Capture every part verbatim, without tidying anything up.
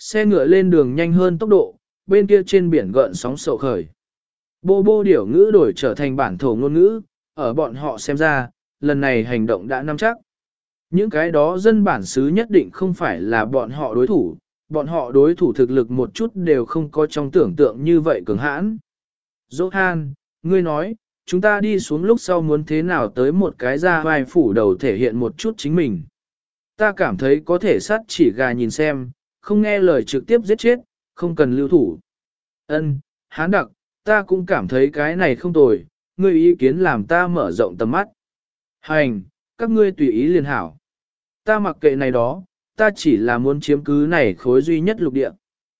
Xe ngựa lên đường nhanh hơn tốc độ, bên kia trên biển gợn sóng sậu khởi. Bô bô điểu ngữ đổi trở thành bản thổ ngôn ngữ, ở bọn họ xem ra, lần này hành động đã nắm chắc. Những cái đó dân bản xứ nhất định không phải là bọn họ đối thủ, bọn họ đối thủ thực lực một chút đều không có trong tưởng tượng như vậy cường hãn. Johan, ngươi nói, chúng ta đi xuống lúc sau muốn thế nào tới một cái ra vai phủ đầu thể hiện một chút chính mình. Ta cảm thấy có thể sát chỉ gà nhìn xem, không nghe lời trực tiếp giết chết, không cần lưu thủ. Ân, hán đặc, ta cũng cảm thấy cái này không tồi, ngươi ý kiến làm ta mở rộng tầm mắt. Hành, các ngươi tùy ý liền hảo. Ta mặc kệ này đó, ta chỉ là muốn chiếm cứ này khối duy nhất lục địa.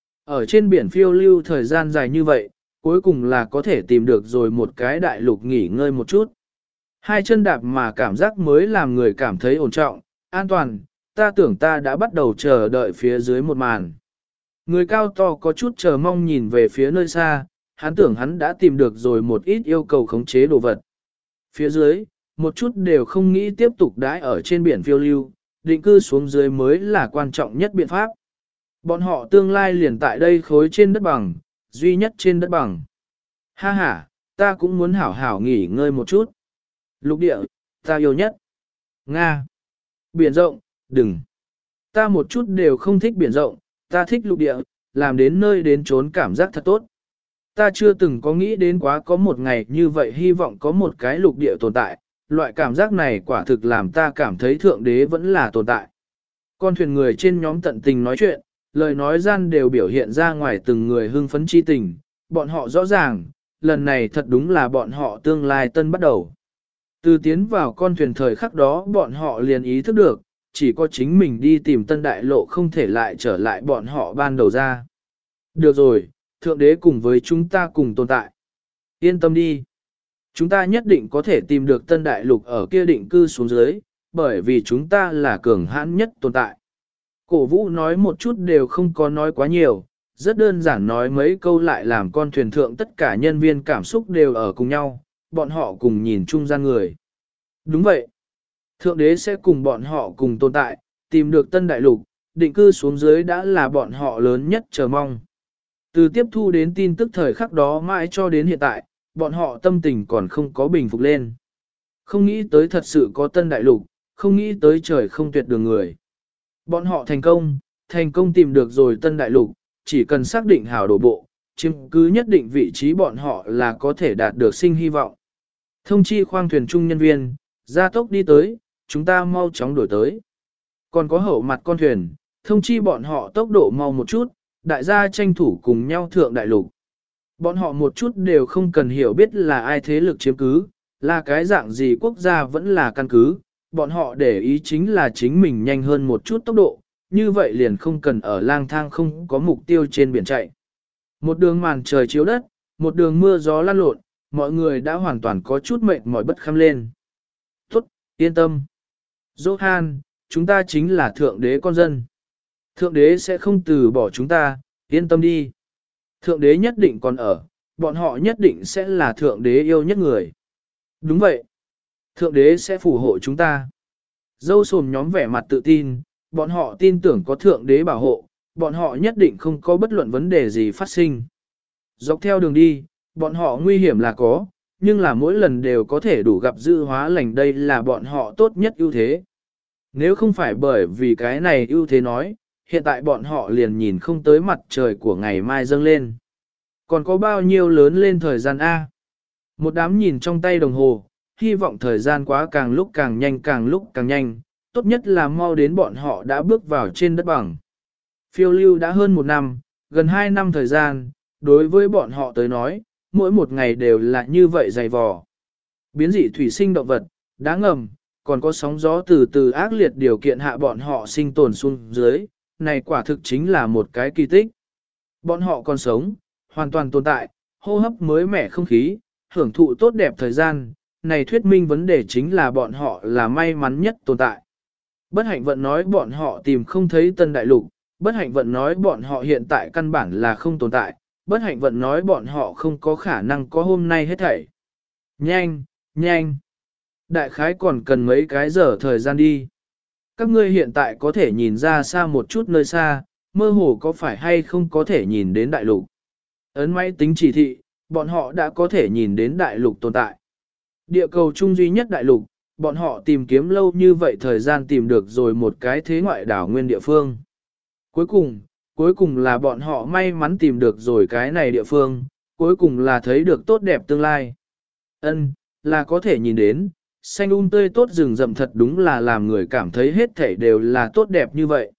Ở trên biển phiêu lưu thời gian dài như vậy, cuối cùng là có thể tìm được rồi một cái đại lục nghỉ ngơi một chút. Hai chân đạp mà cảm giác mới làm người cảm thấy ổn trọng, an toàn, ta tưởng ta đã bắt đầu chờ đợi phía dưới một màn. Người cao to có chút chờ mong nhìn về phía nơi xa, hắn tưởng hắn đã tìm được rồi một ít yêu cầu khống chế đồ vật. Phía dưới, một chút đều không nghĩ tiếp tục đãi ở trên biển phiêu lưu, định cư xuống dưới mới là quan trọng nhất biện pháp. Bọn họ tương lai liền tại đây khối trên đất bằng, duy nhất trên đất bằng. Ha ha, ta cũng muốn hảo hảo nghỉ ngơi một chút. Lục địa, ta yêu nhất. Nga. Biển rộng, đừng. Ta một chút đều không thích biển rộng, ta thích lục địa, làm đến nơi đến trốn cảm giác thật tốt. Ta chưa từng có nghĩ đến quá có một ngày như vậy, hy vọng có một cái lục địa tồn tại, loại cảm giác này quả thực làm ta cảm thấy thượng đế vẫn là tồn tại. Con thuyền người trên nhóm tận tình nói chuyện, lời nói gian đều biểu hiện ra ngoài từng người hưng phấn chi tình, bọn họ rõ ràng, lần này thật đúng là bọn họ tương lai tân bắt đầu. Từ tiến vào con thuyền thời khắc đó bọn họ liền ý thức được, chỉ có chính mình đi tìm tân đại lộ không thể lại trở lại bọn họ ban đầu ra. Được rồi, thượng đế cùng với chúng ta cùng tồn tại. Yên tâm đi. Chúng ta nhất định có thể tìm được tân đại lục ở kia định cư xuống dưới, bởi vì chúng ta là cường hãn nhất tồn tại. Cổ vũ nói một chút đều không có nói quá nhiều, rất đơn giản nói mấy câu lại làm con thuyền thượng tất cả nhân viên cảm xúc đều ở cùng nhau, bọn họ cùng nhìn chung gian người. Đúng vậy. Thượng đế sẽ cùng bọn họ cùng tồn tại, tìm được tân đại lục, định cư xuống dưới đã là bọn họ lớn nhất chờ mong. Từ tiếp thu đến tin tức thời khắc đó mãi cho đến hiện tại, bọn họ tâm tình còn không có bình phục lên. Không nghĩ tới thật sự có tân đại lục, không nghĩ tới trời không tuyệt đường người. Bọn họ thành công, thành công tìm được rồi tân đại lục, chỉ cần xác định hảo đổ bộ, chiếm cứ nhất định vị trí bọn họ là có thể đạt được sinh hy vọng. Thông chi khoang thuyền trung nhân viên, gia tốc đi tới, chúng ta mau chóng đổi tới. Còn có hậu mặt con thuyền, thông chi bọn họ tốc độ mau một chút, đại gia tranh thủ cùng nhau thượng đại lục. Bọn họ một chút đều không cần hiểu biết là ai thế lực chiếm cứ, là cái dạng gì quốc gia vẫn là căn cứ, bọn họ để ý chính là chính mình nhanh hơn một chút tốc độ, như vậy liền không cần ở lang thang không có mục tiêu trên biển chạy. Một đường màn trời chiếu đất, một đường mưa gió lan lộn, mọi người đã hoàn toàn có chút mệt mỏi bất kham lên. Tốt, yên tâm. Johan, chúng ta chính là thượng đế con dân. Thượng đế sẽ không từ bỏ chúng ta, yên tâm đi. Thượng đế nhất định còn ở, bọn họ nhất định sẽ là thượng đế yêu nhất người. Đúng vậy. Thượng đế sẽ phù hộ chúng ta. Dâu sồm nhóm vẻ mặt tự tin, bọn họ tin tưởng có thượng đế bảo hộ, bọn họ nhất định không có bất luận vấn đề gì phát sinh. Dọc theo đường đi, bọn họ nguy hiểm là có, nhưng là mỗi lần đều có thể đủ gặp dư hóa lành, đây là bọn họ tốt nhất ưu thế. Nếu không phải bởi vì cái này ưu thế nói, hiện tại bọn họ liền nhìn không tới mặt trời của ngày mai dâng lên. Còn có bao nhiêu lớn lên thời gian A? Một đám nhìn trong tay đồng hồ, hy vọng thời gian quá càng lúc càng nhanh càng lúc càng nhanh, tốt nhất là mau đến bọn họ đã bước vào trên đất bằng. Phiêu lưu đã hơn một năm, gần hai năm thời gian, đối với bọn họ tới nói, mỗi một ngày đều là như vậy dày vò. Biến dị thủy sinh động vật, đá ngầm, còn có sóng gió từ từ ác liệt điều kiện hạ bọn họ sinh tồn xuống dưới, này quả thực chính là một cái kỳ tích. Bọn họ còn sống, hoàn toàn tồn tại, hô hấp mới mẻ không khí, hưởng thụ tốt đẹp thời gian, này thuyết minh vấn đề chính là bọn họ là may mắn nhất tồn tại. Bất hạnh vận nói bọn họ tìm không thấy tân đại lục, bất hạnh vận nói bọn họ hiện tại căn bản là không tồn tại, bất hạnh vận nói bọn họ không có khả năng có hôm nay hết thảy. Nhanh, nhanh. Đại khái còn cần mấy cái giờ thời gian đi. Các ngươi hiện tại có thể nhìn ra xa một chút nơi xa, mơ hồ có phải hay không có thể nhìn đến đại lục. Ấn máy tính chỉ thị, bọn họ đã có thể nhìn đến đại lục tồn tại. Địa cầu chung duy nhất đại lục, bọn họ tìm kiếm lâu như vậy thời gian tìm được rồi một cái thế ngoại đảo nguyên địa phương. Cuối cùng, cuối cùng là bọn họ may mắn tìm được rồi cái này địa phương, cuối cùng là thấy được tốt đẹp tương lai. Ân, là có thể nhìn đến, xanh um tươi tốt rừng rậm thật đúng là làm người cảm thấy hết thảy đều là tốt đẹp như vậy.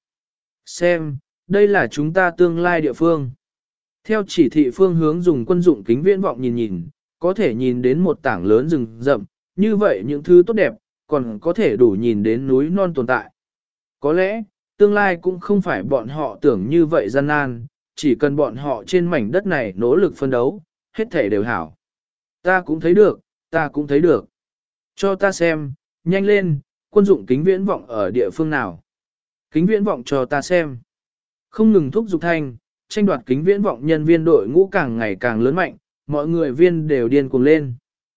Xem, đây là chúng ta tương lai địa phương. Theo chỉ thị phương hướng dùng quân dụng kính viễn vọng nhìn nhìn, có thể nhìn đến một tảng lớn rừng rậm, như vậy những thứ tốt đẹp, còn có thể đủ nhìn đến núi non tồn tại. Có lẽ, tương lai cũng không phải bọn họ tưởng như vậy gian nan, chỉ cần bọn họ trên mảnh đất này nỗ lực phân đấu, hết thể đều hảo. Ta cũng thấy được, ta cũng thấy được. Cho ta xem, nhanh lên, quân dụng kính viễn vọng ở địa phương nào. Kính viễn vọng cho ta xem. Không ngừng thúc giục thanh, tranh đoạt kính viễn vọng nhân viên đội ngũ càng ngày càng lớn mạnh, mọi người viên đều điên cuồng lên.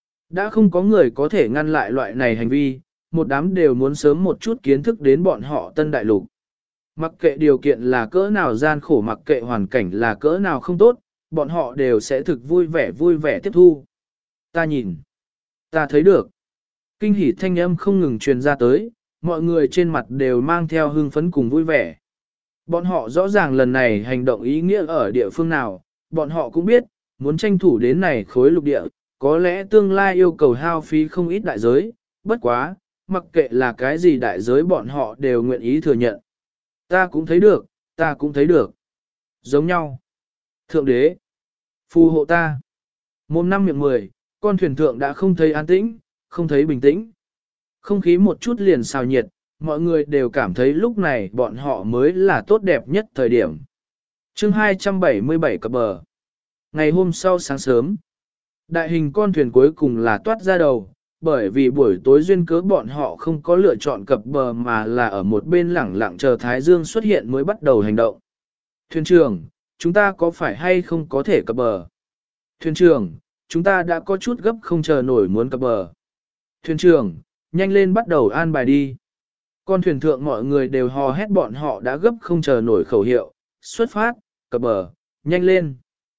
Đã không có người có thể ngăn lại loại này hành vi, một đám đều muốn sớm một chút kiến thức đến bọn họ tân đại lục. Mặc kệ điều kiện là cỡ nào gian khổ, mặc kệ hoàn cảnh là cỡ nào không tốt, bọn họ đều sẽ thực vui vẻ vui vẻ tiếp thu. Ta nhìn, ta thấy được. Kinh hỉ thanh âm không ngừng truyền ra tới, mọi người trên mặt đều mang theo hưng phấn cùng vui vẻ. Bọn họ rõ ràng lần này hành động ý nghĩa ở địa phương nào, bọn họ cũng biết, muốn tranh thủ đến này khối lục địa, có lẽ tương lai yêu cầu hao phí không ít đại giới, bất quá, mặc kệ là cái gì đại giới bọn họ đều nguyện ý thừa nhận. Ta cũng thấy được, ta cũng thấy được. Giống nhau. Thượng đế. Phù hộ ta. Mồm năm miệng mười, con thuyền thượng đã không thấy an tĩnh, không thấy bình tĩnh. Không khí một chút liền xào nhiệt, mọi người đều cảm thấy lúc này bọn họ mới là tốt đẹp nhất thời điểm. chương hai trăm bảy mươi bảy cập bờ. Ngày hôm sau sáng sớm, đại hình con thuyền cuối cùng là toát ra đầu, bởi vì buổi tối duyên cớ bọn họ không có lựa chọn cập bờ mà là ở một bên lẳng lặng chờ Thái Dương xuất hiện mới bắt đầu hành động. Thuyền trưởng, chúng ta có phải hay không có thể cập bờ? Thuyền trưởng, chúng ta đã có chút gấp không chờ nổi muốn cập bờ. Thuyền trưởng, nhanh lên bắt đầu an bài đi. Con thuyền thượng mọi người đều hò hét bọn họ đã gấp không chờ nổi khẩu hiệu, xuất phát, cập bờ, nhanh lên.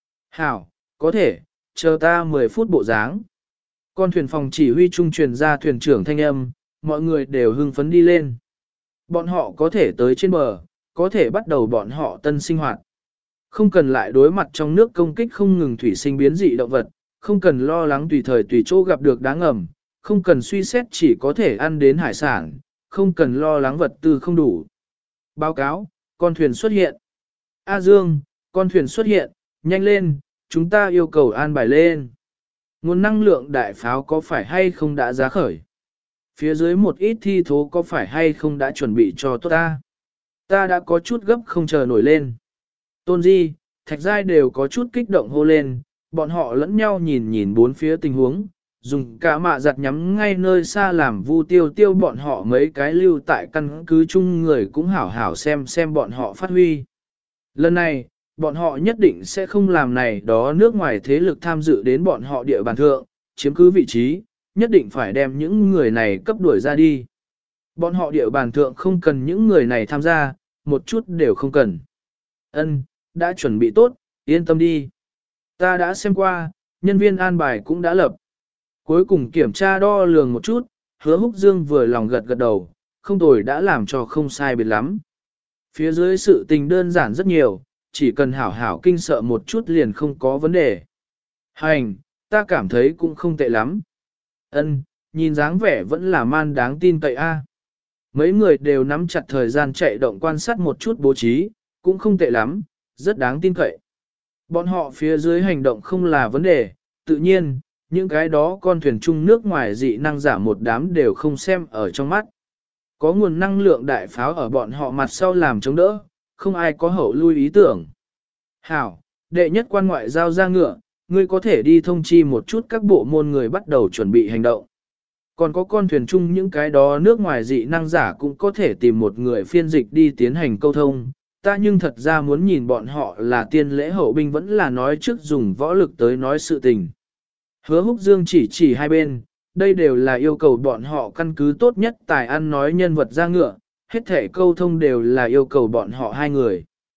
Hảo, có thể, chờ ta mười phút bộ dáng. Con thuyền phòng chỉ huy trung truyền ra thuyền trưởng thanh âm, mọi người đều hưng phấn đi lên. Bọn họ có thể tới trên bờ, có thể bắt đầu bọn họ tân sinh hoạt. Không cần lại đối mặt trong nước công kích không ngừng thủy sinh biến dị động vật, không cần lo lắng tùy thời tùy chỗ gặp được đá ngầm, không cần suy xét chỉ có thể ăn đến hải sản, không cần lo lắng vật tư không đủ. Báo cáo, con thuyền xuất hiện. A Dương, con thuyền xuất hiện, nhanh lên, chúng ta yêu cầu an bài lên. Nguồn năng lượng đại pháo có phải hay không đã giá khởi? Phía dưới một ít thi thố có phải hay không đã chuẩn bị cho tốt ta? Ta đã có chút gấp không chờ nổi lên. Tôn Di, Thạch Giai đều có chút kích động hô lên, bọn họ lẫn nhau nhìn nhìn bốn phía tình huống, dùng cả mạ giặt nhắm ngay nơi xa làm vu tiêu tiêu bọn họ mấy cái lưu tại căn cứ chung người cũng hảo hảo xem xem bọn họ phát huy. Lần này, bọn họ nhất định sẽ không làm này đó nước ngoài thế lực tham dự đến bọn họ địa bàn thượng, chiếm cứ vị trí, nhất định phải đem những người này cấp đuổi ra đi. Bọn họ địa bàn thượng không cần những người này tham gia, một chút đều không cần. Ân, đã chuẩn bị tốt, yên tâm đi. Ta đã xem qua, nhân viên an bài cũng đã lập. Cuối cùng kiểm tra đo lường một chút, Hứa Húc Dương vừa lòng gật gật đầu, không tồi đã làm cho không sai biệt lắm. Phía dưới sự tình đơn giản rất nhiều, chỉ cần hảo hảo kinh sợ một chút liền không có vấn đề. Hành, ta cảm thấy cũng không tệ lắm. Ân, nhìn dáng vẻ vẫn là man đáng tin cậy a. Mấy người đều nắm chặt thời gian chạy động quan sát một chút bố trí, cũng không tệ lắm, rất đáng tin cậy. Bọn họ phía dưới hành động không là vấn đề, tự nhiên, những cái đó con thuyền chung nước ngoài dị năng giả một đám đều không xem ở trong mắt. Có nguồn năng lượng đại pháo ở bọn họ mặt sau làm chống đỡ, không ai có hậu lui ý tưởng. Hảo, đệ nhất quan ngoại giao ra ngựa, ngươi có thể đi thông chi một chút các bộ môn người bắt đầu chuẩn bị hành động. Còn có con thuyền chung những cái đó nước ngoài dị năng giả cũng có thể tìm một người phiên dịch đi tiến hành câu thông. Ta nhưng thật ra muốn nhìn bọn họ là tiên lễ hậu binh vẫn là nói trước dùng võ lực tới nói sự tình. Hứa Húc Dương chỉ chỉ hai bên, đây đều là yêu cầu bọn họ căn cứ tốt nhất tài ăn nói nhân vật ra ngựa, hết thể câu thông đều là yêu cầu bọn họ hai người.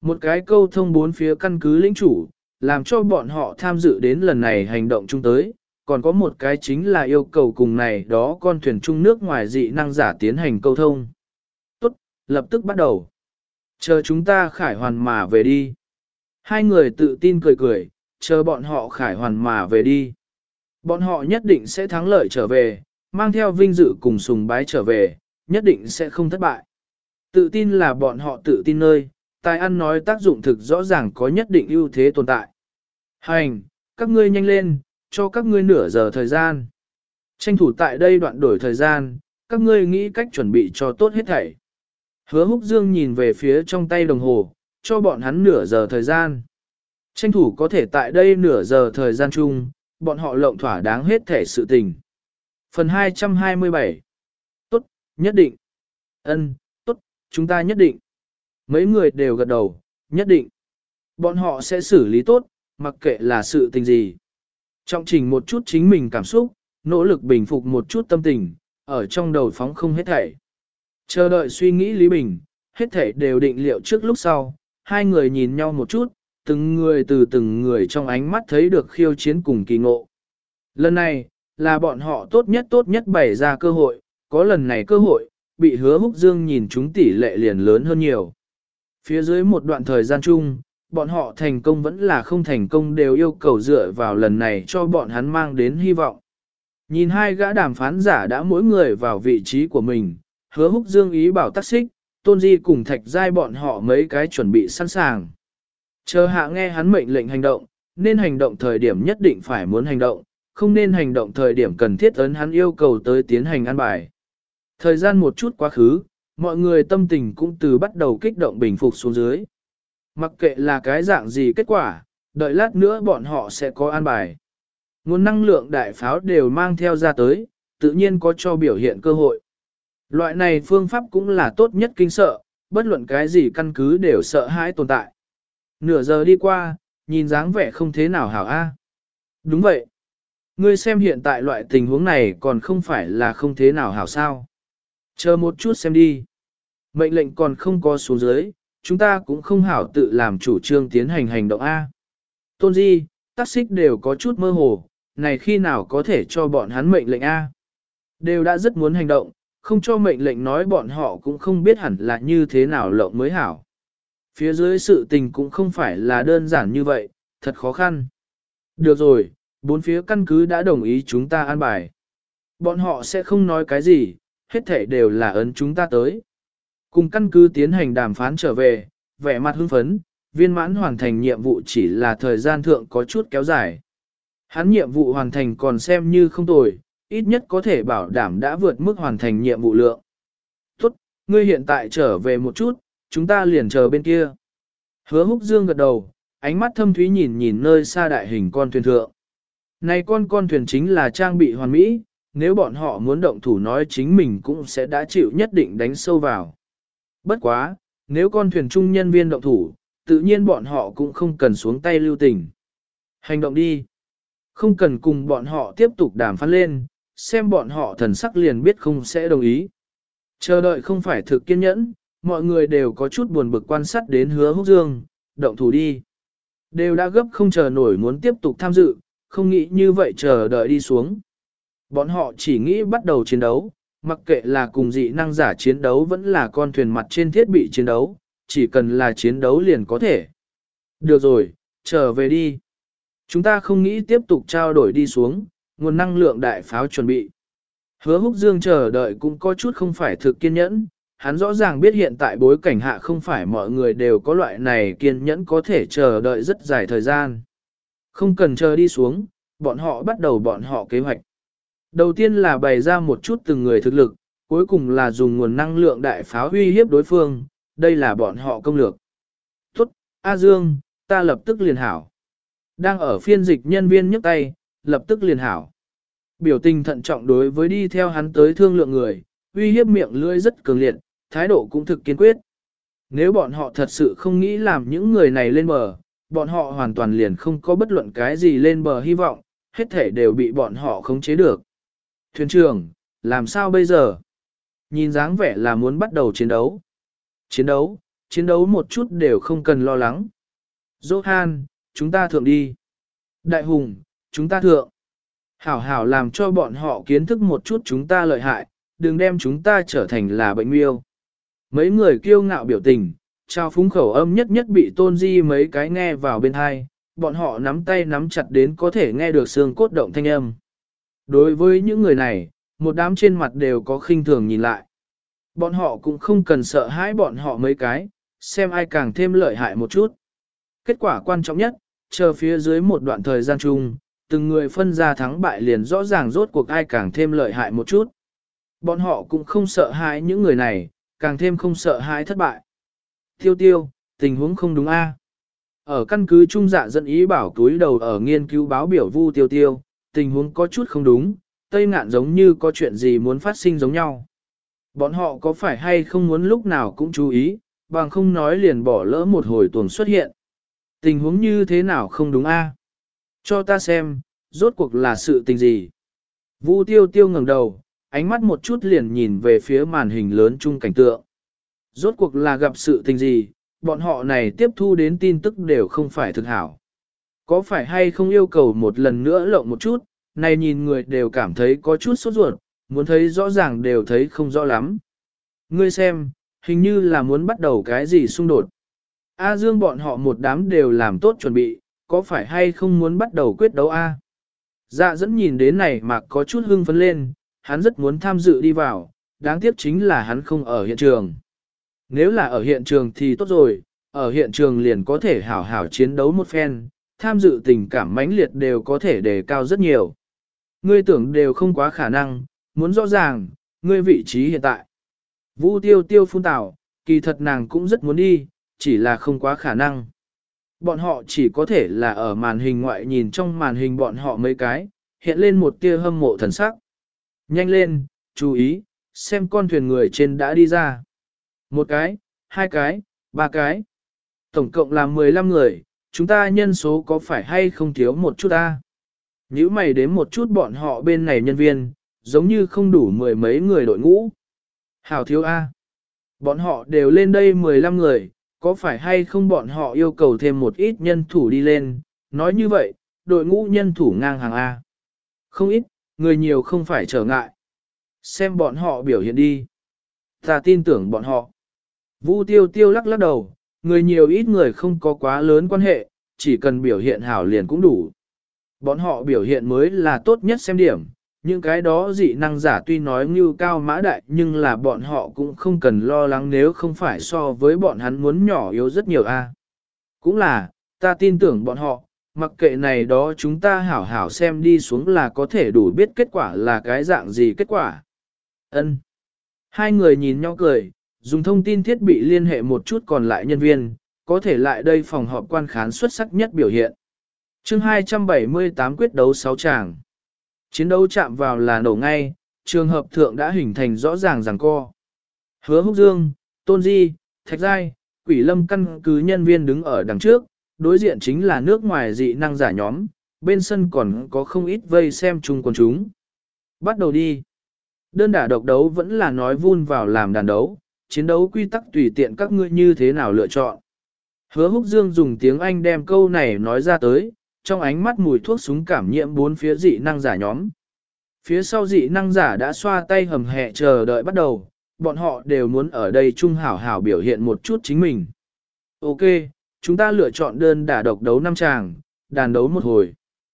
Một cái câu thông bốn phía căn cứ lĩnh chủ, làm cho bọn họ tham dự đến lần này hành động chung tới, còn có một cái chính là yêu cầu cùng này đó con thuyền chung nước ngoài dị năng giả tiến hành câu thông. Tốt, lập tức bắt đầu. Chờ chúng ta khải hoàn mà về đi. Hai người tự tin cười cười, chờ bọn họ khải hoàn mà về đi. Bọn họ nhất định sẽ thắng lợi trở về, mang theo vinh dự cùng sùng bái trở về, nhất định sẽ không thất bại. Tự tin là bọn họ tự tin nơi, tài ăn nói tác dụng thực rõ ràng có nhất định ưu thế tồn tại. Hành, các ngươi nhanh lên, cho các ngươi nửa giờ thời gian. Tranh thủ tại đây đoạn đổi thời gian, các ngươi nghĩ cách chuẩn bị cho tốt hết thảy. Hứa Húc Dương nhìn về phía trong tay đồng hồ, cho bọn hắn nửa giờ thời gian. Tranh thủ có thể tại đây nửa giờ thời gian chung, bọn họ lộng thỏa đáng hết thể sự tình. Phần hai trăm hai mươi bảy. Tốt, nhất định. Ân, tốt, chúng ta nhất định. Mấy người đều gật đầu, nhất định. Bọn họ sẽ xử lý tốt, mặc kệ là sự tình gì. Trọng trình một chút chính mình cảm xúc, nỗ lực bình phục một chút tâm tình, ở trong đầu phóng không hết thảy. Chờ đợi suy nghĩ Lý Bình, hết thảy đều định liệu trước lúc sau, hai người nhìn nhau một chút, từng người từ từng người trong ánh mắt thấy được khiêu chiến cùng kỳ ngộ. Lần này, là bọn họ tốt nhất tốt nhất bày ra cơ hội, có lần này cơ hội, bị Hứa Húc Dương nhìn chúng tỷ lệ liền lớn hơn nhiều. Phía dưới một đoạn thời gian chung, bọn họ thành công vẫn là không thành công đều yêu cầu dựa vào lần này cho bọn hắn mang đến hy vọng. Nhìn hai gã đàm phán giả đã mỗi người vào vị trí của mình, Hứa Húc Dương ý bảo tác xích, Tôn Di cùng Thạch Giai bọn họ mấy cái chuẩn bị sẵn sàng. Chờ hạ nghe hắn mệnh lệnh hành động, nên hành động thời điểm nhất định phải muốn hành động, không nên hành động thời điểm cần thiết ấn hắn yêu cầu tới tiến hành an bài. Thời gian một chút quá khứ, mọi người tâm tình cũng từ bắt đầu kích động bình phục xuống dưới. Mặc kệ là cái dạng gì kết quả, đợi lát nữa bọn họ sẽ có an bài. Nguồn năng lượng đại pháo đều mang theo ra tới, tự nhiên có cho biểu hiện cơ hội. Loại này phương pháp cũng là tốt nhất kinh sợ, bất luận cái gì căn cứ đều sợ hãi tồn tại. Nửa giờ đi qua, nhìn dáng vẻ không thế nào hảo a. Đúng vậy. Ngươi xem hiện tại loại tình huống này còn không phải là không thế nào hảo sao. Chờ một chút xem đi. Mệnh lệnh còn không có xuống dưới, chúng ta cũng không hảo tự làm chủ trương tiến hành hành động A. Tôn Di, tác xích đều có chút mơ hồ, này khi nào có thể cho bọn hắn mệnh lệnh A. Đều đã rất muốn hành động, không cho mệnh lệnh nói bọn họ cũng không biết hẳn là như thế nào lộng mới hảo. Phía dưới sự tình cũng không phải là đơn giản như vậy, thật khó khăn. Được rồi, bốn phía căn cứ đã đồng ý chúng ta an bài. Bọn họ sẽ không nói cái gì, hết thể đều là ấn chúng ta tới. Cùng căn cứ tiến hành đàm phán trở về, vẻ mặt hưng phấn, viên mãn hoàn thành nhiệm vụ chỉ là thời gian thượng có chút kéo dài. Hắn nhiệm vụ hoàn thành còn xem như không tồi, ít nhất có thể bảo đảm đã vượt mức hoàn thành nhiệm vụ lượng. Tốt, ngươi hiện tại trở về một chút, chúng ta liền chờ bên kia. Hứa Húc Dương gật đầu, ánh mắt thâm thúy nhìn nhìn nơi xa đại hình con thuyền thượng. Này con con thuyền chính là trang bị hoàn mỹ, nếu bọn họ muốn động thủ nói chính mình cũng sẽ đã chịu nhất định đánh sâu vào. Bất quá, nếu con thuyền trung nhân viên động thủ, tự nhiên bọn họ cũng không cần xuống tay lưu tình. Hành động đi. Không cần cùng bọn họ tiếp tục đàm phán lên, xem bọn họ thần sắc liền biết không sẽ đồng ý. Chờ đợi không phải thực kiên nhẫn, mọi người đều có chút buồn bực quan sát đến Hứa Húc Dương, động thủ đi. Đều đã gấp không chờ nổi muốn tiếp tục tham dự, không nghĩ như vậy chờ đợi đi xuống. Bọn họ chỉ nghĩ bắt đầu chiến đấu, mặc kệ là cùng dị năng giả chiến đấu vẫn là con thuyền mặt trên thiết bị chiến đấu, chỉ cần là chiến đấu liền có thể. Được rồi, trở về đi. Chúng ta không nghĩ tiếp tục trao đổi đi xuống, nguồn năng lượng đại pháo chuẩn bị. Hứa Húc Dương chờ đợi cũng có chút không phải thực kiên nhẫn, hắn rõ ràng biết hiện tại bối cảnh hạ không phải mọi người đều có loại này kiên nhẫn có thể chờ đợi rất dài thời gian. Không cần chờ đi xuống, bọn họ bắt đầu bọn họ kế hoạch. Đầu tiên là bày ra một chút từng người thực lực, cuối cùng là dùng nguồn năng lượng đại pháo uy hiếp đối phương, đây là bọn họ công lược. Tốt, A Dương, ta lập tức liền hảo. Đang ở phiên dịch nhân viên nhấc tay, lập tức liền hảo. Biểu tình thận trọng đối với đi theo hắn tới thương lượng người, uy hiếp miệng lưỡi rất cường liệt, thái độ cũng thực kiên quyết. Nếu bọn họ thật sự không nghĩ làm những người này lên bờ, bọn họ hoàn toàn liền không có bất luận cái gì lên bờ hy vọng, hết thể đều bị bọn họ khống chế được. Thuyền trưởng, làm sao bây giờ? Nhìn dáng vẻ là muốn bắt đầu chiến đấu. Chiến đấu, chiến đấu một chút đều không cần lo lắng. Johan, chúng ta thượng đi. Đại hùng, chúng ta thượng. Hảo hảo làm cho bọn họ kiến thức một chút chúng ta lợi hại, đừng đem chúng ta trở thành là bệnh miêu. Mấy người kiêu ngạo biểu tình, trao phúng khẩu âm nhất nhất bị tôn di mấy cái nghe vào bên hai, bọn họ nắm tay nắm chặt đến có thể nghe được xương cốt động thanh âm. Đối với những người này, một đám trên mặt đều có khinh thường nhìn lại. Bọn họ cũng không cần sợ hãi bọn họ mấy cái, xem ai càng thêm lợi hại một chút. Kết quả quan trọng nhất, chờ phía dưới một đoạn thời gian chung, từng người phân ra thắng bại liền rõ ràng rốt cuộc ai càng thêm lợi hại một chút. Bọn họ cũng không sợ hãi những người này, càng thêm không sợ hãi thất bại. Tiêu tiêu, tình huống không đúng a. Ở căn cứ trung dạ dẫn ý bảo túi đầu ở nghiên cứu báo biểu vu tiêu tiêu, tình huống có chút không đúng, Tây Ngạn giống như có chuyện gì muốn phát sinh giống nhau. Bọn họ có phải hay không muốn lúc nào cũng chú ý, bằng không nói liền bỏ lỡ một hồi tuần xuất hiện. Tình huống như thế nào không đúng a? Cho ta xem, rốt cuộc là sự tình gì? Vu tiêu tiêu ngẩng đầu, ánh mắt một chút liền nhìn về phía màn hình lớn chung cảnh tượng. Rốt cuộc là gặp sự tình gì, bọn họ này tiếp thu đến tin tức đều không phải thực hảo. Có phải hay không yêu cầu một lần nữa lộng một chút, này nhìn người đều cảm thấy có chút sốt ruột, muốn thấy rõ ràng đều thấy không rõ lắm. Ngươi xem, hình như là muốn bắt đầu cái gì xung đột. A Dương bọn họ một đám đều làm tốt chuẩn bị, có phải hay không muốn bắt đầu quyết đấu A? Dạ dẫn nhìn đến này mà có chút hưng phấn lên, hắn rất muốn tham dự đi vào, đáng tiếc chính là hắn không ở hiện trường. Nếu là ở hiện trường thì tốt rồi, ở hiện trường liền có thể hảo hảo chiến đấu một phen, tham dự tình cảm mãnh liệt đều có thể đề cao rất nhiều. Ngươi tưởng đều không quá khả năng, muốn rõ ràng, ngươi vị trí hiện tại. Vu tiêu tiêu phun tảo, kỳ thật nàng cũng rất muốn đi, chỉ là không quá khả năng. Bọn họ chỉ có thể là ở màn hình ngoại nhìn trong màn hình bọn họ mấy cái, hiện lên một tia hâm mộ thần sắc. Nhanh lên, chú ý, xem con thuyền người trên đã đi ra. Một cái, hai cái, ba cái. Tổng cộng là mười lăm người, chúng ta nhân số có phải hay không thiếu một chút ta? Nếu mày đến một chút bọn họ bên này nhân viên, giống như không đủ mười mấy người đội ngũ. Hảo thiếu A. Bọn họ đều lên đây mười lăm người, có phải hay không bọn họ yêu cầu thêm một ít nhân thủ đi lên, nói như vậy, đội ngũ nhân thủ ngang hàng A. Không ít, người nhiều không phải trở ngại. Xem bọn họ biểu hiện đi. Ta tin tưởng bọn họ. Vu tiêu tiêu lắc lắc đầu, người nhiều ít người không có quá lớn quan hệ, chỉ cần biểu hiện hảo liền cũng đủ. Bọn họ biểu hiện mới là tốt nhất xem điểm, những cái đó dị năng giả tuy nói như cao mã đại nhưng là bọn họ cũng không cần lo lắng nếu không phải so với bọn hắn muốn nhỏ yếu rất nhiều a. Cũng là, ta tin tưởng bọn họ, mặc kệ này đó chúng ta hảo hảo xem đi xuống là có thể đủ biết kết quả là cái dạng gì kết quả. Ân. Hai người nhìn nhau cười, dùng thông tin thiết bị liên hệ một chút còn lại nhân viên, có thể lại đây phòng họp quan khán xuất sắc nhất biểu hiện. Chương hai trăm bảy mươi tám quyết đấu sáu tràng. Chiến đấu chạm vào là nổ ngay, trường hợp thượng đã hình thành rõ ràng giằng co. Hứa Húc Dương, Tôn Di, Thạch Giai, Quỷ Lâm căn cứ nhân viên đứng ở đằng trước, đối diện chính là nước ngoài dị năng giả nhóm, bên sân còn có không ít vây xem chung quần chúng. Bắt đầu đi. Đơn đả độc đấu vẫn là nói vun vào làm đàn đấu, chiến đấu quy tắc tùy tiện các ngươi như thế nào lựa chọn. Hứa Húc Dương dùng tiếng Anh đem câu này nói ra tới, trong ánh mắt mùi thuốc súng cảm nhiễm bốn phía dị năng giả nhóm. Phía sau dị năng giả đã xoa tay hầm hẹ chờ đợi bắt đầu, bọn họ đều muốn ở đây chung hảo hảo biểu hiện một chút chính mình. Ok, chúng ta lựa chọn đơn đả độc đấu năm chàng, đàn đấu một hồi.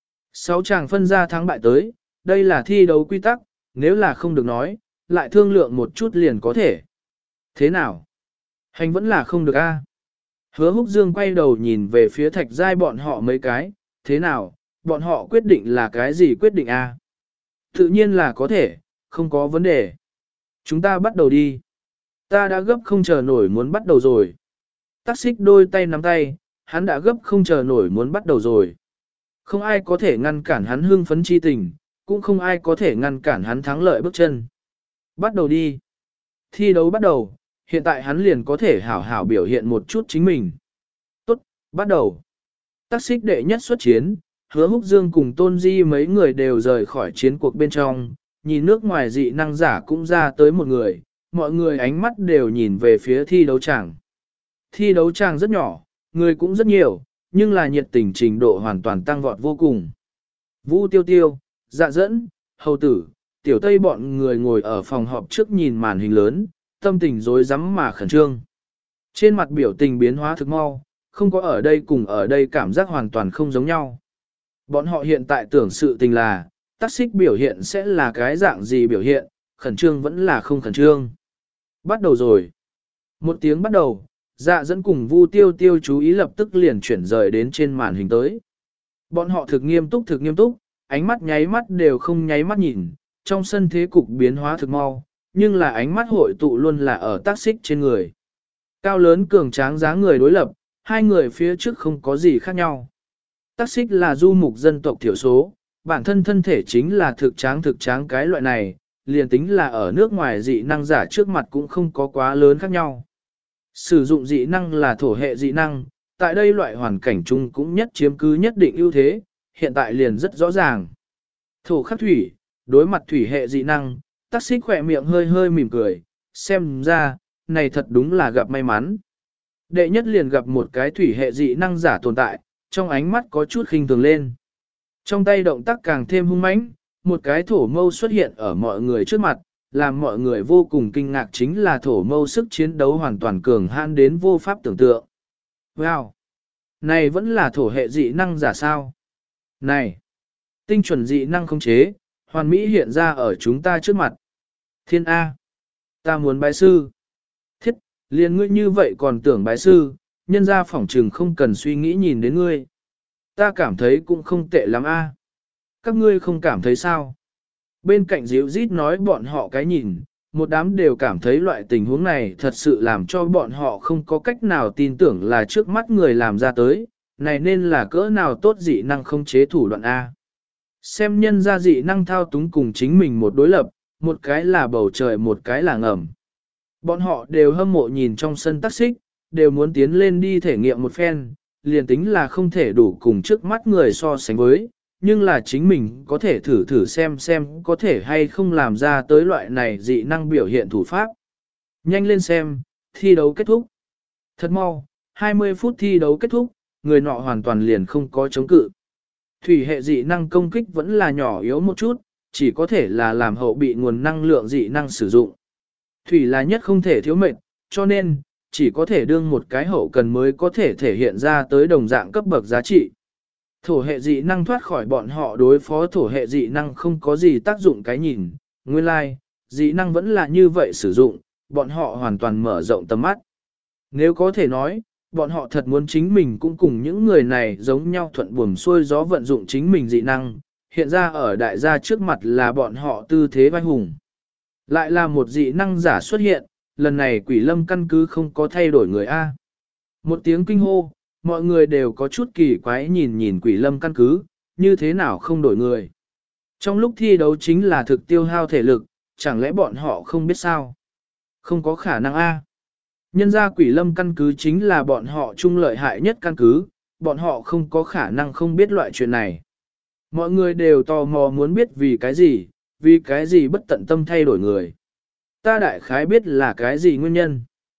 sáu chàng phân ra thắng bại tới, đây là thi đấu quy tắc, nếu là không được nói, lại thương lượng một chút liền có thể. Thế nào? Hành vẫn là không được a. Hứa Húc Dương quay đầu nhìn về phía Thạch Giai bọn họ mấy cái, thế nào, bọn họ quyết định là cái gì quyết định a? Tự nhiên là có thể, không có vấn đề. Chúng ta bắt đầu đi. Ta đã gấp không chờ nổi muốn bắt đầu rồi. Tắc xích đôi tay nắm tay, hắn đã gấp không chờ nổi muốn bắt đầu rồi. Không ai có thể ngăn cản hắn hưng phấn chi tình, cũng không ai có thể ngăn cản hắn thắng lợi bước chân. Bắt đầu đi. Thi đấu bắt đầu, hiện tại hắn liền có thể hảo hảo biểu hiện một chút chính mình. Tốt, bắt đầu. Tắc xích đệ nhất xuất chiến, Hứa Húc Dương cùng Tôn Di mấy người đều rời khỏi chiến cuộc bên trong, nhìn nước ngoài dị năng giả cũng ra tới một người, mọi người ánh mắt đều nhìn về phía thi đấu chẳng. Thi đấu tràng rất nhỏ, người cũng rất nhiều, nhưng là nhiệt tình trình độ hoàn toàn tăng vọt vô cùng. Vũ Tiêu Tiêu, Dạ Dẫn, Hầu Tử, Tiểu Tây bọn người ngồi ở phòng họp trước nhìn màn hình lớn, tâm tình rối rắm mà khẩn trương. Trên mặt biểu tình biến hóa thực mau, không có ở đây cùng ở đây cảm giác hoàn toàn không giống nhau. Bọn họ hiện tại tưởng sự tình là, tác xích biểu hiện sẽ là cái dạng gì biểu hiện, khẩn trương vẫn là không khẩn trương. Bắt đầu rồi. Một tiếng bắt đầu, Dạ Dẫn cùng Vu Tiêu Tiêu chú ý lập tức liền chuyển rời đến trên màn hình tới. Bọn họ thực nghiêm túc thực nghiêm túc, ánh mắt nháy mắt đều không nháy mắt nhìn, trong sân thế cục biến hóa thực mau, nhưng là ánh mắt hội tụ luôn là ở tác xích trên người. Cao lớn cường tráng dáng người đối lập, hai người phía trước không có gì khác nhau. Tác xích là du mục dân tộc thiểu số, bản thân thân thể chính là thực tráng thực tráng cái loại này, liền tính là ở nước ngoài dị năng giả trước mặt cũng không có quá lớn khác nhau. Sử dụng dị năng là thổ hệ dị năng, tại đây loại hoàn cảnh chung cũng nhất chiếm cứ nhất định ưu thế, hiện tại liền rất rõ ràng. Thổ khắc thủy, đối mặt thủy hệ dị năng, tác xích khỏe miệng hơi hơi mỉm cười, xem ra, này thật đúng là gặp may mắn. Đệ nhất liền gặp một cái thủy hệ dị năng giả tồn tại, trong ánh mắt có chút khinh thường lên. Trong tay động tác càng thêm hung mãnh, một cái thổ mâu xuất hiện ở mọi người trước mặt, làm mọi người vô cùng kinh ngạc chính là thổ mâu sức chiến đấu hoàn toàn cường hãn đến vô pháp tưởng tượng. Wow! Này vẫn là thổ hệ dị năng giả sao? Này! Tinh chuẩn dị năng khống chế, hoàn mỹ hiện ra ở chúng ta trước mặt. Thiên A! Ta muốn bái sư! Thiết! Liên ngươi như vậy còn tưởng bái sư, nhân ra phỏng trừng không cần suy nghĩ nhìn đến ngươi. Ta cảm thấy cũng không tệ lắm A. Các ngươi không cảm thấy sao? Bên cạnh Diệu Dít nói bọn họ cái nhìn, một đám đều cảm thấy loại tình huống này thật sự làm cho bọn họ không có cách nào tin tưởng là trước mắt người làm ra tới, này nên là cỡ nào tốt dị năng không chế thủ đoạn A. Xem nhân ra dị năng thao túng cùng chính mình một đối lập, một cái là bầu trời một cái là ngầm. Bọn họ đều hâm mộ nhìn trong sân tác xích, đều muốn tiến lên đi thể nghiệm một phen, liền tính là không thể đủ cùng trước mắt người so sánh với, nhưng là chính mình có thể thử thử xem xem có thể hay không làm ra tới loại này dị năng biểu hiện thủ pháp. Nhanh lên xem, thi đấu kết thúc. Thật mau, hai mươi phút thi đấu kết thúc, người nọ hoàn toàn liền không có chống cự. Thủy hệ dị năng công kích vẫn là nhỏ yếu một chút, chỉ có thể là làm hậu bị nguồn năng lượng dị năng sử dụng. Thủy là nhất không thể thiếu mệnh, cho nên, chỉ có thể đương một cái hậu cần mới có thể thể hiện ra tới đồng dạng cấp bậc giá trị. Thổ hệ dị năng thoát khỏi bọn họ đối phó thổ hệ dị năng không có gì tác dụng cái nhìn, nguyên lai, like, dị năng vẫn là như vậy sử dụng, bọn họ hoàn toàn mở rộng tầm mắt. Nếu có thể nói, bọn họ thật muốn chính mình cũng cùng những người này giống nhau thuận buồm xuôi gió vận dụng chính mình dị năng, hiện ra ở đại gia trước mặt là bọn họ tư thế vai hùng. Lại là một dị năng giả xuất hiện, lần này quỷ lâm căn cứ không có thay đổi người A. Một tiếng kinh hô, mọi người đều có chút kỳ quái nhìn nhìn quỷ lâm căn cứ, như thế nào không đổi người. Trong lúc thi đấu chính là thực tiêu hao thể lực, chẳng lẽ bọn họ không biết sao? Không có khả năng A. Nhân ra quỷ lâm căn cứ chính là bọn họ chung lợi hại nhất căn cứ, bọn họ không có khả năng không biết loại chuyện này. Mọi người đều tò mò muốn biết vì cái gì, vì cái gì bất tận tâm thay đổi người. Ta đại khái biết là cái gì nguyên nhân.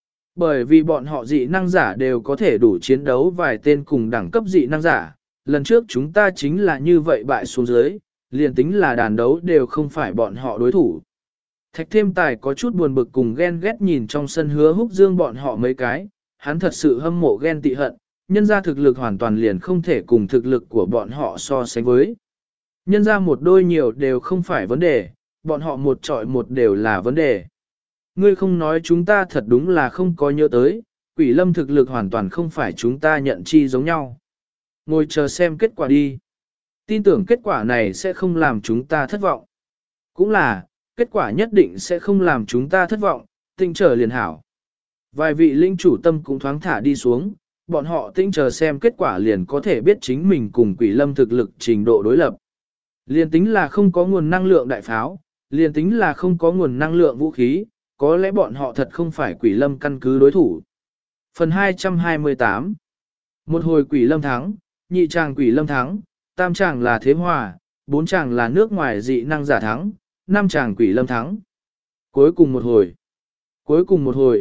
Bởi vì bọn họ dị năng giả đều có thể đủ chiến đấu vài tên cùng đẳng cấp dị năng giả, lần trước chúng ta chính là như vậy bại xuống dưới, liền tính là đàn đấu đều không phải bọn họ đối thủ. Thạch Thêm Tài có chút buồn bực cùng ghen ghét nhìn trong sân Hứa Húc Dương bọn họ mấy cái, hắn thật sự hâm mộ ghen tị hận, nhân ra thực lực hoàn toàn liền không thể cùng thực lực của bọn họ so sánh với. Nhân ra một đôi nhiều đều không phải vấn đề, bọn họ một trọi một đều là vấn đề. Ngươi không nói chúng ta thật đúng là không có nhớ tới, quỷ lâm thực lực hoàn toàn không phải chúng ta nhận chi giống nhau. Ngồi chờ xem kết quả đi. Tin tưởng kết quả này sẽ không làm chúng ta thất vọng. Cũng là, kết quả nhất định sẽ không làm chúng ta thất vọng, tinh chờ liền hảo. Vài vị linh chủ tâm cũng thoáng thả đi xuống, bọn họ tinh chờ xem kết quả liền có thể biết chính mình cùng quỷ lâm thực lực trình độ đối lập. Liền tính là không có nguồn năng lượng đại pháo, liền tính là không có nguồn năng lượng vũ khí, có lẽ bọn họ thật không phải quỷ lâm căn cứ đối thủ. Phần hai trăm hai mươi tám. Một hồi quỷ lâm thắng, nhị chàng quỷ lâm thắng, tam chàng là thế hòa, bốn chàng là nước ngoài dị năng giả thắng, năm chàng quỷ lâm thắng. Cuối cùng một hồi. Cuối cùng một hồi,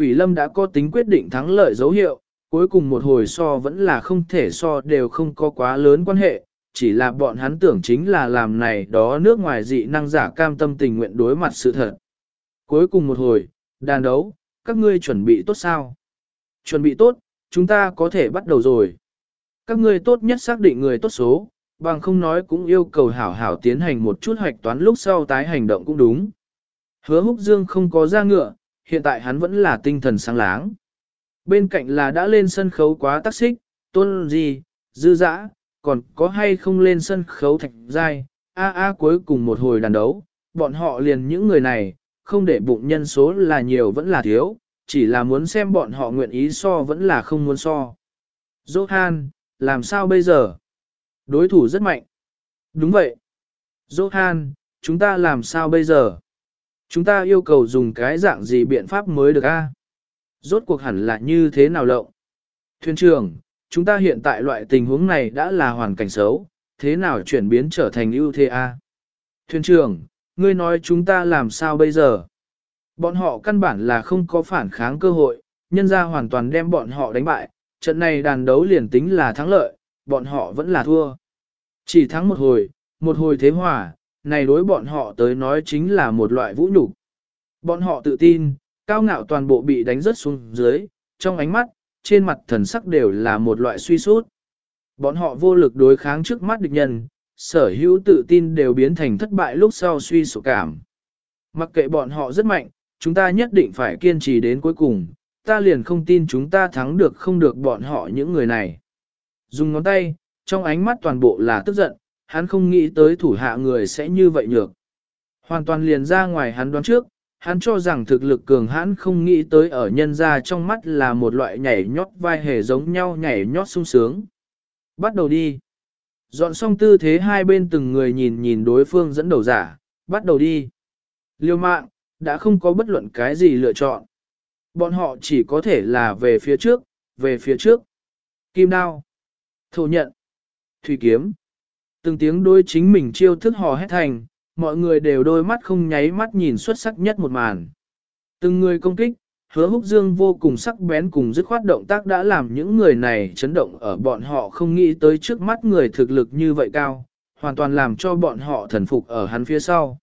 Quỷ lâm đã có tính quyết định thắng lợi dấu hiệu, cuối cùng một hồi so vẫn là không thể so đều không có quá lớn quan hệ, chỉ là bọn hắn tưởng chính là làm này đó nước ngoài dị năng giả cam tâm tình nguyện đối mặt sự thật. Cuối cùng một hồi, đàn đấu, các ngươi chuẩn bị tốt sao? Chuẩn bị tốt, chúng ta có thể bắt đầu rồi. Các ngươi tốt nhất xác định người tốt số, bằng không nói cũng yêu cầu hảo hảo tiến hành một chút hoạch toán lúc sau tái hành động cũng đúng. Hứa Húc Dương không có ra ngựa, hiện tại hắn vẫn là tinh thần sáng láng. Bên cạnh là đã lên sân khấu quá tác xích, tôn gì, dư dã, còn có hay không lên sân khấu thạch giai, a a cuối cùng một hồi đàn đấu, bọn họ liền những người này, không để bụng nhân số là nhiều vẫn là thiếu, chỉ là muốn xem bọn họ nguyện ý so vẫn là không muốn so. Johan, làm sao bây giờ? Đối thủ rất mạnh. Đúng vậy. Johan, chúng ta làm sao bây giờ? Chúng ta yêu cầu dùng cái dạng gì biện pháp mới được a? Rốt cuộc hẳn là như thế nào lộng? Thuyền trưởng, chúng ta hiện tại loại tình huống này đã là hoàn cảnh xấu, thế nào chuyển biến trở thành ưu thế a? Thuyền trưởng, ngươi nói chúng ta làm sao bây giờ? Bọn họ căn bản là không có phản kháng cơ hội, nhân ra hoàn toàn đem bọn họ đánh bại, trận này đàn đấu liền tính là thắng lợi, bọn họ vẫn là thua. Chỉ thắng một hồi, một hồi thế hòa, này đối bọn họ tới nói chính là một loại vũ nhục. Bọn họ tự tin, cao ngạo toàn bộ bị đánh rớt xuống dưới, trong ánh mắt, trên mặt thần sắc đều là một loại suy sút. Bọn họ vô lực đối kháng trước mắt địch nhân, sở hữu tự tin đều biến thành thất bại lúc sau suy sụp cảm. Mặc kệ bọn họ rất mạnh, chúng ta nhất định phải kiên trì đến cuối cùng, ta liền không tin chúng ta thắng được không được bọn họ những người này. Dùng ngón tay, trong ánh mắt toàn bộ là tức giận, hắn không nghĩ tới thủ hạ người sẽ như vậy nhược. Hoàn toàn liền ra ngoài hắn đoán trước, hắn cho rằng thực lực cường hãn không nghĩ tới ở nhân ra trong mắt là một loại nhảy nhót vai hề giống nhau nhảy nhót sung sướng. Bắt đầu đi. Dọn xong tư thế hai bên từng người nhìn nhìn đối phương dẫn đầu giả, bắt đầu đi. Liêu mạng, đã không có bất luận cái gì lựa chọn. Bọn họ chỉ có thể là về phía trước, về phía trước. Kim đao, thổ nhận, thủy kiếm. Từng tiếng đôi chính mình chiêu thức hò hét thành, mọi người đều đôi mắt không nháy mắt nhìn xuất sắc nhất một màn. Từng người công kích, Hứa Húc Dương vô cùng sắc bén cùng dứt khoát động tác đã làm những người này chấn động ở bọn họ không nghĩ tới trước mắt người thực lực như vậy cao, hoàn toàn làm cho bọn họ thần phục ở hắn phía sau.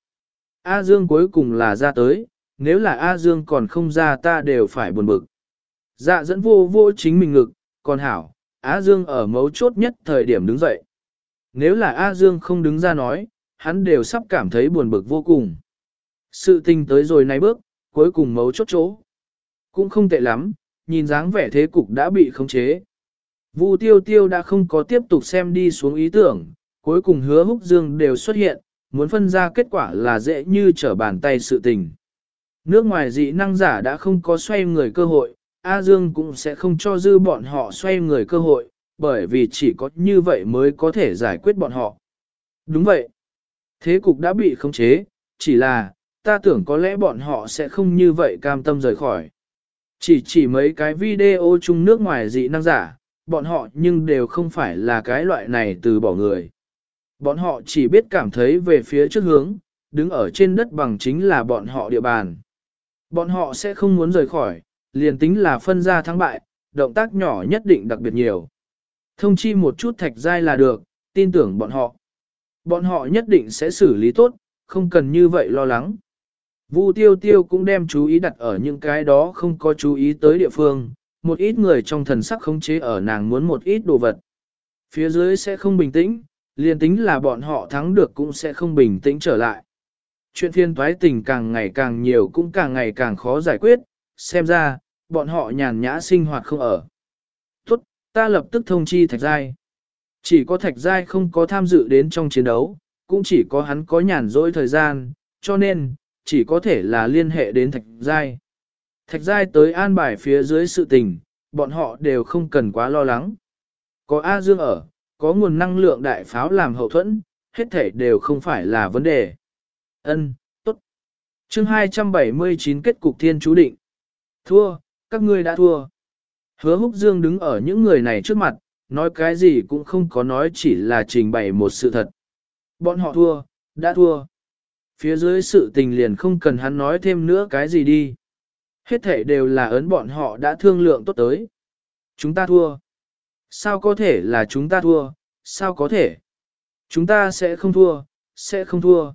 A Dương cuối cùng là ra tới, nếu là A Dương còn không ra ta đều phải buồn bực. Dạ dẫn vô vô chính mình ngực, còn hảo, A Dương ở mấu chốt nhất thời điểm đứng dậy. Nếu là A Dương không đứng ra nói, hắn đều sắp cảm thấy buồn bực vô cùng. Sự tình tới rồi này bước, cuối cùng mấu chốt chỗ. Cũng không tệ lắm, nhìn dáng vẻ thế cục đã bị khống chế. Vu Tiêu Tiêu đã không có tiếp tục xem đi xuống ý tưởng, cuối cùng Hứa Húc Dương đều xuất hiện, muốn phân ra kết quả là dễ như trở bàn tay sự tình. Nước ngoài dị năng giả đã không có xoay người cơ hội, A Dương cũng sẽ không cho dư bọn họ xoay người cơ hội, bởi vì chỉ có như vậy mới có thể giải quyết bọn họ. Đúng vậy. Thế cục đã bị khống chế, chỉ là, ta tưởng có lẽ bọn họ sẽ không như vậy cam tâm rời khỏi. Chỉ chỉ mấy cái video chung nước ngoài dị năng giả, bọn họ nhưng đều không phải là cái loại này từ bỏ người. Bọn họ chỉ biết cảm thấy về phía trước hướng, đứng ở trên đất bằng chính là bọn họ địa bàn. Bọn họ sẽ không muốn rời khỏi, liền tính là phân ra thắng bại, động tác nhỏ nhất định đặc biệt nhiều. Thông chi một chút thạch giai là được, tin tưởng bọn họ. Bọn họ nhất định sẽ xử lý tốt, không cần như vậy lo lắng. Vu Tiêu Tiêu cũng đem chú ý đặt ở những cái đó không có chú ý tới địa phương, một ít người trong thần sắc khống chế ở nàng muốn một ít đồ vật. Phía dưới sẽ không bình tĩnh, liền tính là bọn họ thắng được cũng sẽ không bình tĩnh trở lại. Chuyện phiên toái tình càng ngày càng nhiều cũng càng ngày càng khó giải quyết, xem ra, bọn họ nhàn nhã sinh hoạt không ở. Tốt, ta lập tức thông chi Thạch Giai. Chỉ có Thạch Giai không có tham dự đến trong chiến đấu, cũng chỉ có hắn có nhàn rỗi thời gian, cho nên, chỉ có thể là liên hệ đến Thạch Giai. Thạch Giai tới an bài phía dưới sự tình, bọn họ đều không cần quá lo lắng. Có A Dương ở, có nguồn năng lượng đại pháo làm hậu thuẫn, hết thể đều không phải là vấn đề. Ân, tốt. Chương hai trăm bảy mươi chín kết cục thiên chú định. Thua, các ngươi đã thua. Hứa Húc Dương đứng ở những người này trước mặt, nói cái gì cũng không có nói, chỉ là trình bày một sự thật. Bọn họ thua, đã thua. Phía dưới sự tình liền không cần hắn nói thêm nữa cái gì đi. Hết thể đều là ấn bọn họ đã thương lượng tốt tới. Chúng ta thua. Sao có thể là chúng ta thua, sao có thể? Chúng ta sẽ không thua, sẽ không thua.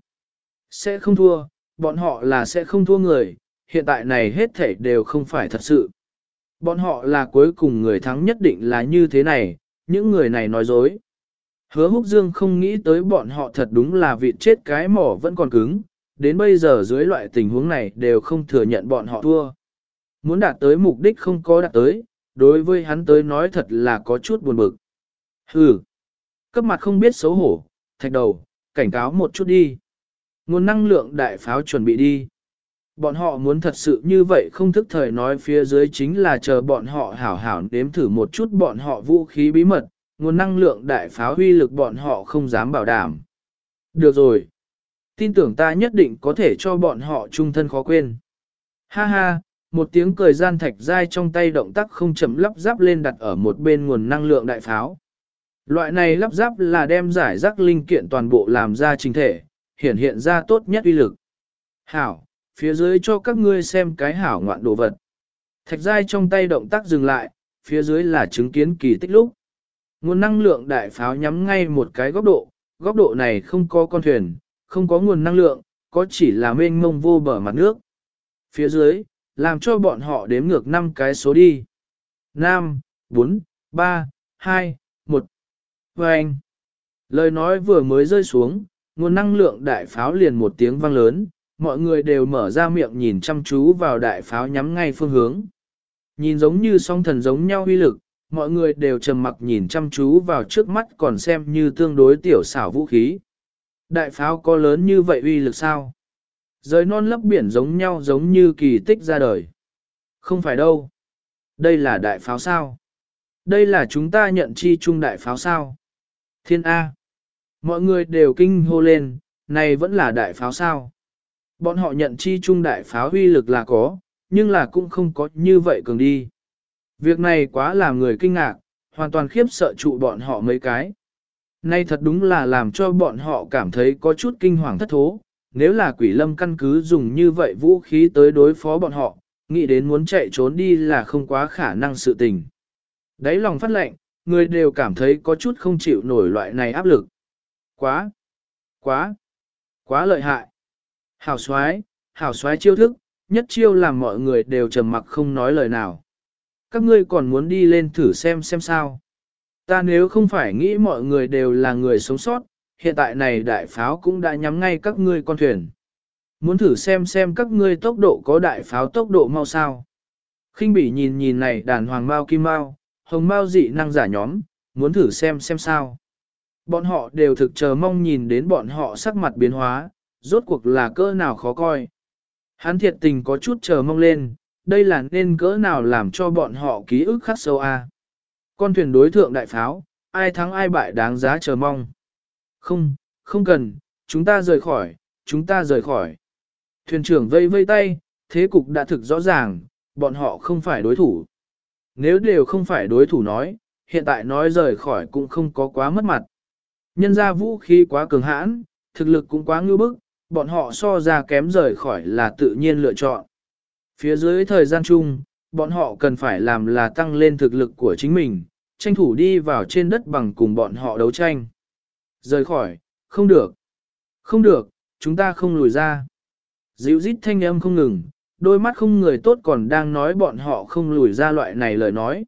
Sẽ không thua, bọn họ là sẽ không thua người, hiện tại này hết thể đều không phải thật sự. Bọn họ là cuối cùng người thắng nhất định là như thế này, những người này nói dối. Hứa Húc Dương không nghĩ tới bọn họ thật đúng là vị chết cái mỏ vẫn còn cứng, đến bây giờ dưới loại tình huống này đều không thừa nhận bọn họ thua. Muốn đạt tới mục đích không có đạt tới, đối với hắn tới nói thật là có chút buồn bực. Hừ, cấp mặt không biết xấu hổ, thạch đầu, cảnh cáo một chút đi. Nguồn năng lượng đại pháo chuẩn bị đi. Bọn họ muốn thật sự như vậy không thức thời nói phía dưới chính là chờ bọn họ hảo hảo nếm thử một chút bọn họ vũ khí bí mật, nguồn năng lượng đại pháo huy lực bọn họ không dám bảo đảm. Được rồi. Tin tưởng ta nhất định có thể cho bọn họ trung thân khó quên. Ha ha, một tiếng cười gian thạch dai trong tay động tác không chậm lắp ráp lên đặt ở một bên nguồn năng lượng đại pháo. Loại này lắp ráp là đem giải rác linh kiện toàn bộ làm ra trình thể, hiển hiện ra tốt nhất uy lực. Hảo, phía dưới cho các ngươi xem cái hảo ngoạn đồ vật. Thạch dai trong tay động tác dừng lại, phía dưới là chứng kiến kỳ tích lúc. Nguồn năng lượng đại pháo nhắm ngay một cái góc độ, góc độ này không có con thuyền, không có nguồn năng lượng, có chỉ là mênh mông vô bờ mặt nước. Phía dưới, làm cho bọn họ đếm ngược năm cái số đi. năm, bốn, ba, hai, một. Và anh, lời nói vừa mới rơi xuống, nguồn năng lượng đại pháo liền một tiếng vang lớn, mọi người đều mở ra miệng nhìn chăm chú vào đại pháo nhắm ngay phương hướng. Nhìn giống như song thần giống nhau uy lực, mọi người đều trầm mặc nhìn chăm chú vào trước mắt còn xem như tương đối tiểu xảo vũ khí. Đại pháo có lớn như vậy uy lực sao? Rời non lấp biển giống nhau giống như kỳ tích ra đời. Không phải đâu. Đây là đại pháo sao? Đây là chúng ta nhận chi chung đại pháo sao? Thiên A. Mọi người đều kinh hô lên, này vẫn là đại pháo sao? Bọn họ nhận chi chung đại pháo uy lực là có, nhưng là cũng không có như vậy cường đi. Việc này quá làm người kinh ngạc, hoàn toàn khiếp sợ trụ bọn họ mấy cái. Nay thật đúng là làm cho bọn họ cảm thấy có chút kinh hoàng thất thố, nếu là quỷ lâm căn cứ dùng như vậy vũ khí tới đối phó bọn họ, nghĩ đến muốn chạy trốn đi là không quá khả năng sự tình. Đấy lòng phát lệnh, người đều cảm thấy có chút không chịu nổi loại này áp lực. Quá, quá, quá lợi hại. Hảo xoái, hảo xoái chiêu thức, nhất chiêu làm mọi người đều trầm mặc không nói lời nào. Các ngươi còn muốn đi lên thử xem xem sao. Ta nếu không phải nghĩ mọi người đều là người sống sót, hiện tại này đại pháo cũng đã nhắm ngay các ngươi con thuyền. Muốn thử xem xem các ngươi tốc độ có đại pháo tốc độ mau sao. Khinh bỉ nhìn nhìn này đàn hoàng mao kim mao, hồng mao dị năng giả nhóm, muốn thử xem xem sao. Bọn họ đều thực chờ mong nhìn đến bọn họ sắc mặt biến hóa, rốt cuộc là cỡ nào khó coi. Hắn thiệt tình có chút chờ mong lên, đây là nên cỡ nào làm cho bọn họ ký ức khắc sâu a. Con thuyền đối thượng đại pháo, ai thắng ai bại đáng giá chờ mong. Không, không cần, chúng ta rời khỏi, chúng ta rời khỏi. Thuyền trưởng vây vây tay, thế cục đã thực rõ ràng, bọn họ không phải đối thủ. Nếu đều không phải đối thủ nói, hiện tại nói rời khỏi cũng không có quá mất mặt. Nhân ra vũ khí quá cường hãn, thực lực cũng quá ngưu bức, bọn họ so ra kém rời khỏi là tự nhiên lựa chọn. Phía dưới thời gian chung, bọn họ cần phải làm là tăng lên thực lực của chính mình, tranh thủ đi vào trên đất bằng cùng bọn họ đấu tranh. Rời khỏi, không được. Không được, chúng ta không lùi ra. Dịu rít thanh âm không ngừng, đôi mắt không người tốt còn đang nói bọn họ không lùi ra loại này lời nói.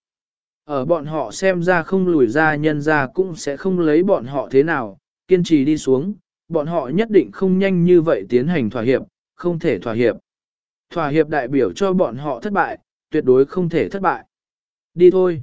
Ở bọn họ xem ra không lùi ra nhân ra cũng sẽ không lấy bọn họ thế nào, kiên trì đi xuống, bọn họ nhất định không nhanh như vậy tiến hành thỏa hiệp, không thể thỏa hiệp. Thỏa hiệp đại biểu cho bọn họ thất bại, tuyệt đối không thể thất bại. Đi thôi.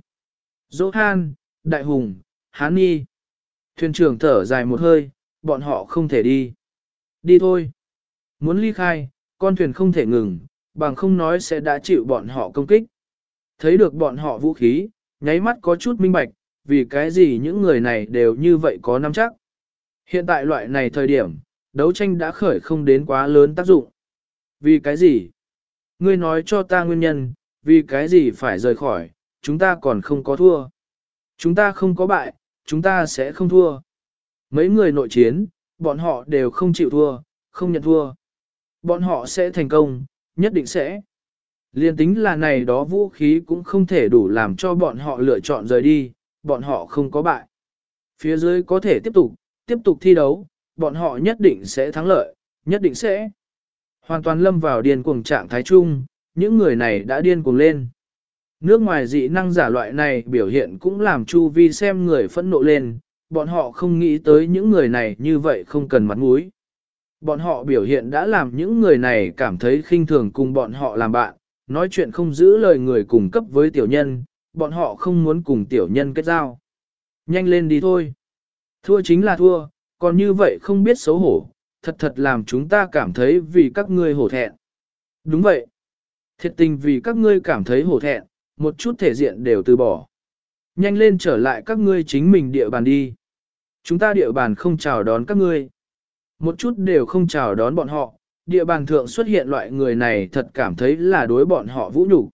Johan, Đại Hùng, Hán Nhi. Thuyền trưởng thở dài một hơi, bọn họ không thể đi. Đi thôi. Muốn ly khai, con thuyền không thể ngừng, bằng không nói sẽ đã chịu bọn họ công kích. Thấy được bọn họ vũ khí, nháy mắt có chút minh bạch, vì cái gì những người này đều như vậy có nắm chắc. Hiện tại loại này thời điểm, đấu tranh đã khởi không đến quá lớn tác dụng. Vì cái gì? Ngươi nói cho ta nguyên nhân, vì cái gì phải rời khỏi, chúng ta còn không có thua. Chúng ta không có bại, chúng ta sẽ không thua. Mấy người nội chiến, bọn họ đều không chịu thua, không nhận thua. Bọn họ sẽ thành công, nhất định sẽ. Liên tính là này đó vũ khí cũng không thể đủ làm cho bọn họ lựa chọn rời đi, bọn họ không có bại. Phía dưới có thể tiếp tục, tiếp tục thi đấu, bọn họ nhất định sẽ thắng lợi, nhất định sẽ. Hoàn toàn lâm vào điên cuồng trạng thái chung, những người này đã điên cuồng lên. Nước ngoài dị năng giả loại này biểu hiện cũng làm chu vi xem người phẫn nộ lên, bọn họ không nghĩ tới những người này như vậy không cần mặt mũi. Bọn họ biểu hiện đã làm những người này cảm thấy khinh thường cùng bọn họ làm bạn, nói chuyện không giữ lời người cùng cấp với tiểu nhân, bọn họ không muốn cùng tiểu nhân kết giao. Nhanh lên đi thôi. Thua chính là thua, còn như vậy không biết xấu hổ, thật thật làm chúng ta cảm thấy vì các ngươi hổ thẹn. Đúng vậy. Thiệt tình vì các ngươi cảm thấy hổ thẹn, một chút thể diện đều từ bỏ. Nhanh lên trở lại các ngươi chính mình địa bàn đi. Chúng ta địa bàn không chào đón các ngươi. Một chút đều không chào đón bọn họ, địa bàn thượng xuất hiện loại người này thật cảm thấy là đối bọn họ vũ nhục.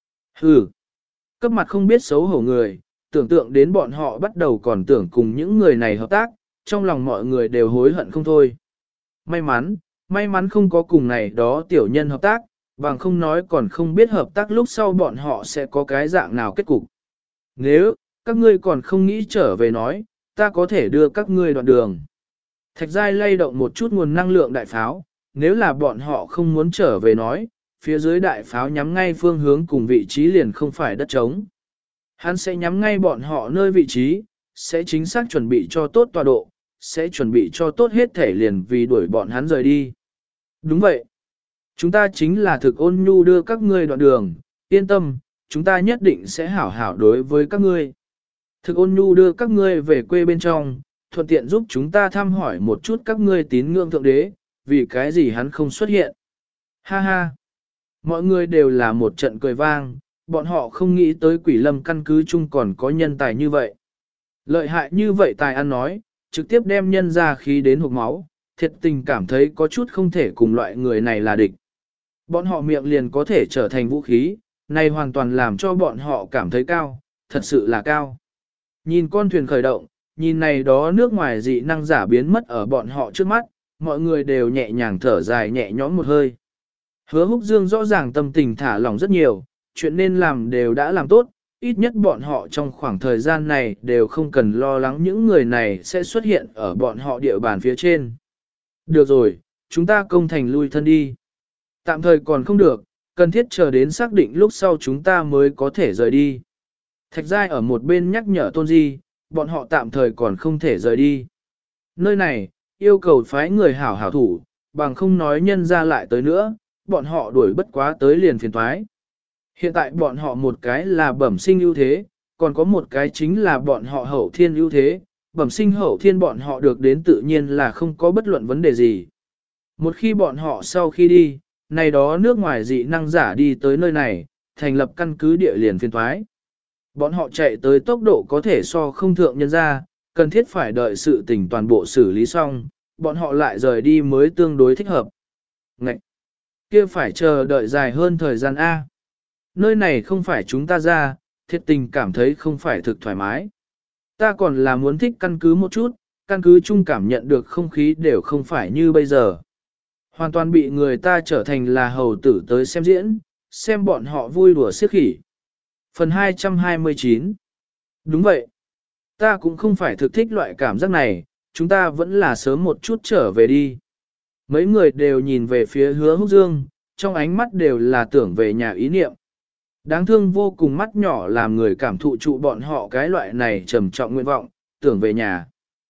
Hừ, cấp mặt không biết xấu hổ người, tưởng tượng đến bọn họ bắt đầu còn tưởng cùng những người này hợp tác, trong lòng mọi người đều hối hận không thôi. May mắn, may mắn không có cùng này đó tiểu nhân hợp tác, bằng không nói còn không biết hợp tác lúc sau bọn họ sẽ có cái dạng nào kết cục. Nếu, các ngươi còn không nghĩ trở về nói, ta có thể đưa các ngươi đoạn đường. Thạch Giai lay động một chút nguồn năng lượng đại pháo, nếu là bọn họ không muốn trở về nói, phía dưới đại pháo nhắm ngay phương hướng cùng vị trí liền không phải đất trống. Hắn sẽ nhắm ngay bọn họ nơi vị trí, sẽ chính xác chuẩn bị cho tốt tọa độ, sẽ chuẩn bị cho tốt hết thể liền vì đuổi bọn hắn rời đi. Đúng vậy. Chúng ta chính là thực ôn nhu đưa các ngươi đoạn đường, yên tâm, chúng ta nhất định sẽ hảo hảo đối với các ngươi. Thực ôn nhu đưa các ngươi về quê bên trong, thuận tiện giúp chúng ta thăm hỏi một chút các ngươi tín ngưỡng thượng đế, vì cái gì hắn không xuất hiện. Ha ha! Mọi người đều là một trận cười vang, bọn họ không nghĩ tới quỷ lâm căn cứ chung còn có nhân tài như vậy. Lợi hại như vậy tài ăn nói, trực tiếp đem nhân ra khí đến hộc máu, thiệt tình cảm thấy có chút không thể cùng loại người này là địch. Bọn họ miệng liền có thể trở thành vũ khí, này hoàn toàn làm cho bọn họ cảm thấy cao, thật sự là cao. Nhìn con thuyền khởi động, nhìn này đó nước ngoài dị năng giả biến mất ở bọn họ trước mắt, mọi người đều nhẹ nhàng thở dài nhẹ nhõm một hơi. Hứa Húc Dương rõ ràng tâm tình thả lỏng rất nhiều, chuyện nên làm đều đã làm tốt, ít nhất bọn họ trong khoảng thời gian này đều không cần lo lắng những người này sẽ xuất hiện ở bọn họ địa bàn phía trên. Được rồi, chúng ta công thành lui thân đi. Tạm thời còn không được, cần thiết chờ đến xác định lúc sau chúng ta mới có thể rời đi. Thạch Giai ở một bên nhắc nhở Tôn Di, bọn họ tạm thời còn không thể rời đi. Nơi này, yêu cầu phái người hảo hảo thủ, bằng không nói nhân ra lại tới nữa, bọn họ đuổi bất quá tới liền phiền toái. Hiện tại bọn họ một cái là bẩm sinh ưu thế, còn có một cái chính là bọn họ hậu thiên ưu thế, bẩm sinh hậu thiên bọn họ được đến tự nhiên là không có bất luận vấn đề gì. Một khi bọn họ sau khi đi, này đó nước ngoài dị năng giả đi tới nơi này, thành lập căn cứ địa liền phiên thoái. Bọn họ chạy tới tốc độ có thể so không thượng nhân ra, cần thiết phải đợi sự tình toàn bộ xử lý xong, bọn họ lại rời đi mới tương đối thích hợp. Ngậy! Kia phải chờ đợi dài hơn thời gian A. Nơi này không phải chúng ta ra, thiệt tình cảm thấy không phải thực thoải mái. Ta còn là muốn thích căn cứ một chút, căn cứ chung cảm nhận được không khí đều không phải như bây giờ. Hoàn toàn bị người ta trở thành là hầu tử tới xem diễn, xem bọn họ vui đùa siếc khỉ. Phần hai trăm hai mươi chín. Đúng vậy. Ta cũng không phải thực thích loại cảm giác này, chúng ta vẫn là sớm một chút trở về đi. Mấy người đều nhìn về phía Hứa Húc Dương, trong ánh mắt đều là tưởng về nhà ý niệm. Đáng thương vô cùng mắt nhỏ làm người cảm thụ trụ bọn họ cái loại này trầm trọng nguyện vọng, tưởng về nhà.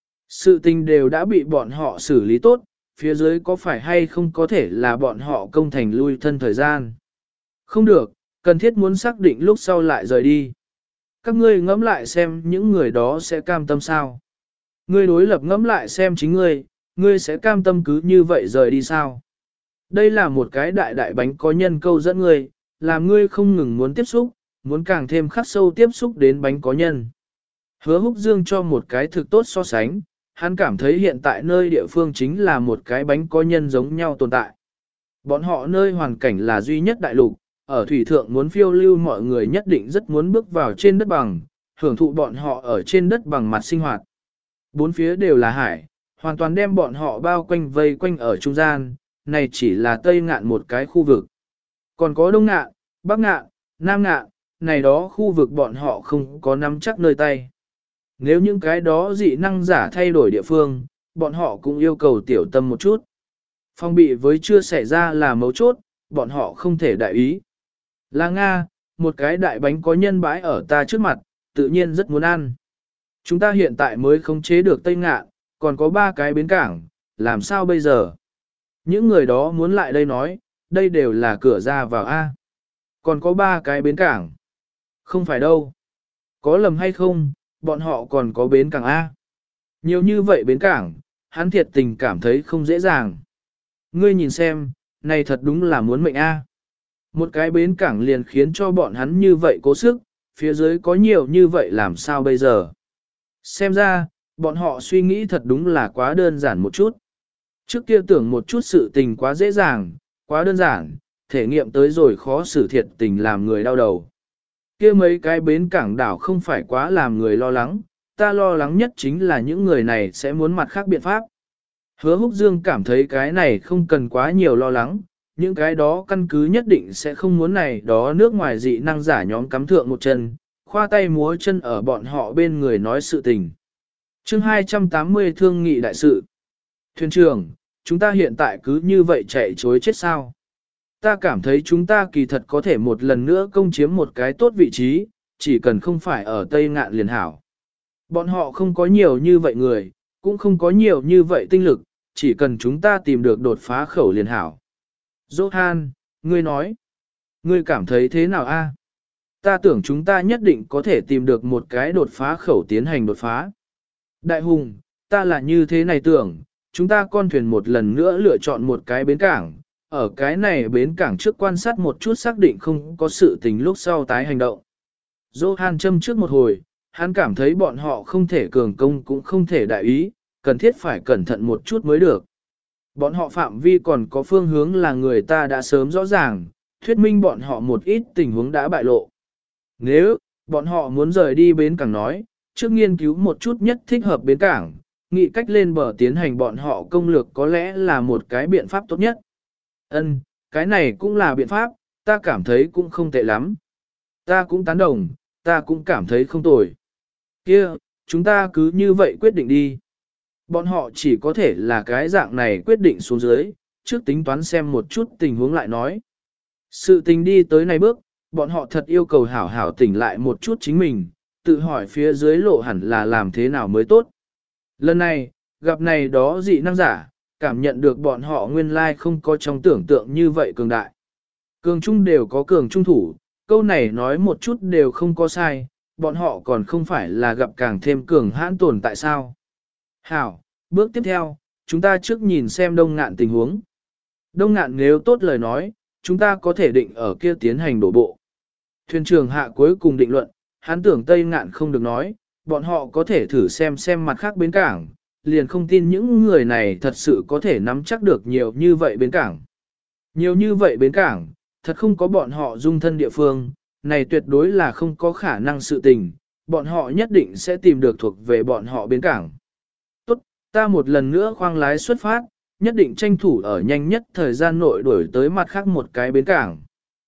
Sự tình đều đã bị bọn họ xử lý tốt, phía dưới có phải hay không có thể là bọn họ công thành lui thân thời gian. Không được, cần thiết muốn xác định lúc sau lại rời đi. Các ngươi ngẫm lại xem những người đó sẽ cam tâm sao. Ngươi đối lập ngẫm lại xem chính ngươi, ngươi sẽ cam tâm cứ như vậy rời đi sao. Đây là một cái đại đại bánh có nhân câu dẫn ngươi, làm ngươi không ngừng muốn tiếp xúc, muốn càng thêm khắc sâu tiếp xúc đến bánh có nhân. Hứa Húc Dương cho một cái thực tốt so sánh, hắn cảm thấy hiện tại nơi địa phương chính là một cái bánh có nhân giống nhau tồn tại. Bọn họ nơi hoàn cảnh là duy nhất đại lục, ở thủy thượng muốn phiêu lưu mọi người nhất định rất muốn bước vào trên đất bằng, hưởng thụ bọn họ ở trên đất bằng mặt sinh hoạt. Bốn phía đều là hải, hoàn toàn đem bọn họ bao quanh vây quanh ở trung gian, này chỉ là Tây Ngạn một cái khu vực. Còn có Đông Ngạn, Bắc ngạn, Nam ngạn, này đó khu vực bọn họ không có nắm chắc nơi tay. Nếu những cái đó dị năng giả thay đổi địa phương, bọn họ cũng yêu cầu tiểu tâm một chút. Phong bị với chưa xảy ra là mấu chốt, bọn họ không thể đại ý. Là Nga, một cái đại bánh có nhân bãi ở ta trước mặt, tự nhiên rất muốn ăn. Chúng ta hiện tại mới khống chế được Tây Ngạn, còn có ba cái bến cảng, làm sao bây giờ? Những người đó muốn lại đây nói, đây đều là cửa ra vào A. Còn có ba cái bến cảng. Không phải đâu. Có lầm hay không, bọn họ còn có bến cảng A. Nhiều như vậy bến cảng, hắn thiệt tình cảm thấy không dễ dàng. Ngươi nhìn xem, này thật đúng là muốn mệnh A. Một cái bến cảng liền khiến cho bọn hắn như vậy cố sức, phía dưới có nhiều như vậy làm sao bây giờ? Xem ra, bọn họ suy nghĩ thật đúng là quá đơn giản một chút. Trước kia tưởng một chút sự tình quá dễ dàng, quá đơn giản, thể nghiệm tới rồi khó xử thiệt tình làm người đau đầu. Kia mấy cái bến cảng đảo không phải quá làm người lo lắng, ta lo lắng nhất chính là những người này sẽ muốn mặt khác biện pháp. Hứa Húc Dương cảm thấy cái này không cần quá nhiều lo lắng, những cái đó căn cứ nhất định sẽ không muốn này đó nước ngoài dị năng giả nhóm cắm thượng một chân, khoa tay múa chân ở bọn họ bên người nói sự tình. chương hai trăm tám mươi thương nghị đại sự. Thuyền trưởng, chúng ta hiện tại cứ như vậy chạy chối chết sao? Ta cảm thấy chúng ta kỳ thật có thể một lần nữa công chiếm một cái tốt vị trí, chỉ cần không phải ở Tây Ngạn liền hảo. Bọn họ không có nhiều như vậy người, cũng không có nhiều như vậy tinh lực, chỉ cần chúng ta tìm được đột phá khẩu liền hảo. Johan, ngươi nói, ngươi cảm thấy thế nào a? Ta tưởng chúng ta nhất định có thể tìm được một cái đột phá khẩu tiến hành đột phá. Đại hùng, ta là như thế này tưởng, chúng ta con thuyền một lần nữa lựa chọn một cái bến cảng, ở cái này bến cảng trước quan sát một chút xác định không có sự tình lúc sau tái hành động. Johan châm trước một hồi, hắn cảm thấy bọn họ không thể cường công cũng không thể đại ý, cần thiết phải cẩn thận một chút mới được. Bọn họ phạm vi còn có phương hướng là người ta đã sớm rõ ràng, thuyết minh bọn họ một ít tình huống đã bại lộ. Nếu, bọn họ muốn rời đi bến cảng nói, trước nghiên cứu một chút nhất thích hợp bến cảng, nghĩ cách lên bờ tiến hành bọn họ công lược có lẽ là một cái biện pháp tốt nhất. Ân, cái này cũng là biện pháp, ta cảm thấy cũng không tệ lắm. Ta cũng tán đồng, ta cũng cảm thấy không tồi. Kia, chúng ta cứ như vậy quyết định đi. Bọn họ chỉ có thể là cái dạng này quyết định xuống dưới, trước tính toán xem một chút tình huống lại nói. Sự tình đi tới này bước, bọn họ thật yêu cầu hảo hảo tỉnh lại một chút chính mình, tự hỏi phía dưới lộ hẳn là làm thế nào mới tốt. Lần này, gặp này đó dị năng giả, cảm nhận được bọn họ nguyên lai không có trong tưởng tượng như vậy cường đại. Cường trung đều có cường trung thủ, câu này nói một chút đều không có sai, bọn họ còn không phải là gặp càng thêm cường hãn tồn tại sao. Hảo, bước tiếp theo, chúng ta trước nhìn xem đông ngạn tình huống. Đông ngạn nếu tốt lời nói, chúng ta có thể định ở kia tiến hành đổ bộ. Thuyền trưởng hạ cuối cùng định luận, hắn tưởng Tây ngạn không được nói, bọn họ có thể thử xem xem mặt khác bến cảng, liền không tin những người này thật sự có thể nắm chắc được nhiều như vậy bến cảng. Nhiều như vậy bến cảng, thật không có bọn họ dung thân địa phương, này tuyệt đối là không có khả năng sự tình, bọn họ nhất định sẽ tìm được thuộc về bọn họ bến cảng. Tốt, ta một lần nữa khoang lái xuất phát, nhất định tranh thủ ở nhanh nhất thời gian nội đuổi tới mặt khác một cái bến cảng.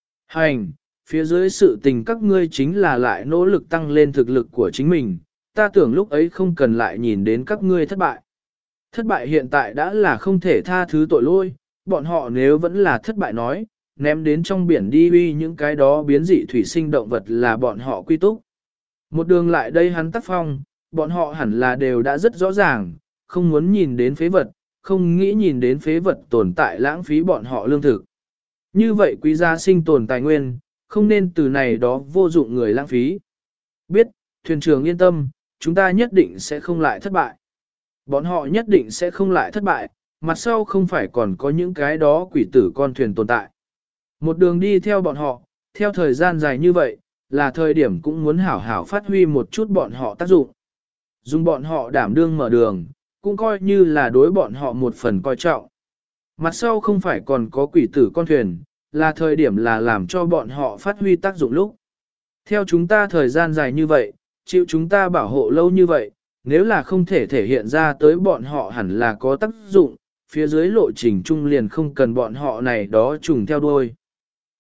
Hành, phía dưới sự tình các ngươi chính là lại nỗ lực tăng lên thực lực của chính mình, ta tưởng lúc ấy không cần lại nhìn đến các ngươi thất bại. Thất bại hiện tại đã là không thể tha thứ tội lỗi, bọn họ nếu vẫn là thất bại nói, ném đến trong biển đi uy những cái đó biến dị thủy sinh động vật là bọn họ quy túc. Một đường lại đây hắn tác phong, bọn họ hẳn là đều đã rất rõ ràng, không muốn nhìn đến phế vật, không nghĩ nhìn đến phế vật tồn tại lãng phí bọn họ lương thực. Như vậy quý gia sinh tồn tài nguyên, không nên từ này đó vô dụng người lãng phí. Biết, thuyền trưởng yên tâm, chúng ta nhất định sẽ không lại thất bại. Bọn họ nhất định sẽ không lại thất bại, mặt sau không phải còn có những cái đó quỷ tử con thuyền tồn tại. Một đường đi theo bọn họ, theo thời gian dài như vậy, là thời điểm cũng muốn hảo hảo phát huy một chút bọn họ tác dụng. Dùng bọn họ đảm đương mở đường, cũng coi như là đối bọn họ một phần coi trọng. Mặt sau không phải còn có quỷ tử con thuyền, là thời điểm là làm cho bọn họ phát huy tác dụng lúc. Theo chúng ta thời gian dài như vậy, chịu chúng ta bảo hộ lâu như vậy, nếu là không thể thể hiện ra tới bọn họ hẳn là có tác dụng, phía dưới lộ trình trung liền không cần bọn họ này đó trùng theo đuôi.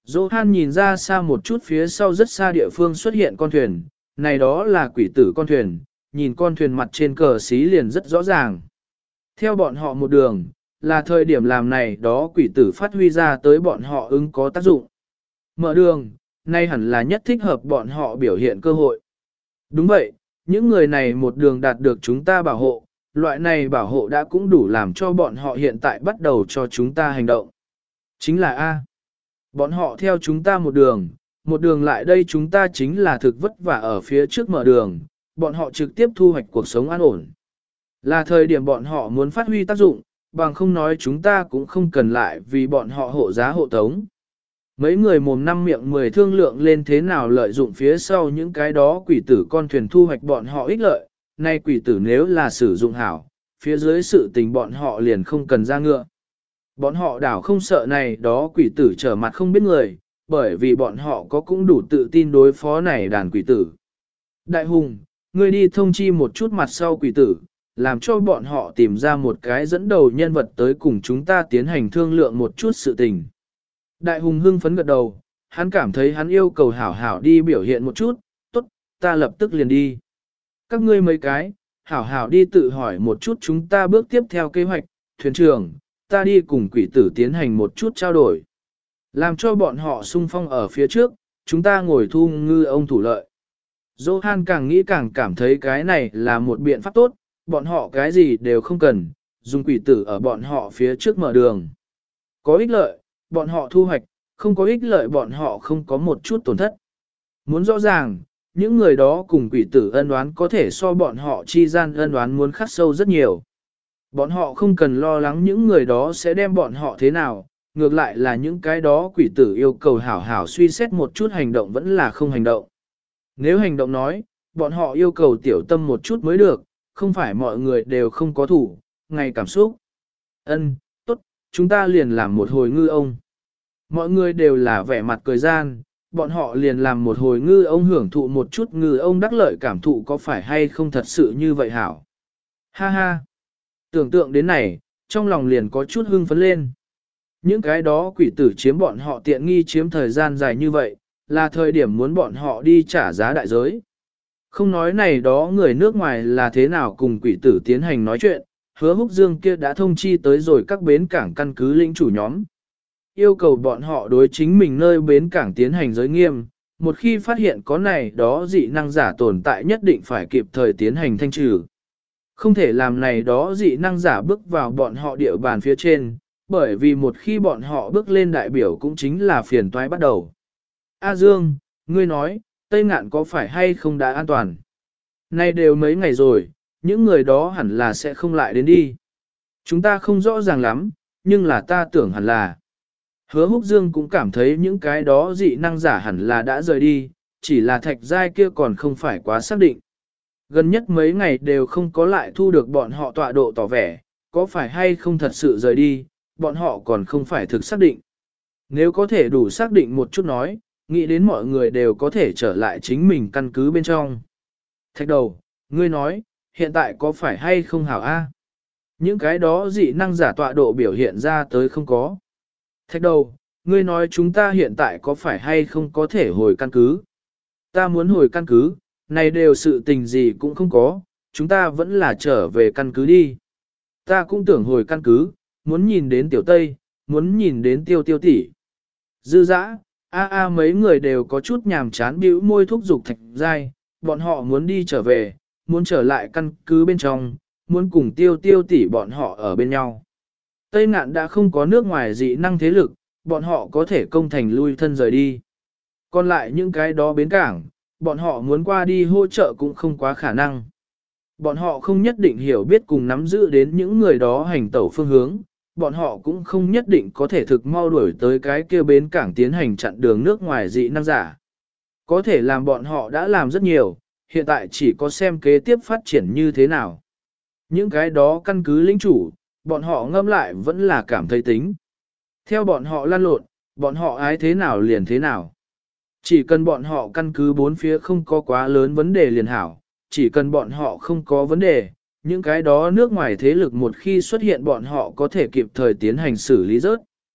Johan nhìn ra xa một chút phía sau rất xa địa phương xuất hiện con thuyền, này đó là quỷ tử con thuyền, nhìn con thuyền mặt trên cờ xí liền rất rõ ràng. Theo bọn họ một đường, là thời điểm làm này đó quỷ tử phát huy ra tới bọn họ ứng có tác dụng. Mở đường, nay hẳn là nhất thích hợp bọn họ biểu hiện cơ hội. Đúng vậy, những người này một đường đạt được chúng ta bảo hộ, loại này bảo hộ đã cũng đủ làm cho bọn họ hiện tại bắt đầu cho chúng ta hành động. Chính là A. Bọn họ theo chúng ta một đường, một đường lại đây chúng ta chính là thực vất vả ở phía trước mở đường, bọn họ trực tiếp thu hoạch cuộc sống an ổn. Là thời điểm bọn họ muốn phát huy tác dụng, bằng không nói chúng ta cũng không cần lại vì bọn họ hộ giá hộ tống. Mấy người mồm năm miệng mười thương lượng lên thế nào lợi dụng phía sau những cái đó quỷ tử con thuyền thu hoạch bọn họ ích lợi, nay quỷ tử nếu là sử dụng hảo, phía dưới sự tình bọn họ liền không cần ra ngựa. Bọn họ đảo không sợ này đó quỷ tử trở mặt không biết người, bởi vì bọn họ có cũng đủ tự tin đối phó này đàn quỷ tử. Đại hùng, ngươi đi thông chi một chút mặt sau quỷ tử, làm cho bọn họ tìm ra một cái dẫn đầu nhân vật tới cùng chúng ta tiến hành thương lượng một chút sự tình. Đại hùng hưng phấn gật đầu, hắn cảm thấy hắn yêu cầu hảo hảo đi biểu hiện một chút, tốt, ta lập tức liền đi. Các ngươi mấy cái, hảo hảo đi tự hỏi một chút chúng ta bước tiếp theo kế hoạch, thuyền trưởng, ta đi cùng quỷ tử tiến hành một chút trao đổi. Làm cho bọn họ sung phong ở phía trước, chúng ta ngồi thu ngư ông thủ lợi. Johan càng nghĩ càng cảm thấy cái này là một biện pháp tốt, bọn họ cái gì đều không cần, dùng quỷ tử ở bọn họ phía trước mở đường. Có ích lợi, bọn họ thu hoạch, không có ích lợi bọn họ không có một chút tổn thất. Muốn rõ ràng, những người đó cùng quỷ tử ân oán có thể so bọn họ chi gian ân oán muốn khắc sâu rất nhiều. Bọn họ không cần lo lắng những người đó sẽ đem bọn họ thế nào, ngược lại là những cái đó quỷ tử yêu cầu hảo hảo suy xét một chút hành động vẫn là không hành động. Nếu hành động nói, bọn họ yêu cầu tiểu tâm một chút mới được, không phải mọi người đều không có thủ, ngày cảm xúc. Ân, tốt, chúng ta liền làm một hồi ngư ông. Mọi người đều là vẻ mặt cười gian, bọn họ liền làm một hồi ngư ông hưởng thụ một chút ngư ông đắc lợi cảm thụ có phải hay không thật sự như vậy hảo. Ha ha, tưởng tượng đến này, trong lòng liền có chút hưng phấn lên. Những cái đó quỷ tử chiếm bọn họ tiện nghi chiếm thời gian dài như vậy, là thời điểm muốn bọn họ đi trả giá đại giới. Không nói này đó người nước ngoài là thế nào cùng quỷ tử tiến hành nói chuyện, hứa húc dương kia đã thông chi tới rồi các bến cảng căn cứ lĩnh chủ nhóm. Yêu cầu bọn họ đối chính mình nơi bến cảng tiến hành giới nghiêm, một khi phát hiện có này đó dị năng giả tồn tại nhất định phải kịp thời tiến hành thanh trừ. Không thể làm này đó dị năng giả bước vào bọn họ địa bàn phía trên, bởi vì một khi bọn họ bước lên đại biểu cũng chính là phiền toái bắt đầu. A Dương, ngươi nói, Tây Ngạn có phải hay không đã an toàn? Nay đều mấy ngày rồi, những người đó hẳn là sẽ không lại đến đi. Chúng ta không rõ ràng lắm, nhưng là ta tưởng hẳn là. Hứa Húc Dương cũng cảm thấy những cái đó dị năng giả hẳn là đã rời đi, chỉ là thạch giai kia còn không phải quá xác định. Gần nhất mấy ngày đều không có lại thu được bọn họ tọa độ tỏ vẻ, có phải hay không thật sự rời đi, bọn họ còn không phải thực xác định. Nếu có thể đủ xác định một chút nói, nghĩ đến mọi người đều có thể trở lại chính mình căn cứ bên trong. Thạch đầu, ngươi nói, hiện tại có phải hay không hảo a? Những cái đó dị năng giả tọa độ biểu hiện ra tới không có. Thạch đầu, ngươi nói chúng ta hiện tại có phải hay không có thể hồi căn cứ? Ta muốn hồi căn cứ, này đều sự tình gì cũng không có, chúng ta vẫn là trở về căn cứ đi. Ta cũng tưởng hồi căn cứ, muốn nhìn đến tiểu Tây, muốn nhìn đến tiêu tiêu tỷ. Dư dã, a a mấy người đều có chút nhàm chán bĩu môi thúc giục thạch giai, bọn họ muốn đi trở về, muốn trở lại căn cứ bên trong, muốn cùng tiêu tiêu tỷ bọn họ ở bên nhau. Tây Ngạn đã không có nước ngoài dị năng thế lực, bọn họ có thể công thành lui thân rời đi. Còn lại những cái đó bến cảng, bọn họ muốn qua đi hỗ trợ cũng không quá khả năng. Bọn họ không nhất định hiểu biết cùng nắm giữ đến những người đó hành tẩu phương hướng, bọn họ cũng không nhất định có thể thực mau đuổi tới cái kia bến cảng tiến hành chặn đường nước ngoài dị năng giả. Có thể làm bọn họ đã làm rất nhiều, hiện tại chỉ có xem kế tiếp phát triển như thế nào. Những cái đó căn cứ lĩnh chủ, bọn họ ngâm lại vẫn là cảm thấy tính. Theo bọn họ lan lộn, bọn họ ái thế nào liền thế nào. Chỉ cần bọn họ căn cứ bốn phía không có quá lớn vấn đề liền hảo, chỉ cần bọn họ không có vấn đề, những cái đó nước ngoài thế lực một khi xuất hiện bọn họ có thể kịp thời tiến hành xử lý rớt.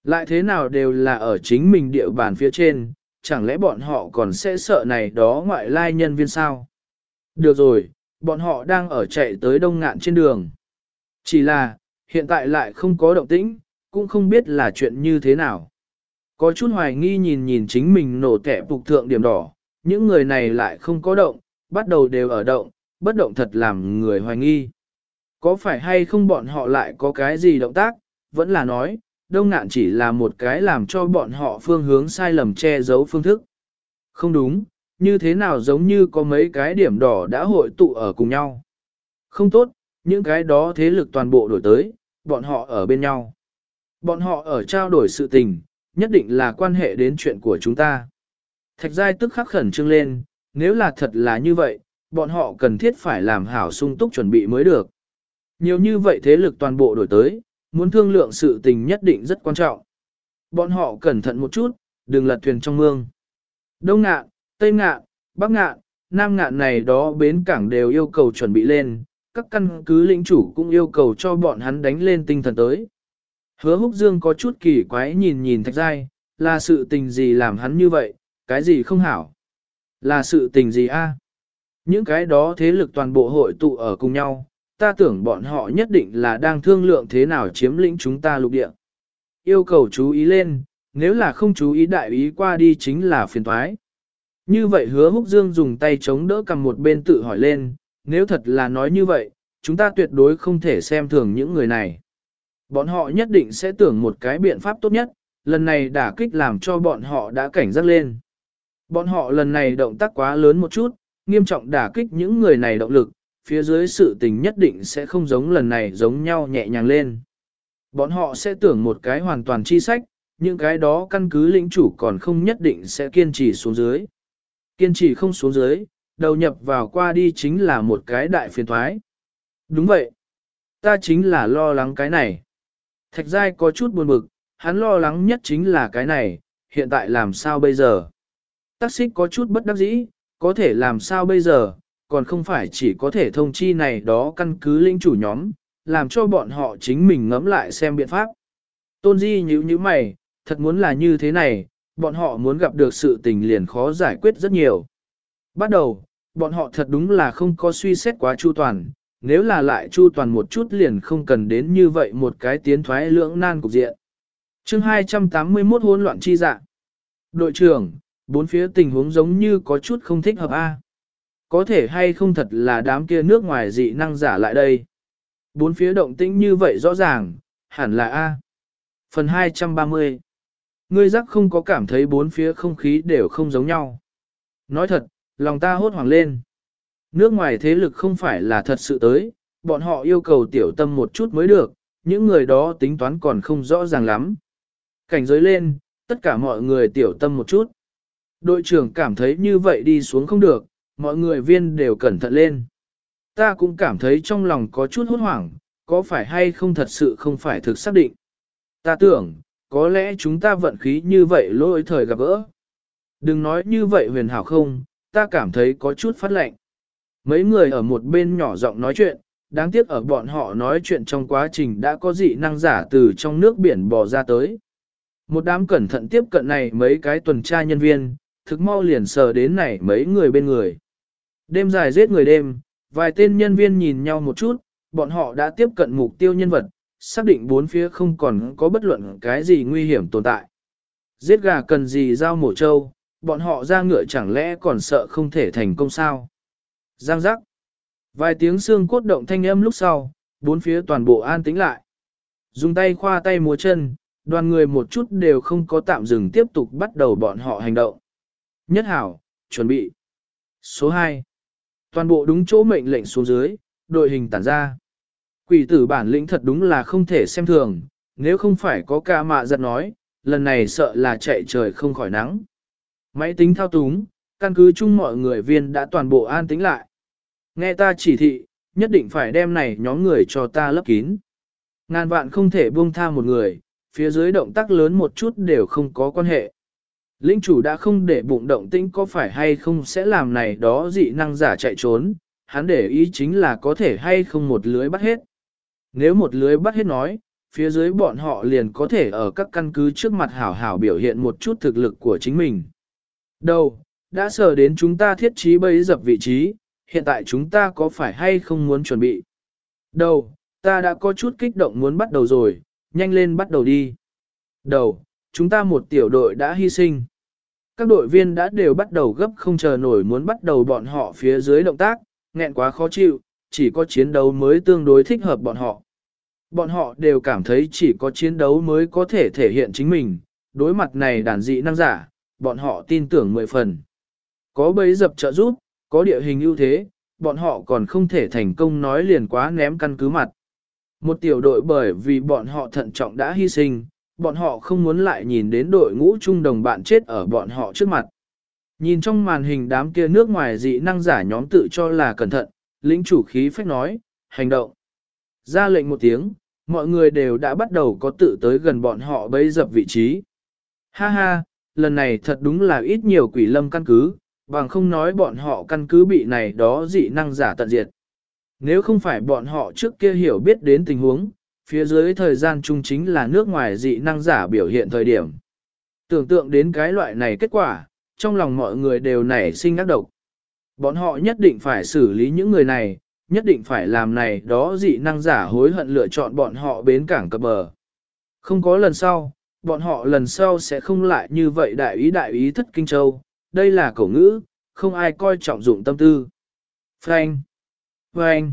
Lại thế nào đều là ở chính mình địa bàn phía trên, chẳng lẽ bọn họ còn sẽ sợ này đó ngoại lai nhân viên sao? Được rồi, bọn họ đang ở chạy tới đông ngạn trên đường. Chỉ là, hiện tại lại không có động tĩnh, cũng không biết là chuyện như thế nào. Có chút hoài nghi nhìn nhìn chính mình nổ tẻ phục thượng điểm đỏ, những người này lại không có động, bắt đầu đều ở động, bất động thật làm người hoài nghi. Có phải hay không bọn họ lại có cái gì động tác, vẫn là nói, đông ngạn chỉ là một cái làm cho bọn họ phương hướng sai lầm che giấu phương thức. Không đúng, như thế nào giống như có mấy cái điểm đỏ đã hội tụ ở cùng nhau. Không tốt, những cái đó thế lực toàn bộ đổi tới, bọn họ ở bên nhau. Bọn họ ở trao đổi sự tình, nhất định là quan hệ đến chuyện của chúng ta. Thạch giai tức khắc khẩn trương lên, nếu là thật là như vậy, bọn họ cần thiết phải làm hảo sung túc chuẩn bị mới được. Nhiều như vậy thế lực toàn bộ đổi tới, muốn thương lượng sự tình nhất định rất quan trọng. Bọn họ cẩn thận một chút, đừng lật thuyền trong mương. Đông ngạn, Tây ngạn, Bắc ngạn, Nam ngạn này đó bến cảng đều yêu cầu chuẩn bị lên, các căn cứ lĩnh chủ cũng yêu cầu cho bọn hắn đánh lên tinh thần tới. Hứa Húc Dương có chút kỳ quái nhìn nhìn Thạch Giai, là sự tình gì làm hắn như vậy, cái gì không hảo? Là sự tình gì a? Những cái đó thế lực toàn bộ hội tụ ở cùng nhau, ta tưởng bọn họ nhất định là đang thương lượng thế nào chiếm lĩnh chúng ta lục địa. Yêu cầu chú ý lên, nếu là không chú ý đại ý qua đi chính là phiền toái. Như vậy Hứa Húc Dương dùng tay chống đỡ cầm một bên tự hỏi lên, nếu thật là nói như vậy, chúng ta tuyệt đối không thể xem thường những người này. Bọn họ nhất định sẽ tưởng một cái biện pháp tốt nhất, lần này đả kích làm cho bọn họ đã cảnh giác lên. Bọn họ lần này động tác quá lớn một chút, nghiêm trọng đả kích những người này động lực, phía dưới sự tình nhất định sẽ không giống lần này giống nhau nhẹ nhàng lên. Bọn họ sẽ tưởng một cái hoàn toàn chi sách, những cái đó căn cứ lĩnh chủ còn không nhất định sẽ kiên trì xuống dưới. Kiên trì không xuống dưới, đầu nhập vào qua đi chính là một cái đại phiền thoái. Đúng vậy. Ta chính là lo lắng cái này. Thạch Giai có chút buồn bực, hắn lo lắng nhất chính là cái này, hiện tại làm sao bây giờ? Tắc xích có chút bất đắc dĩ, có thể làm sao bây giờ, còn không phải chỉ có thể thông chi này đó căn cứ lĩnh chủ nhóm, làm cho bọn họ chính mình ngẫm lại xem biện pháp. Tôn Di nhíu nhíu mày, thật muốn là như thế này, bọn họ muốn gặp được sự tình liền khó giải quyết rất nhiều. Bắt đầu, bọn họ thật đúng là không có suy xét quá chu toàn, nếu là lại chu toàn một chút liền không cần đến như vậy một cái tiến thoái lưỡng nan cục diện. chương hai trăm tám mươi mốt hỗn loạn chi dạ. Đội trưởng, bốn phía tình huống giống như có chút không thích hợp a. Có thể hay không thật là đám kia nước ngoài dị năng giả lại đây. Bốn phía động tĩnh như vậy rõ ràng, hẳn là A. Phần hai trăm ba mươi. Ngươi giác không có cảm thấy bốn phía không khí đều không giống nhau. Nói thật, lòng ta hốt hoảng lên. Nước ngoài thế lực không phải là thật sự tới, bọn họ yêu cầu tiểu tâm một chút mới được, những người đó tính toán còn không rõ ràng lắm. Cảnh giới lên, tất cả mọi người tiểu tâm một chút. Đội trưởng cảm thấy như vậy đi xuống không được, mọi người viên đều cẩn thận lên. Ta cũng cảm thấy trong lòng có chút hốt hoảng, có phải hay không thật sự không phải thực xác định. Ta tưởng, có lẽ chúng ta vận khí như vậy lỗi thời gặp gỡ. Đừng nói như vậy huyền hảo không, ta cảm thấy có chút phát lệnh. Mấy người ở một bên nhỏ giọng nói chuyện, đáng tiếc ở bọn họ nói chuyện trong quá trình đã có dị năng giả từ trong nước biển bò ra tới. Một đám cẩn thận tiếp cận này mấy cái tuần tra nhân viên, thực mau liền sờ đến này mấy người bên người. Đêm dài giết người đêm, vài tên nhân viên nhìn nhau một chút, bọn họ đã tiếp cận mục tiêu nhân vật, xác định bốn phía không còn có bất luận cái gì nguy hiểm tồn tại. Giết gà cần gì dao mổ trâu, bọn họ ra ngựa chẳng lẽ còn sợ không thể thành công sao? Giang giác. Vài tiếng xương cốt động thanh âm lúc sau, bốn phía toàn bộ an tĩnh lại. Dùng tay khoa tay múa chân, đoàn người một chút đều không có tạm dừng tiếp tục bắt đầu bọn họ hành động. Nhất hảo, chuẩn bị. Số hai. Toàn bộ đúng chỗ mệnh lệnh xuống dưới, đội hình tản ra. Quỷ tử bản lĩnh thật đúng là không thể xem thường, nếu không phải có ca mạ giật nói, lần này sợ là chạy trời không khỏi nắng. Máy tính thao túng, căn cứ chung mọi người viên đã toàn bộ an tĩnh lại. Nghe ta chỉ thị, nhất định phải đem này nhóm người cho ta lấp kín. Ngàn vạn không thể buông tha một người, phía dưới động tác lớn một chút đều không có quan hệ. Linh chủ đã không để bụng động tĩnh có phải hay không sẽ làm này đó dị năng giả chạy trốn, hắn để ý chính là có thể hay không một lưới bắt hết. Nếu một lưới bắt hết nói, phía dưới bọn họ liền có thể ở các căn cứ trước mặt hảo hảo biểu hiện một chút thực lực của chính mình. Đâu, đã sờ đến chúng ta thiết trí bấy dập vị trí, hiện tại chúng ta có phải hay không muốn chuẩn bị? Đâu, ta đã có chút kích động muốn bắt đầu rồi, nhanh lên bắt đầu đi. Đầu, chúng ta một tiểu đội đã hy sinh. Các đội viên đã đều bắt đầu gấp không chờ nổi muốn bắt đầu bọn họ phía dưới động tác, nghẹn quá khó chịu, chỉ có chiến đấu mới tương đối thích hợp bọn họ. Bọn họ đều cảm thấy chỉ có chiến đấu mới có thể thể hiện chính mình, đối mặt này đàn dị năng giả, bọn họ tin tưởng mười phần. Có bấy dập trợ giúp, có địa hình ưu thế, bọn họ còn không thể thành công nói liền quá ném căn cứ mặt. Một tiểu đội bởi vì bọn họ thận trọng đã hy sinh, bọn họ không muốn lại nhìn đến đội ngũ chung đồng bạn chết ở bọn họ trước mặt. Nhìn trong màn hình đám kia nước ngoài dị năng giả nhóm tự cho là cẩn thận, lĩnh chủ khí phách nói, hành động. Ra lệnh một tiếng, mọi người đều đã bắt đầu có tự tới gần bọn họ bấy dập vị trí. Ha ha, lần này thật đúng là ít nhiều quỷ lâm căn cứ, bằng không nói bọn họ căn cứ bị này đó dị năng giả tận diệt. Nếu không phải bọn họ trước kia hiểu biết đến tình huống, phía dưới thời gian chung chính là nước ngoài dị năng giả biểu hiện thời điểm. Tưởng tượng đến cái loại này kết quả, trong lòng mọi người đều nảy sinh ác độc. Bọn họ nhất định phải xử lý những người này, nhất định phải làm này đó dị năng giả hối hận lựa chọn bọn họ bến cảng cập bờ. Không có lần sau, bọn họ lần sau sẽ không lại như vậy đại ý đại ý thất kinh châu, đây là cổ ngữ, không ai coi trọng dụng tâm tư. Frank, Frank,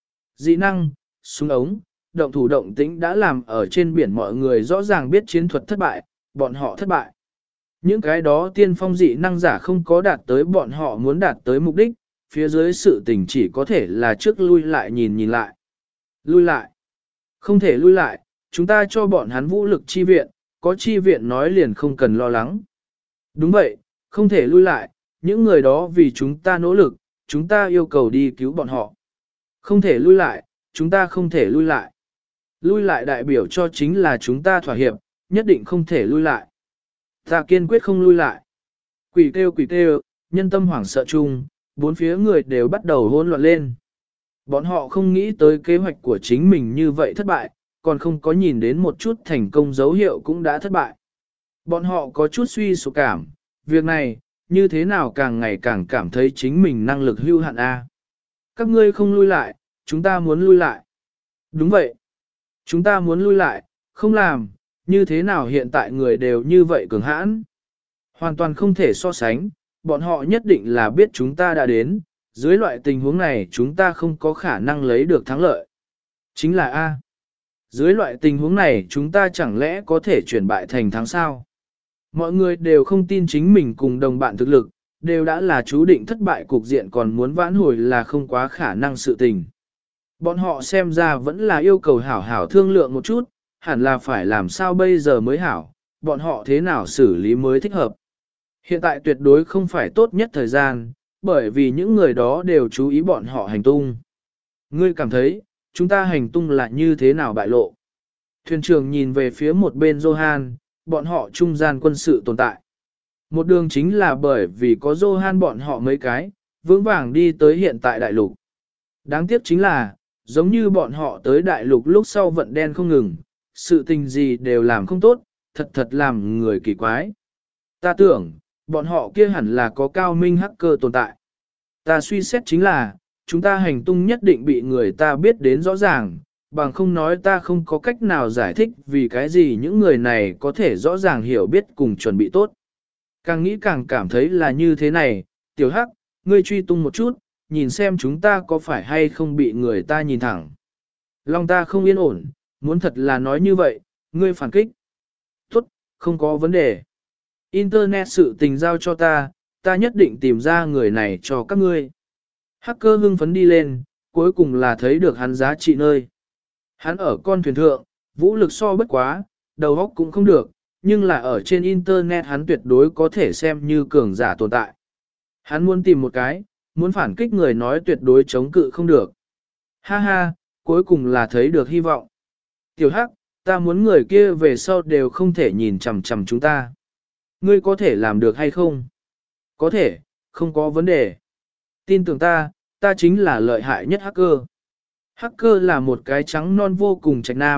dị năng, súng ống, động thủ động tĩnh đã làm ở trên biển mọi người rõ ràng biết chiến thuật thất bại, bọn họ thất bại. Những cái đó tiên phong dị năng giả không có đạt tới bọn họ muốn đạt tới mục đích, phía dưới sự tình chỉ có thể là trước lui lại nhìn nhìn lại. Lui lại. Không thể lui lại, chúng ta cho bọn hắn vũ lực chi viện, có chi viện nói liền không cần lo lắng. Đúng vậy, không thể lui lại, những người đó vì chúng ta nỗ lực, chúng ta yêu cầu đi cứu bọn họ. Không thể lui lại, chúng ta không thể lui lại. Lui lại đại biểu cho chính là chúng ta thỏa hiệp, nhất định không thể lui lại. Ta kiên quyết không lui lại. Quỷ kêu quỷ kêu, nhân tâm hoảng sợ chung, bốn phía người đều bắt đầu hỗn loạn lên. Bọn họ không nghĩ tới kế hoạch của chính mình như vậy thất bại, còn không có nhìn đến một chút thành công dấu hiệu cũng đã thất bại. Bọn họ có chút suy sụp cảm, việc này, như thế nào càng ngày càng cảm thấy chính mình năng lực hưu hạn A. Các ngươi không lui lại, chúng ta muốn lui lại. Đúng vậy. Chúng ta muốn lui lại, không làm, như thế nào hiện tại người đều như vậy cường hãn. Hoàn toàn không thể so sánh, bọn họ nhất định là biết chúng ta đã đến, dưới loại tình huống này chúng ta không có khả năng lấy được thắng lợi. Chính là A. Dưới loại tình huống này chúng ta chẳng lẽ có thể chuyển bại thành thắng sao? Mọi người đều không tin chính mình cùng đồng bạn thực lực, đều đã là chú định thất bại cục diện còn muốn vãn hồi là không quá khả năng sự tình. Bọn họ xem ra vẫn là yêu cầu hảo hảo thương lượng một chút, hẳn là phải làm sao bây giờ mới hảo, bọn họ thế nào xử lý mới thích hợp. Hiện tại tuyệt đối không phải tốt nhất thời gian, bởi vì những người đó đều chú ý bọn họ hành tung. Ngươi cảm thấy, chúng ta hành tung là như thế nào bại lộ? Thuyền trưởng nhìn về phía một bên Johan, bọn họ trung gian quân sự tồn tại. Một đường chính là bởi vì có Johan bọn họ mấy cái, vững vàng đi tới hiện tại đại lục. Đáng tiếc chính là, giống như bọn họ tới đại lục lúc sau vận đen không ngừng, sự tình gì đều làm không tốt, thật thật làm người kỳ quái. Ta tưởng, bọn họ kia hẳn là có cao minh hacker tồn tại. Ta suy xét chính là, chúng ta hành tung nhất định bị người ta biết đến rõ ràng, bằng không nói ta không có cách nào giải thích vì cái gì những người này có thể rõ ràng hiểu biết cùng chuẩn bị tốt. Càng nghĩ càng cảm thấy là như thế này, tiểu hắc, ngươi truy tung một chút, nhìn xem chúng ta có phải hay không bị người ta nhìn thẳng. Lòng ta không yên ổn, muốn thật là nói như vậy, ngươi phản kích. Tốt, không có vấn đề. Internet sự tình giao cho ta, ta nhất định tìm ra người này cho các ngươi. Hacker hưng phấn đi lên, cuối cùng là thấy được hắn giá trị nơi. Hắn ở con thuyền thượng, vũ lực so bất quá, đầu óc cũng không được, nhưng là ở trên Internet hắn tuyệt đối có thể xem như cường giả tồn tại. Hắn muốn tìm một cái, muốn phản kích người nói tuyệt đối chống cự không được. Ha ha, cuối cùng là thấy được hy vọng. Tiểu Hắc, ta muốn người kia về sau đều không thể nhìn chằm chằm chúng ta. Ngươi có thể làm được hay không? Có thể, không có vấn đề. Tin tưởng ta, ta chính là lợi hại nhất hacker. Hacker là một cái trắng non vô cùng trạch nam,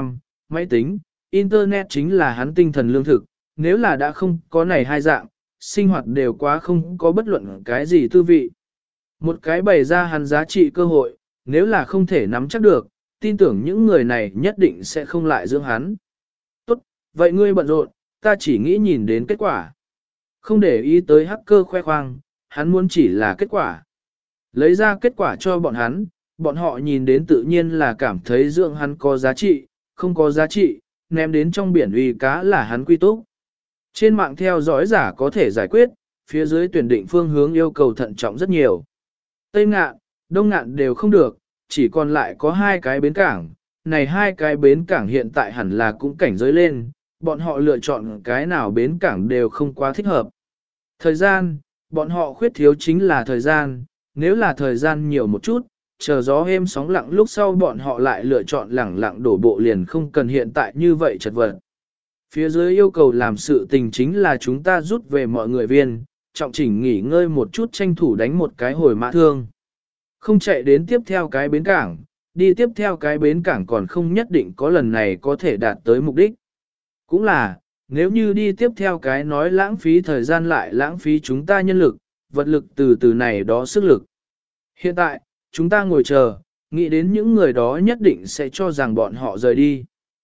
máy tính, internet chính là hắn tinh thần lương thực, nếu là đã không có này hai dạng, sinh hoạt đều quá không có bất luận cái gì tư vị. Một cái bày ra hắn giá trị cơ hội, nếu là không thể nắm chắc được, tin tưởng những người này nhất định sẽ không lại dưỡng hắn. Tốt, vậy ngươi bận rộn, ta chỉ nghĩ nhìn đến kết quả. Không để ý tới hacker khoe khoang, hắn muốn chỉ là kết quả. Lấy ra kết quả cho bọn hắn, bọn họ nhìn đến tự nhiên là cảm thấy dưỡng hắn có giá trị, không có giá trị, ném đến trong biển uy cá là hắn quy túc. Trên mạng theo dõi giả có thể giải quyết, phía dưới tuyển định phương hướng yêu cầu thận trọng rất nhiều. Tây ngạn, đông ngạn đều không được, chỉ còn lại có hai cái bến cảng. Này hai cái bến cảng hiện tại hẳn là cũng cảnh giới lên, bọn họ lựa chọn cái nào bến cảng đều không quá thích hợp. Thời gian, bọn họ khuyết thiếu chính là thời gian, nếu là thời gian nhiều một chút, chờ gió êm sóng lặng lúc sau bọn họ lại lựa chọn lẳng lặng đổ bộ liền không cần hiện tại như vậy chật vật. Phía dưới yêu cầu làm sự tình chính là chúng ta rút về mọi người viên, trọng chỉnh nghỉ ngơi một chút tranh thủ đánh một cái hồi mã thương. Không chạy đến tiếp theo cái bến cảng, đi tiếp theo cái bến cảng còn không nhất định có lần này có thể đạt tới mục đích. Cũng là, nếu như đi tiếp theo cái nói lãng phí thời gian lại lãng phí chúng ta nhân lực, vật lực từ từ này đó sức lực. Hiện tại, chúng ta ngồi chờ, nghĩ đến những người đó nhất định sẽ cho rằng bọn họ rời đi.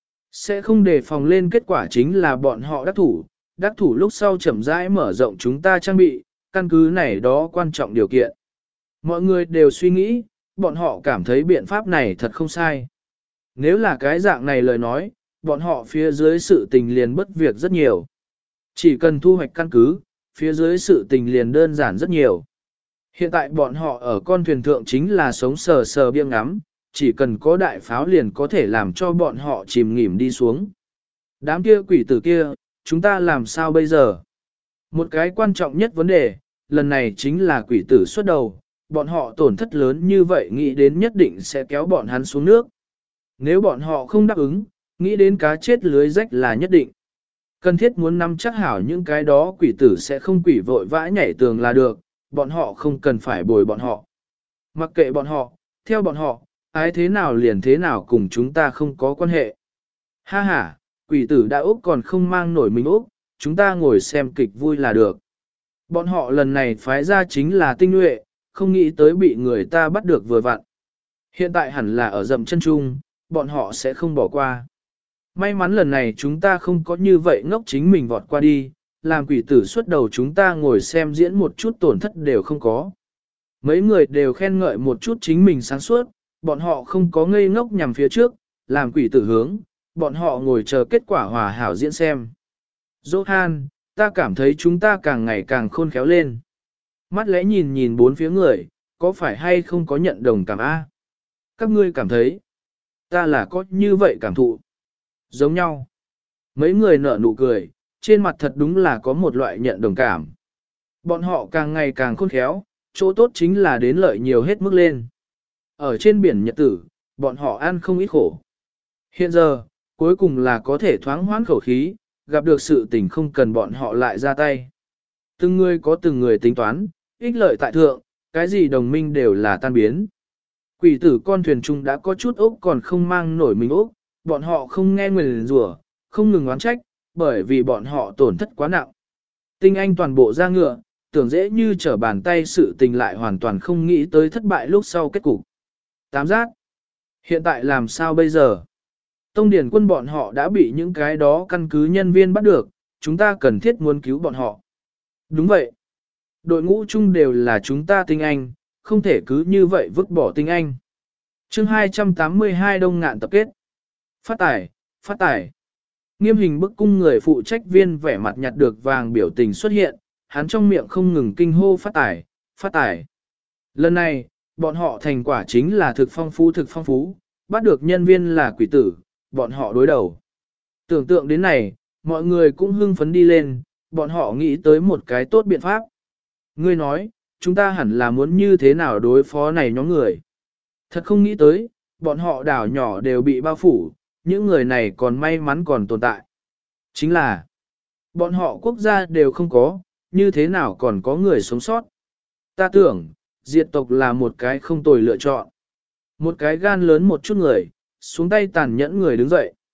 Sẽ không đề phòng lên kết quả chính là bọn họ đắc thủ, đắc thủ lúc sau chậm rãi mở rộng chúng ta trang bị, căn cứ này đó quan trọng điều kiện. Mọi người đều suy nghĩ, bọn họ cảm thấy biện pháp này thật không sai. Nếu là cái dạng này lời nói, bọn họ phía dưới sự tình liền bất việc rất nhiều. Chỉ cần thu hoạch căn cứ, phía dưới sự tình liền đơn giản rất nhiều. Hiện tại bọn họ ở con thuyền thượng chính là sống sờ sờ biêng ngắm, chỉ cần có đại pháo liền có thể làm cho bọn họ chìm nghỉm đi xuống. Đám kia quỷ tử kia, chúng ta làm sao bây giờ? Một cái quan trọng nhất vấn đề, lần này chính là quỷ tử xuất đầu, bọn họ tổn thất lớn như vậy nghĩ đến nhất định sẽ kéo bọn hắn xuống nước. Nếu bọn họ không đáp ứng, nghĩ đến cá chết lưới rách là nhất định. Cần thiết muốn nắm chắc hảo những cái đó quỷ tử sẽ không quỷ vội vã nhảy tường là được, bọn họ không cần phải bồi bọn họ. Mặc kệ bọn họ, theo bọn họ, ái thế nào liền thế nào cùng chúng ta không có quan hệ. Ha ha, quỷ tử đã Úc còn không mang nổi mình Úc, chúng ta ngồi xem kịch vui là được. Bọn họ lần này phái ra chính là tinh nhuệ, không nghĩ tới bị người ta bắt được vừa vặn. Hiện tại hẳn là ở dậm chân trung, bọn họ sẽ không bỏ qua. May mắn lần này chúng ta không có như vậy ngốc chính mình vọt qua đi, làm quỷ tử xuất đầu chúng ta ngồi xem diễn một chút tổn thất đều không có. Mấy người đều khen ngợi một chút chính mình sáng suốt, bọn họ không có ngây ngốc nhằm phía trước, làm quỷ tử hướng, bọn họ ngồi chờ kết quả hòa hảo diễn xem. Johan, ta cảm thấy chúng ta càng ngày càng khôn khéo lên. Mắt lẽ nhìn nhìn bốn phía người, có phải hay không có nhận đồng cảm A? Các ngươi cảm thấy, ta là có như vậy cảm thụ. Giống nhau. Mấy người nở nụ cười, trên mặt thật đúng là có một loại nhận đồng cảm. Bọn họ càng ngày càng khôn khéo, chỗ tốt chính là đến lợi nhiều hết mức lên. Ở trên biển nhật tử, bọn họ ăn không ít khổ. Hiện giờ, cuối cùng là có thể thoáng hoãn khẩu khí, gặp được sự tình không cần bọn họ lại ra tay. Từng người có từng người tính toán, ích lợi tại thượng, cái gì đồng minh đều là tan biến. Quỷ tử con thuyền trung đã có chút ốc còn không mang nổi mình ốc, bọn họ không nghe nguyền rủa, không ngừng oán trách, bởi vì bọn họ tổn thất quá nặng. Tinh Anh toàn bộ ra ngựa, tưởng dễ như trở bàn tay sự tình lại hoàn toàn không nghĩ tới thất bại lúc sau kết cục. Tám giác. Hiện tại làm sao bây giờ? Tông điển quân bọn họ đã bị những cái đó căn cứ nhân viên bắt được, chúng ta cần thiết muốn cứu bọn họ. Đúng vậy. Đội ngũ chung đều là chúng ta tinh anh, không thể cứ như vậy vứt bỏ tinh anh. chương hai trăm tám mươi hai Đông Ngạn tập kết. Phát tải, phát tải. Nghiêm hình bức cung người phụ trách viên vẻ mặt nhặt được vàng biểu tình xuất hiện, hắn trong miệng không ngừng kinh hô phát tải, phát tải. Lần này, bọn họ thành quả chính là thực phong phú thực phong phú, bắt được nhân viên là quỷ tử, bọn họ đối đầu. Tưởng tượng đến này, mọi người cũng hưng phấn đi lên, bọn họ nghĩ tới một cái tốt biện pháp. Ngươi nói, chúng ta hẳn là muốn như thế nào đối phó này nhóm người. Thật không nghĩ tới, bọn họ đảo nhỏ đều bị bao phủ, những người này còn may mắn còn tồn tại. Chính là, bọn họ quốc gia đều không có, như thế nào còn có người sống sót. Ta tưởng, diệt tộc là một cái không tồi lựa chọn. Một cái gan lớn một chút người, xuống tay tàn nhẫn người đứng dậy.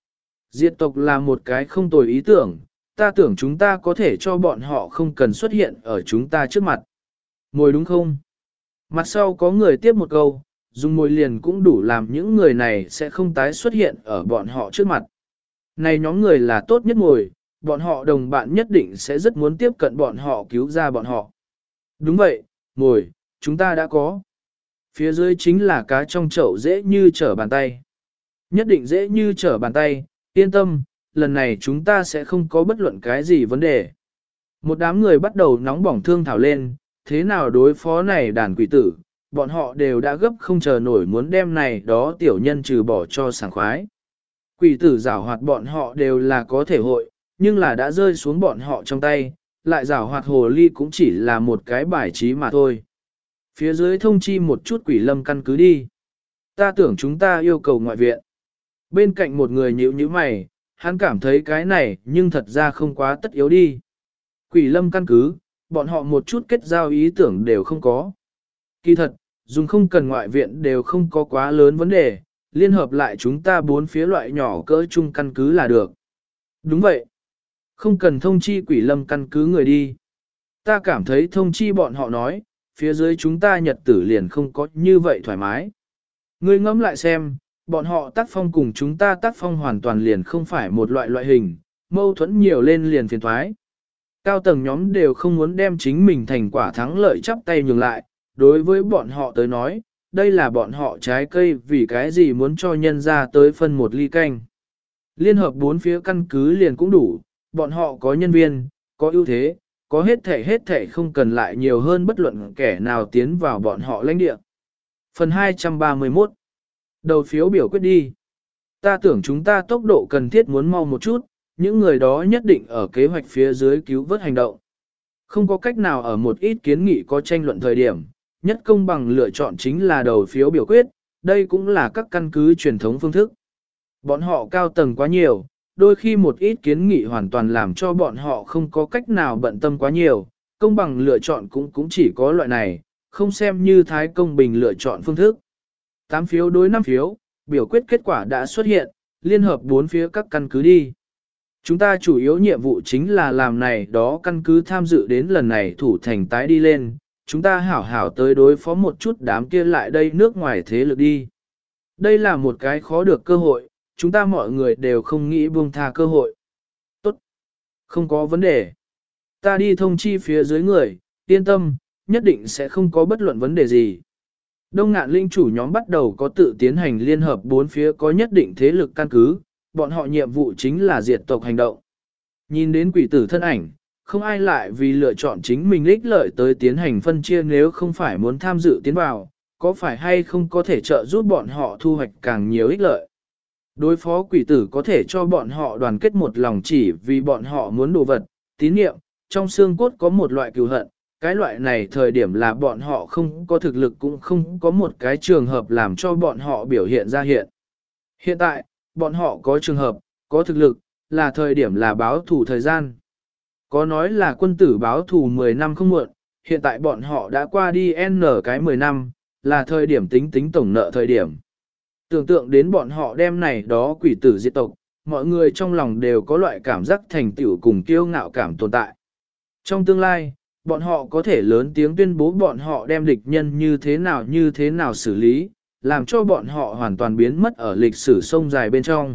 Diệt tộc là một cái không tồi ý tưởng, ta tưởng chúng ta có thể cho bọn họ không cần xuất hiện ở chúng ta trước mặt. Mồi đúng không? Mặt sau có người tiếp một câu, dùng mồi liền cũng đủ làm những người này sẽ không tái xuất hiện ở bọn họ trước mặt. Này nhóm người là tốt nhất mồi, bọn họ đồng bạn nhất định sẽ rất muốn tiếp cận bọn họ cứu ra bọn họ. Đúng vậy, mồi, chúng ta đã có. Phía dưới chính là cá trong chậu dễ như trở bàn tay. Nhất định dễ như trở bàn tay, yên tâm, lần này chúng ta sẽ không có bất luận cái gì vấn đề. Một đám người bắt đầu nóng bỏng thương thảo lên, thế nào đối phó này đàn quỷ tử, bọn họ đều đã gấp không chờ nổi muốn đem này đó tiểu nhân trừ bỏ cho sảng khoái. Quỷ tử giảo hoạt bọn họ đều là có thể hội, nhưng là đã rơi xuống bọn họ trong tay, lại giảo hoạt hồ ly cũng chỉ là một cái bài trí mà thôi. Phía dưới thông chi một chút quỷ lâm căn cứ đi. Ta tưởng chúng ta yêu cầu ngoại viện. Bên cạnh một người nhíu nhíu mày, hắn cảm thấy cái này nhưng thật ra không quá tất yếu đi. Quỷ lâm căn cứ, bọn họ một chút kết giao ý tưởng đều không có. Kỳ thật, dùng không cần ngoại viện đều không có quá lớn vấn đề, liên hợp lại chúng ta bốn phía loại nhỏ cỡ chung căn cứ là được. Đúng vậy. Không cần thông chi quỷ lâm căn cứ người đi. Ta cảm thấy thông chi bọn họ nói, phía dưới chúng ta nhật tử liền không có như vậy thoải mái. Ngươi ngẫm lại xem, bọn họ tác phong cùng chúng ta tác phong hoàn toàn liền không phải một loại loại hình, mâu thuẫn nhiều lên liền phiền thoái. Cao tầng nhóm đều không muốn đem chính mình thành quả thắng lợi chắp tay nhường lại, đối với bọn họ tới nói, đây là bọn họ trái cây vì cái gì muốn cho nhân ra tới phân một ly canh. Liên hợp bốn phía căn cứ liền cũng đủ, bọn họ có nhân viên, có ưu thế, có hết thể hết thể không cần lại nhiều hơn bất luận kẻ nào tiến vào bọn họ lãnh địa. Phần hai trăm ba mươi mốt. Đầu phiếu biểu quyết đi. Ta tưởng chúng ta tốc độ cần thiết muốn mau một chút, những người đó nhất định ở kế hoạch phía dưới cứu vớt hành động. Không có cách nào ở một ít kiến nghị có tranh luận thời điểm, nhất công bằng lựa chọn chính là đầu phiếu biểu quyết, đây cũng là các căn cứ truyền thống phương thức. Bọn họ cao tầng quá nhiều, đôi khi một ít kiến nghị hoàn toàn làm cho bọn họ không có cách nào bận tâm quá nhiều, công bằng lựa chọn cũng cũng chỉ có loại này, không xem như thái công bình lựa chọn phương thức. tám phiếu đối năm phiếu, biểu quyết kết quả đã xuất hiện, liên hợp bốn phía các căn cứ đi. Chúng ta chủ yếu nhiệm vụ chính là làm này đó căn cứ tham dự đến lần này thủ thành tái đi lên, chúng ta hảo hảo tới đối phó một chút đám kia lại đây nước ngoài thế lực đi. Đây là một cái khó được cơ hội, chúng ta mọi người đều không nghĩ buông tha cơ hội. Tốt, không có vấn đề. Ta đi thông chi phía dưới người, yên tâm, nhất định sẽ không có bất luận vấn đề gì. Đông Ngạn linh chủ nhóm bắt đầu có tự tiến hành liên hợp bốn phía có nhất định thế lực căn cứ, bọn họ nhiệm vụ chính là diệt tộc hành động. Nhìn đến quỷ tử thân ảnh, không ai lại vì lựa chọn chính mình ích lợi tới tiến hành phân chia nếu không phải muốn tham dự tiến vào, có phải hay không có thể trợ giúp bọn họ thu hoạch càng nhiều ích lợi. Đối phó quỷ tử có thể cho bọn họ đoàn kết một lòng chỉ vì bọn họ muốn đồ vật, tín niệm, trong xương cốt có một loại cừu hận, cái loại này thời điểm là bọn họ không có thực lực cũng không có một cái trường hợp làm cho bọn họ biểu hiện ra hiện. Hiện tại, bọn họ có trường hợp, có thực lực, là thời điểm là báo thù thời gian. Có nói là quân tử báo thù mười năm không muộn, hiện tại bọn họ đã qua đi n cái mười năm, là thời điểm tính tính tổng nợ thời điểm. Tưởng tượng đến bọn họ đem này đó quỷ tử diệt tộc, mọi người trong lòng đều có loại cảm giác thành tựu cùng kiêu ngạo cảm tồn tại. Trong tương lai, bọn họ có thể lớn tiếng tuyên bố bọn họ đem địch nhân như thế nào như thế nào xử lý, làm cho bọn họ hoàn toàn biến mất ở lịch sử sông dài bên trong.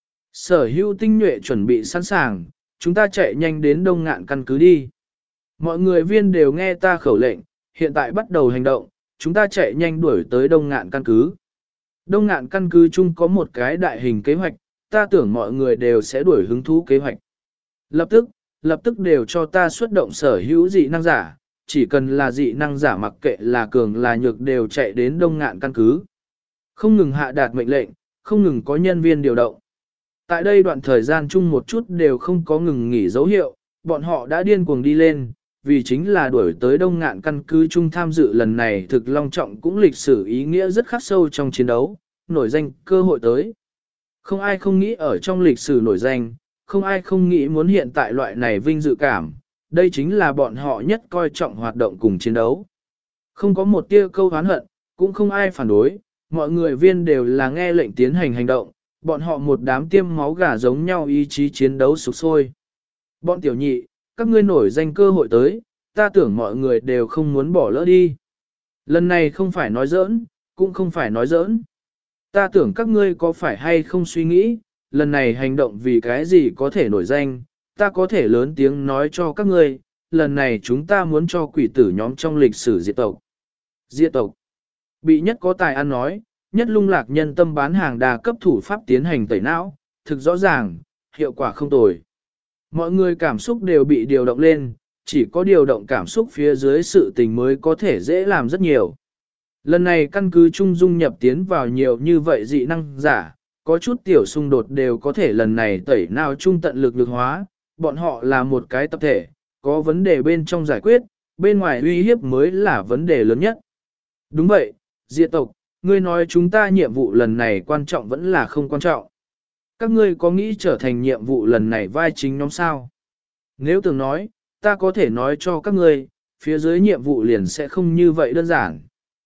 Sở hữu tinh nhuệ chuẩn bị sẵn sàng, chúng ta chạy nhanh đến Đông Ngạn căn cứ đi. Mọi người viên đều nghe ta khẩu lệnh, hiện tại bắt đầu hành động, chúng ta chạy nhanh đuổi tới Đông Ngạn căn cứ. Đông Ngạn căn cứ chung có một cái đại hình kế hoạch, ta tưởng mọi người đều sẽ đuổi hứng thú kế hoạch. Lập tức, lập tức đều cho ta xuất động sở hữu dị năng giả, chỉ cần là dị năng giả mặc kệ là cường là nhược đều chạy đến Đông Ngạn căn cứ. Không ngừng hạ đạt mệnh lệnh, không ngừng có nhân viên điều động. Tại đây đoạn thời gian chung một chút đều không có ngừng nghỉ dấu hiệu, bọn họ đã điên cuồng đi lên, vì chính là đuổi tới Đông Ngạn căn cứ chung tham dự lần này thực long trọng cũng lịch sử ý nghĩa rất khắc sâu trong chiến đấu, nổi danh cơ hội tới. Không ai không nghĩ ở trong lịch sử nổi danh, không ai không nghĩ muốn hiện tại loại này vinh dự cảm, đây chính là bọn họ nhất coi trọng hoạt động cùng chiến đấu. Không có một tia câu oán hận, cũng không ai phản đối, mọi người viên đều là nghe lệnh tiến hành hành động, bọn họ một đám tiêm máu gà giống nhau ý chí chiến đấu sục sôi. Bọn tiểu nhị, các ngươi nổi danh cơ hội tới, ta tưởng mọi người đều không muốn bỏ lỡ đi. Lần này không phải nói giỡn, cũng không phải nói giỡn. Ta tưởng các ngươi có phải hay không suy nghĩ, lần này hành động vì cái gì có thể nổi danh, ta có thể lớn tiếng nói cho các ngươi, lần này chúng ta muốn cho quỷ tử nhóm trong lịch sử diệt tộc. Diệt tộc. Bị nhất có tài ăn nói, nhất lung lạc nhân tâm bán hàng đa cấp thủ pháp tiến hành tẩy não, thực rõ ràng, hiệu quả không tồi. Mọi người cảm xúc đều bị điều động lên, chỉ có điều động cảm xúc phía dưới sự tình mới có thể dễ làm rất nhiều. Lần này căn cứ trung dung nhập tiến vào nhiều như vậy dị năng giả, có chút tiểu xung đột đều có thể lần này tẩy nào trung tận lực lực hóa, bọn họ là một cái tập thể, có vấn đề bên trong giải quyết, bên ngoài uy hiếp mới là vấn đề lớn nhất. Đúng vậy, diệt tộc, ngươi nói chúng ta nhiệm vụ lần này quan trọng vẫn là không quan trọng. Các ngươi có nghĩ trở thành nhiệm vụ lần này vai chính nhóm sao? Nếu tưởng nói, ta có thể nói cho các ngươi, phía dưới nhiệm vụ liền sẽ không như vậy đơn giản.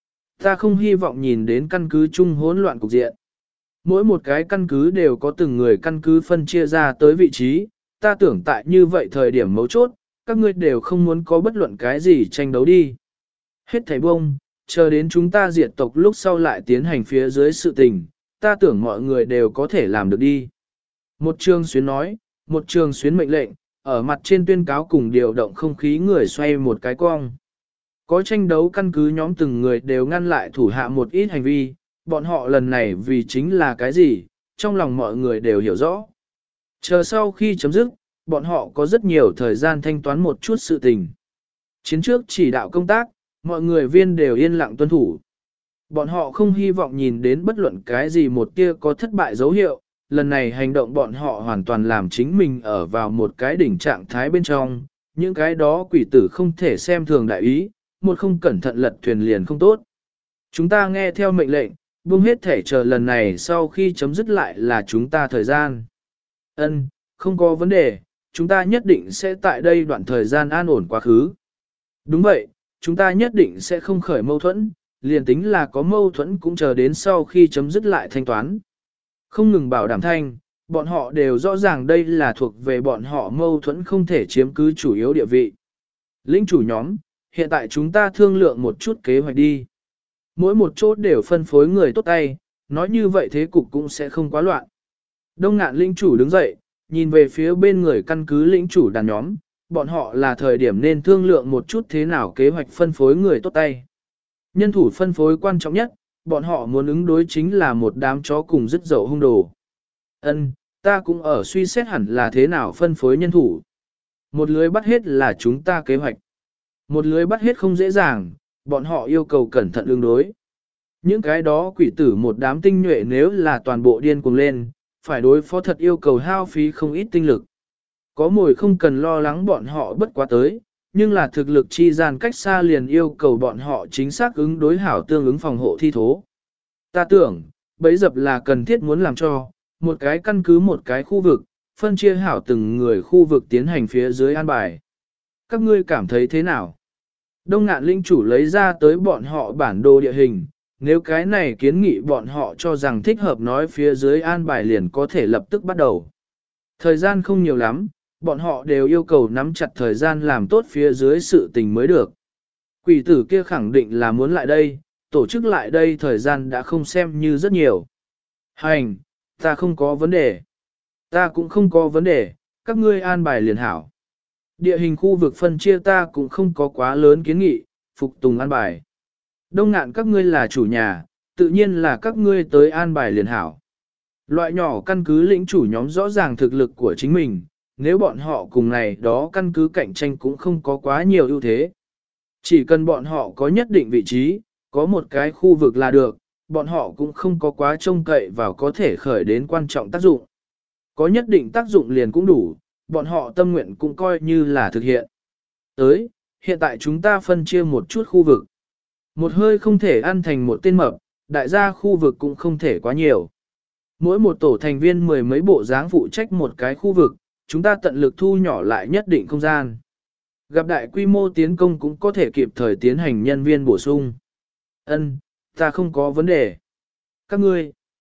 Ta không hy vọng nhìn đến căn cứ chung hỗn loạn cục diện. Mỗi một cái căn cứ đều có từng người căn cứ phân chia ra tới vị trí, ta tưởng tại như vậy thời điểm mấu chốt, các ngươi đều không muốn có bất luận cái gì tranh đấu đi. Hết thảy bông, chờ đến chúng ta diệt tộc lúc sau lại tiến hành phía dưới sự tình, ta tưởng mọi người đều có thể làm được đi. Một trường xuyến nói, một trường xuyến mệnh lệnh, ở mặt trên tuyên cáo cùng điều động không khí người xoay một cái cong. Có tranh đấu căn cứ nhóm từng người đều ngăn lại thủ hạ một ít hành vi, bọn họ lần này vì chính là cái gì, trong lòng mọi người đều hiểu rõ. Chờ sau khi chấm dứt, bọn họ có rất nhiều thời gian thanh toán một chút sự tình. Chiến trước chỉ đạo công tác, mọi người viên đều yên lặng tuân thủ. Bọn họ không hy vọng nhìn đến bất luận cái gì một tia có thất bại dấu hiệu, lần này hành động bọn họ hoàn toàn làm chính mình ở vào một cái đỉnh trạng thái bên trong, những cái đó quỷ tử không thể xem thường đại ý, một không cẩn thận lật thuyền liền không tốt. Chúng ta nghe theo mệnh lệnh, buông hết thể chờ lần này sau khi chấm dứt lại là chúng ta thời gian. Ân, không có vấn đề, chúng ta nhất định sẽ tại đây đoạn thời gian an ổn quá khứ. Đúng vậy, chúng ta nhất định sẽ không khởi mâu thuẫn, liền tính là có mâu thuẫn cũng chờ đến sau khi chấm dứt lại thanh toán. Không ngừng bảo đảm thanh, bọn họ đều rõ ràng đây là thuộc về bọn họ mâu thuẫn không thể chiếm cứ chủ yếu địa vị. Lĩnh chủ nhóm, hiện tại chúng ta thương lượng một chút kế hoạch đi. Mỗi một chỗ đều phân phối người tốt tay, nói như vậy thế cục cũng sẽ không quá loạn. Đông ngạn lĩnh chủ đứng dậy, nhìn về phía bên người căn cứ lĩnh chủ đàn nhóm, bọn họ là thời điểm nên thương lượng một chút thế nào kế hoạch phân phối người tốt tay. Nhân thủ phân phối quan trọng nhất, bọn họ muốn ứng đối chính là một đám chó cùng dứt dậu hung đồ. Ân, ta cũng ở suy xét hẳn là thế nào phân phối nhân thủ. Một lưới bắt hết là chúng ta kế hoạch. Một lưới bắt hết không dễ dàng, bọn họ yêu cầu cẩn thận ứng đối. Những cái đó quỷ tử một đám tinh nhuệ nếu là toàn bộ điên cuồng lên, phải đối phó thật yêu cầu hao phí không ít tinh lực. Có mồi không cần lo lắng bọn họ bất quá tới, nhưng là thực lực chi gian cách xa liền yêu cầu bọn họ chính xác ứng đối hảo tương ứng phòng hộ thi thố. Ta tưởng, bấy dập là cần thiết muốn làm cho, một cái căn cứ một cái khu vực, phân chia hảo từng người khu vực tiến hành phía dưới an bài. Các ngươi cảm thấy thế nào? Đông ngạn linh chủ lấy ra tới bọn họ bản đồ địa hình, nếu cái này kiến nghị bọn họ cho rằng thích hợp nói phía dưới an bài liền có thể lập tức bắt đầu. Thời gian không nhiều lắm, bọn họ đều yêu cầu nắm chặt thời gian làm tốt phía dưới sự tình mới được. Quỷ tử kia khẳng định là muốn lại đây, tổ chức lại đây thời gian đã không xem như rất nhiều. Hành, ta không có vấn đề. Ta cũng không có vấn đề, các ngươi an bài liền hảo. Địa hình khu vực phân chia ta cũng không có quá lớn kiến nghị, phục tùng an bài. Đông ngạn các ngươi là chủ nhà, tự nhiên là các ngươi tới an bài liền hảo. Loại nhỏ căn cứ lĩnh chủ nhóm rõ ràng thực lực của chính mình, nếu bọn họ cùng này đó căn cứ cạnh tranh cũng không có quá nhiều ưu thế. Chỉ cần bọn họ có nhất định vị trí, có một cái khu vực là được, bọn họ cũng không có quá trông cậy vào có thể khởi đến quan trọng tác dụng. Có nhất định tác dụng liền cũng đủ, bọn họ tâm nguyện cũng coi như là thực hiện. Tới, hiện tại chúng ta phân chia một chút khu vực. Một hơi không thể ăn thành một tên mập, đại gia khu vực cũng không thể quá nhiều. Mỗi một tổ thành viên mười mấy bộ dáng phụ trách một cái khu vực, chúng ta tận lực thu nhỏ lại nhất định không gian. Gặp đại quy mô tiến công cũng có thể kịp thời tiến hành nhân viên bổ sung. Ân, ta không có vấn đề. Các ngươi,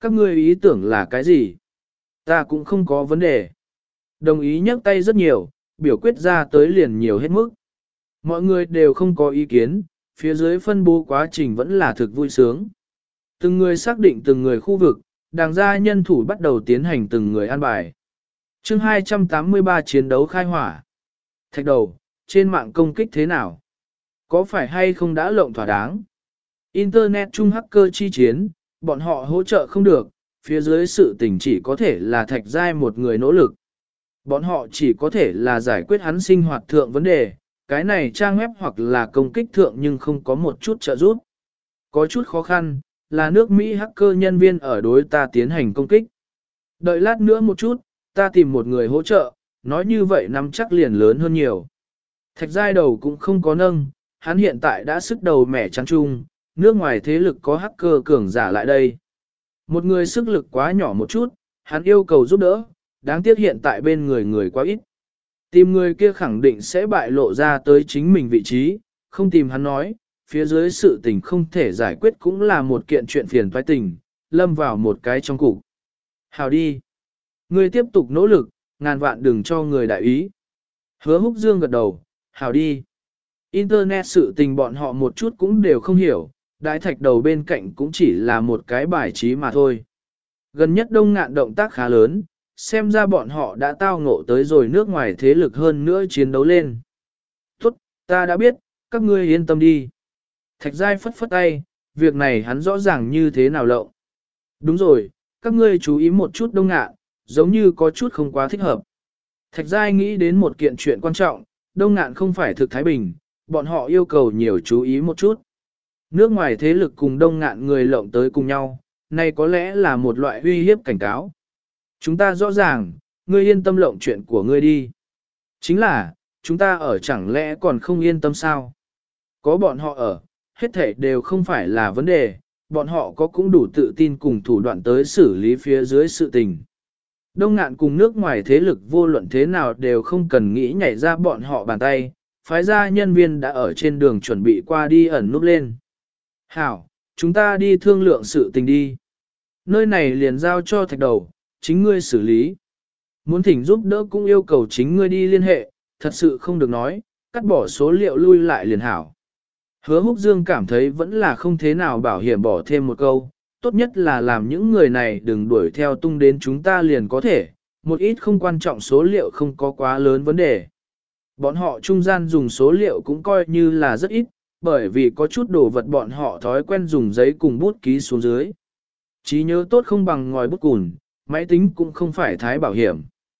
Các ngươi ý tưởng là cái gì? Ta cũng không có vấn đề. Đồng ý nhấc tay rất nhiều, biểu quyết ra tới liền nhiều hết mức. Mọi người đều không có ý kiến, phía dưới phân bố quá trình vẫn là thực vui sướng. Từng người xác định từng người khu vực, đảng gia nhân thủ bắt đầu tiến hành từng người an bài. chương hai trăm tám mươi ba chiến đấu khai hỏa. Thạch đầu, trên mạng công kích thế nào? Có phải hay không đã lộng thỏa đáng? Internet chung hacker chi chiến, bọn họ hỗ trợ không được, phía dưới sự tình chỉ có thể là thạch giai một người nỗ lực. Bọn họ chỉ có thể là giải quyết hắn sinh hoạt thượng vấn đề, cái này trang web hoặc là công kích thượng nhưng không có một chút trợ giúp. Có chút khó khăn, là nước Mỹ hacker nhân viên ở đối ta tiến hành công kích. Đợi lát nữa một chút, ta tìm một người hỗ trợ, nói như vậy nắm chắc liền lớn hơn nhiều. Thạch giai đầu cũng không có nâng, hắn hiện tại đã sức đầu mẻ trắng chung, nước ngoài thế lực có hacker cường giả lại đây. Một người sức lực quá nhỏ một chút, hắn yêu cầu giúp đỡ, đáng tiếc hiện tại bên người người quá ít. Tìm người kia khẳng định sẽ bại lộ ra tới chính mình vị trí, không tìm hắn nói, phía dưới sự tình không thể giải quyết cũng là một kiện chuyện phiền toái tình, lâm vào một cái trong cục. Hào đi. Ngươi tiếp tục nỗ lực, ngàn vạn đừng cho người đại ý. Hứa Húc Dương gật đầu, hào đi. Internet sự tình bọn họ một chút cũng đều không hiểu, đại thạch đầu bên cạnh cũng chỉ là một cái bài trí mà thôi. Gần nhất Đông Ngạn động tác khá lớn, xem ra bọn họ đã tao ngộ tới rồi nước ngoài thế lực hơn nữa chiến đấu lên. Tốt, ta đã biết, các ngươi yên tâm đi. Thạch Giai phất phất tay, việc này hắn rõ ràng như thế nào lộng. Đúng rồi, các ngươi chú ý một chút Đông Ngạn, giống như có chút không quá thích hợp. Thạch Giai nghĩ đến một kiện chuyện quan trọng, Đông Ngạn không phải thực Thái Bình, bọn họ yêu cầu nhiều chú ý một chút. Nước ngoài thế lực cùng Đông Ngạn người lộng tới cùng nhau, này có lẽ là một loại uy hiếp cảnh cáo. Chúng ta rõ ràng, ngươi yên tâm lộng chuyện của ngươi đi. Chính là, chúng ta ở chẳng lẽ còn không yên tâm sao? Có bọn họ ở, hết thảy đều không phải là vấn đề, bọn họ có cũng đủ tự tin cùng thủ đoạn tới xử lý phía dưới sự tình. Đông Ngạn cùng nước ngoài thế lực vô luận thế nào đều không cần nghĩ nhảy ra bọn họ bàn tay, phái ra nhân viên đã ở trên đường chuẩn bị qua đi ẩn núp lên. Hảo, chúng ta đi thương lượng sự tình đi. Nơi này liền giao cho thạch đầu, chính ngươi xử lý. Muốn thỉnh giúp đỡ cũng yêu cầu chính ngươi đi liên hệ, thật sự không được nói, cắt bỏ số liệu lui lại liền hảo. Hứa Húc Dương cảm thấy vẫn là không thế nào bảo hiểm bỏ thêm một câu, tốt nhất là làm những người này đừng đuổi theo tung đến chúng ta liền có thể, một ít không quan trọng số liệu không có quá lớn vấn đề. Bọn họ trung gian dùng số liệu cũng coi như là rất ít, bởi vì có chút đồ vật bọn họ thói quen dùng giấy cùng bút ký xuống dưới. Trí nhớ tốt không bằng ngòi bút cùn, máy tính cũng không phải thái bảo hiểm.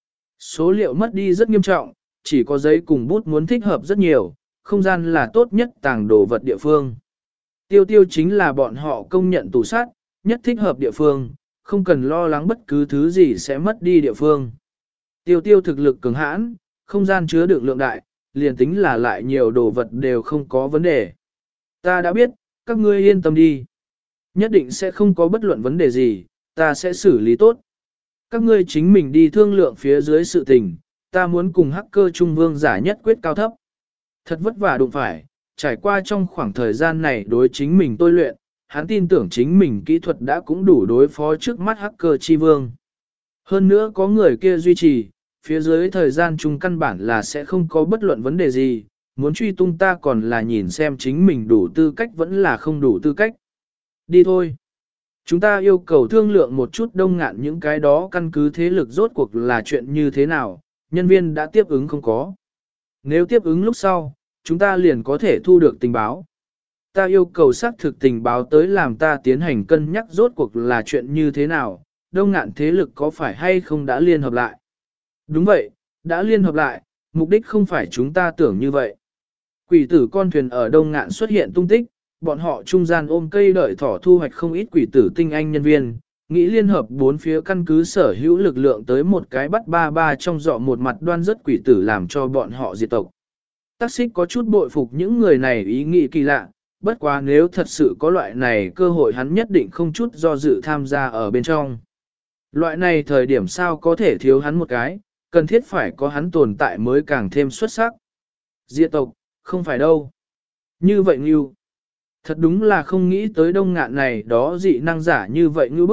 Số liệu mất đi rất nghiêm trọng, chỉ có giấy cùng bút muốn thích hợp rất nhiều, không gian là tốt nhất tàng đồ vật địa phương. Tiêu tiêu chính là bọn họ công nhận tủ sát, nhất thích hợp địa phương, không cần lo lắng bất cứ thứ gì sẽ mất đi địa phương. Tiêu tiêu thực lực cường hãn, không gian chứa đựng lượng đại, liền tính là lại nhiều đồ vật đều không có vấn đề. Ta đã biết, các ngươi yên tâm đi. Nhất định sẽ không có bất luận vấn đề gì, ta sẽ xử lý tốt. Các ngươi chính mình đi thương lượng phía dưới sự tình, ta muốn cùng hacker trung vương giả nhất quyết cao thấp. Thật vất vả đụng phải, trải qua trong khoảng thời gian này đối chính mình tôi luyện, hắn tin tưởng chính mình kỹ thuật đã cũng đủ đối phó trước mắt hacker chi vương. Hơn nữa có người kia duy trì, phía dưới thời gian chung căn bản là sẽ không có bất luận vấn đề gì, muốn truy tung ta còn là nhìn xem chính mình đủ tư cách vẫn là không đủ tư cách. Đi thôi. Chúng ta yêu cầu thương lượng một chút Đông Ngạn những cái đó căn cứ thế lực rốt cuộc là chuyện như thế nào, nhân viên đã tiếp ứng không có. Nếu tiếp ứng lúc sau, chúng ta liền có thể thu được tình báo. Ta yêu cầu xác thực tình báo tới làm ta tiến hành cân nhắc rốt cuộc là chuyện như thế nào, Đông Ngạn thế lực có phải hay không đã liên hợp lại. Đúng vậy, đã liên hợp lại, mục đích không phải chúng ta tưởng như vậy. Quỷ tử con thuyền ở Đông Ngạn xuất hiện tung tích, bọn họ trung gian ôm cây đợi thỏ thu hoạch không ít quỷ tử tinh anh nhân viên, nghĩ liên hợp bốn phía căn cứ sở hữu lực lượng tới một cái bắt ba ba trong dọ một mặt đoan rất quỷ tử làm cho bọn họ diệt tộc. Tác xích có chút bội phục những người này ý nghĩ kỳ lạ, bất quá nếu thật sự có loại này cơ hội hắn nhất định không chút do dự tham gia ở bên trong. Loại này thời điểm sao có thể thiếu hắn một cái, cần thiết phải có hắn tồn tại mới càng thêm xuất sắc. Diệt tộc, không phải đâu. Như vậy Ngưu. Thật đúng là không nghĩ tới Đông Ngạn này đó dị năng giả như vậy như bức,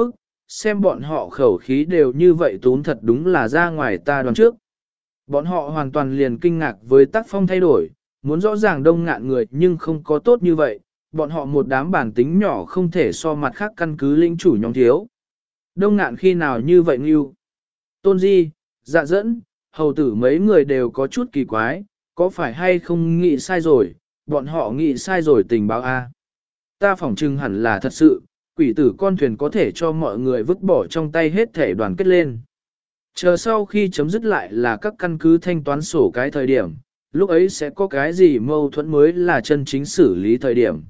xem bọn họ khẩu khí đều như vậy tún thật đúng là ra ngoài ta đoán trước. Bọn họ hoàn toàn liền kinh ngạc với tác phong thay đổi, muốn rõ ràng đông ngạn người nhưng không có tốt như vậy, bọn họ một đám bản tính nhỏ không thể so mặt khác căn cứ lĩnh chủ nhóm thiếu. Đông ngạn khi nào như vậy nghiêu? Tôn Di, Dạ Dẫn, hầu tử mấy người đều có chút kỳ quái, có phải hay không nghĩ sai rồi, bọn họ nghĩ sai rồi tình báo A. Ta phỏng chừng hẳn là thật sự, quỷ tử con thuyền có thể cho mọi người vứt bỏ trong tay hết thể đoàn kết lên. Chờ sau khi chấm dứt lại là các căn cứ thanh toán sổ cái thời điểm, lúc ấy sẽ có cái gì mâu thuẫn mới là chân chính xử lý thời điểm.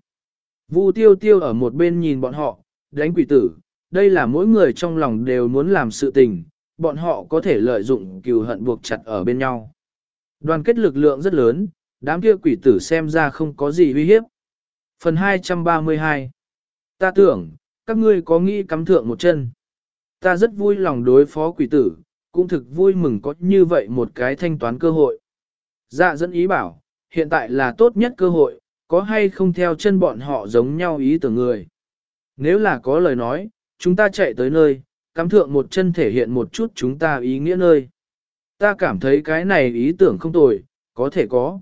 Vu Tiêu Tiêu ở một bên nhìn bọn họ, đánh quỷ tử, đây là mỗi người trong lòng đều muốn làm sự tình, bọn họ có thể lợi dụng cừu hận buộc chặt ở bên nhau. Đoàn kết lực lượng rất lớn, đám kia quỷ tử xem ra không có gì uy hiếp. Phần hai trăm ba mươi hai. Ta tưởng, các ngươi có nghĩ cắm thượng một chân. Ta rất vui lòng đối phó quỷ tử, cũng thực vui mừng có như vậy một cái thanh toán cơ hội. Dạ Dẫn ý bảo, hiện tại là tốt nhất cơ hội, có hay không theo chân bọn họ giống nhau ý tưởng người. Nếu là có lời nói, chúng ta chạy tới nơi, cắm thượng một chân thể hiện một chút chúng ta ý nghĩa nơi. Ta cảm thấy cái này ý tưởng không tồi, có thể có.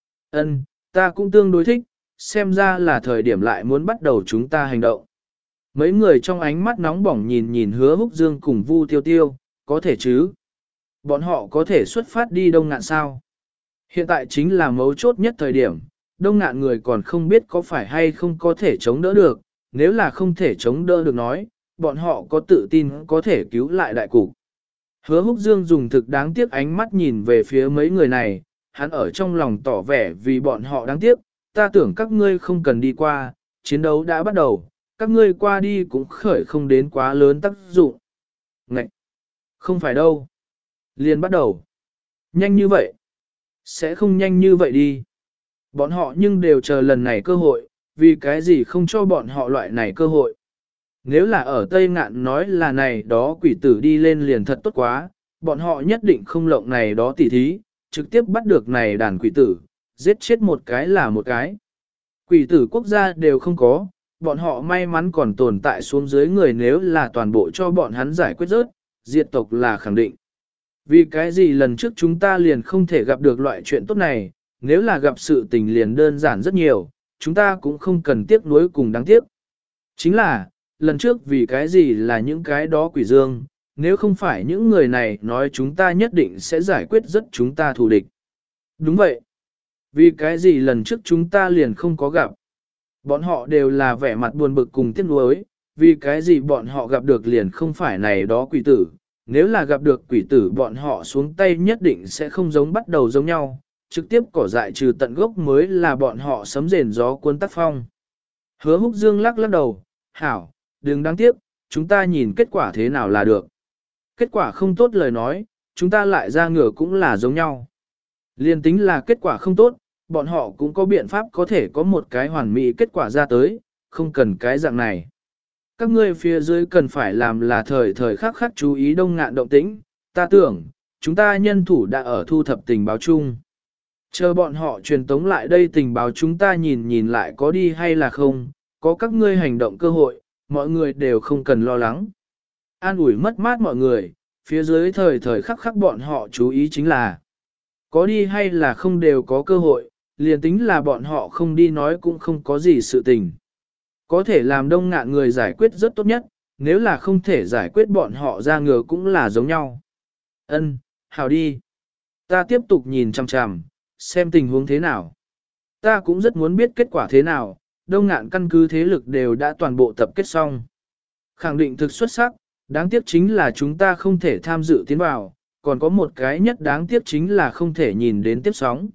Ân, ta cũng tương đối thích, xem ra là thời điểm lại muốn bắt đầu chúng ta hành động. Mấy người trong ánh mắt nóng bỏng nhìn nhìn Hứa Húc Dương cùng Vu Tiêu Tiêu, có thể chứ? Bọn họ có thể xuất phát đi đông ngạn sao? Hiện tại chính là mấu chốt nhất thời điểm, đông ngạn người còn không biết có phải hay không có thể chống đỡ được, nếu là không thể chống đỡ được nói, bọn họ có tự tin có thể cứu lại đại cục. Hứa Húc Dương dùng thực đáng tiếc ánh mắt nhìn về phía mấy người này, hắn ở trong lòng tỏ vẻ vì bọn họ đáng tiếc, ta tưởng các ngươi không cần đi qua, chiến đấu đã bắt đầu, các ngươi qua đi cũng khởi không đến quá lớn tác dụng. Ngậy! Không phải đâu. Liền bắt đầu. Nhanh như vậy. Sẽ không nhanh như vậy đi. Bọn họ nhưng đều chờ lần này cơ hội, vì cái gì không cho bọn họ loại này cơ hội. Nếu là ở Tây Ngạn nói là này đó quỷ tử đi lên liền thật tốt quá, bọn họ nhất định không lộng này đó tỉ thí, trực tiếp bắt được này đàn quỷ tử, giết chết một cái là một cái. Quỷ tử quốc gia đều không có, bọn họ may mắn còn tồn tại xuống dưới người nếu là toàn bộ cho bọn hắn giải quyết rớt, diệt tộc là khẳng định. Vì cái gì lần trước chúng ta liền không thể gặp được loại chuyện tốt này, nếu là gặp sự tình liền đơn giản rất nhiều, chúng ta cũng không cần tiếc nuối cùng đáng tiếc. Chính là, lần trước vì cái gì là những cái đó quỷ dương, nếu không phải những người này nói chúng ta nhất định sẽ giải quyết rất chúng ta thù địch. Đúng vậy. Vì cái gì lần trước chúng ta liền không có gặp. Bọn họ đều là vẻ mặt buồn bực cùng tiếc nuối, vì cái gì bọn họ gặp được liền không phải này đó quỷ tử. Nếu là gặp được quỷ tử bọn họ xuống tay nhất định sẽ không giống bắt đầu giống nhau, trực tiếp cỏ dại trừ tận gốc mới là bọn họ sấm rền gió cuốn tác phong. Hứa Húc Dương lắc lắc đầu, hảo, đừng đáng tiếc, chúng ta nhìn kết quả thế nào là được. Kết quả không tốt lời nói, chúng ta lại ra ngửa cũng là giống nhau. Liên tính là kết quả không tốt, bọn họ cũng có biện pháp có thể có một cái hoàn mỹ kết quả ra tới, không cần cái dạng này. Các ngươi phía dưới cần phải làm là thời thời khắc khắc chú ý đông ngạn động tĩnh, ta tưởng, chúng ta nhân thủ đã ở thu thập tình báo chung. Chờ bọn họ truyền tống lại đây tình báo chúng ta nhìn nhìn lại có đi hay là không, có các ngươi hành động cơ hội, mọi người đều không cần lo lắng. An ủi mất mát mọi người, phía dưới thời thời khắc khắc bọn họ chú ý chính là có đi hay là không đều có cơ hội, liền tính là bọn họ không đi nói cũng không có gì sự tình. Có thể làm đông ngạn người giải quyết rất tốt nhất, nếu là không thể giải quyết bọn họ ra ngừa cũng là giống nhau. Ân, hào đi. Ta tiếp tục nhìn chằm chằm, xem tình huống thế nào. Ta cũng rất muốn biết kết quả thế nào, đông ngạn căn cứ thế lực đều đã toàn bộ tập kết xong. Khẳng định thực xuất sắc, đáng tiếc chính là chúng ta không thể tham dự tiến vào, còn có một cái nhất đáng tiếc chính là không thể nhìn đến tiếp sóng.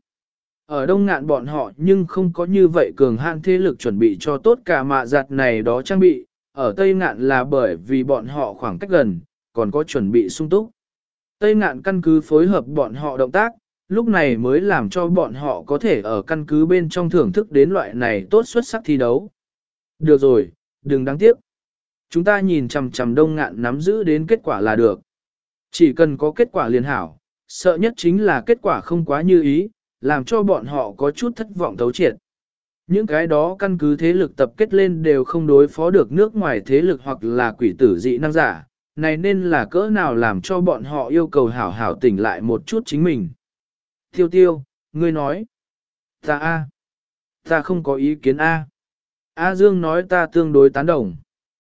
Ở đông ngạn bọn họ nhưng không có như vậy cường hạn thế lực chuẩn bị cho tốt cả mạ giặt này đó trang bị, ở Tây ngạn là bởi vì bọn họ khoảng cách gần, còn có chuẩn bị sung túc. Tây ngạn căn cứ phối hợp bọn họ động tác, lúc này mới làm cho bọn họ có thể ở căn cứ bên trong thưởng thức đến loại này tốt xuất sắc thi đấu. Được rồi, đừng đáng tiếc. Chúng ta nhìn chằm chằm đông ngạn nắm giữ đến kết quả là được. Chỉ cần có kết quả liền hảo, sợ nhất chính là kết quả không quá như ý, làm cho bọn họ có chút thất vọng thấu triệt. Những cái đó căn cứ thế lực tập kết lên đều không đối phó được nước ngoài thế lực hoặc là quỷ tử dị năng giả, này nên là cỡ nào làm cho bọn họ yêu cầu hảo hảo tỉnh lại một chút chính mình. Tiêu tiêu, ngươi nói. Ta a, ta không có ý kiến a. A Dương nói ta tương đối tán đồng.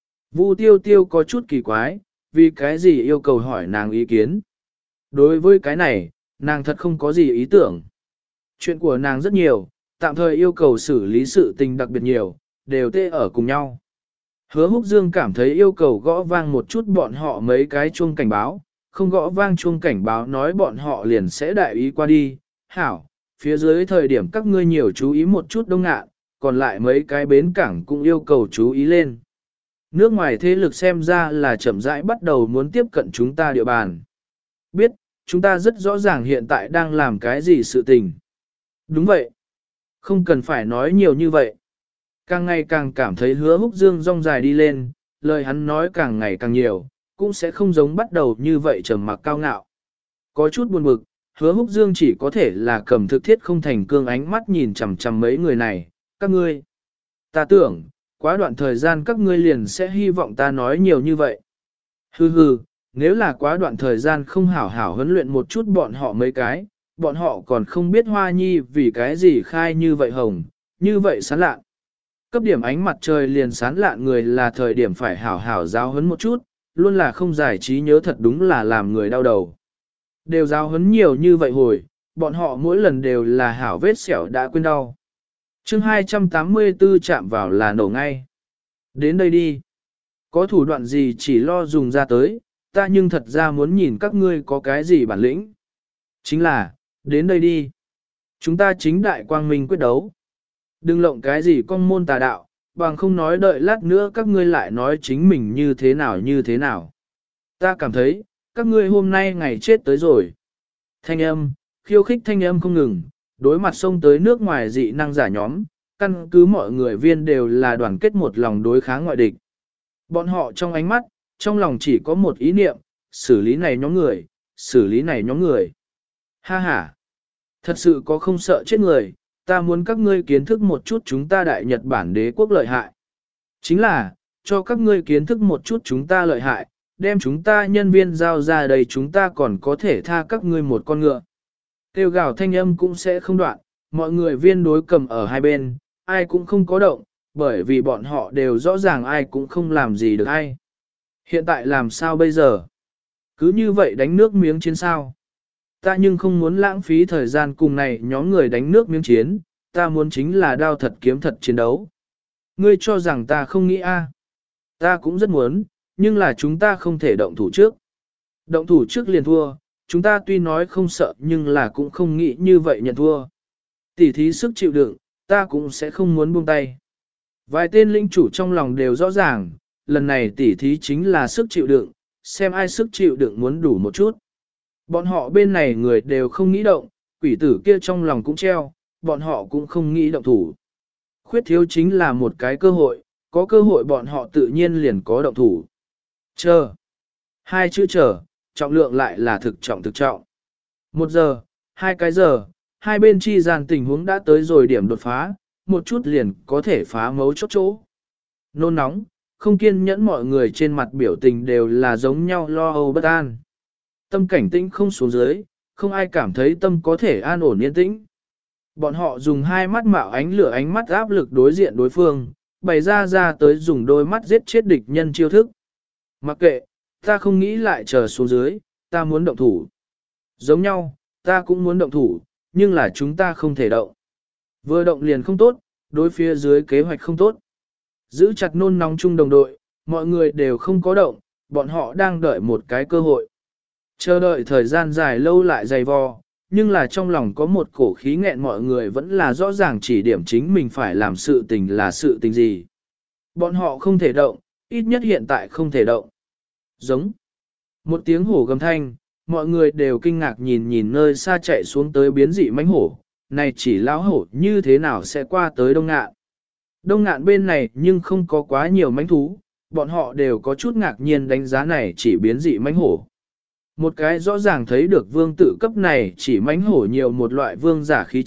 Vu tiêu tiêu có chút kỳ quái, vì cái gì yêu cầu hỏi nàng ý kiến. Đối với cái này, nàng thật không có gì ý tưởng. Chuyện của nàng rất nhiều, tạm thời yêu cầu xử lý sự tình đặc biệt nhiều, đều tê ở cùng nhau. Hứa Húc Dương cảm thấy yêu cầu gõ vang một chút bọn họ mấy cái chuông cảnh báo, không gõ vang chuông cảnh báo nói bọn họ liền sẽ đại ý qua đi. Hảo, phía dưới thời điểm các ngươi nhiều chú ý một chút Đông Ngạn, còn lại mấy cái bến cảng cũng yêu cầu chú ý lên. Nước ngoài thế lực xem ra là chậm rãi bắt đầu muốn tiếp cận chúng ta địa bàn. Biết, chúng ta rất rõ ràng hiện tại đang làm cái gì sự tình. Đúng vậy. Không cần phải nói nhiều như vậy. Càng ngày càng cảm thấy Hứa Húc Dương rong dài đi lên, lời hắn nói càng ngày càng nhiều, cũng sẽ không giống bắt đầu như vậy trầm mặc cao ngạo. Có chút buồn bực, Hứa Húc Dương chỉ có thể là cầm thực thiết không thành cương ánh mắt nhìn chằm chằm mấy người này, các ngươi. Ta tưởng, quá đoạn thời gian các ngươi liền sẽ hy vọng ta nói nhiều như vậy. Hừ hừ, nếu là quá đoạn thời gian không hảo hảo huấn luyện một chút bọn họ mấy cái, bọn họ còn không biết Hoa Nhi vì cái gì khai như vậy hồng, như vậy sán lạ. Cấp điểm ánh mặt trời liền sán lạ người là thời điểm phải hảo hảo giáo huấn một chút, luôn là không giải trí nhớ thật đúng là làm người đau đầu. Đều giáo huấn nhiều như vậy hồi, bọn họ mỗi lần đều là hảo vết sẹo đã quên đau. chương hai trăm tám mươi tư chạm vào là nổ ngay. Đến đây đi. Có thủ đoạn gì chỉ lo dùng ra tới, ta nhưng thật ra muốn nhìn các ngươi có cái gì bản lĩnh. Chính là, đến đây đi. Chúng ta chính đại quang minh quyết đấu. Đừng lộng cái gì con môn tà đạo, bằng không nói đợi lát nữa các ngươi lại nói chính mình như thế nào như thế nào. Ta cảm thấy, các ngươi hôm nay ngày chết tới rồi. Thanh âm, khiêu khích thanh âm không ngừng, đối mặt xông tới nước ngoài dị năng giả nhóm, căn cứ mọi người viên đều là đoàn kết một lòng đối kháng ngoại địch. Bọn họ trong ánh mắt, trong lòng chỉ có một ý niệm, xử lý này nhóm người, xử lý này nhóm người. Ha ha, thật sự có không sợ chết người, ta muốn các ngươi kiến thức một chút chúng ta Đại Nhật Bản đế quốc lợi hại. Chính là, cho các ngươi kiến thức một chút chúng ta lợi hại, đem chúng ta nhân viên giao ra đây chúng ta còn có thể tha các ngươi một con ngựa. Kêu gào thanh âm cũng sẽ không đoạn, mọi người viên đối cầm ở hai bên, ai cũng không có động, bởi vì bọn họ đều rõ ràng ai cũng không làm gì được ai. Hiện tại làm sao bây giờ? Cứ như vậy đánh nước miếng chiến sao? Ta nhưng không muốn lãng phí thời gian cùng này nhóm người đánh nước miếng chiến, ta muốn chính là đao thật kiếm thật chiến đấu. Ngươi cho rằng ta không nghĩ a? Ta cũng rất muốn, nhưng là chúng ta không thể động thủ trước. Động thủ trước liền thua, chúng ta tuy nói không sợ nhưng là cũng không nghĩ như vậy nhận thua. Tỉ thí sức chịu đựng, ta cũng sẽ không muốn buông tay. Vài tên linh chủ trong lòng đều rõ ràng, lần này tỉ thí chính là sức chịu đựng, xem ai sức chịu đựng muốn đủ một chút. Bọn họ bên này người đều không nghĩ động, quỷ tử kia trong lòng cũng treo, bọn họ cũng không nghĩ động thủ. Khuyết thiếu chính là một cái cơ hội, có cơ hội bọn họ tự nhiên liền có động thủ. Chờ. Hai chữ chờ, trọng lượng lại là thực trọng thực trọng. Một giờ, hai cái giờ, hai bên chi gian tình huống đã tới rồi điểm đột phá, một chút liền có thể phá mấu chốt chỗ. Nôn nóng, không kiên nhẫn mọi người trên mặt biểu tình đều là giống nhau lo âu bất an. Tâm cảnh tĩnh không xuống dưới, không ai cảm thấy tâm có thể an ổn yên tĩnh. Bọn họ dùng hai mắt mạo ánh lửa ánh mắt áp lực đối diện đối phương, bày ra ra tới dùng đôi mắt giết chết địch nhân chiêu thức. Mặc kệ, ta không nghĩ lại chờ xuống dưới, ta muốn động thủ. Giống nhau, ta cũng muốn động thủ, nhưng là chúng ta không thể động. Vừa động liền không tốt, đối phía dưới kế hoạch không tốt. Giữ chặt nôn nóng chung đồng đội, mọi người đều không có động, bọn họ đang đợi một cái cơ hội. Chờ đợi thời gian dài lâu lại dày vò, nhưng là trong lòng có một cổ khí nghẹn mọi người vẫn là rõ ràng chỉ điểm chính mình phải làm sự tình là sự tình gì. Bọn họ không thể động, ít nhất hiện tại không thể động. Giống. Một tiếng hổ gầm thanh, mọi người đều kinh ngạc nhìn nhìn nơi xa chạy xuống tới biến dị mãnh hổ, này chỉ lão hổ như thế nào sẽ qua tới Đông Ngạn. Đông Ngạn bên này nhưng không có quá nhiều mãnh thú, bọn họ đều có chút ngạc nhiên đánh giá này chỉ biến dị mãnh hổ. Một cái rõ ràng thấy được vương tự cấp này chỉ mãnh hổ nhiều một loại vương giả khí chất,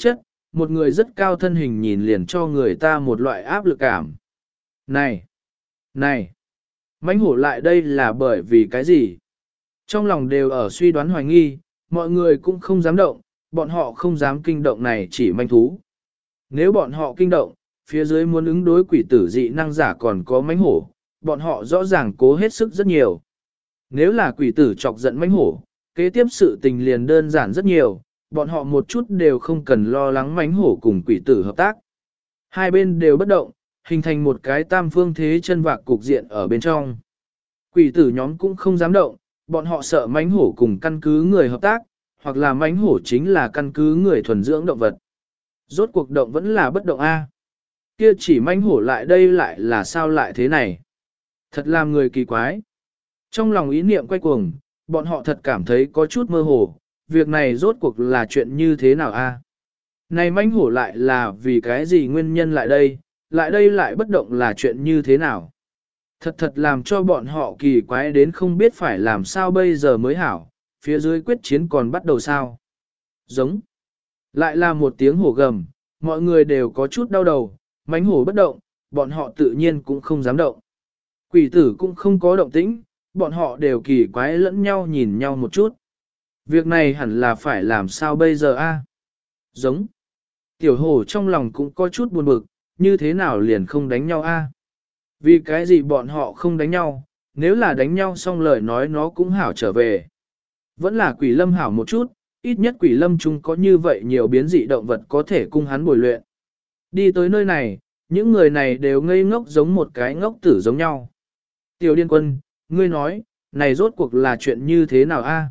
một người rất cao thân hình nhìn liền cho người ta một loại áp lực cảm. Này! Này! Mãnh hổ lại đây là bởi vì cái gì? Trong lòng đều ở suy đoán hoài nghi, mọi người cũng không dám động, bọn họ không dám kinh động này chỉ manh thú. Nếu bọn họ kinh động, phía dưới muốn ứng đối quỷ tử dị năng giả còn có mãnh hổ, bọn họ rõ ràng cố hết sức rất nhiều. Nếu là quỷ tử chọc giận mãnh hổ, kế tiếp sự tình liền đơn giản rất nhiều, bọn họ một chút đều không cần lo lắng mãnh hổ cùng quỷ tử hợp tác. Hai bên đều bất động, hình thành một cái tam phương thế chân vạc cục diện ở bên trong. Quỷ tử nhóm cũng không dám động, bọn họ sợ mãnh hổ cùng căn cứ người hợp tác, hoặc là mãnh hổ chính là căn cứ người thuần dưỡng động vật. Rốt cuộc động vẫn là bất động A. Kia chỉ mãnh hổ lại đây lại là sao lại thế này? Thật làm người kỳ quái. Trong lòng ý niệm quay cuồng, bọn họ thật cảm thấy có chút mơ hồ, việc này rốt cuộc là chuyện như thế nào A? Này mãnh hổ lại là vì cái gì nguyên nhân lại đây, lại đây lại bất động là chuyện như thế nào? Thật thật làm cho bọn họ kỳ quái đến không biết phải làm sao bây giờ mới hảo, phía dưới quyết chiến còn bắt đầu sao? Giống. Lại là một tiếng hổ gầm, mọi người đều có chút đau đầu, mãnh hổ bất động, bọn họ tự nhiên cũng không dám động. Quỷ tử cũng không có động tĩnh, bọn họ đều kỳ quái lẫn nhau nhìn nhau một chút. Việc này hẳn là phải làm sao bây giờ a? Giống. Tiểu hổ trong lòng cũng có chút buồn bực, như thế nào liền không đánh nhau a? Vì cái gì bọn họ không đánh nhau, nếu là đánh nhau xong lời nói nó cũng hảo trở về. Vẫn là quỷ lâm hảo một chút, ít nhất quỷ lâm chung có như vậy nhiều biến dị động vật có thể cung hắn bồi luyện. Đi tới nơi này, những người này đều ngây ngốc giống một cái ngốc tử giống nhau. Tiểu điên quân, ngươi nói, này rốt cuộc là chuyện như thế nào a?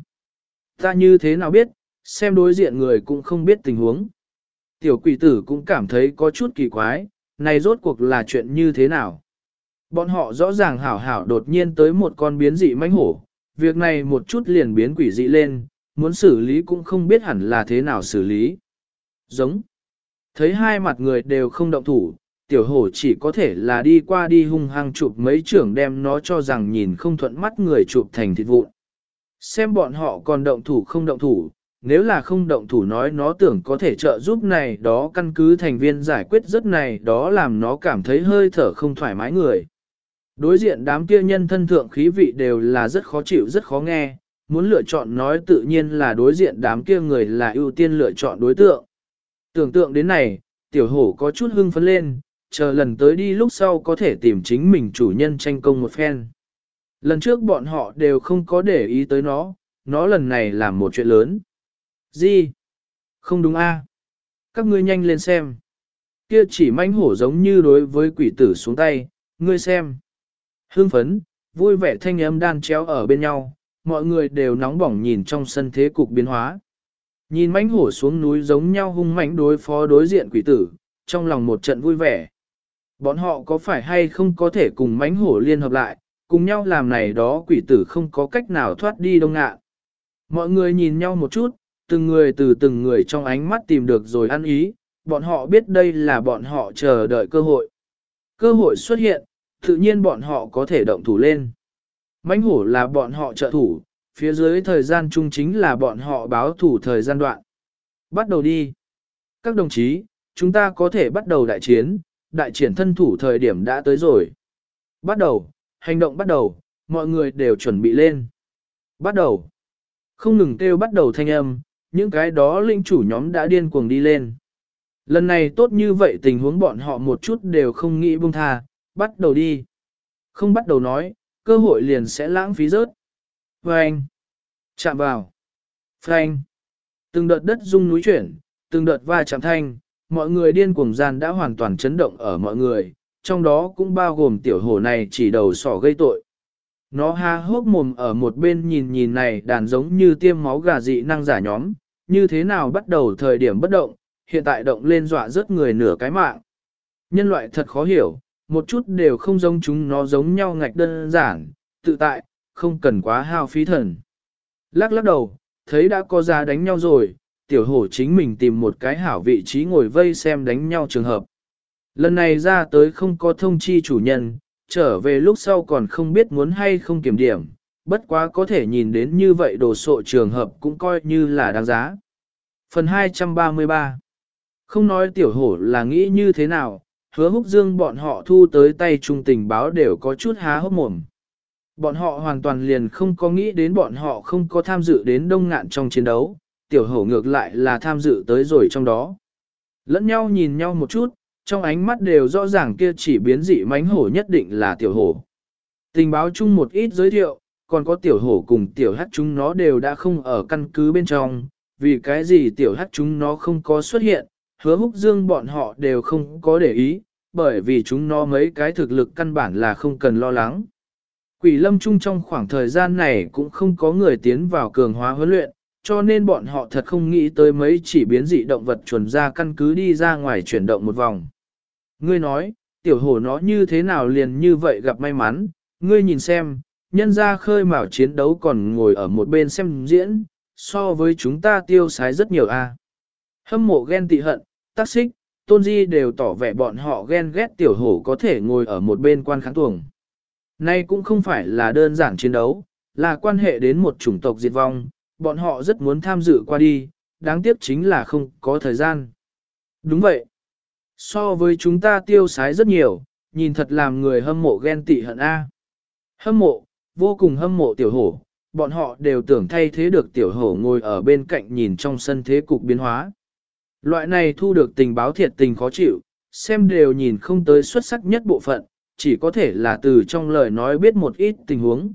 Ta như thế nào biết, xem đối diện người cũng không biết tình huống. Tiểu quỷ tử cũng cảm thấy có chút kỳ quái, này rốt cuộc là chuyện như thế nào? Bọn họ rõ ràng hảo hảo đột nhiên tới một con biến dị mãnh hổ, việc này một chút liền biến quỷ dị lên, muốn xử lý cũng không biết hẳn là thế nào xử lý. Giống. Thấy hai mặt người đều không động thủ, tiểu hổ chỉ có thể là đi qua đi hung hăng chụp mấy trưởng đem nó cho rằng nhìn không thuận mắt người chụp thành thịt vụn. Xem bọn họ còn động thủ không động thủ, nếu là không động thủ nói nó tưởng có thể trợ giúp này đó căn cứ thành viên giải quyết rất này đó làm nó cảm thấy hơi thở không thoải mái người. Đối diện đám kia nhân thân thượng khí vị đều là rất khó chịu rất khó nghe, muốn lựa chọn nói tự nhiên là đối diện đám kia người là ưu tiên lựa chọn đối tượng. Tưởng tượng đến này, tiểu hổ có chút hưng phấn lên, chờ lần tới đi lúc sau có thể tìm chính mình chủ nhân tranh công một phen. Lần trước bọn họ đều không có để ý tới nó, nó lần này làm một chuyện lớn. Gì? Không đúng a? Các ngươi nhanh lên xem. Kia chỉ manh hổ giống như đối với quỷ tử xuống tay, ngươi xem. Hưng phấn, vui vẻ thanh âm đan chéo ở bên nhau, mọi người đều nóng bỏng nhìn trong sân thế cục biến hóa. Nhìn mãnh hổ xuống núi giống nhau hung mãnh đối phó đối diện quỷ tử, trong lòng một trận vui vẻ. Bọn họ có phải hay không có thể cùng mãnh hổ liên hợp lại, cùng nhau làm này đó quỷ tử không có cách nào thoát đi đông ngạ. Mọi người nhìn nhau một chút, từng người từ từng người trong ánh mắt tìm được rồi ăn ý, bọn họ biết đây là bọn họ chờ đợi cơ hội. Cơ hội xuất hiện, tự nhiên bọn họ có thể động thủ lên. Mãnh hổ là bọn họ trợ thủ, phía dưới thời gian chung chính là bọn họ báo thủ thời gian đoạn. Bắt đầu đi. Các đồng chí, chúng ta có thể bắt đầu đại chiến, đại triển thân thủ thời điểm đã tới rồi. Bắt đầu, hành động bắt đầu, mọi người đều chuẩn bị lên. Bắt đầu. Không ngừng kêu bắt đầu thanh âm, những cái đó linh chủ nhóm đã điên cuồng đi lên. Lần này tốt như vậy tình huống bọn họ một chút đều không nghĩ buông tha, bắt đầu đi. Không bắt đầu nói, cơ hội liền sẽ lãng phí rớt. Phanh. Chạm vào. Phanh. Từng đợt đất rung núi chuyển, từng đợt va chạm thanh, mọi người điên cuồng gian đã hoàn toàn chấn động ở mọi người, trong đó cũng bao gồm tiểu hổ này chỉ đầu sỏ gây tội. Nó ha hốc mồm ở một bên nhìn nhìn này đàn giống như tiêm máu gà dị năng giả nhóm, như thế nào bắt đầu thời điểm bất động, hiện tại động lên dọa rớt người nửa cái mạng. Nhân loại thật khó hiểu, một chút đều không giống chúng nó giống nhau ngạch đơn giản, tự tại, không cần quá hao phí thần. Lắc lắc đầu, thấy đã có ra đánh nhau rồi, tiểu hổ chính mình tìm một cái hảo vị trí ngồi vây xem đánh nhau trường hợp. Lần này ra tới không có thông chi chủ nhân, trở về lúc sau còn không biết muốn hay không kiểm điểm, bất quá có thể nhìn đến như vậy đồ sộ trường hợp cũng coi như là đáng giá. Phần hai trăm ba mươi ba Không nói tiểu hổ là nghĩ như thế nào, hứa húc dương bọn họ thu tới tay trung tình báo đều có chút há hốc mồm. Bọn họ hoàn toàn liền không có nghĩ đến bọn họ không có tham dự đến đông ngạn trong chiến đấu, tiểu hổ ngược lại là tham dự tới rồi trong đó. Lẫn nhau nhìn nhau một chút, trong ánh mắt đều rõ ràng kia chỉ biến dị mánh hổ nhất định là tiểu hổ. Tình báo chung một ít giới thiệu, còn có tiểu hổ cùng tiểu hắc chúng nó đều đã không ở căn cứ bên trong, vì cái gì tiểu hắc chúng nó không có xuất hiện, hứa húc dương bọn họ đều không có để ý, bởi vì chúng nó mấy cái thực lực căn bản là không cần lo lắng. Quỷ lâm chung trong khoảng thời gian này cũng không có người tiến vào cường hóa huấn luyện, cho nên bọn họ thật không nghĩ tới mấy chỉ biến dị động vật chuẩn ra căn cứ đi ra ngoài chuyển động một vòng. Ngươi nói, tiểu hổ nó như thế nào liền như vậy gặp may mắn, ngươi nhìn xem, nhân ra khơi mào chiến đấu còn ngồi ở một bên xem diễn, so với chúng ta tiêu sái rất nhiều a. Hâm mộ ghen tị hận, tác xích, tôn di đều tỏ vẻ bọn họ ghen ghét tiểu hổ có thể ngồi ở một bên quan kháng tuồng. Nay cũng không phải là đơn giản chiến đấu, là quan hệ đến một chủng tộc diệt vong, bọn họ rất muốn tham dự qua đi, đáng tiếc chính là không có thời gian. Đúng vậy. So với chúng ta tiêu sái rất nhiều, nhìn thật làm người hâm mộ ghen tị hận A. Hâm mộ, vô cùng hâm mộ tiểu hổ, bọn họ đều tưởng thay thế được tiểu hổ ngồi ở bên cạnh nhìn trong sân thế cục biến hóa. Loại này thu được tình báo thiệt tình khó chịu, xem đều nhìn không tới xuất sắc nhất bộ phận, chỉ có thể là từ trong lời nói biết một ít tình huống.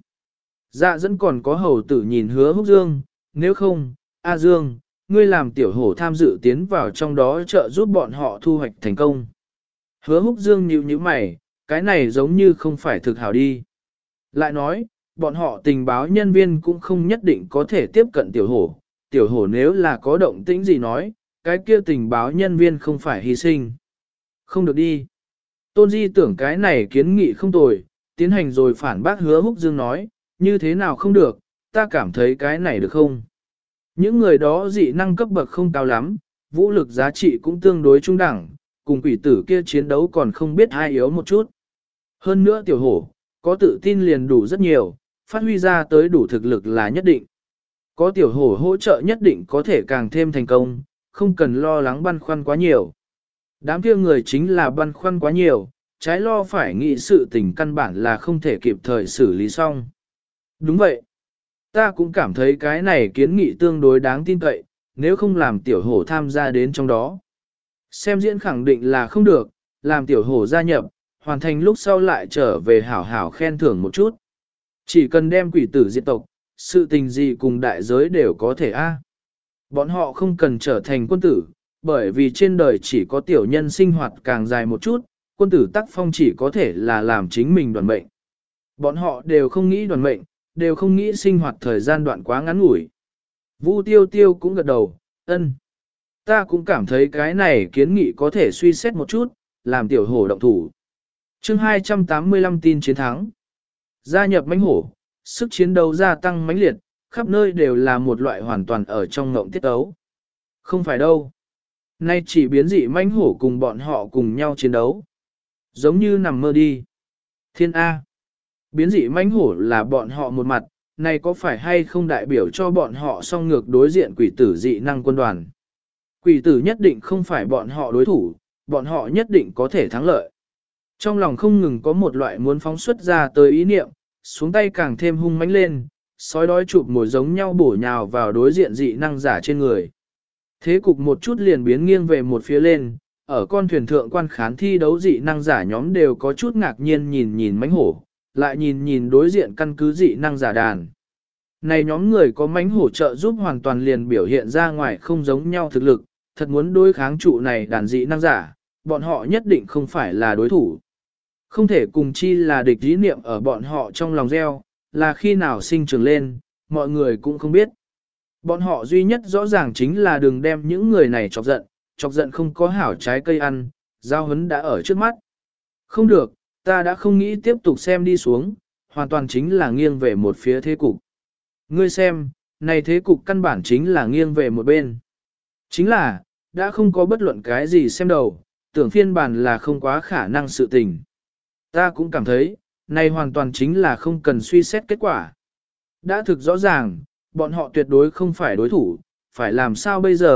Dạ dẫn còn có hầu tử nhìn hứa húc dương, nếu không, A Dương, ngươi làm tiểu hổ tham dự tiến vào trong đó trợ giúp bọn họ thu hoạch thành công. Hứa húc dương nhíu nhíu mày, cái này giống như không phải thực hảo đi. Lại nói, bọn họ tình báo nhân viên cũng không nhất định có thể tiếp cận tiểu hổ. Tiểu hổ nếu là có động tĩnh gì nói, cái kia tình báo nhân viên không phải hy sinh. Không được đi. Tôn Di tưởng cái này kiến nghị không tồi, tiến hành rồi phản bác hứa húc dương nói, như thế nào không được, ta cảm thấy cái này được không? Những người đó dị năng cấp bậc không cao lắm, vũ lực giá trị cũng tương đối trung đẳng, cùng quỷ tử kia chiến đấu còn không biết ai yếu một chút. Hơn nữa tiểu hổ, có tự tin liền đủ rất nhiều, phát huy ra tới đủ thực lực là nhất định. Có tiểu hổ hỗ trợ nhất định có thể càng thêm thành công, không cần lo lắng băn khoăn quá nhiều. Đám kia người chính là băn khoăn quá nhiều, trái lo phải nghĩ sự tình căn bản là không thể kịp thời xử lý xong. Đúng vậy. Ta cũng cảm thấy cái này kiến nghị tương đối đáng tin cậy, nếu không làm tiểu hổ tham gia đến trong đó. Xem diễn khẳng định là không được, làm tiểu hổ gia nhập, hoàn thành lúc sau lại trở về hảo hảo khen thưởng một chút. Chỉ cần đem quỷ tử diệt tộc, sự tình gì cùng đại giới đều có thể a. Bọn họ không cần trở thành quân tử, bởi vì trên đời chỉ có tiểu nhân sinh hoạt càng dài một chút, quân tử tác phong chỉ có thể là làm chính mình đoàn mệnh. Bọn họ đều không nghĩ đoàn mệnh, đều không nghĩ sinh hoạt thời gian đoạn quá ngắn ngủi. Vu tiêu tiêu cũng gật đầu, ân. Ta cũng cảm thấy cái này kiến nghị có thể suy xét một chút, làm tiểu hổ động thủ. chương hai trăm tám mươi lăm tin chiến thắng. Gia nhập mãnh hổ, sức chiến đấu gia tăng mãnh liệt, khắp nơi đều là một loại hoàn toàn ở trong ngộng tiết ấu. Không phải đâu. Nay chỉ biến dị mãnh hổ cùng bọn họ cùng nhau chiến đấu. Giống như nằm mơ đi. Thiên A. Biến dị mãnh hổ là bọn họ một mặt, này có phải hay không đại biểu cho bọn họ song ngược đối diện quỷ tử dị năng quân đoàn. Quỷ tử nhất định không phải bọn họ đối thủ, bọn họ nhất định có thể thắng lợi. Trong lòng không ngừng có một loại muốn phóng xuất ra tới ý niệm, xuống tay càng thêm hung mãnh lên, sói đói chụp mồi giống nhau bổ nhào vào đối diện dị năng giả trên người. Thế cục một chút liền biến nghiêng về một phía lên, ở con thuyền thượng quan khán thi đấu dị năng giả nhóm đều có chút ngạc nhiên nhìn nhìn mãnh hổ, lại nhìn nhìn đối diện căn cứ dị năng giả đàn. Này nhóm người có mãnh hổ trợ giúp hoàn toàn liền biểu hiện ra ngoài không giống nhau thực lực, thật muốn đối kháng trụ này đàn dị năng giả, bọn họ nhất định không phải là đối thủ. Không thể cùng chi là địch ý niệm ở bọn họ trong lòng gieo, là khi nào sinh trưởng lên, mọi người cũng không biết. Bọn họ duy nhất rõ ràng chính là đừng đem những người này chọc giận, chọc giận không có hảo trái cây ăn, giao hấn đã ở trước mắt. Không được, ta đã không nghĩ tiếp tục xem đi xuống, hoàn toàn chính là nghiêng về một phía thế cục. Ngươi xem, này thế cục căn bản chính là nghiêng về một bên. Chính là, đã không có bất luận cái gì xem đầu, tưởng phiên bản là không quá khả năng sự tình. Ta cũng cảm thấy, này hoàn toàn chính là không cần suy xét kết quả. Đã thực rõ ràng, bọn họ tuyệt đối không phải đối thủ, phải làm sao bây giờ,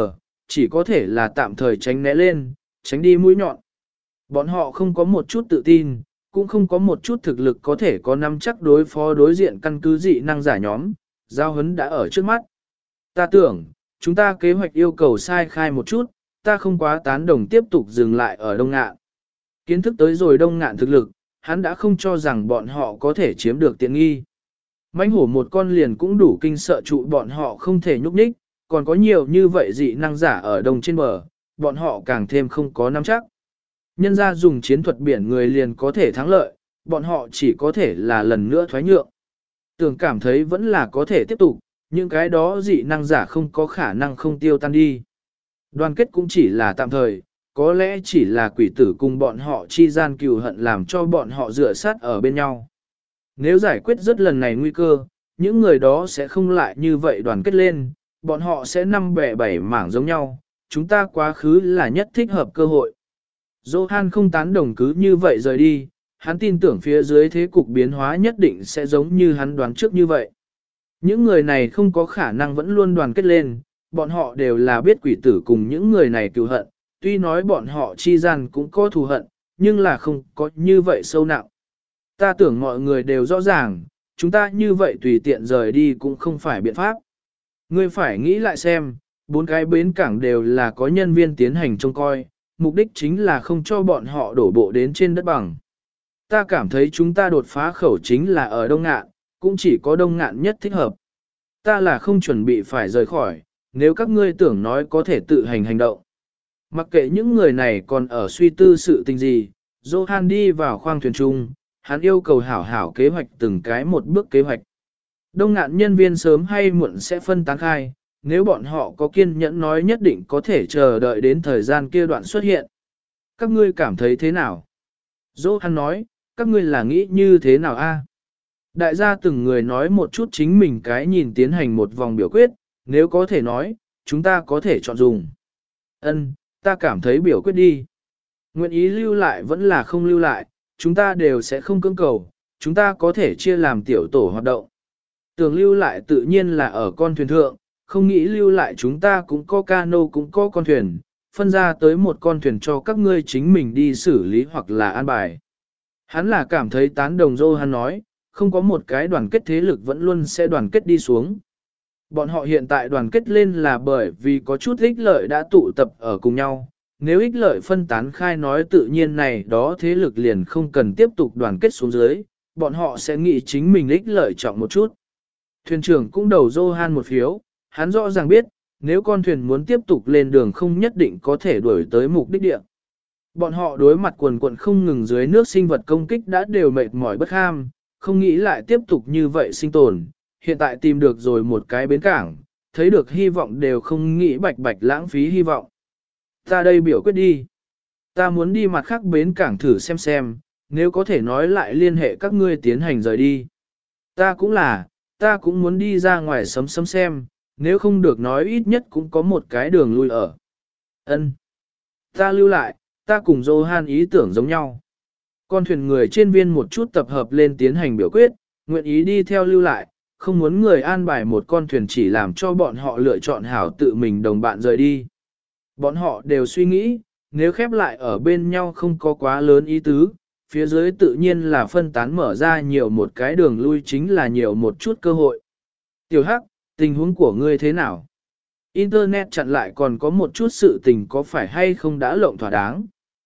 chỉ có thể là tạm thời tránh né lên, tránh đi mũi nhọn. Bọn họ không có một chút tự tin, cũng không có một chút thực lực có thể có nắm chắc đối phó đối diện căn cứ dị năng giả nhóm, giao hấn đã ở trước mắt. Ta tưởng, chúng ta kế hoạch yêu cầu sai khai một chút, ta không quá tán đồng tiếp tục dừng lại ở Đông Ngạn. Kiến thức tới rồi Đông Ngạn thực lực, hắn đã không cho rằng bọn họ có thể chiếm được tiện nghi. Mãnh hổ một con liền cũng đủ kinh sợ trụ bọn họ không thể nhúc nhích, còn có nhiều như vậy dị năng giả ở đông trên bờ, bọn họ càng thêm không có nắm chắc. Nhân ra dùng chiến thuật biển người liền có thể thắng lợi, bọn họ chỉ có thể là lần nữa thoái nhượng. Tưởng cảm thấy vẫn là có thể tiếp tục, những cái đó dị năng giả không có khả năng không tiêu tan đi. Đoàn kết cũng chỉ là tạm thời, có lẽ chỉ là quỷ tử cùng bọn họ chi gian cừu hận làm cho bọn họ dựa sát ở bên nhau. Nếu giải quyết rất lần này nguy cơ, những người đó sẽ không lại như vậy đoàn kết lên, bọn họ sẽ năm bẻ bảy mảng giống nhau, chúng ta quá khứ là nhất thích hợp cơ hội. Johan không tán đồng cứ như vậy rời đi, hắn tin tưởng phía dưới thế cục biến hóa nhất định sẽ giống như hắn đoán trước như vậy. Những người này không có khả năng vẫn luôn đoàn kết lên, bọn họ đều là biết quỷ tử cùng những người này cừu hận, tuy nói bọn họ chi gian cũng có thù hận, nhưng là không có như vậy sâu nặng. Ta tưởng mọi người đều rõ ràng, chúng ta như vậy tùy tiện rời đi cũng không phải biện pháp. Ngươi phải nghĩ lại xem, bốn cái bến cảng đều là có nhân viên tiến hành trông coi, mục đích chính là không cho bọn họ đổ bộ đến trên đất bằng. Ta cảm thấy chúng ta đột phá khẩu chính là ở Đông Ngạn, cũng chỉ có Đông Ngạn nhất thích hợp. Ta là không chuẩn bị phải rời khỏi, nếu các ngươi tưởng nói có thể tự hành hành động. Mặc kệ những người này còn ở suy tư sự tình gì, Johan đi vào khoang thuyền chung, hắn yêu cầu hảo hảo kế hoạch từng cái một bước kế hoạch. Đông Ngạn nhân viên sớm hay muộn sẽ phân tán khai, nếu bọn họ có kiên nhẫn nói nhất định có thể chờ đợi đến thời gian kia đoạn xuất hiện. Các ngươi cảm thấy thế nào? Johan nói, các ngươi là nghĩ như thế nào a? Đại gia từng người nói một chút chính mình cái nhìn tiến hành một vòng biểu quyết, nếu có thể nói, chúng ta có thể chọn dùng. Ân, ta cảm thấy biểu quyết đi. Nguyện ý lưu lại vẫn là không lưu lại, chúng ta đều sẽ không cưỡng cầu, chúng ta có thể chia làm tiểu tổ hoạt động. Tưởng lưu lại tự nhiên là ở con thuyền thượng, không nghĩ lưu lại chúng ta cũng có cano cũng có con thuyền, phân ra tới một con thuyền cho các ngươi chính mình đi xử lý hoặc là an bài. Hắn là cảm thấy tán đồng Johan nói, không có một cái đoàn kết thế lực vẫn luôn sẽ đoàn kết đi xuống. Bọn họ hiện tại đoàn kết lên là bởi vì có chút ích lợi đã tụ tập ở cùng nhau. Nếu ích lợi phân tán khai nói tự nhiên này đó thế lực liền không cần tiếp tục đoàn kết xuống dưới, bọn họ sẽ nghĩ chính mình ích lợi trọng một chút. Thuyền trưởng cũng đầu Johan một phiếu, hắn rõ ràng biết, nếu con thuyền muốn tiếp tục lên đường không nhất định có thể đuổi tới mục đích địa. Bọn họ đối mặt quần quần không ngừng dưới nước sinh vật công kích đã đều mệt mỏi bất ham, không nghĩ lại tiếp tục như vậy sinh tồn, hiện tại tìm được rồi một cái bến cảng, thấy được hy vọng đều không nghĩ bạch bạch lãng phí hy vọng. Ta đây biểu quyết đi. Ta muốn đi mặt khác bến cảng thử xem xem, nếu có thể nói lại liên hệ các ngươi tiến hành rời đi. Ta cũng là, ta cũng muốn đi ra ngoài sấm sấm xem, nếu không được nói ít nhất cũng có một cái đường lui ở. Ân, ta lưu lại, ta cùng Johan ý tưởng giống nhau. Con thuyền người trên viên một chút tập hợp lên tiến hành biểu quyết, nguyện ý đi theo lưu lại, không muốn người an bài một con thuyền chỉ làm cho bọn họ lựa chọn hảo tự mình đồng bạn rời đi. Bọn họ đều suy nghĩ, nếu khép lại ở bên nhau không có quá lớn ý tứ, phía dưới tự nhiên là phân tán mở ra nhiều một cái đường lui chính là nhiều một chút cơ hội. Tiểu Hắc, tình huống của ngươi thế nào? Internet chặn lại còn có một chút sự tình có phải hay không đã lộng thỏa đáng?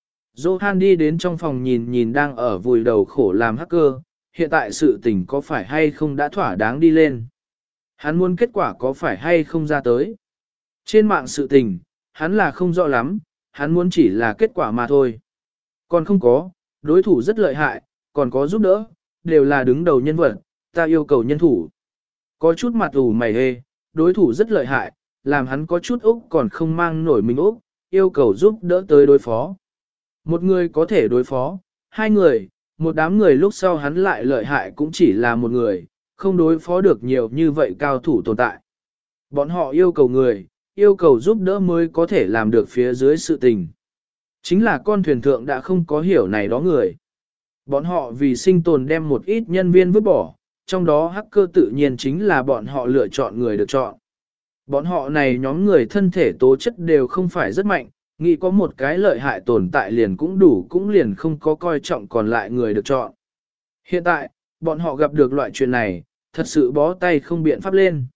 Johan đi đến trong phòng nhìn nhìn đang ở vùi đầu khổ làm hacker, hiện tại sự tình có phải hay không đã thỏa đáng đi lên. Hắn muốn kết quả có phải hay không ra tới. Trên mạng sự tình, hắn là không rõ lắm, hắn muốn chỉ là kết quả mà thôi. Còn không có, đối thủ rất lợi hại, còn có giúp đỡ, đều là đứng đầu nhân vật, ta yêu cầu nhân thủ. Có chút mặt ủ mày hê, đối thủ rất lợi hại, làm hắn có chút Úc còn không mang nổi mình Úc, yêu cầu giúp đỡ tới đối phó. Một người có thể đối phó, hai người, một đám người lúc sau hắn lại lợi hại cũng chỉ là một người, không đối phó được nhiều như vậy cao thủ tồn tại. Bọn họ yêu cầu người, yêu cầu giúp đỡ mới có thể làm được phía dưới sự tình. Chính là con thuyền thượng đã không có hiểu này đó người. Bọn họ vì sinh tồn đem một ít nhân viên vứt bỏ, trong đó hacker tự nhiên chính là bọn họ lựa chọn người được chọn. Bọn họ này nhóm người thân thể tố chất đều không phải rất mạnh, nghĩ có một cái lợi hại tồn tại liền cũng đủ cũng liền không có coi trọng còn lại người được chọn. Hiện tại, bọn họ gặp được loại chuyện này, thật sự bó tay không biện pháp lên.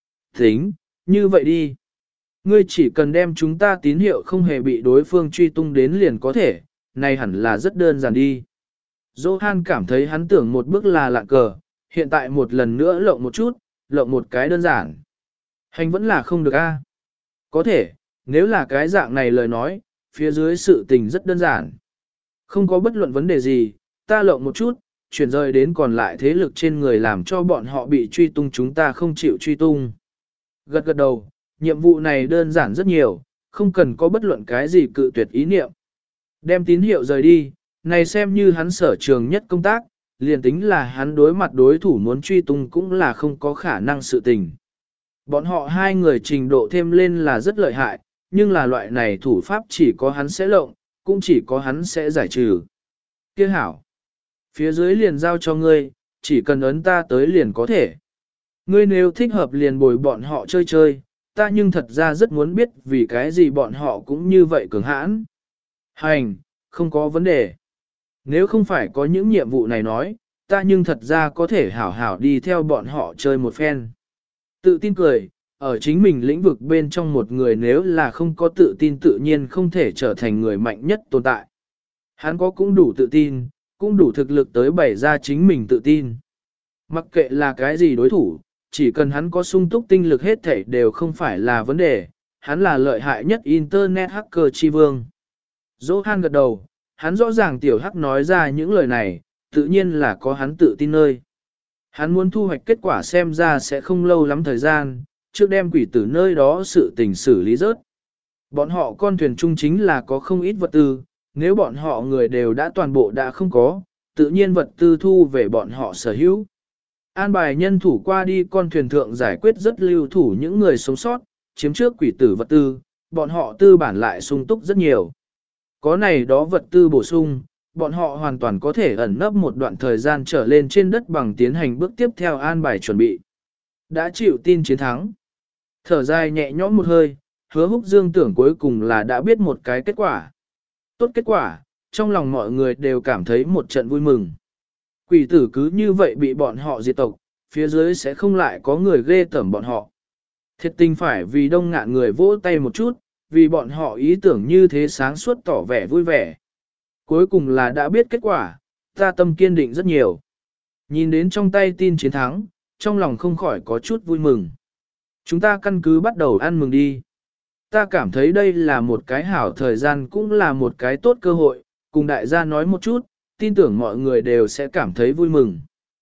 Tính, như vậy đi. Ngươi chỉ cần đem chúng ta tín hiệu không hề bị đối phương truy tung đến liền có thể, này hẳn là rất đơn giản đi. Johan cảm thấy hắn tưởng một bước là lạ cờ, hiện tại một lần nữa lộng một chút, lộng một cái đơn giản. Hành vẫn là không được a. Có thể, nếu là cái dạng này lời nói, phía dưới sự tình rất đơn giản. Không có bất luận vấn đề gì, ta lộng một chút, chuyển rời đến còn lại thế lực trên người làm cho bọn họ bị truy tung chúng ta không chịu truy tung. Gật gật đầu, nhiệm vụ này đơn giản rất nhiều, không cần có bất luận cái gì cự tuyệt ý niệm. Đem tín hiệu rời đi, này xem như hắn sở trường nhất công tác, liền tính là hắn đối mặt đối thủ muốn truy tung cũng là không có khả năng sự tình. Bọn họ hai người trình độ thêm lên là rất lợi hại, nhưng là loại này thủ pháp chỉ có hắn sẽ lộng, cũng chỉ có hắn sẽ giải trừ. Kia hảo, phía dưới liền giao cho ngươi, chỉ cần ấn ta tới liền có thể. Ngươi nếu thích hợp liền bồi bọn họ chơi chơi, ta nhưng thật ra rất muốn biết vì cái gì bọn họ cũng như vậy cường hãn. Hành, không có vấn đề. Nếu không phải có những nhiệm vụ này nói, ta nhưng thật ra có thể hảo hảo đi theo bọn họ chơi một phen. Tự tin cười, ở chính mình lĩnh vực bên trong một người nếu là không có tự tin tự nhiên không thể trở thành người mạnh nhất tồn tại. Hắn có cũng đủ tự tin, cũng đủ thực lực tới bày ra chính mình tự tin. Mặc kệ là cái gì đối thủ, chỉ cần hắn có sung túc tinh lực hết thảy đều không phải là vấn đề, hắn là lợi hại nhất Internet hacker chi vương. Johan gật đầu, hắn rõ ràng tiểu hắc nói ra những lời này, tự nhiên là có hắn tự tin nơi. Hắn muốn thu hoạch kết quả xem ra sẽ không lâu lắm thời gian, trước đem quỷ tử nơi đó sự tình xử lý rớt. Bọn họ con thuyền chung chính là có không ít vật tư, nếu bọn họ người đều đã toàn bộ đã không có, tự nhiên vật tư thu về bọn họ sở hữu. An bài nhân thủ qua đi con thuyền thượng giải quyết rất lưu thủ những người sống sót, chiếm trước quỷ tử vật tư, bọn họ tư bản lại sung túc rất nhiều. Có này đó vật tư bổ sung, bọn họ hoàn toàn có thể ẩn nấp một đoạn thời gian trở lên trên đất bằng tiến hành bước tiếp theo an bài chuẩn bị. Đã chịu tin chiến thắng. Thở dài nhẹ nhõm một hơi, Hứa Húc Dương tưởng cuối cùng là đã biết một cái kết quả. Tốt kết quả, trong lòng mọi người đều cảm thấy một trận vui mừng. Quỷ tử cứ như vậy bị bọn họ diệt tộc, phía dưới sẽ không lại có người ghê tởm bọn họ. Thiệt tình phải vì đông ngạn người vỗ tay một chút, vì bọn họ ý tưởng như thế sáng suốt tỏ vẻ vui vẻ. Cuối cùng là đã biết kết quả, ta tâm kiên định rất nhiều. Nhìn đến trong tay tin chiến thắng, trong lòng không khỏi có chút vui mừng. Chúng ta căn cứ bắt đầu ăn mừng đi. Ta cảm thấy đây là một cái hảo thời gian cũng là một cái tốt cơ hội, cùng đại gia nói một chút, tin tưởng mọi người đều sẽ cảm thấy vui mừng.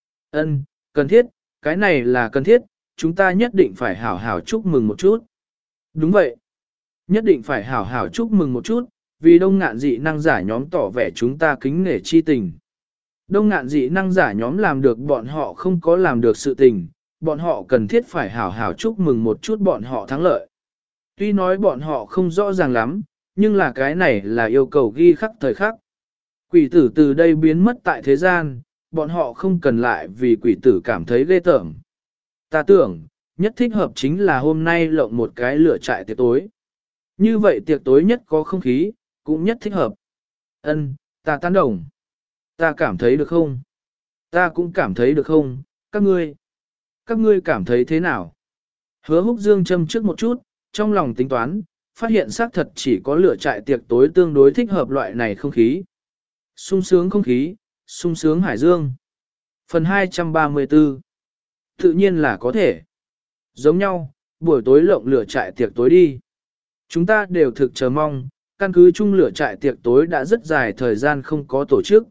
Ân, cần thiết, cái này là cần thiết, chúng ta nhất định phải hảo hảo chúc mừng một chút. Đúng vậy, nhất định phải hảo hảo chúc mừng một chút, vì đông ngạn dị năng giả nhóm tỏ vẻ chúng ta kính nể chi tình. Đông ngạn dị năng giả nhóm làm được bọn họ không có làm được sự tình, bọn họ cần thiết phải hảo hảo chúc mừng một chút bọn họ thắng lợi. Tuy nói bọn họ không rõ ràng lắm, nhưng là cái này là yêu cầu ghi khắc thời khắc. Quỷ tử từ đây biến mất tại thế gian, bọn họ không cần lại vì quỷ tử cảm thấy ghê tởm. Ta tưởng, nhất thích hợp chính là hôm nay lộng một cái lửa trại tiệc tối. Như vậy tiệc tối nhất có không khí, cũng nhất thích hợp. Ân, ta tán đồng. Ta cảm thấy được không? Ta cũng cảm thấy được không? Các ngươi? Các ngươi cảm thấy thế nào? Hứa Húc Dương châm trước một chút, trong lòng tính toán, phát hiện xác thật chỉ có lửa trại tiệc tối tương đối thích hợp loại này không khí. Sung sướng không khí, sung sướng hải dương. Phần hai trăm ba mươi tư. Tự nhiên là có thể. Giống nhau, buổi tối lộng lửa trại tiệc tối đi. Chúng ta đều thực chờ mong, căn cứ chung lửa trại tiệc tối đã rất dài thời gian không có tổ chức.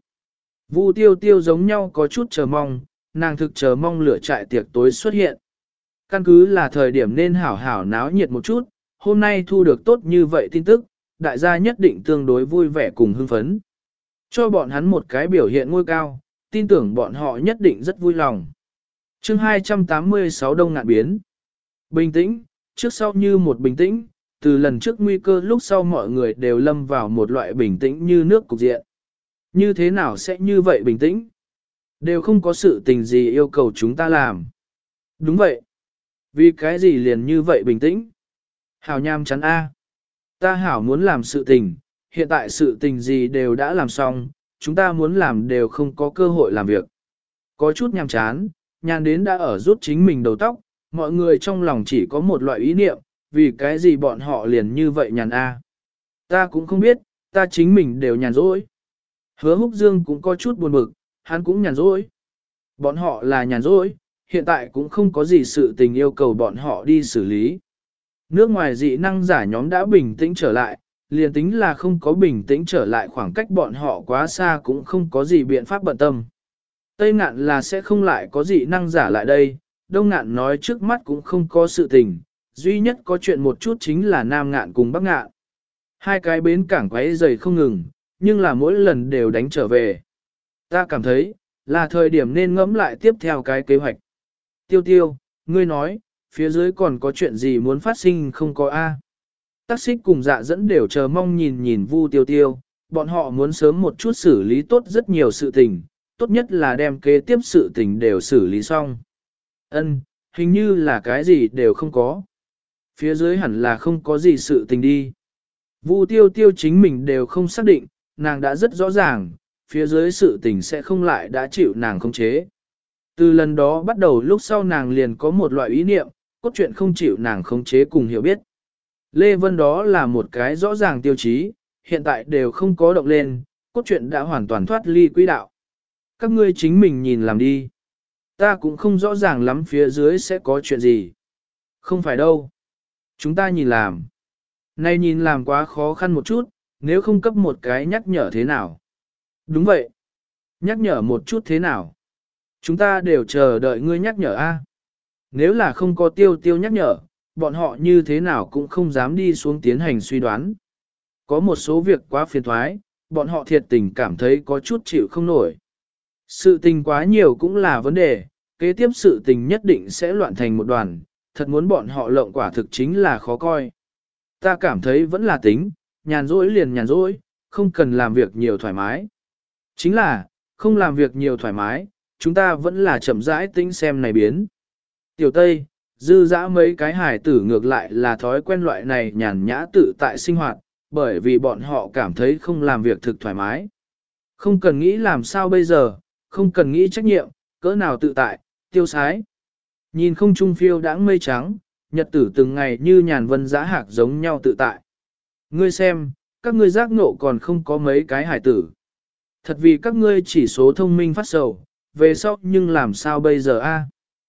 Vu Tiêu Tiêu giống nhau có chút chờ mong, nàng thực chờ mong lửa trại tiệc tối xuất hiện. Căn cứ là thời điểm nên hảo hảo náo nhiệt một chút, hôm nay thu được tốt như vậy tin tức, đại gia nhất định tương đối vui vẻ cùng hưng phấn. Cho bọn hắn một cái biểu hiện ngôi cao, tin tưởng bọn họ nhất định rất vui lòng. Chương hai trăm tám mươi sáu Đông Ngạn biến. Bình tĩnh, trước sau như một bình tĩnh, từ lần trước nguy cơ lúc sau mọi người đều lâm vào một loại bình tĩnh như nước cục diện. Như thế nào sẽ như vậy bình tĩnh? Đều không có sự tình gì yêu cầu chúng ta làm. Đúng vậy. Vì cái gì liền như vậy bình tĩnh? Hảo nham chắn A. Ta hảo muốn làm sự tình, hiện tại sự tình gì đều đã làm xong, chúng ta muốn làm đều không có cơ hội làm việc. Có chút nhàm chán, nhàn đến đã ở rút chính mình đầu tóc, mọi người trong lòng chỉ có một loại ý niệm, vì cái gì bọn họ liền như vậy nhàn A. Ta cũng không biết, ta chính mình đều nhàn rỗi. Hứa Húc Dương cũng có chút buồn bực, hắn cũng nhàn rỗi. Bọn họ là nhàn rỗi, hiện tại cũng không có gì sự tình yêu cầu bọn họ đi xử lý. Nước ngoài dị năng giả nhóm đã bình tĩnh trở lại, liền tính là không có bình tĩnh trở lại khoảng cách bọn họ quá xa cũng không có gì biện pháp bận tâm. Tây ngạn là sẽ không lại có dị năng giả lại đây, đông ngạn nói trước mắt cũng không có sự tình, duy nhất có chuyện một chút chính là nam ngạn cùng bắc ngạn. Hai cái bến cảng quấy dày không ngừng, nhưng là mỗi lần đều đánh trở về. Ta cảm thấy, là thời điểm nên ngẫm lại tiếp theo cái kế hoạch. Tiêu tiêu, ngươi nói, phía dưới còn có chuyện gì muốn phát sinh không có A. Tác xích cùng dạ dẫn đều chờ mong nhìn nhìn Vu Tiêu Tiêu, bọn họ muốn sớm một chút xử lý tốt rất nhiều sự tình, tốt nhất là đem kế tiếp sự tình đều xử lý xong. Ân, hình như là cái gì đều không có. Phía dưới hẳn là không có gì sự tình đi. Vu Tiêu Tiêu chính mình đều không xác định, nàng đã rất rõ ràng, phía dưới sự tình sẽ không lại đã chịu nàng khống chế. Từ lần đó bắt đầu lúc sau nàng liền có một loại ý niệm, cốt truyện không chịu nàng khống chế cùng hiểu biết. Lê Vân đó là một cái rõ ràng tiêu chí, hiện tại đều không có động lên, cốt truyện đã hoàn toàn thoát ly quỹ đạo. Các ngươi chính mình nhìn làm đi. Ta cũng không rõ ràng lắm phía dưới sẽ có chuyện gì. Không phải đâu. Chúng ta nhìn làm. Nay nhìn làm quá khó khăn một chút, nếu không cấp một cái nhắc nhở thế nào. Đúng vậy. Nhắc nhở một chút thế nào. Chúng ta đều chờ đợi ngươi nhắc nhở a. Nếu là không có tiêu tiêu nhắc nhở, bọn họ như thế nào cũng không dám đi xuống tiến hành suy đoán. Có một số việc quá phiền thoái, bọn họ thiệt tình cảm thấy có chút chịu không nổi. Sự tình quá nhiều cũng là vấn đề, kế tiếp sự tình nhất định sẽ loạn thành một đoàn, thật muốn bọn họ lộng quả thực chính là khó coi. Ta cảm thấy vẫn là tính, nhàn rỗi liền nhàn rỗi, không cần làm việc nhiều thoải mái. Chính là, không làm việc nhiều thoải mái, chúng ta vẫn là chậm rãi tính xem này biến. Tiểu Tây, dư dã mấy cái hài tử ngược lại là thói quen loại này nhàn nhã tự tại sinh hoạt, bởi vì bọn họ cảm thấy không làm việc thực thoải mái. Không cần nghĩ làm sao bây giờ, không cần nghĩ trách nhiệm, cỡ nào tự tại, tiêu sái. Nhìn không trung phiêu đãng mây trắng, nhật tử từng ngày như nhàn vân giã hạc giống nhau tự tại. Ngươi xem, các ngươi giác ngộ còn không có mấy cái hài tử. Thật vì các ngươi chỉ số thông minh phát sầu, về sau nhưng làm sao bây giờ a?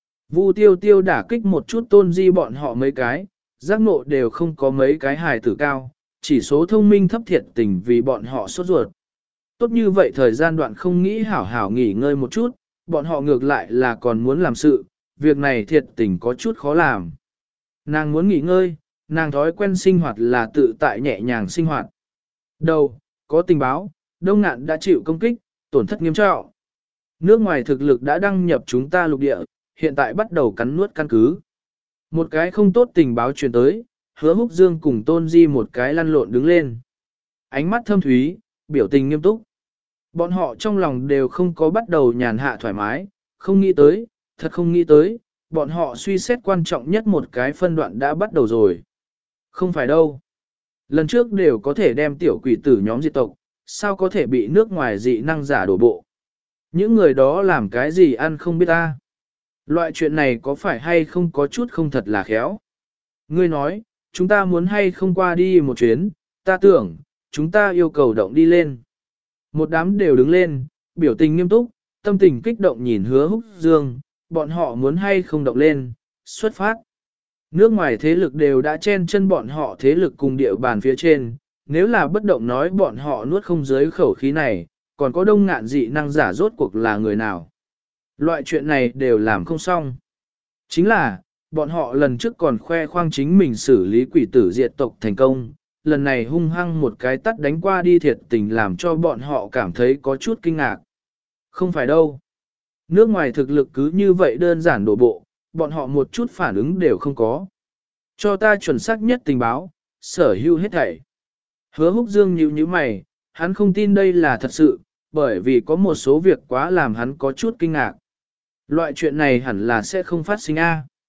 Vu tiêu tiêu đả kích một chút tôn di bọn họ mấy cái, giác ngộ đều không có mấy cái hài tử cao, chỉ số thông minh thấp thiệt tình vì bọn họ sốt ruột. Tốt như vậy thời gian đoạn không nghĩ hảo hảo nghỉ ngơi một chút, bọn họ ngược lại là còn muốn làm sự, việc này thiệt tình có chút khó làm. Nàng muốn nghỉ ngơi, nàng thói quen sinh hoạt là tự tại nhẹ nhàng sinh hoạt. Đầu, có tình báo, Đông Ngạn đã chịu công kích, tổn thất nghiêm trọng. Nước ngoài thực lực đã đăng nhập chúng ta lục địa, hiện tại bắt đầu cắn nuốt căn cứ. Một cái không tốt tình báo truyền tới, Hứa Húc Dương cùng Tôn Di một cái lăn lộn đứng lên. Ánh mắt thâm thúy, biểu tình nghiêm túc. Bọn họ trong lòng đều không có bắt đầu nhàn hạ thoải mái, không nghĩ tới, thật không nghĩ tới, bọn họ suy xét quan trọng nhất một cái phân đoạn đã bắt đầu rồi. Không phải đâu. Lần trước đều có thể đem tiểu quỷ tử nhóm diệt tộc, sao có thể bị nước ngoài dị năng giả đổ bộ. Những người đó làm cái gì ăn không biết ta. Loại chuyện này có phải hay không có chút không thật là khéo. Ngươi nói, chúng ta muốn hay không qua đi một chuyến, ta tưởng, chúng ta yêu cầu động đi lên. Một đám đều đứng lên, biểu tình nghiêm túc, tâm tình kích động nhìn Hứa Húc Dương, bọn họ muốn hay không động lên, xuất phát. Nước ngoài thế lực đều đã chen chân bọn họ thế lực cùng địa bàn phía trên, nếu là bất động nói bọn họ nuốt không dưới khẩu khí này, còn có Đông Ngạn dị năng giả rốt cuộc là người nào. Loại chuyện này đều làm không xong. Chính là, bọn họ lần trước còn khoe khoang chính mình xử lý quỷ tử diệt tộc thành công, lần này hung hăng một cái tắt đánh qua đi thiệt tình làm cho bọn họ cảm thấy có chút kinh ngạc. Không phải đâu. Nước ngoài thực lực cứ như vậy đơn giản đổ bộ, bọn họ một chút phản ứng đều không có. Cho ta chuẩn xác nhất tình báo, sở hữu hết thảy. Hứa Húc Dương nhíu nhíu mày, hắn không tin đây là thật sự, bởi vì có một số việc quá làm hắn có chút kinh ngạc. Loại chuyện này hẳn là sẽ không phát sinh a.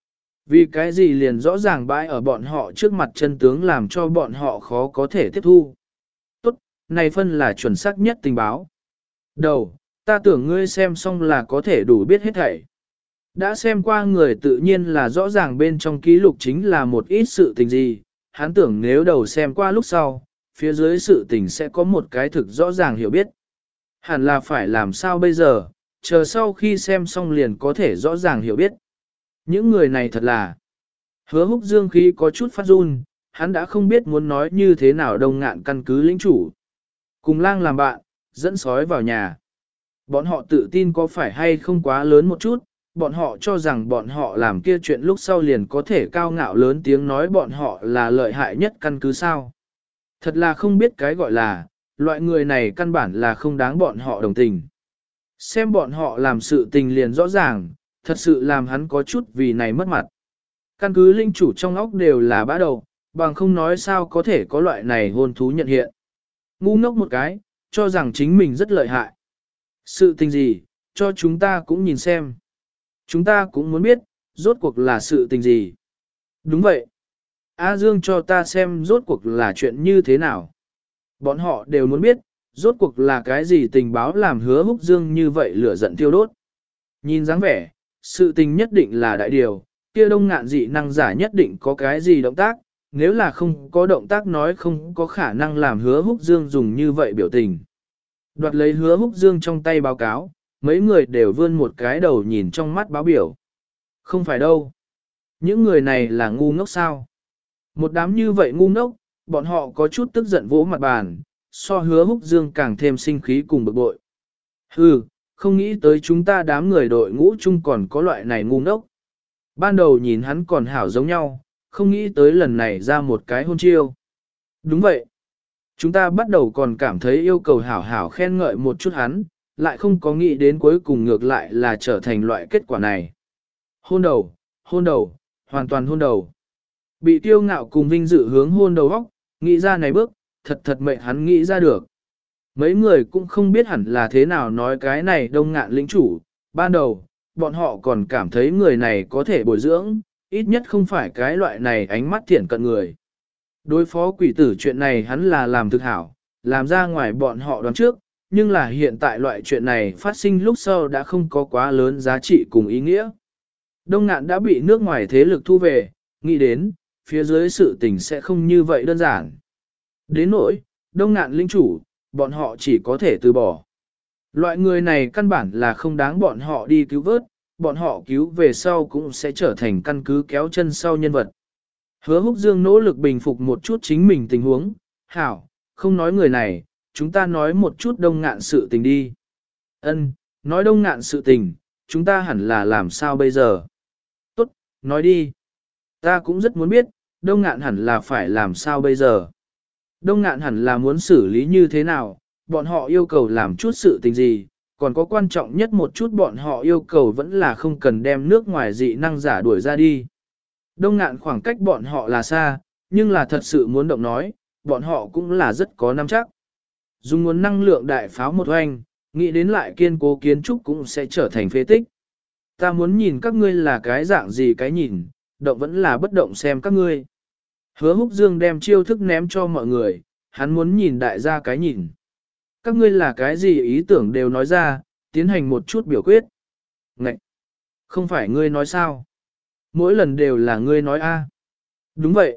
Vì cái gì liền rõ ràng bãi ở bọn họ trước mặt chân tướng làm cho bọn họ khó có thể tiếp thu. Tốt, này phân là chuẩn xác nhất tình báo. Đầu, ta tưởng ngươi xem xong là có thể đủ biết hết thảy. Đã xem qua người tự nhiên là rõ ràng bên trong ký lục chính là một ít sự tình gì, hắn tưởng nếu đầu xem qua lúc sau, phía dưới sự tình sẽ có một cái thực rõ ràng hiểu biết. Hẳn là phải làm sao bây giờ, chờ sau khi xem xong liền có thể rõ ràng hiểu biết. Những người này thật là Hứa Húc Dương khí có chút phát run, hắn đã không biết muốn nói như thế nào Đông Ngạn căn cứ lĩnh chủ. Cùng lang làm bạn, dẫn sói vào nhà. Bọn họ tự tin có phải hay không quá lớn một chút, bọn họ cho rằng bọn họ làm kia chuyện lúc sau liền có thể cao ngạo lớn tiếng nói bọn họ là lợi hại nhất căn cứ sao. Thật là không biết cái gọi là, loại người này căn bản là không đáng bọn họ đồng tình. Xem bọn họ làm sự tình liền rõ ràng, thật sự làm hắn có chút vì này mất mặt. Căn cứ linh chủ trong óc đều là bã đầu, bằng không nói sao có thể có loại này hôn thú nhận hiện. Ngu ngốc một cái, cho rằng chính mình rất lợi hại. Sự tình gì, cho chúng ta cũng nhìn xem. Chúng ta cũng muốn biết, rốt cuộc là sự tình gì. Đúng vậy. A Dương cho ta xem rốt cuộc là chuyện như thế nào. Bọn họ đều muốn biết, rốt cuộc là cái gì tình báo làm Hứa Húc Dương như vậy lửa giận thiêu đốt. Nhìn dáng vẻ, sự tình nhất định là đại điều, kia Đông Ngạn dị năng giả nhất định có cái gì động tác, nếu là không có động tác nói không có khả năng làm Hứa Húc Dương dùng như vậy biểu tình. Đoạt lấy Hứa Húc Dương trong tay báo cáo, mấy người đều vươn một cái đầu nhìn trong mắt báo biểu. Không phải đâu. Những người này là ngu ngốc sao? Một đám như vậy ngu ngốc, bọn họ có chút tức giận vỗ mặt bàn, so Hứa Húc Dương càng thêm sinh khí cùng bực bội. Hừ, không nghĩ tới chúng ta đám người đội ngũ chung còn có loại này ngu ngốc. Ban đầu nhìn hắn còn hảo giống nhau, không nghĩ tới lần này ra một cái hôn chiêu. Đúng vậy. Chúng ta bắt đầu còn cảm thấy yêu cầu hảo hảo khen ngợi một chút hắn, lại không có nghĩ đến cuối cùng ngược lại là trở thành loại kết quả này. Hôn đầu, hôn đầu, hoàn toàn hôn đầu. Bị tiêu ngạo cùng vinh dự hướng hôn đầu góc, nghĩ ra này bước, thật thật mệnh hắn nghĩ ra được. Mấy người cũng không biết hẳn là thế nào nói cái này Đông Ngạn lĩnh chủ, ban đầu, bọn họ còn cảm thấy người này có thể bồi dưỡng, ít nhất không phải cái loại này ánh mắt thiện cận người. Đối phó quỷ tử chuyện này hắn là làm thực hảo, làm ra ngoài bọn họ đoán trước, nhưng là hiện tại loại chuyện này phát sinh lúc sau đã không có quá lớn giá trị cùng ý nghĩa. Đông Ngạn đã bị nước ngoài thế lực thu về, nghĩ đến, phía dưới sự tình sẽ không như vậy đơn giản. Đến nỗi, Đông Ngạn linh chủ, bọn họ chỉ có thể từ bỏ. Loại người này căn bản là không đáng bọn họ đi cứu vớt, bọn họ cứu về sau cũng sẽ trở thành căn cứ kéo chân sau nhân vật. Hứa Húc Dương nỗ lực bình phục một chút chính mình tình huống, hảo, không nói người này, chúng ta nói một chút Đông Ngạn sự tình đi. Ân, nói Đông Ngạn sự tình, chúng ta hẳn là làm sao bây giờ? Tốt, nói đi. Ta cũng rất muốn biết, Đông Ngạn hẳn là phải làm sao bây giờ? Đông Ngạn hẳn là muốn xử lý như thế nào, bọn họ yêu cầu làm chút sự tình gì, còn có quan trọng nhất một chút bọn họ yêu cầu vẫn là không cần đem nước ngoài dị năng giả đuổi ra đi. Đông Ngạn khoảng cách bọn họ là xa, nhưng là thật sự muốn động nói, bọn họ cũng là rất có nắm chắc. Dùng nguồn năng lượng đại pháo một hoành, nghĩ đến lại kiên cố kiến trúc cũng sẽ trở thành phế tích. Ta muốn nhìn các ngươi là cái dạng gì cái nhìn, động vẫn là bất động xem các ngươi. Hứa Húc Dương đem chiêu thức ném cho mọi người, hắn muốn nhìn đại gia cái nhìn. Các ngươi là cái gì ý tưởng đều nói ra, tiến hành một chút biểu quyết. Ngậy! Không phải ngươi nói sao? Mỗi lần đều là ngươi nói a. Đúng vậy.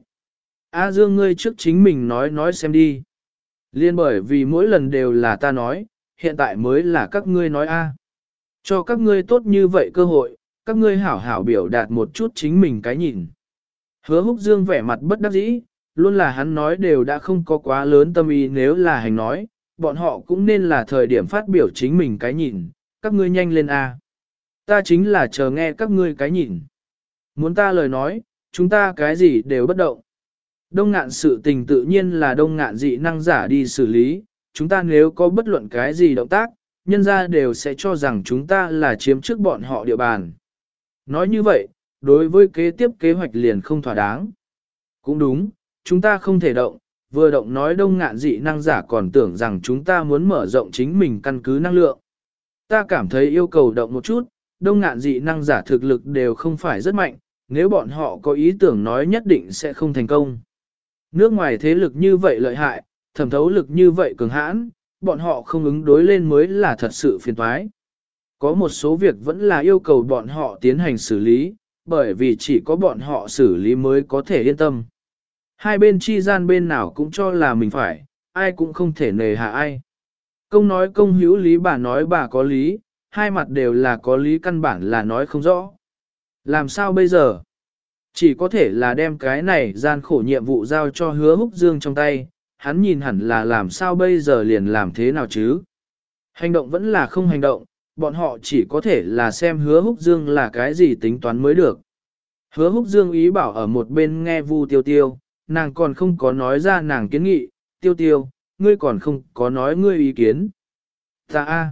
A Dương ngươi trước chính mình nói nói xem đi. Liên bởi vì mỗi lần đều là ta nói, hiện tại mới là các ngươi nói a. Cho các ngươi tốt như vậy cơ hội, các ngươi hảo hảo biểu đạt một chút chính mình cái nhìn. Hứa Húc Dương vẻ mặt bất đắc dĩ, luôn là hắn nói đều đã không có quá lớn tâm ý nếu là hành nói, bọn họ cũng nên là thời điểm phát biểu chính mình cái nhìn, các ngươi nhanh lên a. Ta chính là chờ nghe các ngươi cái nhìn. Muốn ta lời nói, chúng ta cái gì đều bất động. Đông Ngạn sự tình tự nhiên là Đông Ngạn dị năng giả đi xử lý, chúng ta nếu có bất luận cái gì động tác, nhân ra đều sẽ cho rằng chúng ta là chiếm trước bọn họ địa bàn. Nói như vậy, đối với kế tiếp kế hoạch liền không thỏa đáng. Cũng đúng, chúng ta không thể động, vừa động nói Đông Ngạn dị năng giả còn tưởng rằng chúng ta muốn mở rộng chính mình căn cứ năng lượng. Ta cảm thấy yêu cầu động một chút, Đông Ngạn dị năng giả thực lực đều không phải rất mạnh, nếu bọn họ có ý tưởng nói nhất định sẽ không thành công. Nước ngoài thế lực như vậy lợi hại, thẩm thấu lực như vậy cường hãn, bọn họ không ứng đối lên mới là thật sự phiền toái. Có một số việc vẫn là yêu cầu bọn họ tiến hành xử lý, bởi vì chỉ có bọn họ xử lý mới có thể yên tâm. Hai bên chi gian bên nào cũng cho là mình phải, ai cũng không thể nề hạ ai. Công nói công hữu lý, bà nói bà có lý, hai mặt đều là có lý, căn bản là nói không rõ. Làm sao bây giờ? Chỉ có thể là đem cái này gian khổ nhiệm vụ giao cho Hứa Húc Dương trong tay, hắn nhìn hẳn là làm sao bây giờ liền làm thế nào chứ? Hành động vẫn là không hành động, bọn họ chỉ có thể là xem Hứa Húc Dương là cái gì tính toán mới được. Hứa Húc Dương ý bảo ở một bên nghe Vu Tiêu Tiêu, nàng còn không có nói ra nàng kiến nghị, Tiêu Tiêu, ngươi còn không có nói ngươi ý kiến. Ta a,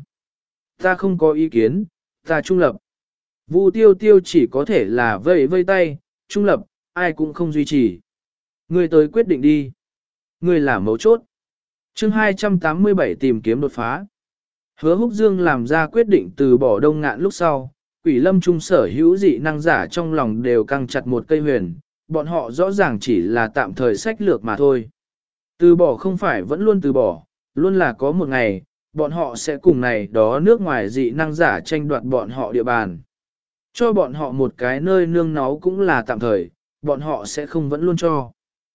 ta không có ý kiến, ta trung lập. Vu Tiêu Tiêu chỉ có thể là vây vây tay, trung lập, ai cũng không duy trì. Ngươi tới quyết định đi. Ngươi là mấu chốt. Chương hai trăm tám mươi bảy tìm kiếm đột phá. Hứa Húc Dương làm ra quyết định từ bỏ Đông Ngạn lúc sau, Quỷ Lâm Trung sở hữu dị năng giả trong lòng đều căng chặt một cây huyền, bọn họ rõ ràng chỉ là tạm thời sách lược mà thôi. Từ bỏ không phải vẫn luôn từ bỏ, luôn là có một ngày, bọn họ sẽ cùng này đó nước ngoài dị năng giả tranh đoạt bọn họ địa bàn. Cho bọn họ một cái nơi nương náu cũng là tạm thời, bọn họ sẽ không vẫn luôn cho.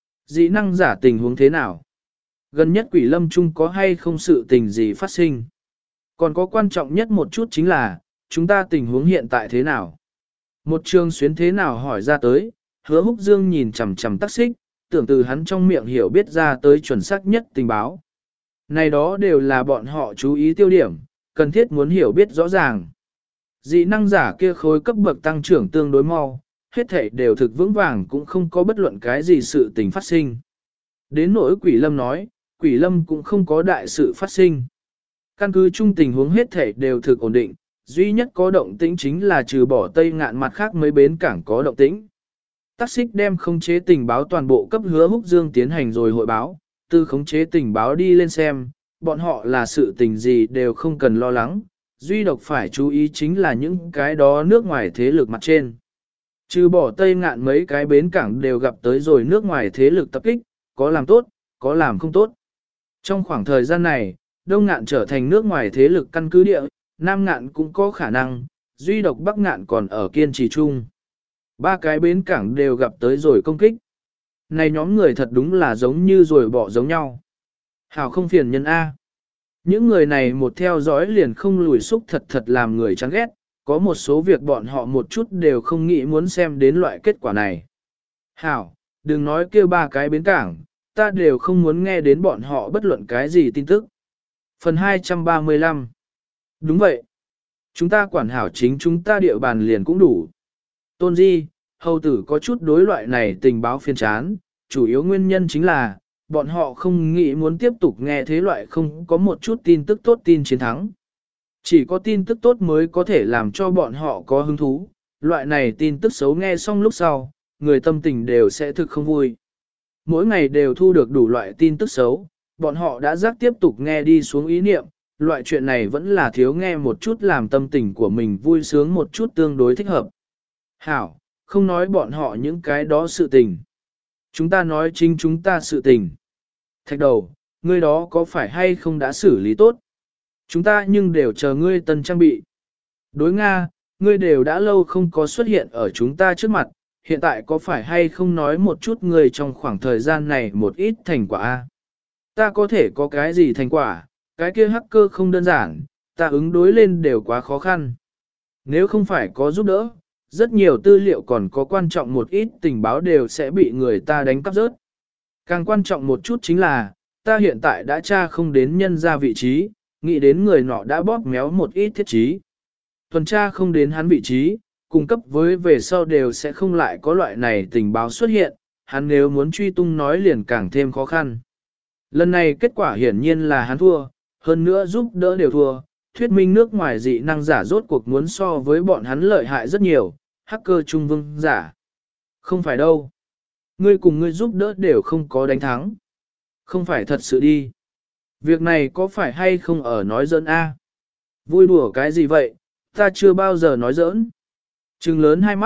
Dị năng giả tình huống thế nào? Gần nhất Quỷ Lâm Trung có hay không sự tình gì phát sinh? Còn có quan trọng nhất một chút chính là, chúng ta tình huống hiện tại thế nào? Một trường xuyến thế nào hỏi ra tới, Hứa Húc Dương nhìn chằm chằm Tắc Xích, tưởng từ hắn trong miệng hiểu biết ra tới chuẩn xác nhất tình báo. Này đó đều là bọn họ chú ý tiêu điểm, cần thiết muốn hiểu biết rõ ràng. Dị năng giả kia khối cấp bậc tăng trưởng tương đối mau, hết thảy đều thực vững vàng cũng không có bất luận cái gì sự tình phát sinh. Đến nỗi Quỷ Lâm nói, Quỷ Lâm cũng không có đại sự phát sinh. Căn cứ chung tình huống hết thảy đều thực ổn định, duy nhất có động tĩnh chính là trừ bỏ Tây Ngạn mặt khác mấy bến cảng có động tĩnh. Tắc Xích đem khống chế tình báo toàn bộ cấp Hứa Húc Dương tiến hành rồi hội báo, từ khống chế tình báo đi lên xem, bọn họ là sự tình gì đều không cần lo lắng, duy độc phải chú ý chính là những cái đó nước ngoài thế lực mặt trên. Trừ bỏ Tây Ngạn mấy cái bến cảng đều gặp tới rồi nước ngoài thế lực tập kích, có làm tốt, có làm không tốt. Trong khoảng thời gian này, Đông Ngạn trở thành nước ngoài thế lực căn cứ địa, Nam Ngạn cũng có khả năng, duy độc Bắc Ngạn còn ở kiên trì chung. Ba cái bến cảng đều gặp tới rồi công kích. Này nhóm người thật đúng là giống như rồi bỏ giống nhau. Hảo không phiền nhân A. Những người này một theo dõi liền không lùi xúc thật thật làm người chán ghét, có một số việc bọn họ một chút đều không nghĩ muốn xem đến loại kết quả này. Hảo, đừng nói kêu ba cái bến cảng, ta đều không muốn nghe đến bọn họ bất luận cái gì tin tức. Phần hai trăm ba mươi lăm. Đúng vậy. Chúng ta quản hảo chính chúng ta địa bàn liền cũng đủ. Tôn Di, hầu tử có chút đối loại này tình báo phiền chán, chủ yếu nguyên nhân chính là, bọn họ không nghĩ muốn tiếp tục nghe thế loại không có một chút tin tức tốt tin chiến thắng. Chỉ có tin tức tốt mới có thể làm cho bọn họ có hứng thú, loại này tin tức xấu nghe xong lúc sau, người tâm tình đều sẽ thực không vui. Mỗi ngày đều thu được đủ loại tin tức xấu, bọn họ đã giác tiếp tục nghe đi xuống ý niệm, loại chuyện này vẫn là thiếu nghe một chút làm tâm tình của mình vui sướng một chút tương đối thích hợp. Hảo, không nói bọn họ những cái đó sự tình. Chúng ta nói chính chúng ta sự tình. Thạch đầu, ngươi đó có phải hay không đã xử lý tốt? Chúng ta nhưng đều chờ ngươi tân trang bị. Đối Nga, ngươi đều đã lâu không có xuất hiện ở chúng ta trước mặt, hiện tại có phải hay không nói một chút ngươi trong khoảng thời gian này một ít thành quả a? Ta có thể có cái gì thành quả, cái kia hacker không đơn giản, ta ứng đối lên đều quá khó khăn. Nếu không phải có giúp đỡ, rất nhiều tư liệu còn có quan trọng một ít tình báo đều sẽ bị người ta đánh cắp rớt. Càng quan trọng một chút chính là, ta hiện tại đã tra không đến nhân ra vị trí, nghĩ đến người nọ đã bóp méo một ít thiết trí. Tuần tra không đến hắn vị trí, cung cấp với về sau đều sẽ không lại có loại này tình báo xuất hiện, hắn nếu muốn truy tung nói liền càng thêm khó khăn. Lần này kết quả hiển nhiên là hắn thua, hơn nữa giúp đỡ đều thua, thuyết minh nước ngoài dị năng giả rốt cuộc muốn so với bọn hắn lợi hại rất nhiều, hacker trung vương giả. Không phải đâu. Ngươi cùng ngươi giúp đỡ đều không có đánh thắng. Không phải thật sự đi. Việc này có phải hay không ở nói giỡn a? Vui đùa cái gì vậy, ta chưa bao giờ nói giỡn. Trừng lớn hai mắt,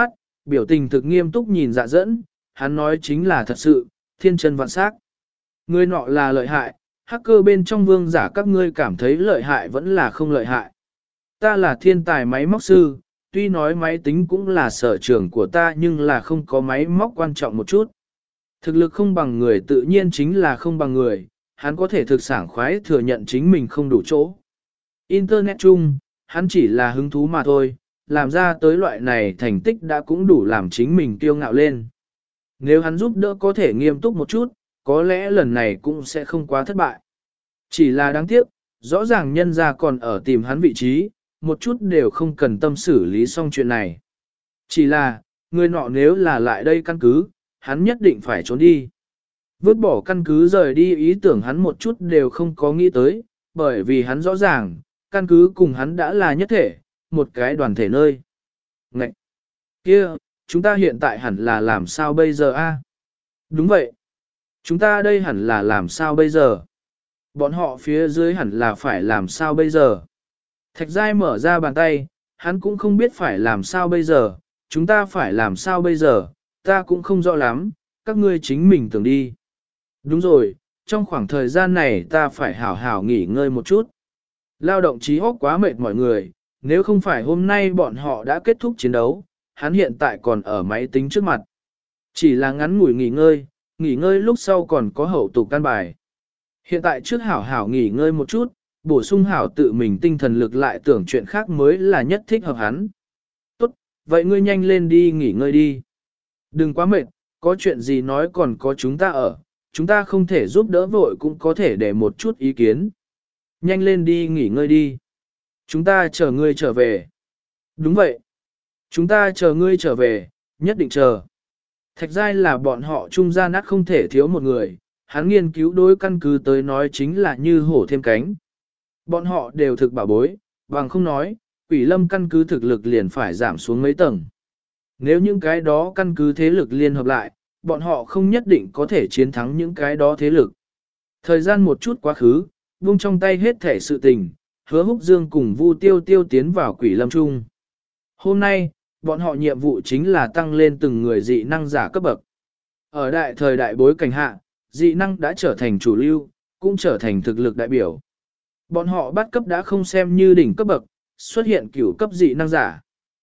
biểu tình thực nghiêm túc nhìn dạ dẫn, hắn nói chính là thật sự, thiên chân vạn sắc. Người nọ là lợi hại, hacker bên trong vương giả các ngươi cảm thấy lợi hại vẫn là không lợi hại. Ta là thiên tài máy móc sư, tuy nói máy tính cũng là sở trường của ta nhưng là không có máy móc quan trọng một chút. Thực lực không bằng người tự nhiên chính là không bằng người, hắn có thể thực sảng khoái thừa nhận chính mình không đủ chỗ. Internet chung, hắn chỉ là hứng thú mà thôi, làm ra tới loại này thành tích đã cũng đủ làm chính mình kiêu ngạo lên. Nếu hắn giúp đỡ có thể nghiêm túc một chút, có lẽ lần này cũng sẽ không quá thất bại. Chỉ là đáng tiếc, rõ ràng nhân ra còn ở tìm hắn vị trí, một chút đều không cần tâm xử lý xong chuyện này. Chỉ là, người nọ nếu là lại đây căn cứ, hắn nhất định phải trốn đi. Vứt bỏ căn cứ rời đi ý tưởng hắn một chút đều không có nghĩ tới, bởi vì hắn rõ ràng, căn cứ cùng hắn đã là nhất thể, một cái đoàn thể nơi. Ngậy! Kia, chúng ta hiện tại hẳn là làm sao bây giờ a? Đúng vậy. Chúng ta đây hẳn là làm sao bây giờ? Bọn họ phía dưới hẳn là phải làm sao bây giờ? Thạch Giai mở ra bàn tay, hắn cũng không biết phải làm sao bây giờ, chúng ta phải làm sao bây giờ, ta cũng không rõ lắm, các ngươi chính mình tưởng đi. Đúng rồi, trong khoảng thời gian này ta phải hảo hảo nghỉ ngơi một chút. Lao động trí óc quá mệt mọi người, nếu không phải hôm nay bọn họ đã kết thúc chiến đấu, hắn hiện tại còn ở máy tính trước mặt. Chỉ là ngắn ngủi nghỉ ngơi, nghỉ ngơi lúc sau còn có hậu tục căn bài. Hiện tại trước hảo hảo nghỉ ngơi một chút, bổ sung hảo tự mình tinh thần lực lại tưởng chuyện khác mới là nhất thích hợp hắn. Tốt, vậy ngươi nhanh lên đi nghỉ ngơi đi. Đừng quá mệt, có chuyện gì nói còn có chúng ta ở, chúng ta không thể giúp đỡ vội cũng có thể để một chút ý kiến. Nhanh lên đi nghỉ ngơi đi. Chúng ta chờ ngươi trở về. Đúng vậy. Chúng ta chờ ngươi trở về, nhất định chờ. Thạch Giai là bọn họ trung gian nát không thể thiếu một người, hắn nghiên cứu đối căn cứ tới nói chính là như hổ thêm cánh. Bọn họ đều thực bảo bối, bằng không nói, quỷ lâm căn cứ thực lực liền phải giảm xuống mấy tầng. Nếu những cái đó căn cứ thế lực liên hợp lại, bọn họ không nhất định có thể chiến thắng những cái đó thế lực. Thời gian một chút quá khứ, vung trong tay hết thể sự tình, Hứa Húc Dương cùng Vu Tiêu Tiêu tiến vào quỷ lâm trung. Hôm nay, bọn họ nhiệm vụ chính là tăng lên từng người dị năng giả cấp bậc. Ở đại thời đại bối cảnh hạ, dị năng đã trở thành chủ lưu, cũng trở thành thực lực đại biểu. Bọn họ bắt cấp đã không xem như đỉnh cấp bậc, xuất hiện cửu cấp dị năng giả.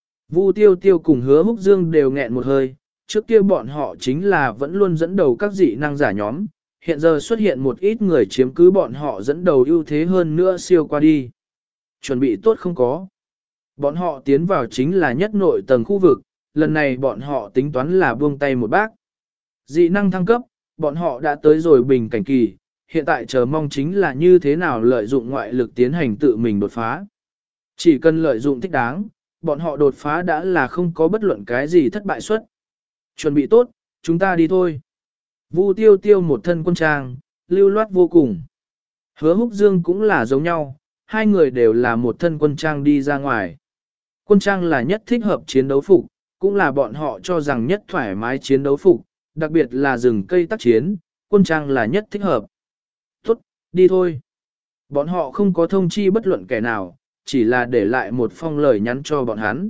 Vu Tiêu Tiêu cùng Hứa Húc Dương đều nghẹn một hơi, trước kia bọn họ chính là vẫn luôn dẫn đầu các dị năng giả nhóm, hiện giờ xuất hiện một ít người chiếm cứ bọn họ dẫn đầu ưu thế hơn nữa siêu qua đi. Chuẩn bị tốt không có. Bọn họ tiến vào chính là nhất nội tầng khu vực, lần này bọn họ tính toán là buông tay một bác. Dị năng thăng cấp, bọn họ đã tới rồi bình cảnh kỳ, hiện tại chờ mong chính là như thế nào lợi dụng ngoại lực tiến hành tự mình đột phá. Chỉ cần lợi dụng thích đáng, bọn họ đột phá đã là không có bất luận cái gì thất bại suất. Chuẩn bị tốt, chúng ta đi thôi. Vu Tiêu Tiêu một thân quân trang, lưu loát vô cùng. Hứa Húc Dương cũng là giống nhau, hai người đều là một thân quân trang đi ra ngoài. Quân trang là nhất thích hợp chiến đấu phục, cũng là bọn họ cho rằng nhất thoải mái chiến đấu phục, đặc biệt là rừng cây tác chiến, quân trang là nhất thích hợp. Tốt, đi thôi. Bọn họ không có thông chi bất luận kẻ nào, chỉ là để lại một phong lời nhắn cho bọn hắn.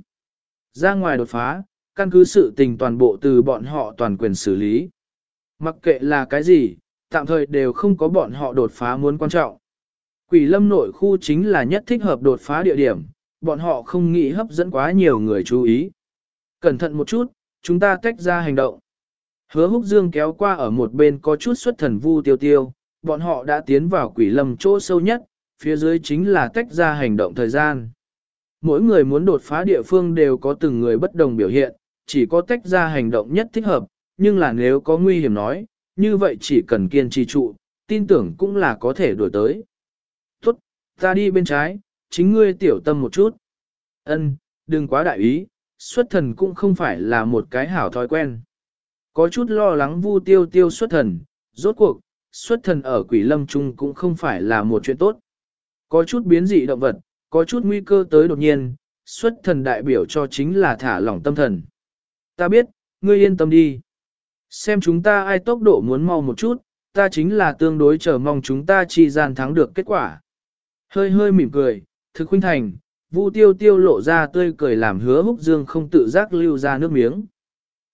Ra ngoài đột phá, căn cứ sự tình toàn bộ từ bọn họ toàn quyền xử lý. Mặc kệ là cái gì, tạm thời đều không có bọn họ đột phá muốn quan trọng. Quỷ lâm nội khu chính là nhất thích hợp đột phá địa điểm, bọn họ không nghĩ hấp dẫn quá nhiều người chú ý. Cẩn thận một chút, chúng ta tách ra hành động. Hứa Húc Dương kéo qua ở một bên có chút xuất thần Vu Tiêu Tiêu, bọn họ đã tiến vào quỷ lâm chỗ sâu nhất, phía dưới chính là tách ra hành động thời gian. Mỗi người muốn đột phá địa phương đều có từng người bất đồng biểu hiện, chỉ có tách ra hành động nhất thích hợp, nhưng là nếu có nguy hiểm nói, như vậy chỉ cần kiên trì trụ, tin tưởng cũng là có thể đuổi tới. Tốt, ta đi bên trái, chính ngươi tiểu tâm một chút. Ân, đừng quá đại ý, xuất thần cũng không phải là một cái hảo thói quen. Có chút lo lắng Vu Tiêu Tiêu xuất thần, rốt cuộc, xuất thần ở quỷ lâm trung cũng không phải là một chuyện tốt. Có chút biến dị động vật, có chút nguy cơ tới đột nhiên, xuất thần đại biểu cho chính là thả lỏng tâm thần. Ta biết, ngươi yên tâm đi. Xem chúng ta ai tốc độ muốn mau một chút, ta chính là tương đối chờ mong chúng ta chi gian thắng được kết quả. Hơi hơi mỉm cười, thực khuynh thành, Vu Tiêu Tiêu lộ ra tươi cười làm Hứa Húc Dương không tự giác lưu ra nước miếng.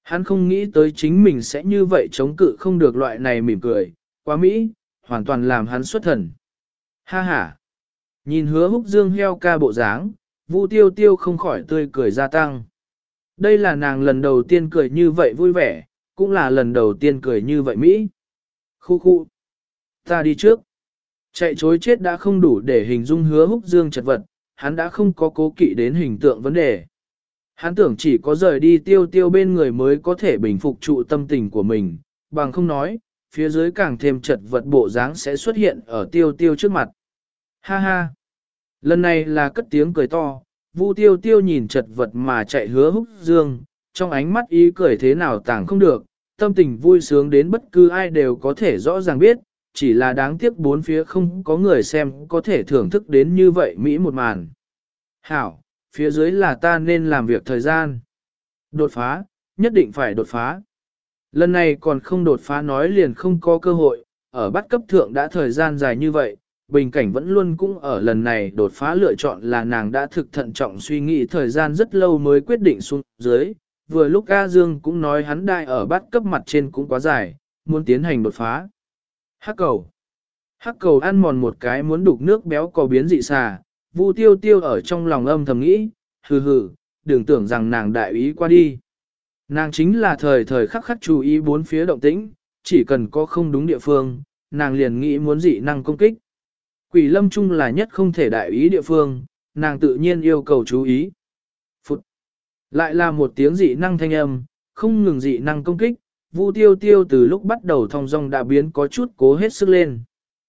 Hắn không nghĩ tới chính mình sẽ như vậy chống cự không được loại này mỉm cười, quá mỹ, hoàn toàn làm hắn xuất thần. Ha ha! Nhìn hứa húc dương heo ca bộ dáng, Vu tiêu tiêu không khỏi tươi cười gia tăng. Đây là nàng lần đầu tiên cười như vậy vui vẻ, cũng là lần đầu tiên cười như vậy Mỹ. Khu khu! Ta đi trước. Chạy chối chết đã không đủ để hình dung hứa húc dương chật vật, hắn đã không có cố kỵ đến hình tượng vấn đề. Hắn tưởng chỉ có rời đi tiêu tiêu bên người mới có thể bình phục trụ tâm tình của mình, bằng không nói, phía dưới càng thêm chật vật bộ dáng sẽ xuất hiện ở tiêu tiêu trước mặt. Ha ha! Lần này là cất tiếng cười to, Vu tiêu tiêu nhìn chật vật mà chạy hứa húc dương, trong ánh mắt ý cười thế nào tàng không được, tâm tình vui sướng đến bất cứ ai đều có thể rõ ràng biết, chỉ là đáng tiếc bốn phía không có người xem có thể thưởng thức đến như vậy Mỹ một màn. Hảo, phía dưới là ta nên làm việc thời gian. Đột phá, nhất định phải đột phá. Lần này còn không đột phá nói liền không có cơ hội, ở bắt cấp thượng đã thời gian dài như vậy, bình cảnh vẫn luôn cũng ở lần này đột phá lựa chọn là nàng đã thực thận trọng suy nghĩ thời gian rất lâu mới quyết định xuống dưới. Vừa lúc A Dương cũng nói hắn đại ở bắt cấp mặt trên cũng quá dài, muốn tiến hành đột phá. Hắc cầu. Hắc cầu ăn mòn một cái muốn đục nước béo có biến dị xà, Vu tiêu tiêu ở trong lòng âm thầm nghĩ, hừ hừ, đừng tưởng rằng nàng đại ý qua đi. Nàng chính là thời thời khắc khắc chú ý bốn phía động tĩnh, chỉ cần có không đúng địa phương, nàng liền nghĩ muốn dị năng công kích. Quỷ lâm trung là nhất không thể đại ý địa phương, nàng tự nhiên yêu cầu chú ý. Phụt. Lại là một tiếng dị năng thanh âm, không ngừng dị năng công kích, Vu tiêu tiêu từ lúc bắt đầu thong dong đã biến có chút cố hết sức lên.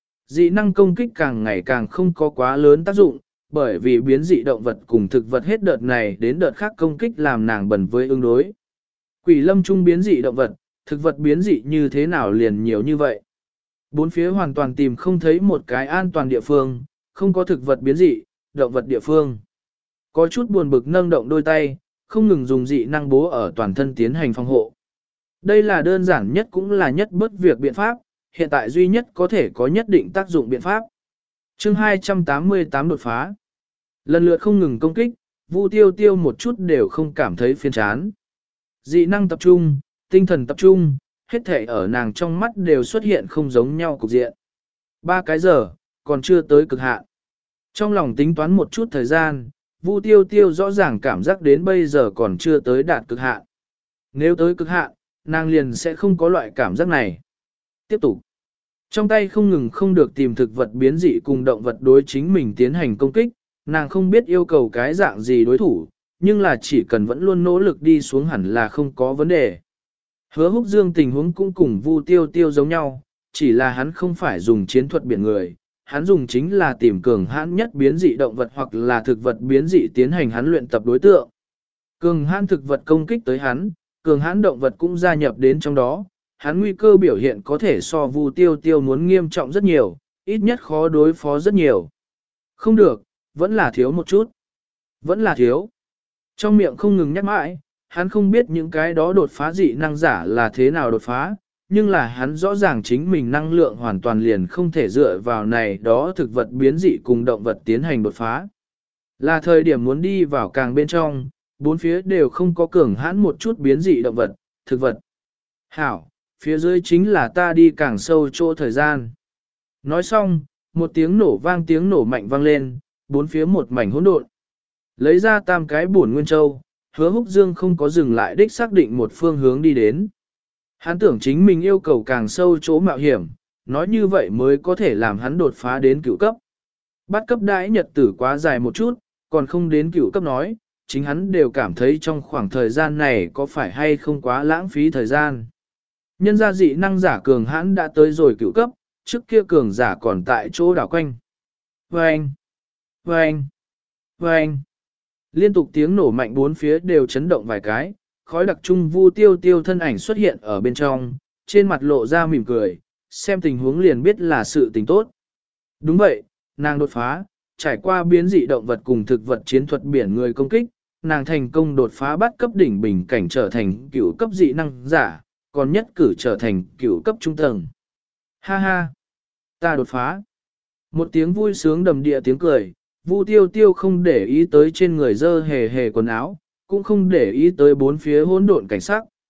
Dị năng công kích càng ngày càng không có quá lớn tác dụng, bởi vì biến dị động vật cùng thực vật hết đợt này đến đợt khác công kích làm nàng bẩn với ứng đối. Quỷ lâm trung biến dị động vật, thực vật biến dị như thế nào liền nhiều như vậy. Bốn phía hoàn toàn tìm không thấy một cái an toàn địa phương, không có thực vật biến dị, động vật địa phương. Có chút buồn bực nâng động đôi tay, không ngừng dùng dị năng bố ở toàn thân tiến hành phòng hộ. Đây là đơn giản nhất cũng là nhất bất việc biện pháp, hiện tại duy nhất có thể có nhất định tác dụng biện pháp. Chương hai trăm tám mươi tám đột phá. Lần lượt không ngừng công kích, Vu tiêu tiêu một chút đều không cảm thấy phiền chán. Dị năng tập trung, tinh thần tập trung, hết thể ở nàng trong mắt đều xuất hiện không giống nhau cục diện. Ba cái giờ, còn chưa tới cực hạn. Trong lòng tính toán một chút thời gian, Vu tiêu tiêu rõ ràng cảm giác đến bây giờ còn chưa tới đạt cực hạn. Nếu tới cực hạn, nàng liền sẽ không có loại cảm giác này. Tiếp tục. Trong tay không ngừng không được tìm thực vật biến dị cùng động vật đối chính mình tiến hành công kích, nàng không biết yêu cầu cái dạng gì đối thủ, nhưng là chỉ cần vẫn luôn nỗ lực đi xuống hẳn là không có vấn đề. Hứa húc dương tình huống cũng cùng Vu tiêu tiêu giống nhau, chỉ là hắn không phải dùng chiến thuật biển người, hắn dùng chính là tìm cường hãn nhất biến dị động vật hoặc là thực vật biến dị tiến hành hắn luyện tập đối tượng. Cường hãn thực vật công kích tới hắn, cường hãn động vật cũng gia nhập đến trong đó, hắn nguy cơ biểu hiện có thể so Vu tiêu tiêu muốn nghiêm trọng rất nhiều, ít nhất khó đối phó rất nhiều. Không được, vẫn là thiếu một chút. Vẫn là thiếu. Trong miệng không ngừng nhắc mãi, hắn không biết những cái đó đột phá dị năng giả là thế nào đột phá, nhưng là hắn rõ ràng chính mình năng lượng hoàn toàn liền không thể dựa vào này đó thực vật biến dị cùng động vật tiến hành đột phá. Là thời điểm muốn đi vào càng bên trong, bốn phía đều không có cường hãn một chút biến dị động vật, thực vật. Hảo, phía dưới chính là ta đi càng sâu chỗ thời gian. Nói xong, một tiếng nổ vang tiếng nổ mạnh vang lên, bốn phía một mảnh hỗn độn. Lấy ra tam cái bổn nguyên châu, Hứa Húc Dương không có dừng lại đích xác định một phương hướng đi đến. Hắn tưởng chính mình yêu cầu càng sâu chỗ mạo hiểm, nói như vậy mới có thể làm hắn đột phá đến cửu cấp. Bắt cấp đãi nhật tử quá dài một chút, còn không đến cửu cấp nói, chính hắn đều cảm thấy trong khoảng thời gian này có phải hay không quá lãng phí thời gian. Nhân gia dị năng giả cường hãn đã tới rồi cửu cấp, trước kia cường giả còn tại chỗ đảo quanh. Vâng! Vâng! Vâng! Liên tục tiếng nổ mạnh bốn phía đều chấn động vài cái, khói đặc trung Vu tiêu tiêu thân ảnh xuất hiện ở bên trong, trên mặt lộ ra mỉm cười, xem tình huống liền biết là sự tình tốt. Đúng vậy, nàng đột phá, trải qua biến dị động vật cùng thực vật chiến thuật biển người công kích, nàng thành công đột phá bắt cấp đỉnh bình cảnh trở thành cửu cấp dị năng giả, còn nhất cử trở thành cửu cấp trung tầng. Ha ha! Ta đột phá! Một tiếng vui sướng đầm địa tiếng cười, Vu tiêu tiêu không để ý tới trên người dơ hề hề quần áo, cũng không để ý tới bốn phía hỗn độn cảnh sắc.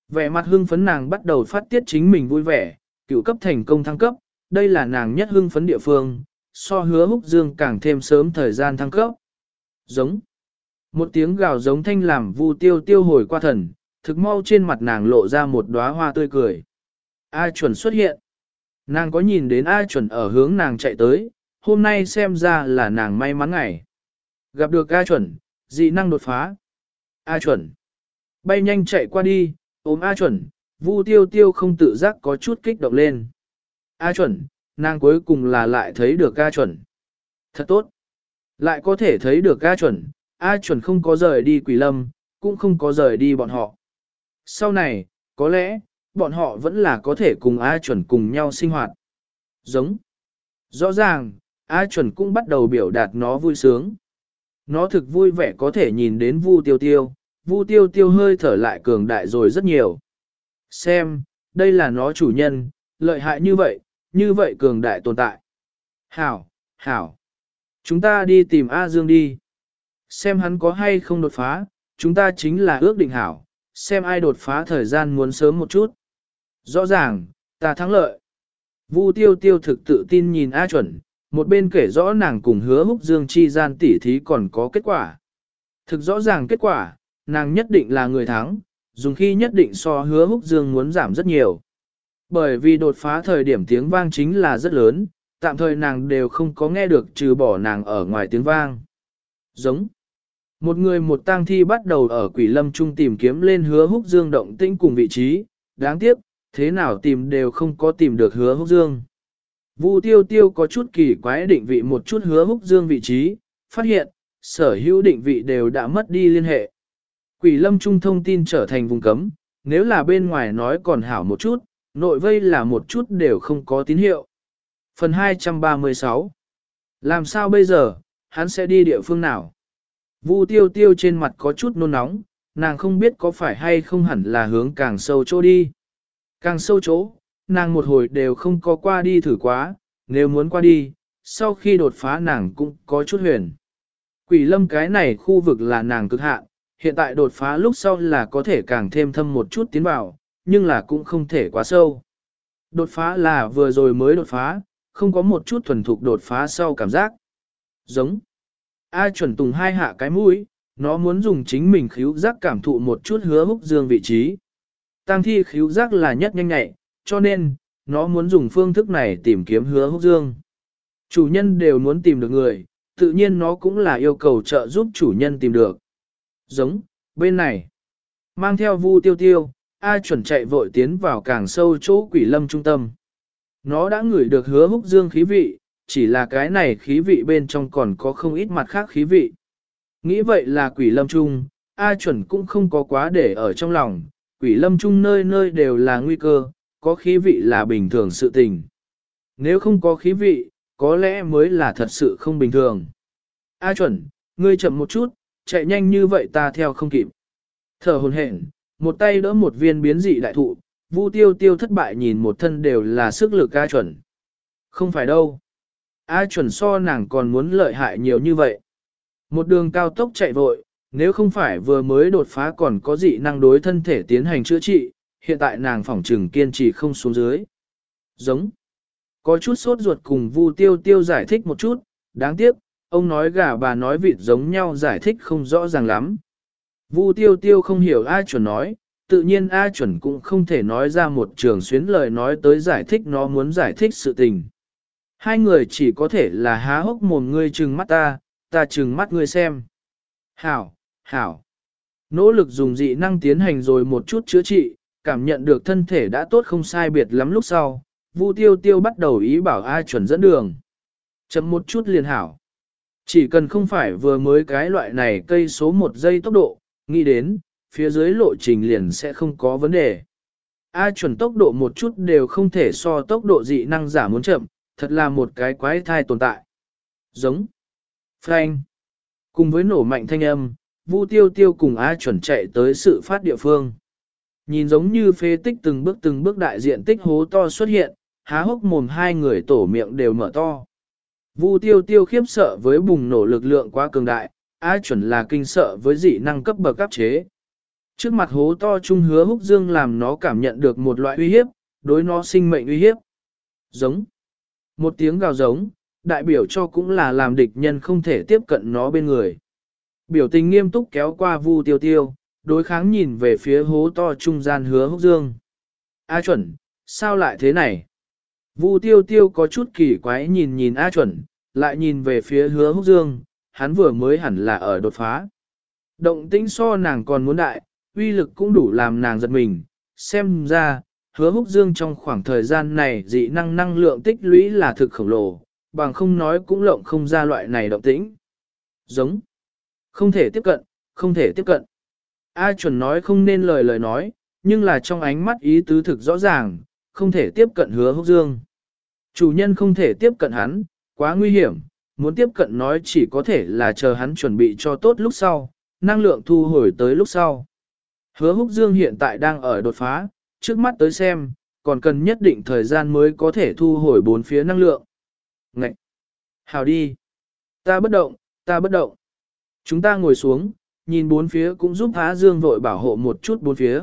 Vẻ mặt hưng phấn nàng bắt đầu phát tiết chính mình vui vẻ, cựu cấp thành công thăng cấp, đây là nàng nhất hưng phấn địa phương, so hứa húc dương càng thêm sớm thời gian thăng cấp. Giống. Một tiếng gào giống thanh làm Vu Tiêu Tiêu hồi qua thần, thực mau trên mặt nàng lộ ra một đóa hoa tươi cười. A chuẩn xuất hiện. Nàng có nhìn đến A chuẩn ở hướng nàng chạy tới, hôm nay xem ra là nàng may mắn ngày. Gặp được A chuẩn, dị năng đột phá. A chuẩn. Bay nhanh chạy qua đi, ôm A chuẩn, Vu Tiêu Tiêu không tự giác có chút kích động lên. A chuẩn, nàng cuối cùng là lại thấy được A chuẩn. Thật tốt. Lại có thể thấy được A chuẩn, A chuẩn không có rời đi Quỷ Lâm, cũng không có rời đi bọn họ. Sau này, có lẽ, bọn họ vẫn là có thể cùng A chuẩn cùng nhau sinh hoạt. Giống. Rõ ràng, A chuẩn cũng bắt đầu biểu đạt nó vui sướng. Nó thực vui vẻ có thể nhìn đến Vu Tiêu Tiêu, Vu Tiêu Tiêu hơi thở lại cường đại rồi rất nhiều. Xem, đây là nó chủ nhân, lợi hại như vậy, như vậy cường đại tồn tại. Hảo, hảo. Chúng ta đi tìm A Dương đi. Xem hắn có hay không đột phá, chúng ta chính là ước định hảo, xem ai đột phá thời gian muốn sớm một chút. Rõ ràng, ta thắng lợi. Vu Tiêu Tiêu thực tự tin nhìn A chuẩn, một bên kể rõ nàng cùng hứa húc dương chi gian tỉ thí còn có kết quả. Thực rõ ràng kết quả, nàng nhất định là người thắng, dùng khi nhất định so hứa húc dương muốn giảm rất nhiều. Bởi vì đột phá thời điểm tiếng vang chính là rất lớn, tạm thời nàng đều không có nghe được trừ bỏ nàng ở ngoài tiếng vang. Giống. Một người một tang thi bắt đầu ở Quỷ Lâm Trung tìm kiếm lên hứa húc dương động tĩnh cùng vị trí, đáng tiếc, thế nào tìm đều không có tìm được hứa húc dương. Vu Tiêu Tiêu có chút kỳ quái định vị một chút hứa húc dương vị trí, phát hiện, sở hữu định vị đều đã mất đi liên hệ. Quỷ Lâm Trung thông tin trở thành vùng cấm, nếu là bên ngoài nói còn hảo một chút, nội vây là một chút đều không có tín hiệu. Phần hai trăm ba mươi sáu. Làm sao bây giờ, hắn sẽ đi địa phương nào? Vu Tiêu Tiêu trên mặt có chút nôn nóng, nàng không biết có phải hay không hẳn là hướng càng sâu chỗ đi. Càng sâu chỗ, nàng một hồi đều không có qua đi thử quá, nếu muốn qua đi, sau khi đột phá nàng cũng có chút huyền. Quỷ Lâm cái này khu vực là nàng cực hạn, hiện tại đột phá lúc sau là có thể càng thêm thâm một chút tiến vào, nhưng là cũng không thể quá sâu. Đột phá là vừa rồi mới đột phá, không có một chút thuần thục đột phá sau cảm giác. Giống. A chuẩn tùng hai hạ cái mũi, nó muốn dùng chính mình khíu giác cảm thụ một chút hứa húc dương vị trí. Tăng thi khíu giác là nhất nhanh nhạy, cho nên, nó muốn dùng phương thức này tìm kiếm hứa húc dương. Chủ nhân đều muốn tìm được người, tự nhiên nó cũng là yêu cầu trợ giúp chủ nhân tìm được. Giống, bên này, mang theo Vu Tiêu Tiêu, A chuẩn chạy vội tiến vào càng sâu chỗ Quỷ Lâm trung tâm. Nó đã ngửi được hứa húc dương khí vị, chỉ là cái này khí vị bên trong còn có không ít mặt khác khí vị. Nghĩ vậy là Quỷ Lâm Trung, A chuẩn cũng không có quá để ở trong lòng, Quỷ Lâm Trung nơi nơi đều là nguy cơ, có khí vị là bình thường sự tình. Nếu không có khí vị, có lẽ mới là thật sự không bình thường. A chuẩn, ngươi chậm một chút, chạy nhanh như vậy ta theo không kịp. Thở hồn hển, một tay đỡ một viên biến dị đại thụ, Vu Tiêu Tiêu thất bại nhìn một thân đều là sức lực A chuẩn. Không phải đâu. A chuẩn so nàng còn muốn lợi hại nhiều như vậy. Một đường cao tốc chạy vội, nếu không phải vừa mới đột phá còn có dị năng đối thân thể tiến hành chữa trị, hiện tại nàng phỏng trừng kiên trì không xuống dưới. Giống. Có chút sốt ruột cùng Vu Tiêu Tiêu giải thích một chút, đáng tiếc, ông nói gà bà nói vịt giống nhau giải thích không rõ ràng lắm. Vu Tiêu Tiêu không hiểu A chuẩn nói, tự nhiên A chuẩn cũng không thể nói ra một trường xuyến lời nói tới giải thích nó muốn giải thích sự tình. Hai người chỉ có thể là há hốc mồm ngươi trừng mắt ta, ta trừng mắt ngươi xem. Hảo, hảo. Nỗ lực dùng dị năng tiến hành rồi một chút chữa trị, cảm nhận được thân thể đã tốt không sai biệt lắm lúc sau, Vu Tiêu Tiêu bắt đầu ý bảo A chuẩn dẫn đường. Chậm một chút liền hảo. Chỉ cần không phải vừa mới cái loại này cây số một giây tốc độ, nghĩ đến, phía dưới lộ trình liền sẽ không có vấn đề. A chuẩn tốc độ một chút đều không thể so tốc độ dị năng giả muốn chậm, thật là một cái quái thai tồn tại. Giống. Phanh. Cùng với nổ mạnh thanh âm, Vu Tiêu Tiêu cùng A chuẩn chạy tới sự phát địa phương. Nhìn giống như phế tích từng bước từng bước đại diện tích hố to xuất hiện, há hốc mồm hai người tổ miệng đều mở to. Vu Tiêu Tiêu khiếp sợ với bùng nổ lực lượng quá cường đại, A chuẩn là kinh sợ với dị năng cấp bậc áp chế. Trước mặt hố to chung Hứa Húc Dương làm nó cảm nhận được một loại uy hiếp, đối nó sinh mệnh uy hiếp. Giống. Một tiếng gào giống, đại biểu cho cũng là làm địch nhân không thể tiếp cận nó bên người. Biểu tình nghiêm túc kéo qua Vu Tiêu Tiêu, đối kháng nhìn về phía hố to trung gian Hứa Húc Dương. A Chuẩn, sao lại thế này? Vu Tiêu Tiêu có chút kỳ quái nhìn nhìn A Chuẩn, lại nhìn về phía Hứa Húc Dương, hắn vừa mới hẳn là ở đột phá. Động tĩnh so nàng còn muốn đại, uy lực cũng đủ làm nàng giật mình, xem ra, Hứa Húc Dương trong khoảng thời gian này dị năng năng lượng tích lũy là thực khổng lồ, bằng không nói cũng lộng không ra loại này động tĩnh. Giống. Không thể tiếp cận, không thể tiếp cận. A Chuẩn nói không nên lời lời nói, nhưng là trong ánh mắt ý tứ thực rõ ràng, không thể tiếp cận Hứa Húc Dương. Chủ nhân không thể tiếp cận hắn, quá nguy hiểm, muốn tiếp cận nói chỉ có thể là chờ hắn chuẩn bị cho tốt lúc sau, năng lượng thu hồi tới lúc sau. Hứa Húc Dương hiện tại đang ở đột phá, trước mắt tới xem, còn cần nhất định thời gian mới có thể thu hồi bốn phía năng lượng. Ngậy! Hào đi! Ta bất động, ta bất động. Chúng ta ngồi xuống, nhìn bốn phía cũng giúp Há Dương vội bảo hộ một chút bốn phía.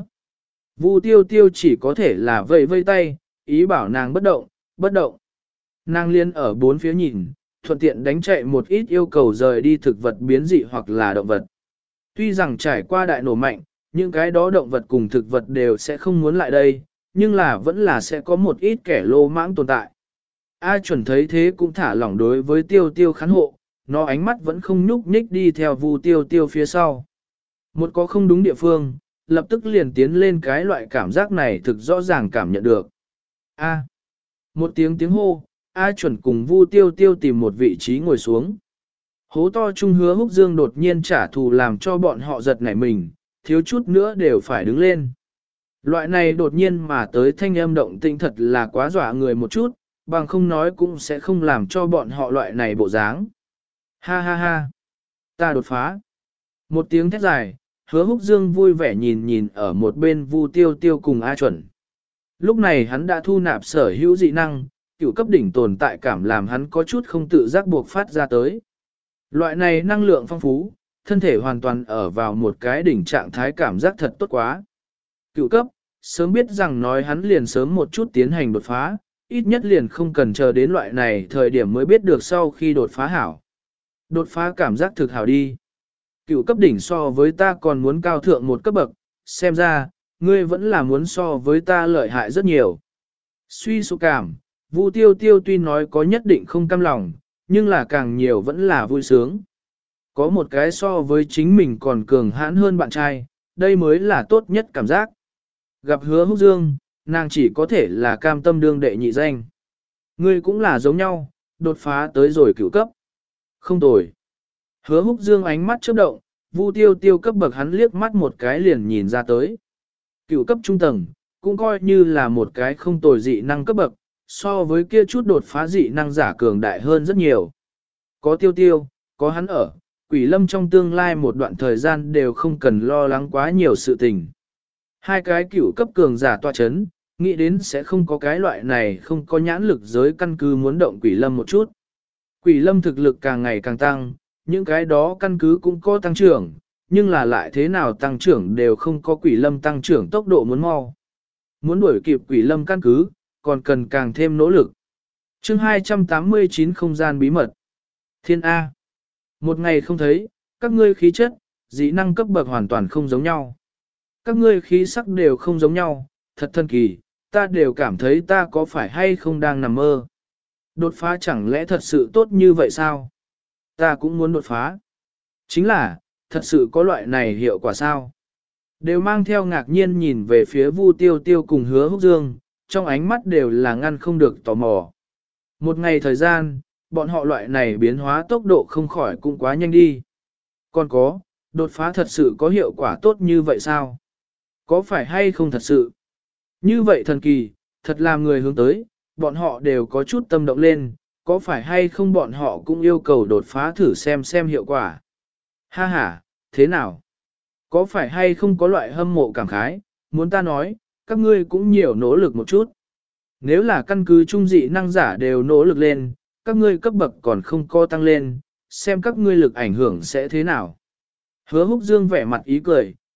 Vu Tiêu Tiêu chỉ có thể là vây vây tay, ý bảo nàng bất động, bất động. Nàng liên ở bốn phía nhìn, thuận tiện đánh chạy một ít yêu cầu rời đi thực vật biến dị hoặc là động vật. Tuy rằng trải qua đại nổ mạnh, những cái đó động vật cùng thực vật đều sẽ không muốn lại đây, nhưng là vẫn là sẽ có một ít kẻ lô mãng tồn tại. A Chuẩn thấy thế cũng thả lỏng đối với Tiêu Tiêu khán hộ, nó ánh mắt vẫn không nhúc nhích đi theo Vu Tiêu Tiêu phía sau. Một có không đúng địa phương, lập tức liền tiến lên cái loại cảm giác này thực rõ ràng cảm nhận được. A. Một tiếng tiếng hô, A Chuẩn cùng Vu Tiêu Tiêu tìm một vị trí ngồi xuống. Hố to trung Hứa Húc Dương đột nhiên trả thù làm cho bọn họ giật nảy mình, thiếu chút nữa đều phải đứng lên. Loại này đột nhiên mà tới thanh âm động tĩnh thật là quá dọa người một chút, bằng không nói cũng sẽ không làm cho bọn họ loại này bộ dáng. Ha ha ha! Ta đột phá! Một tiếng thét dài, Hứa Húc Dương vui vẻ nhìn nhìn ở một bên Vu Tiêu Tiêu cùng A Chuẩn. Lúc này hắn đã thu nạp sở hữu dị năng, cửu cấp đỉnh tồn tại cảm làm hắn có chút không tự giác buộc phát ra tới. Loại này năng lượng phong phú, thân thể hoàn toàn ở vào một cái đỉnh trạng thái cảm giác thật tốt quá. Cửu cấp, sớm biết rằng nói hắn liền sớm một chút tiến hành đột phá, ít nhất liền không cần chờ đến loại này thời điểm mới biết được sau khi đột phá hảo. Đột phá cảm giác thực hảo đi. Cửu cấp đỉnh so với ta còn muốn cao thượng một cấp bậc, xem ra, ngươi vẫn là muốn so với ta lợi hại rất nhiều. Suy số cảm, Vu Tiêu Tiêu tuy nói có nhất định không cam lòng, nhưng là càng nhiều vẫn là vui sướng. Có một cái so với chính mình còn cường hãn hơn bạn trai, đây mới là tốt nhất cảm giác. Gặp Hứa Húc Dương, nàng chỉ có thể là cam tâm đương đệ nhị danh. Ngươi cũng là giống nhau, đột phá tới rồi cửu cấp. Không tồi. Hứa Húc Dương ánh mắt chớp động, Vu Tiêu Tiêu cấp bậc hắn liếc mắt một cái liền nhìn ra tới. Cửu cấp trung tầng, cũng coi như là một cái không tồi dị năng cấp bậc, so với kia chút đột phá dị năng giả cường đại hơn rất nhiều. Có Tiêu Tiêu, có hắn ở, Quỷ Lâm trong tương lai một đoạn thời gian đều không cần lo lắng quá nhiều sự tình. Hai cái cửu cấp cường giả tọa chấn, nghĩ đến sẽ không có cái loại này không có nhãn lực giới căn cứ muốn động Quỷ Lâm một chút. Quỷ Lâm thực lực càng ngày càng tăng, những cái đó căn cứ cũng có tăng trưởng, nhưng là lại thế nào tăng trưởng đều không có Quỷ Lâm tăng trưởng tốc độ muốn mau. Muốn đuổi kịp Quỷ Lâm căn cứ, còn cần càng thêm nỗ lực. Chương hai trăm tám mươi chín Không gian bí mật. Thiên A. Một ngày không thấy, các ngươi khí chất, dị năng cấp bậc hoàn toàn không giống nhau. Các ngươi khí sắc đều không giống nhau, thật thần kỳ, ta đều cảm thấy ta có phải hay không đang nằm mơ. Đột phá chẳng lẽ thật sự tốt như vậy sao? Ta cũng muốn đột phá. Chính là, thật sự có loại này hiệu quả sao? Đều mang theo ngạc nhiên nhìn về phía Vu Tiêu Tiêu cùng Hứa Húc Dương, trong ánh mắt đều là ngăn không được tò mò. Một ngày thời gian, bọn họ loại này biến hóa tốc độ không khỏi cũng quá nhanh đi. Còn có, đột phá thật sự có hiệu quả tốt như vậy sao? Có phải hay không thật sự? Như vậy thần kỳ, thật làm người hướng tới, bọn họ đều có chút tâm động lên, có phải hay không bọn họ cũng yêu cầu đột phá thử xem xem hiệu quả. Ha ha, thế nào? Có phải hay không có loại hâm mộ cảm khái, muốn ta nói, các ngươi cũng nhiều nỗ lực một chút. Nếu là căn cứ trung dị năng giả đều nỗ lực lên, các ngươi cấp bậc còn không co tăng lên, xem các ngươi lực ảnh hưởng sẽ thế nào. Hứa Húc Dương vẻ mặt ý cười,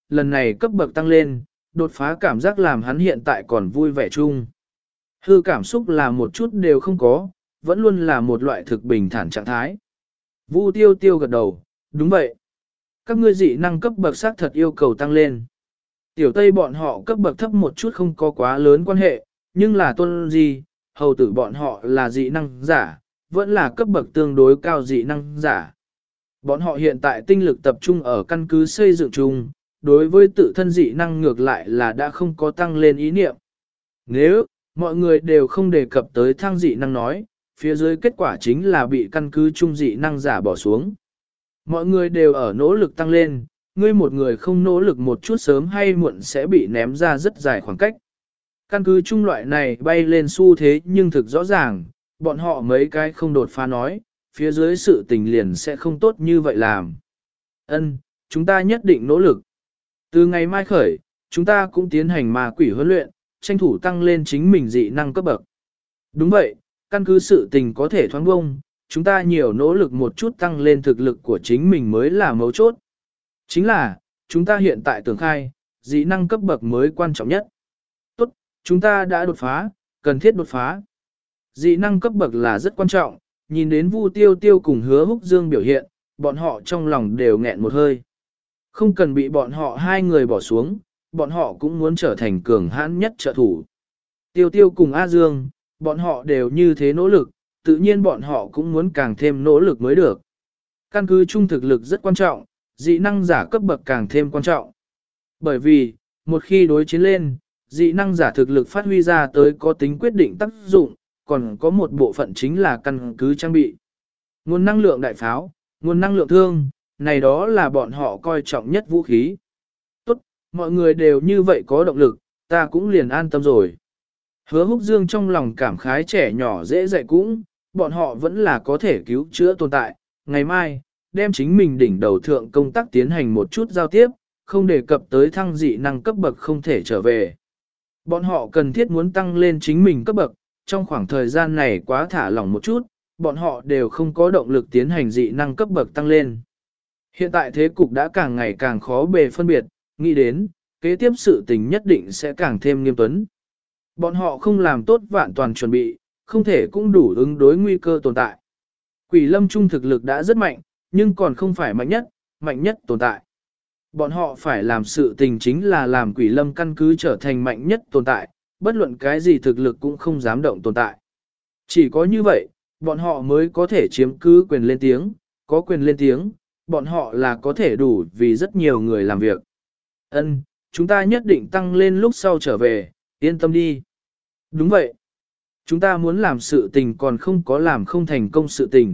lần này cấp bậc tăng lên, đột phá cảm giác làm hắn hiện tại còn vui vẻ chung. Hư cảm xúc là một chút đều không có, vẫn luôn là một loại thực bình thản trạng thái. Vu tiêu tiêu gật đầu, đúng vậy. Các ngươi dị năng cấp bậc xác thật yêu cầu tăng lên. Tiểu Tây bọn họ cấp bậc thấp một chút không có quá lớn quan hệ, nhưng là tôn gì, hầu tử bọn họ là dị năng giả, vẫn là cấp bậc tương đối cao dị năng giả. Bọn họ hiện tại tinh lực tập trung ở căn cứ xây dựng chung, đối với tự thân dị năng ngược lại là đã không có tăng lên ý niệm. Nếu, mọi người đều không đề cập tới thăng dị năng nói, phía dưới kết quả chính là bị căn cứ chung dị năng giả bỏ xuống. Mọi người đều ở nỗ lực tăng lên, ngươi một người không nỗ lực một chút sớm hay muộn sẽ bị ném ra rất dài khoảng cách. Căn cứ chung loại này bay lên xu thế nhưng thực rõ ràng, bọn họ mấy cái không đột phá nói, phía dưới sự tình liền sẽ không tốt như vậy làm. Ân, chúng ta nhất định nỗ lực. Từ ngày mai khởi, chúng ta cũng tiến hành ma quỷ huấn luyện, tranh thủ tăng lên chính mình dị năng cấp bậc. Đúng vậy, căn cứ sự tình có thể thoáng bông, chúng ta nhiều nỗ lực một chút tăng lên thực lực của chính mình mới là mấu chốt. Chính là, chúng ta hiện tại tưởng khai, dị năng cấp bậc mới quan trọng nhất. Tốt, chúng ta đã đột phá, cần thiết đột phá. Dị năng cấp bậc là rất quan trọng, nhìn đến Vu Tiêu Tiêu cùng Hứa Húc Dương biểu hiện, bọn họ trong lòng đều nghẹn một hơi. Không cần bị bọn họ hai người bỏ xuống, bọn họ cũng muốn trở thành cường hãn nhất trợ thủ. Tiêu Tiêu cùng A Dương, bọn họ đều như thế nỗ lực, tự nhiên bọn họ cũng muốn càng thêm nỗ lực mới được. Căn cứ chung thực lực rất quan trọng, dị năng giả cấp bậc càng thêm quan trọng. Bởi vì, một khi đối chiến lên, dị năng giả thực lực phát huy ra tới có tính quyết định tác dụng, còn có một bộ phận chính là căn cứ trang bị. Nguồn năng lượng đại pháo, nguồn năng lượng thương, này đó là bọn họ coi trọng nhất vũ khí. Tốt, mọi người đều như vậy có động lực, ta cũng liền an tâm rồi. Hứa Húc Dương trong lòng cảm khái trẻ nhỏ dễ dạy cũng, bọn họ vẫn là có thể cứu chữa tồn tại. Ngày mai, đem chính mình đỉnh đầu thượng công tác tiến hành một chút giao tiếp, không đề cập tới thăng dị năng cấp bậc không thể trở về. Bọn họ cần thiết muốn tăng lên chính mình cấp bậc, trong khoảng thời gian này quá thả lỏng một chút, bọn họ đều không có động lực tiến hành dị năng cấp bậc tăng lên. Hiện tại thế cục đã càng ngày càng khó bề phân biệt, nghĩ đến, kế tiếp sự tình nhất định sẽ càng thêm nghiêm tuấn. Bọn họ không làm tốt vạn toàn chuẩn bị, không thể cũng đủ ứng đối nguy cơ tồn tại. Quỷ lâm trung thực lực đã rất mạnh, nhưng còn không phải mạnh nhất, mạnh nhất tồn tại. Bọn họ phải làm sự tình chính là làm quỷ lâm căn cứ trở thành mạnh nhất tồn tại, bất luận cái gì thực lực cũng không dám động tồn tại. Chỉ có như vậy, bọn họ mới có thể chiếm cứ quyền lên tiếng, có quyền lên tiếng, bọn họ là có thể đủ vì rất nhiều người làm việc. Ân, chúng ta nhất định tăng lên lúc sau trở về, yên tâm đi. Đúng vậy. Chúng ta muốn làm sự tình còn không có làm không thành công sự tình.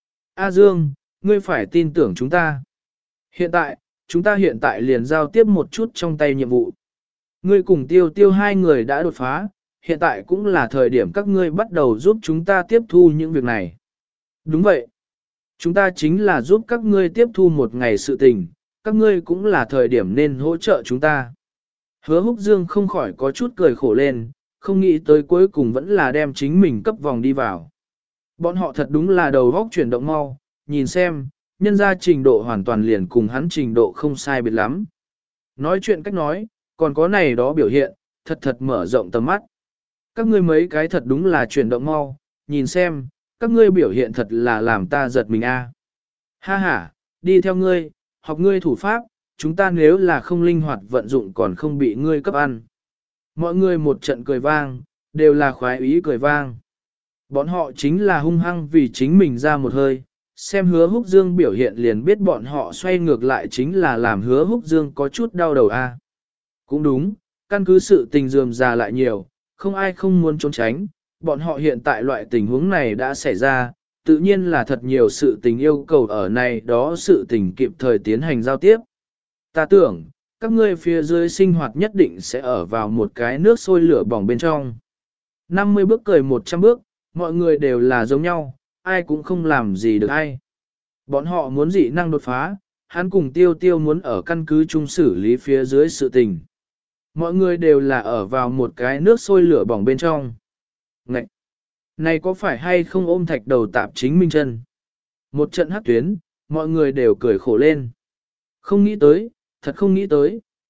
A Dương, ngươi phải tin tưởng chúng ta. Hiện tại, chúng ta hiện tại liền giao tiếp một chút trong tay nhiệm vụ. Ngươi cùng tiêu tiêu hai người đã đột phá, hiện tại cũng là thời điểm các ngươi bắt đầu giúp chúng ta tiếp thu những việc này. Đúng vậy. Chúng ta chính là giúp các ngươi tiếp thu một ngày sự tình, các ngươi cũng là thời điểm nên hỗ trợ chúng ta. Hứa Húc Dương không khỏi có chút cười khổ lên, không nghĩ tới cuối cùng vẫn là đem chính mình cấp vòng đi vào. Bọn họ thật đúng là đầu góc chuyển động mau, nhìn xem, nhân ra trình độ hoàn toàn liền cùng hắn trình độ không sai biệt lắm. Nói chuyện cách nói, còn có này đó biểu hiện, thật thật mở rộng tầm mắt. Các ngươi mấy cái thật đúng là chuyển động mau, nhìn xem, các ngươi biểu hiện thật là làm ta giật mình a. Ha ha, đi theo ngươi, học ngươi thủ pháp, chúng ta nếu là không linh hoạt vận dụng còn không bị ngươi cấp ăn. Mọi người một trận cười vang, đều là khoái ý cười vang. Bọn họ chính là hung hăng vì chính mình ra một hơi, xem Hứa Húc Dương biểu hiện liền biết bọn họ xoay ngược lại chính là làm Hứa Húc Dương có chút đau đầu a. Cũng đúng, căn cứ sự tình dườm già lại nhiều, không ai không muốn trốn tránh, bọn họ hiện tại loại tình huống này đã xảy ra, tự nhiên là thật nhiều sự tình yêu cầu ở này đó sự tình kịp thời tiến hành giao tiếp. Ta tưởng, các ngươi phía dưới sinh hoạt nhất định sẽ ở vào một cái nước sôi lửa bỏng bên trong. năm mươi bước cười một trăm bước, mọi người đều là giống nhau, ai cũng không làm gì được ai. Bọn họ muốn dị năng đột phá, hắn cùng tiêu tiêu muốn ở căn cứ chung xử lý phía dưới sự tình. Mọi người đều là ở vào một cái nước sôi lửa bỏng bên trong. Ngậy! Này có phải hay không ôm thạch đầu tạp chính mình chân? Một trận hát tuyến, mọi người đều cười khổ lên. Không nghĩ tới, thật không nghĩ tới.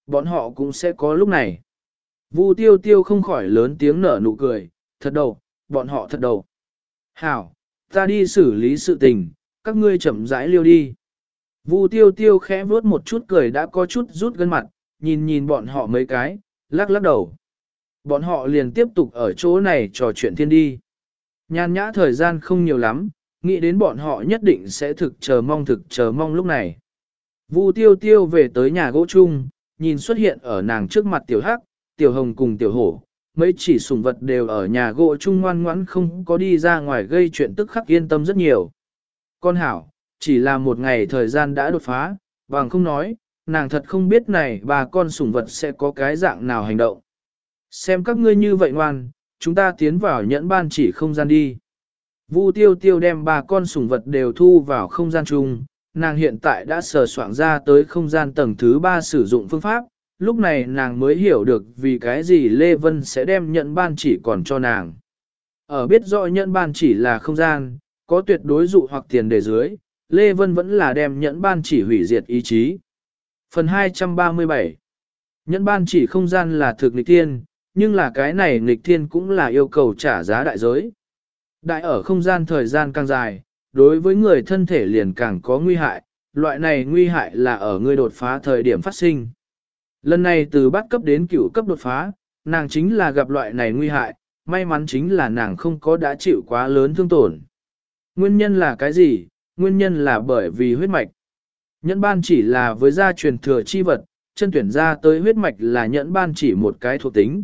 bọn họ cũng sẽ có lúc này. Vu tiêu tiêu không khỏi lớn tiếng nở nụ cười, thật đầu, bọn họ thật đầu. Hảo, ta đi xử lý sự tình, các ngươi chậm rãi liêu đi. Vu tiêu tiêu khẽ vuốt một chút cười đã có chút rút gân mặt, nhìn nhìn bọn họ mấy cái, lắc lắc đầu. Bọn họ liền tiếp tục ở chỗ này trò chuyện thiên đi. Nhàn nhã thời gian không nhiều lắm, nghĩ đến bọn họ nhất định sẽ thực chờ mong thực chờ mong lúc này. Vu tiêu tiêu về tới nhà gỗ chung, nhìn xuất hiện ở nàng trước mặt tiểu hắc, tiểu hồng cùng tiểu hổ. Mấy chỉ sủng vật đều ở nhà gỗ chung ngoan ngoãn không có đi ra ngoài gây chuyện tức khắc yên tâm rất nhiều. Con hảo, chỉ là một ngày thời gian đã đột phá, bằng không nói, nàng thật không biết này bà con sủng vật sẽ có cái dạng nào hành động. Xem các ngươi như vậy ngoan, chúng ta tiến vào nhẫn ban chỉ không gian đi. Vu tiêu tiêu đem ba con sủng vật đều thu vào không gian chung, nàng hiện tại đã sờ soạn ra tới không gian tầng thứ ba sử dụng phương pháp, lúc này nàng mới hiểu được vì cái gì Lê Vân sẽ đem nhẫn ban chỉ còn cho nàng. Ở biết rõ nhẫn ban chỉ là không gian, có tuyệt đối dụ hoặc tiền đề dưới, Lê Vân vẫn là đem nhẫn ban chỉ hủy diệt ý chí. Phần hai trăm ba mươi bảy Nhẫn ban chỉ không gian là thực nghịch thiên, nhưng là cái này nghịch thiên cũng là yêu cầu trả giá đại giới. Đại ở không gian thời gian càng dài, đối với người thân thể liền càng có nguy hại, loại này nguy hại là ở người đột phá thời điểm phát sinh. Lần này từ bát cấp đến cửu cấp đột phá, nàng chính là gặp loại này nguy hại, may mắn chính là nàng không có đã chịu quá lớn thương tổn. Nguyên nhân là cái gì? Nguyên nhân là bởi vì huyết mạch. Nhẫn ban chỉ là với gia truyền thừa chi vật, chân tuyển ra tới huyết mạch là nhẫn ban chỉ một cái thuộc tính.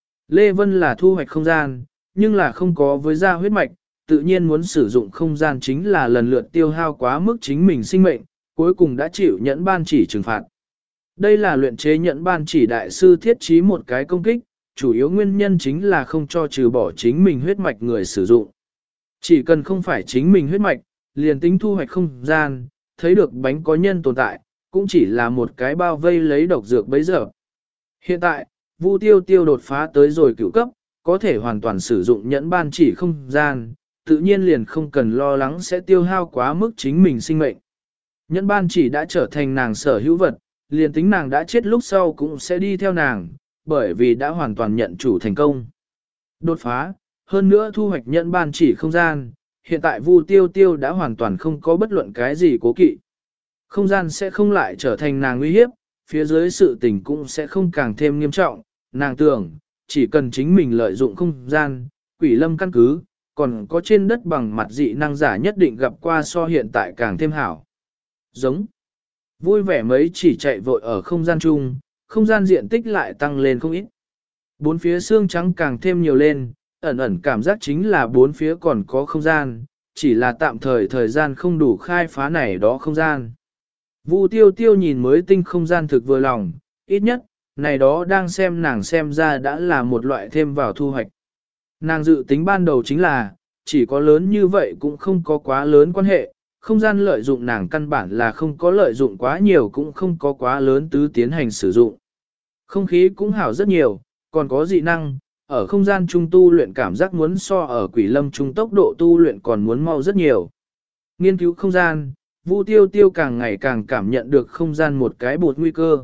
Lê Vân là thu hoạch không gian, nhưng là không có với gia huyết mạch, tự nhiên muốn sử dụng không gian chính là lần lượt tiêu hao quá mức chính mình sinh mệnh, cuối cùng đã chịu nhẫn ban chỉ trừng phạt. Đây là luyện chế nhẫn ban chỉ đại sư thiết trí một cái công kích, chủ yếu nguyên nhân chính là không cho trừ bỏ chính mình huyết mạch người sử dụng. Chỉ cần không phải chính mình huyết mạch, liền tính thu hoạch không gian, thấy được bánh có nhân tồn tại, cũng chỉ là một cái bao vây lấy độc dược bấy giờ. Hiện tại, Vu tiêu tiêu đột phá tới rồi cửu cấp, có thể hoàn toàn sử dụng nhẫn ban chỉ không gian, tự nhiên liền không cần lo lắng sẽ tiêu hao quá mức chính mình sinh mệnh. Nhẫn ban chỉ đã trở thành nàng sở hữu vật, liền tính nàng đã chết lúc sau cũng sẽ đi theo nàng, bởi vì đã hoàn toàn nhận chủ thành công. Đột phá, hơn nữa thu hoạch nhẫn ban chỉ không gian, hiện tại Vu tiêu tiêu đã hoàn toàn không có bất luận cái gì cố kỵ. Không gian sẽ không lại trở thành nàng nguy hiếp, phía dưới sự tình cũng sẽ không càng thêm nghiêm trọng, nàng tưởng, chỉ cần chính mình lợi dụng không gian, quỷ lâm căn cứ, còn có trên đất bằng mặt dị năng giả nhất định gặp qua so hiện tại càng thêm hảo. Giống. Vui vẻ mấy chỉ chạy vội ở không gian chung, không gian diện tích lại tăng lên không ít. Bốn phía xương trắng càng thêm nhiều lên, ẩn ẩn cảm giác chính là bốn phía còn có không gian, chỉ là tạm thời thời gian không đủ khai phá này đó không gian. Vu tiêu tiêu nhìn mới tinh không gian thực vừa lòng, ít nhất, này đó đang xem nàng xem ra đã là một loại thêm vào thu hoạch. Nàng dự tính ban đầu chính là, chỉ có lớn như vậy cũng không có quá lớn quan hệ, không gian lợi dụng nàng căn bản là không có lợi dụng quá nhiều cũng không có quá lớn tứ tiến hành sử dụng. Không khí cũng hảo rất nhiều, còn có dị năng, ở không gian trung tu luyện cảm giác muốn so ở quỷ lâm trung tốc độ tu luyện còn muốn mau rất nhiều. Nghiên cứu không gian, Vu tiêu tiêu càng ngày càng cảm nhận được không gian một cái bột nguy cơ.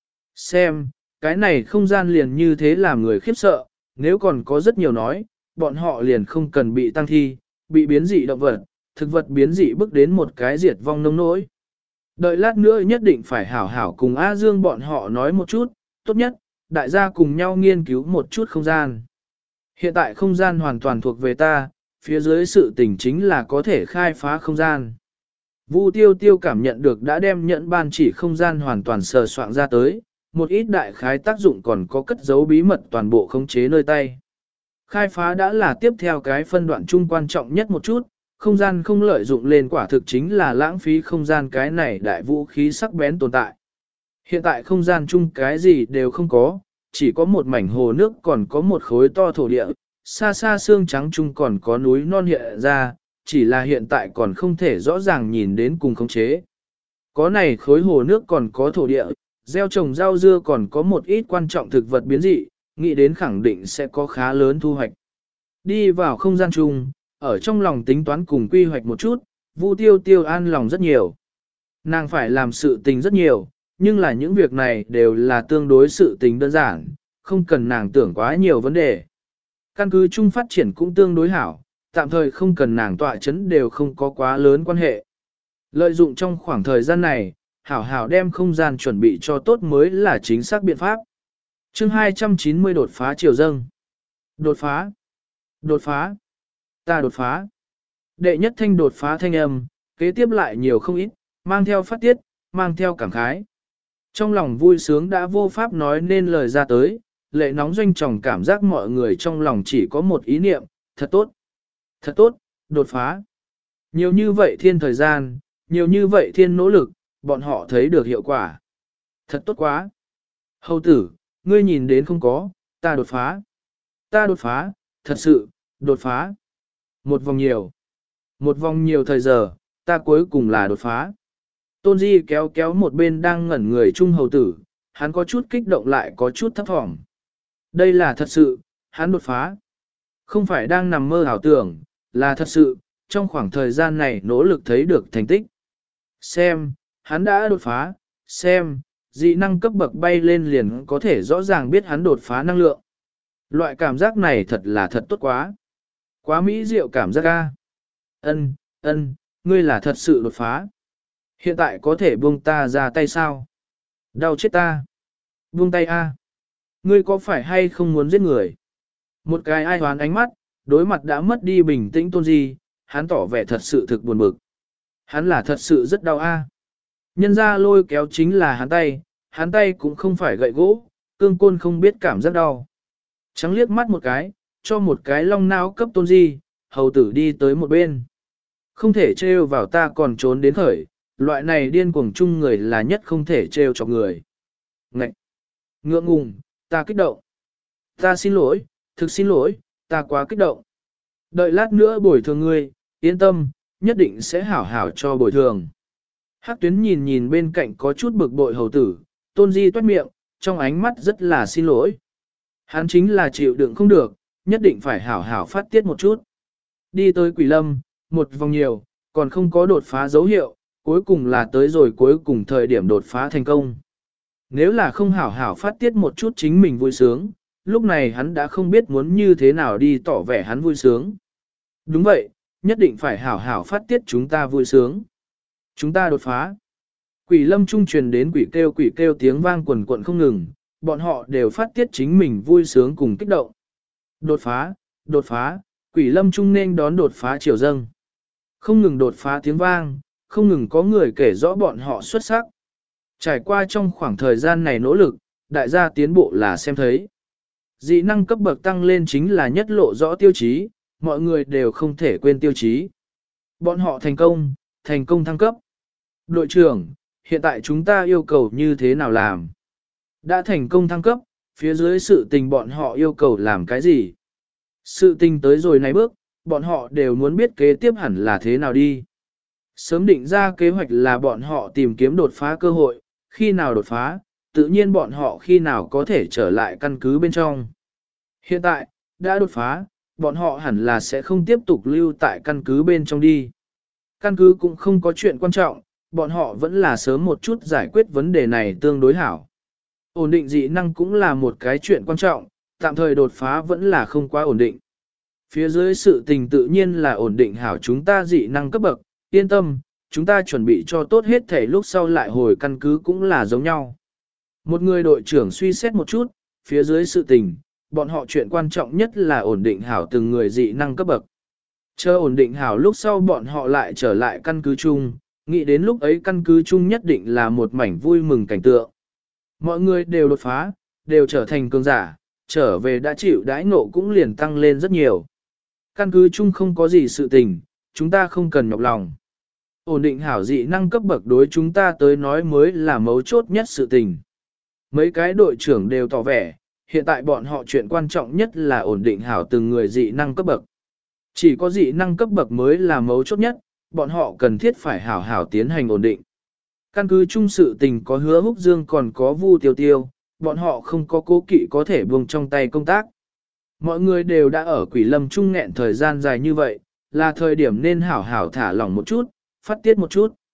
Xem, cái này không gian liền như thế làm người khiếp sợ, nếu còn có rất nhiều nói, bọn họ liền không cần bị tăng thi, bị biến dị động vật, thực vật biến dị bước đến một cái diệt vong nông nỗi. Đợi lát nữa nhất định phải hảo hảo cùng A Dương bọn họ nói một chút, tốt nhất, đại gia cùng nhau nghiên cứu một chút không gian. Hiện tại không gian hoàn toàn thuộc về ta, phía dưới sự tình chính là có thể khai phá không gian. Vu tiêu tiêu cảm nhận được đã đem nhẫn ban chỉ không gian hoàn toàn sờ soạn ra tới, một ít đại khái tác dụng còn có cất giấu bí mật toàn bộ khống chế nơi tay. Khai phá đã là tiếp theo cái phân đoạn chung quan trọng nhất một chút, không gian không lợi dụng lên quả thực chính là lãng phí không gian cái này đại vũ khí sắc bén tồn tại. Hiện tại không gian chung cái gì đều không có, chỉ có một mảnh hồ nước còn có một khối to thổ địa, xa xa xương trắng chung còn có núi non hiện ra, chỉ là hiện tại còn không thể rõ ràng nhìn đến cùng khống chế. Có này khối hồ nước còn có thổ địa, gieo trồng rau dưa còn có một ít quan trọng thực vật biến dị, nghĩ đến khẳng định sẽ có khá lớn thu hoạch. Đi vào không gian chung, ở trong lòng tính toán cùng quy hoạch một chút, Vu tiêu tiêu an lòng rất nhiều. Nàng phải làm sự tình rất nhiều, nhưng là những việc này đều là tương đối sự tình đơn giản, không cần nàng tưởng quá nhiều vấn đề. Căn cứ chung phát triển cũng tương đối hảo, tạm thời không cần nàng tọa chấn đều không có quá lớn quan hệ. Lợi dụng trong khoảng thời gian này, hảo hảo đem không gian chuẩn bị cho tốt mới là chính xác biện pháp. Chương hai trăm chín mươi đột phá triều dâng. Đột phá. Đột phá. Ta đột phá. Đệ nhất thanh đột phá thanh âm, kế tiếp lại nhiều không ít, mang theo phát tiết, mang theo cảm khái. Trong lòng vui sướng đã vô pháp nói nên lời ra tới, lệ nóng doanh tròng cảm giác mọi người trong lòng chỉ có một ý niệm, thật tốt. Thật tốt, đột phá. Nhiều như vậy thiên thời gian, nhiều như vậy thiên nỗ lực, bọn họ thấy được hiệu quả. Thật tốt quá. Hầu tử, ngươi nhìn đến không có, ta đột phá. Ta đột phá, thật sự, đột phá. Một vòng nhiều. Một vòng nhiều thời giờ, ta cuối cùng là đột phá. Tôn Di kéo kéo một bên đang ngẩn người trung hầu tử, hắn có chút kích động lại có chút thấp thỏm. Đây là thật sự, hắn đột phá. Không phải đang nằm mơ ảo tưởng, là thật sự, trong khoảng thời gian này nỗ lực thấy được thành tích. Xem, hắn đã đột phá, xem, dị năng cấp bậc bay lên liền có thể rõ ràng biết hắn đột phá năng lượng. Loại cảm giác này thật là thật tốt quá. Quá mỹ diệu cảm giác a. Ân, ân, ngươi là thật sự đột phá. Hiện tại có thể buông ta ra tay sao? Đau chết ta. Buông tay a. Ngươi có phải hay không muốn giết người? Một cái ai hoán ánh mắt, đối mặt đã mất đi bình tĩnh Tôn Di, hắn tỏ vẻ thật sự thực buồn bực. Hắn là thật sự rất đau a. Nhân ra lôi kéo chính là hắn tay, hắn tay cũng không phải gậy gỗ, cương côn không biết cảm giác đau. Trắng liếc mắt một cái, cho một cái long não cấp Tôn Di, hầu tử đi tới một bên. Không thể trêu vào ta còn trốn đến khởi, loại này điên cuồng chung người là nhất không thể trêu cho người. Ngậy! Ngượng ngùng, ta kích động. Ta xin lỗi, thực xin lỗi, ta quá kích động. Đợi lát nữa bồi thường ngươi, yên tâm, nhất định sẽ hảo hảo cho bồi thường. Hắc Tuyến nhìn nhìn bên cạnh có chút bực bội hầu tử, Tôn Di toát miệng, trong ánh mắt rất là xin lỗi. Hắn chính là chịu đựng không được, nhất định phải hảo hảo phát tiết một chút. Đi tới Quỷ Lâm, một vòng nhiều, còn không có đột phá dấu hiệu, cuối cùng là tới rồi cuối cùng thời điểm đột phá thành công. Nếu là không hảo hảo phát tiết một chút chính mình vui sướng, lúc này hắn đã không biết muốn như thế nào đi tỏ vẻ hắn vui sướng. Đúng vậy, nhất định phải hảo hảo phát tiết chúng ta vui sướng. Chúng ta đột phá. Quỷ Lâm trung truyền đến quỷ kêu quỷ kêu tiếng vang quần quận không ngừng, bọn họ đều phát tiết chính mình vui sướng cùng kích động. Đột phá, đột phá, Quỷ Lâm trung nên đón đột phá triều dâng. Không ngừng đột phá tiếng vang, không ngừng có người kể rõ bọn họ xuất sắc. Trải qua trong khoảng thời gian này nỗ lực, đại gia tiến bộ là xem thấy. Dị năng cấp bậc tăng lên chính là nhất lộ rõ tiêu chí, mọi người đều không thể quên tiêu chí. Bọn họ thành công, thành công thăng cấp. Đội trưởng, hiện tại chúng ta yêu cầu như thế nào làm? Đã thành công thăng cấp, phía dưới sự tình bọn họ yêu cầu làm cái gì? Sự tình tới rồi này bước, bọn họ đều muốn biết kế tiếp hẳn là thế nào đi. Sớm định ra kế hoạch là bọn họ tìm kiếm đột phá cơ hội, khi nào đột phá, tự nhiên bọn họ khi nào có thể trở lại căn cứ bên trong. Hiện tại, đã đột phá, bọn họ hẳn là sẽ không tiếp tục lưu tại căn cứ bên trong đi. Căn cứ cũng không có chuyện quan trọng, bọn họ vẫn là sớm một chút giải quyết vấn đề này tương đối hảo. Ổn định dị năng cũng là một cái chuyện quan trọng, tạm thời đột phá vẫn là không quá ổn định. Phía dưới sự tình tự nhiên là ổn định hảo chúng ta dị năng cấp bậc, yên tâm, chúng ta chuẩn bị cho tốt hết thể lúc sau lại hồi căn cứ cũng là giống nhau. Một người đội trưởng suy xét một chút, phía dưới sự tình, bọn họ chuyện quan trọng nhất là ổn định hảo từng người dị năng cấp bậc. Chờ ổn định hảo lúc sau bọn họ lại trở lại căn cứ chung, nghĩ đến lúc ấy căn cứ chung nhất định là một mảnh vui mừng cảnh tượng. Mọi người đều đột phá, đều trở thành cường giả, trở về đã chịu đãi ngộ cũng liền tăng lên rất nhiều. Căn cứ chung không có gì sự tình, chúng ta không cần nhọc lòng. Ổn định hảo dị năng cấp bậc đối chúng ta tới nói mới là mấu chốt nhất sự tình. Mấy cái đội trưởng đều tỏ vẻ, hiện tại bọn họ chuyện quan trọng nhất là ổn định hảo từng người dị năng cấp bậc. Chỉ có dị năng cấp bậc mới là mấu chốt nhất, bọn họ cần thiết phải hảo hảo tiến hành ổn định. Căn cứ chung sự tình có Hứa Húc Dương còn có Vu Tiêu Tiêu, bọn họ không có cố kỵ có thể buông trong tay công tác. Mọi người đều đã ở Quỷ Lâm trung nghẹn thời gian dài như vậy, là thời điểm nên hảo hảo thả lỏng một chút, phát tiết một chút.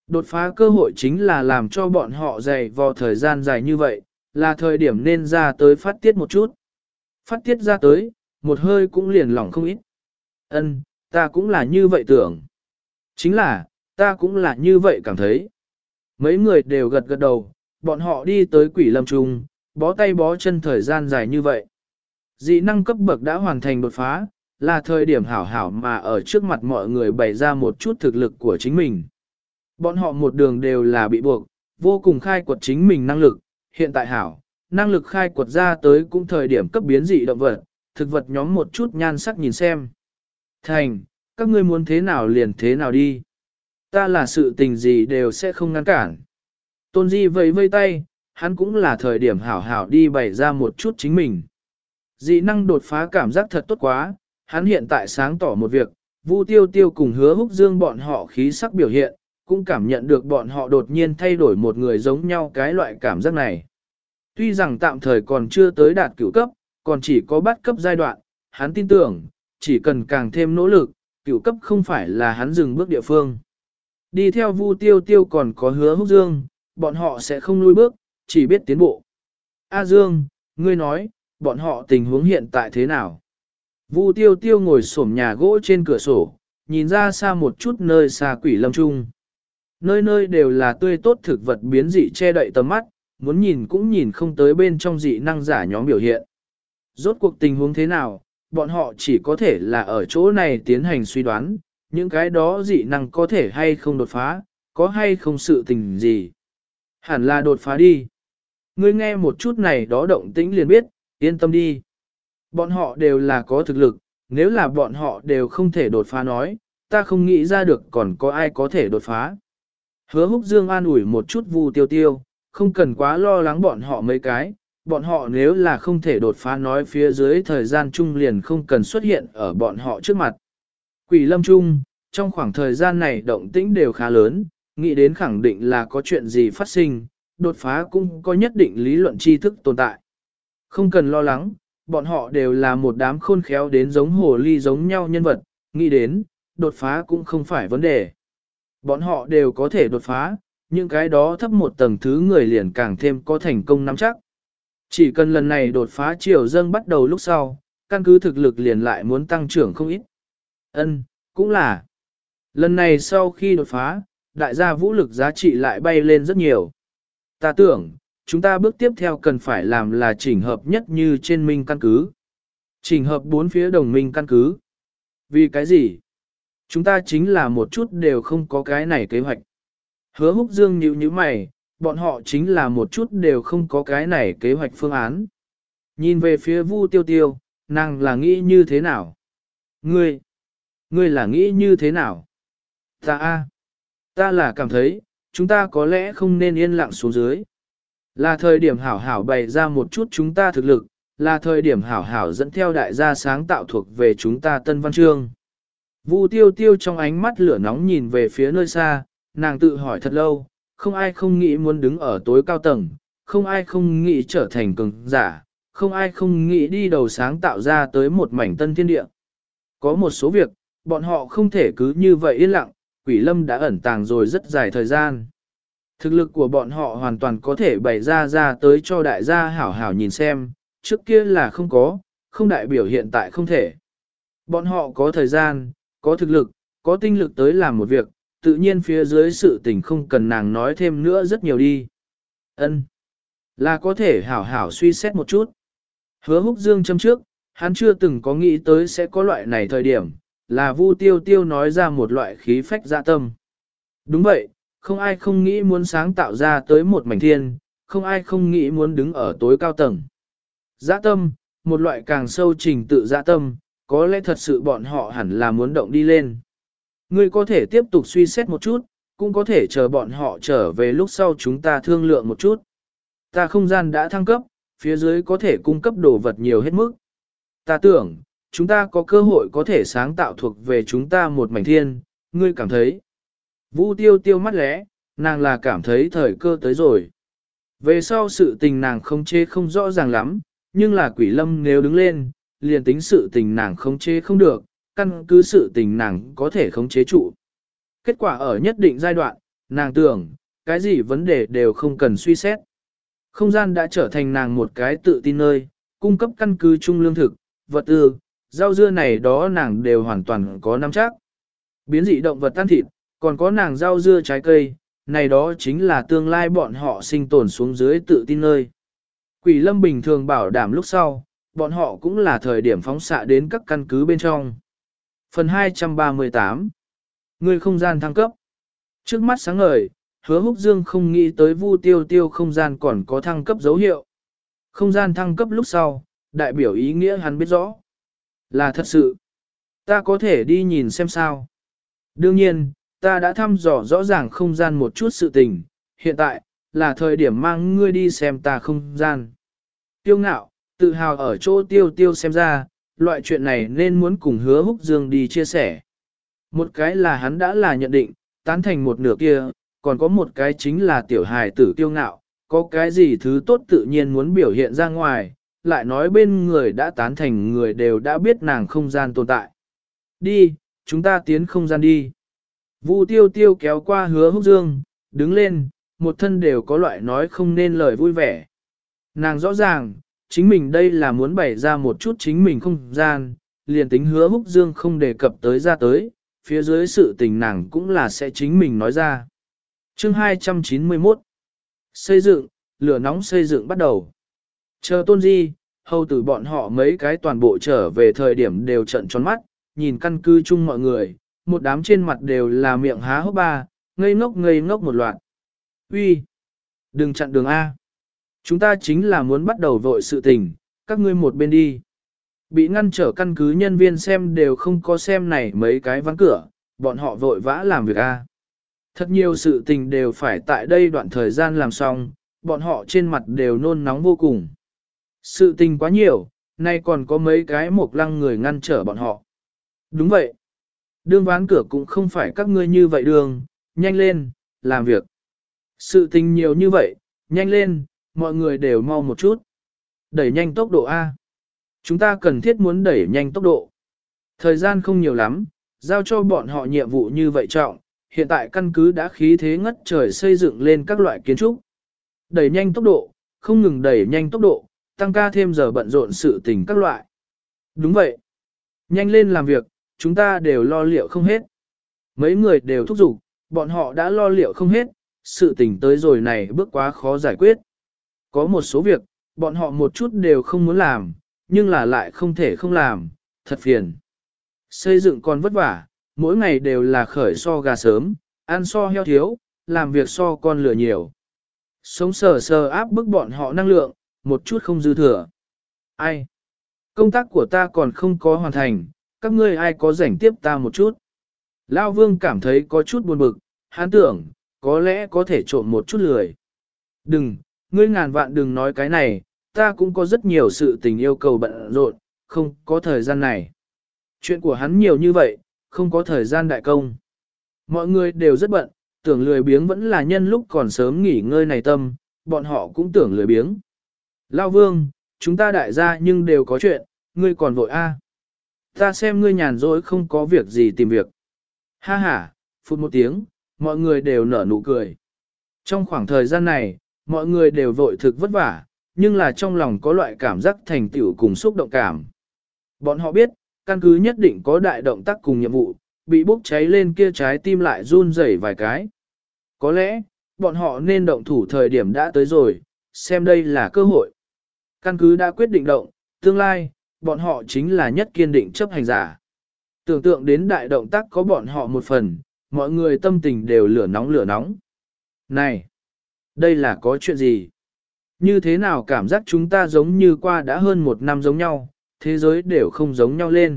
Đột phá cơ hội chính là làm cho bọn họ dày vò thời gian dài như vậy, là thời điểm nên ra tới phát tiết một chút. Phát tiết ra tới, một hơi cũng liền lỏng không ít. Ân, ta cũng là như vậy tưởng. Chính là, ta cũng là như vậy cảm thấy. Mấy người đều gật gật đầu, bọn họ đi tới quỷ lâm trung, bó tay bó chân thời gian dài như vậy. Dị năng cấp bậc đã hoàn thành đột phá, là thời điểm hảo hảo mà ở trước mặt mọi người bày ra một chút thực lực của chính mình. Bọn họ một đường đều là bị buộc, vô cùng khai quật chính mình năng lực, hiện tại hảo, năng lực khai quật ra tới cũng thời điểm cấp biến dị động vật, thực vật nhóm một chút nhan sắc nhìn xem. Thành, các ngươi muốn thế nào liền thế nào đi. Ta là sự tình gì đều sẽ không ngăn cản. Tôn Di vẫy vây tay, hắn cũng là thời điểm hảo hảo đi bày ra một chút chính mình. Dị năng đột phá cảm giác thật tốt quá, hắn hiện tại sáng tỏ một việc, Vu Tiêu Tiêu cùng Hứa Húc Dương bọn họ khí sắc biểu hiện, cũng cảm nhận được bọn họ đột nhiên thay đổi một người giống nhau cái loại cảm giác này. Tuy rằng tạm thời còn chưa tới đạt cửu cấp, còn chỉ có bắt cấp giai đoạn, hắn tin tưởng, chỉ cần càng thêm nỗ lực, cửu cấp không phải là hắn dừng bước địa phương. Đi theo Vu Tiêu Tiêu còn có Hứa Húc Dương, bọn họ sẽ không lùi bước, chỉ biết tiến bộ. A Dương, ngươi nói, bọn họ tình huống hiện tại thế nào? Vu Tiêu Tiêu ngồi xổm nhà gỗ trên cửa sổ, nhìn ra xa một chút nơi xa quỷ lâm trung. Nơi nơi đều là tươi tốt thực vật biến dị che đậy tầm mắt, muốn nhìn cũng nhìn không tới bên trong dị năng giả nhóm biểu hiện. Rốt cuộc tình huống thế nào, bọn họ chỉ có thể là ở chỗ này tiến hành suy đoán, những cái đó dị năng có thể hay không đột phá, có hay không sự tình gì. Hẳn là đột phá đi. Ngươi nghe một chút này đó động tĩnh liền biết, yên tâm đi. Bọn họ đều là có thực lực, nếu là bọn họ đều không thể đột phá nói, ta không nghĩ ra được còn có ai có thể đột phá. Hứa Húc Dương an ủi một chút Vu Tiêu Tiêu, không cần quá lo lắng bọn họ mấy cái, bọn họ nếu là không thể đột phá nói phía dưới thời gian chung liền không cần xuất hiện ở bọn họ trước mặt. Quỷ lâm chung, trong khoảng thời gian này động tĩnh đều khá lớn, nghĩ đến khẳng định là có chuyện gì phát sinh, đột phá cũng có nhất định lý luận tri thức tồn tại. Không cần lo lắng, bọn họ đều là một đám khôn khéo đến giống hồ ly giống nhau nhân vật, nghĩ đến, đột phá cũng không phải vấn đề. Bọn họ đều có thể đột phá, những cái đó thấp một tầng thứ người liền càng thêm có thành công nắm chắc. Chỉ cần lần này đột phá chiều dâng bắt đầu lúc sau, căn cứ thực lực liền lại muốn tăng trưởng không ít. Ân, cũng là. Lần này sau khi đột phá, đại gia vũ lực giá trị lại bay lên rất nhiều. Ta tưởng, chúng ta bước tiếp theo cần phải làm là chỉnh hợp nhất như trên minh căn cứ. Chỉnh hợp bốn phía đồng minh căn cứ. Vì cái gì? Chúng ta chính là một chút đều không có cái này kế hoạch. Hứa Húc Dương nhíu nhíu mày, bọn họ chính là một chút đều không có cái này kế hoạch phương án. Nhìn về phía Vu Tiêu Tiêu, nàng là nghĩ như thế nào? Ngươi, ngươi là nghĩ như thế nào? Ta a, ta là cảm thấy, chúng ta có lẽ không nên yên lặng xuống dưới. Là thời điểm hảo hảo bày ra một chút chúng ta thực lực, là thời điểm hảo hảo dẫn theo đại gia sáng tạo thuộc về chúng ta Tân Văn Chương. Vu Tiêu Tiêu trong ánh mắt lửa nóng nhìn về phía nơi xa, nàng tự hỏi thật lâu, không ai không nghĩ muốn đứng ở tối cao tầng, không ai không nghĩ trở thành cường giả, không ai không nghĩ đi đầu sáng tạo ra tới một mảnh tân thiên địa. Có một số việc, bọn họ không thể cứ như vậy yên lặng, Quỷ Lâm đã ẩn tàng rồi rất dài thời gian. Thực lực của bọn họ hoàn toàn có thể bày ra ra tới cho đại gia hảo hảo nhìn xem, trước kia là không có, không đại biểu hiện tại không thể. Bọn họ có thời gian, có thực lực, có tinh lực tới làm một việc, tự nhiên phía dưới sự tình không cần nàng nói thêm nữa rất nhiều đi. Ân, là có thể hảo hảo suy xét một chút. Hứa Húc Dương châm trước, hắn chưa từng có nghĩ tới sẽ có loại này thời điểm, là Vu Tiêu Tiêu nói ra một loại khí phách dạ tâm. Đúng vậy, không ai không nghĩ muốn sáng tạo ra tới một mảnh thiên, không ai không nghĩ muốn đứng ở tối cao tầng. Dạ tâm, một loại càng sâu trình tự dạ tâm, có lẽ thật sự bọn họ hẳn là muốn động đi lên. Ngươi có thể tiếp tục suy xét một chút, cũng có thể chờ bọn họ trở về lúc sau chúng ta thương lượng một chút. Ta không gian đã thăng cấp, phía dưới có thể cung cấp đồ vật nhiều hết mức. Ta tưởng, chúng ta có cơ hội có thể sáng tạo thuộc về chúng ta một mảnh thiên, ngươi cảm thấy. Vu Tiêu Tiêu mắt lẽ, nàng là cảm thấy thời cơ tới rồi. Về sau sự tình nàng không chê không rõ ràng lắm, nhưng là Quỷ Lâm nếu đứng lên, liền tính sự tình nàng không chế không được, căn cứ sự tình nàng có thể khống chế trụ. Kết quả ở nhất định giai đoạn, nàng tưởng, cái gì vấn đề đều không cần suy xét. Không gian đã trở thành nàng một cái tự tin nơi, cung cấp căn cứ chung lương thực, vật tư, rau dưa này đó nàng đều hoàn toàn có nắm chắc. Biến dị động vật ăn thịt, còn có nàng rau dưa trái cây, này đó chính là tương lai bọn họ sinh tồn xuống dưới tự tin nơi. Quỷ lâm bình thường bảo đảm lúc sau, bọn họ cũng là thời điểm phóng xạ đến các căn cứ bên trong. Phần hai trăm ba mươi tám Người không gian thăng cấp. Trước mắt sáng ngời, Hứa Húc Dương không nghĩ tới Vu Tiêu Tiêu không gian còn có thăng cấp dấu hiệu. Không gian thăng cấp lúc sau, đại biểu ý nghĩa hắn biết rõ. Là thật sự. Ta có thể đi nhìn xem sao. Đương nhiên, ta đã thăm dò rõ ràng không gian một chút sự tình, hiện tại, là thời điểm mang ngươi đi xem ta không gian. Tiêu ngạo, tự hào ở chỗ tiêu tiêu xem ra, loại chuyện này nên muốn cùng Hứa Húc Dương đi chia sẻ. Một cái là hắn đã là nhận định, tán thành một nửa kia, còn có một cái chính là tiểu hài tử tiêu ngạo, có cái gì thứ tốt tự nhiên muốn biểu hiện ra ngoài, lại nói bên người đã tán thành người đều đã biết nàng không gian tồn tại. Đi, chúng ta tiến không gian đi. Vu tiêu tiêu kéo qua Hứa Húc Dương, đứng lên, một thân đều có loại nói không nên lời vui vẻ. Nàng rõ ràng, chính mình đây là muốn bày ra một chút chính mình không gian, liền tính Hứa Húc Dương không đề cập tới ra tới, phía dưới sự tình nàng cũng là sẽ chính mình nói ra. Chương hai trăm chín mươi mốt Xây dựng, lửa nóng xây dựng bắt đầu. Chờ Tôn Di, hầu tử bọn họ mấy cái toàn bộ trở về thời điểm đều trận tròn mắt, nhìn căn cứ chung mọi người, một đám trên mặt đều là miệng há hốc ba, ngây ngốc ngây ngốc một loạt. Uy, đừng chặn đường A. Chúng ta chính là muốn bắt đầu vội sự tình, các ngươi một bên đi. Bị ngăn trở căn cứ nhân viên xem đều không có xem này mấy cái ván cửa, bọn họ vội vã làm việc A. Thật nhiều sự tình đều phải tại đây đoạn thời gian làm xong, bọn họ trên mặt đều nôn nóng vô cùng. Sự tình quá nhiều, nay còn có mấy cái mộc lăng người ngăn trở bọn họ. Đúng vậy. Đương ván cửa cũng không phải các ngươi như vậy đường, nhanh lên, làm việc. Sự tình nhiều như vậy, nhanh lên, mọi người đều mau một chút. Đẩy nhanh tốc độ A. Chúng ta cần thiết muốn đẩy nhanh tốc độ. Thời gian không nhiều lắm, giao cho bọn họ nhiệm vụ như vậy trọng, hiện tại căn cứ đã khí thế ngất trời xây dựng lên các loại kiến trúc. Đẩy nhanh tốc độ, không ngừng đẩy nhanh tốc độ, tăng ca thêm giờ bận rộn sự tình các loại. Đúng vậy. Nhanh lên làm việc, chúng ta đều lo liệu không hết. Mấy người đều thúc giục, bọn họ đã lo liệu không hết, sự tình tới rồi này bước quá khó giải quyết. Có một số việc, bọn họ một chút đều không muốn làm, nhưng là lại không thể không làm, thật phiền. Xây dựng còn vất vả, mỗi ngày đều là khởi so gà sớm, ăn so heo thiếu, làm việc so con lửa nhiều. Sống sờ sờ áp bức bọn họ năng lượng, một chút không dư thừa. Ai? Công tác của ta còn không có hoàn thành, các ngươi ai có rảnh tiếp ta một chút. Lao Vương cảm thấy có chút buồn bực, hắn tưởng, có lẽ có thể trộm một chút lười. Đừng, ngươi ngàn vạn đừng nói cái này, ta cũng có rất nhiều sự tình yêu cầu bận rộn, không có thời gian này. Chuyện của hắn nhiều như vậy, không có thời gian đại công. Mọi người đều rất bận, tưởng lười biếng vẫn là nhân lúc còn sớm nghỉ ngơi này tâm, bọn họ cũng tưởng lười biếng. Lao Vương, chúng ta đại gia nhưng đều có chuyện, ngươi còn vội a? Ta xem ngươi nhàn rỗi không có việc gì tìm việc. Ha ha, phút một tiếng, mọi người đều nở nụ cười. Trong khoảng thời gian này, mọi người đều vội thực vất vả, nhưng là trong lòng có loại cảm giác thành tựu cùng xúc động cảm. Bọn họ biết, căn cứ nhất định có đại động tác cùng nhiệm vụ, bị bốc cháy lên kia trái tim lại run rẩy vài cái. Có lẽ, bọn họ nên động thủ thời điểm đã tới rồi, xem đây là cơ hội. Căn cứ đã quyết định động, tương lai, bọn họ chính là nhất kiên định chấp hành giả. Tưởng tượng đến đại động tác có bọn họ một phần, mọi người tâm tình đều lửa nóng lửa nóng. Này, đây là có chuyện gì? Như thế nào cảm giác chúng ta giống như qua đã hơn một năm giống nhau, thế giới đều không giống nhau lên.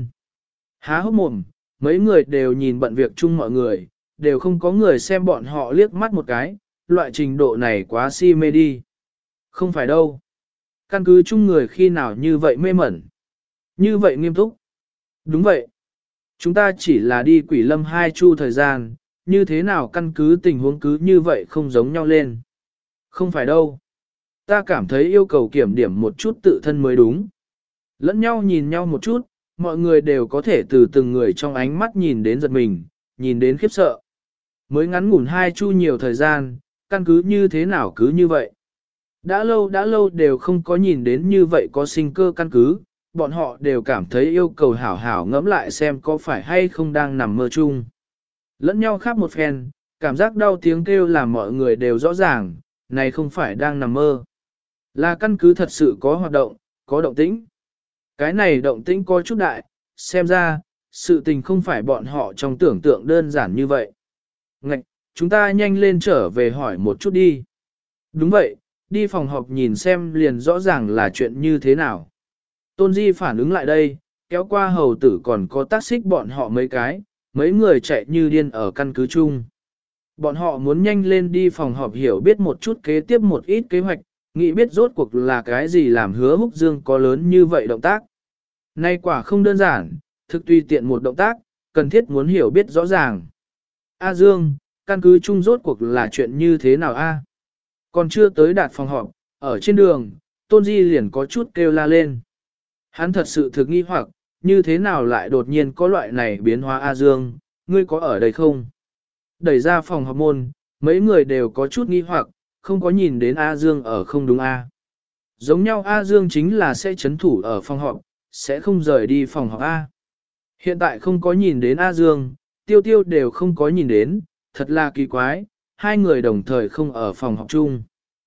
Há hốc mồm, mấy người đều nhìn bận việc chung mọi người, đều không có người xem bọn họ liếc mắt một cái, loại trình độ này quá si mê đi. Không phải đâu. Căn cứ chung người khi nào như vậy mê mẩn. Như vậy nghiêm túc. Đúng vậy. Chúng ta chỉ là đi quỷ lâm hai chu thời gian, như thế nào căn cứ tình huống cứ như vậy không giống nhau lên. Không phải đâu. Ta cảm thấy yêu cầu kiểm điểm một chút tự thân mới đúng. Lẫn nhau nhìn nhau một chút, mọi người đều có thể từ từng người trong ánh mắt nhìn đến giật mình, nhìn đến khiếp sợ. mới ngắn ngủn hai chu nhiều thời gian, căn cứ như thế nào cứ như vậy. Đã lâu đã lâu đều không có nhìn đến như vậy có sinh cơ căn cứ, bọn họ đều cảm thấy yêu cầu hảo hảo ngẫm lại xem có phải hay không đang nằm mơ chung. Lẫn nhau khác một phen, cảm giác đau tiếng kêu làm mọi người đều rõ ràng, này không phải đang nằm mơ. Là căn cứ thật sự có hoạt động, có động tĩnh. Cái này động tĩnh có chút đại, xem ra, sự tình không phải bọn họ trong tưởng tượng đơn giản như vậy. Ngạch, chúng ta nhanh lên trở về hỏi một chút đi. Đúng vậy, đi phòng họp nhìn xem liền rõ ràng là chuyện như thế nào. Tôn Di phản ứng lại đây, kéo qua hầu tử còn có tác xích bọn họ mấy cái, mấy người chạy như điên ở căn cứ chung. Bọn họ muốn nhanh lên đi phòng họp hiểu biết một chút kế tiếp một ít kế hoạch, nghĩ biết rốt cuộc là cái gì làm hứa húc dương có lớn như vậy động tác. Nay quả không đơn giản, thực tùy tiện một động tác, cần thiết muốn hiểu biết rõ ràng. A Dương, căn cứ chung rốt cuộc là chuyện như thế nào a? Còn chưa tới đạt phòng họp, ở trên đường, Tôn Di liền có chút kêu la lên. Hắn thật sự thực nghi hoặc, như thế nào lại đột nhiên có loại này biến hóa A Dương, ngươi có ở đây không? Đẩy ra phòng họp môn, mấy người đều có chút nghi hoặc, không có nhìn đến A Dương ở không đúng A. Giống nhau A Dương chính là sẽ chấn thủ ở phòng họp, sẽ không rời đi phòng họp A. Hiện tại không có nhìn đến A Dương, Tiêu Tiêu đều không có nhìn đến, thật là kỳ quái, hai người đồng thời không ở phòng họp chung.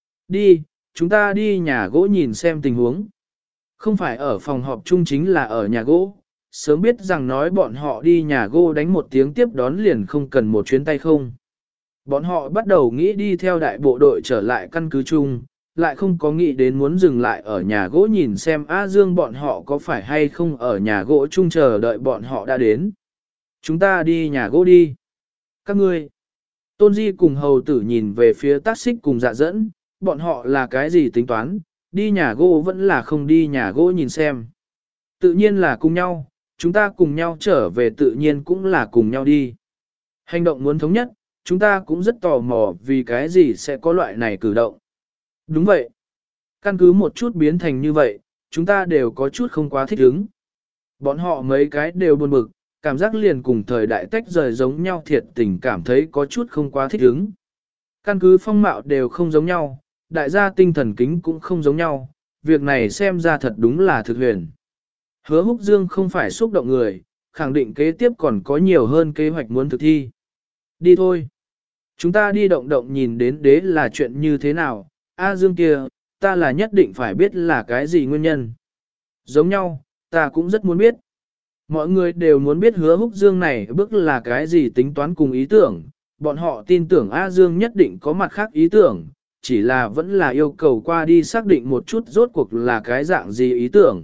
Đi, chúng ta đi nhà gỗ nhìn xem tình huống. Không phải ở phòng họp chung chính là ở nhà gỗ, sớm biết rằng nói bọn họ đi nhà gỗ đánh một tiếng tiếp đón liền không cần một chuyến tay không. Bọn họ bắt đầu nghĩ đi theo đại bộ đội trở lại căn cứ chung, lại không có nghĩ đến muốn dừng lại ở nhà gỗ nhìn xem A Dương bọn họ có phải hay không ở nhà gỗ chung chờ đợi bọn họ đã đến. Chúng ta đi nhà gỗ đi. Các ngươi. Tôn Di cùng hầu tử nhìn về phía tác xích cùng dạ dẫn, bọn họ là cái gì tính toán, đi nhà gỗ vẫn là không đi nhà gỗ nhìn xem. Tự nhiên là cùng nhau, chúng ta cùng nhau trở về tự nhiên cũng là cùng nhau đi. Hành động muốn thống nhất, chúng ta cũng rất tò mò vì cái gì sẽ có loại này cử động. Đúng vậy. Căn cứ một chút biến thành như vậy, chúng ta đều có chút không quá thích ứng. Bọn họ mấy cái đều buồn bực, cảm giác liền cùng thời đại tách rời giống nhau thiệt tình cảm thấy có chút không quá thích ứng. Căn cứ phong mạo đều không giống nhau, đại gia tinh thần kính cũng không giống nhau, việc này xem ra thật đúng là thực huyền. Hứa Húc Dương không phải xúc động người, khẳng định kế tiếp còn có nhiều hơn kế hoạch muốn thực thi. Đi thôi. Chúng ta đi động động nhìn đến đế là chuyện như thế nào, A Dương kia, ta là nhất định phải biết là cái gì nguyên nhân. Giống nhau, ta cũng rất muốn biết. Mọi người đều muốn biết Hứa Húc Dương này bước là cái gì tính toán cùng ý tưởng, bọn họ tin tưởng A Dương nhất định có mặt khác ý tưởng, chỉ là vẫn là yêu cầu qua đi xác định một chút rốt cuộc là cái dạng gì ý tưởng.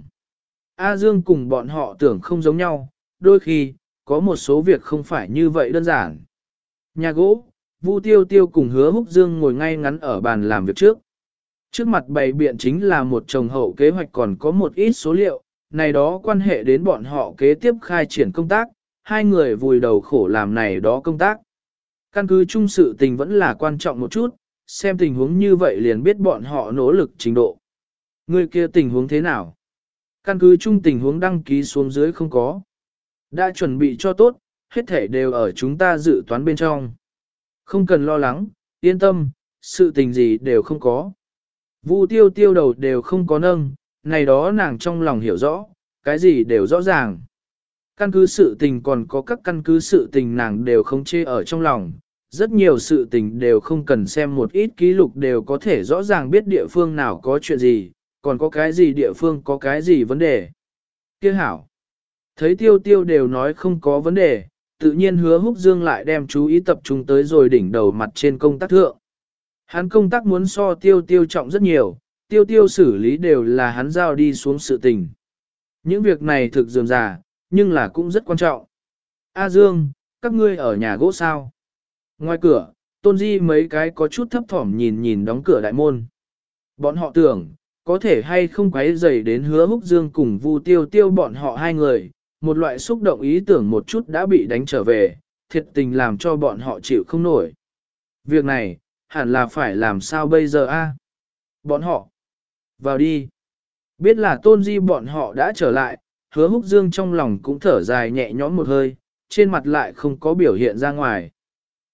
A Dương cùng bọn họ tưởng không giống nhau, đôi khi, có một số việc không phải như vậy đơn giản. Nhà gỗ, Vu Tiêu Tiêu cùng Hứa Húc Dương ngồi ngay ngắn ở bàn làm việc trước. Trước mặt bày biện chính là một chồng hậu kế hoạch còn có một ít số liệu, này đó quan hệ đến bọn họ kế tiếp khai triển công tác, hai người vùi đầu khổ làm này đó công tác. Căn cứ chung sự tình vẫn là quan trọng một chút, xem tình huống như vậy liền biết bọn họ nỗ lực trình độ. Người kia tình huống thế nào? Căn cứ chung tình huống đăng ký xuống dưới không có. Đã chuẩn bị cho tốt, hết thể đều ở chúng ta dự toán bên trong. Không cần lo lắng, yên tâm, sự tình gì đều không có. Vu Tiêu Tiêu đầu đều không có nâng, này đó nàng trong lòng hiểu rõ, cái gì đều rõ ràng. Căn cứ sự tình còn có các căn cứ sự tình nàng đều không chê ở trong lòng, rất nhiều sự tình đều không cần xem một ít ký lục đều có thể rõ ràng biết địa phương nào có chuyện gì, còn có cái gì địa phương có cái gì vấn đề. Kia hảo, thấy Tiêu Tiêu đều nói không có vấn đề, tự nhiên Hứa Húc Dương lại đem chú ý tập trung tới rồi đỉnh đầu mặt trên công tác thượng. Hắn công tác muốn so Tiêu Tiêu trọng rất nhiều, Tiêu Tiêu xử lý đều là hắn giao đi xuống sự tình. Những việc này thực dườm già, nhưng là cũng rất quan trọng. A Dương, các ngươi ở nhà gỗ sao? Ngoài cửa, Tôn Di mấy cái có chút thấp thỏm nhìn nhìn đóng cửa đại môn. Bọn họ tưởng, có thể hay không quấy rầy đến Hứa Húc Dương cùng Vu Tiêu Tiêu bọn họ hai người, một loại xúc động ý tưởng một chút đã bị đánh trở về, thiệt tình làm cho bọn họ chịu không nổi. Việc này, hẳn là phải làm sao bây giờ a? Bọn họ, vào đi. Biết là Tôn Di bọn họ đã trở lại, Hứa Húc Dương trong lòng cũng thở dài nhẹ nhõm một hơi, trên mặt lại không có biểu hiện ra ngoài.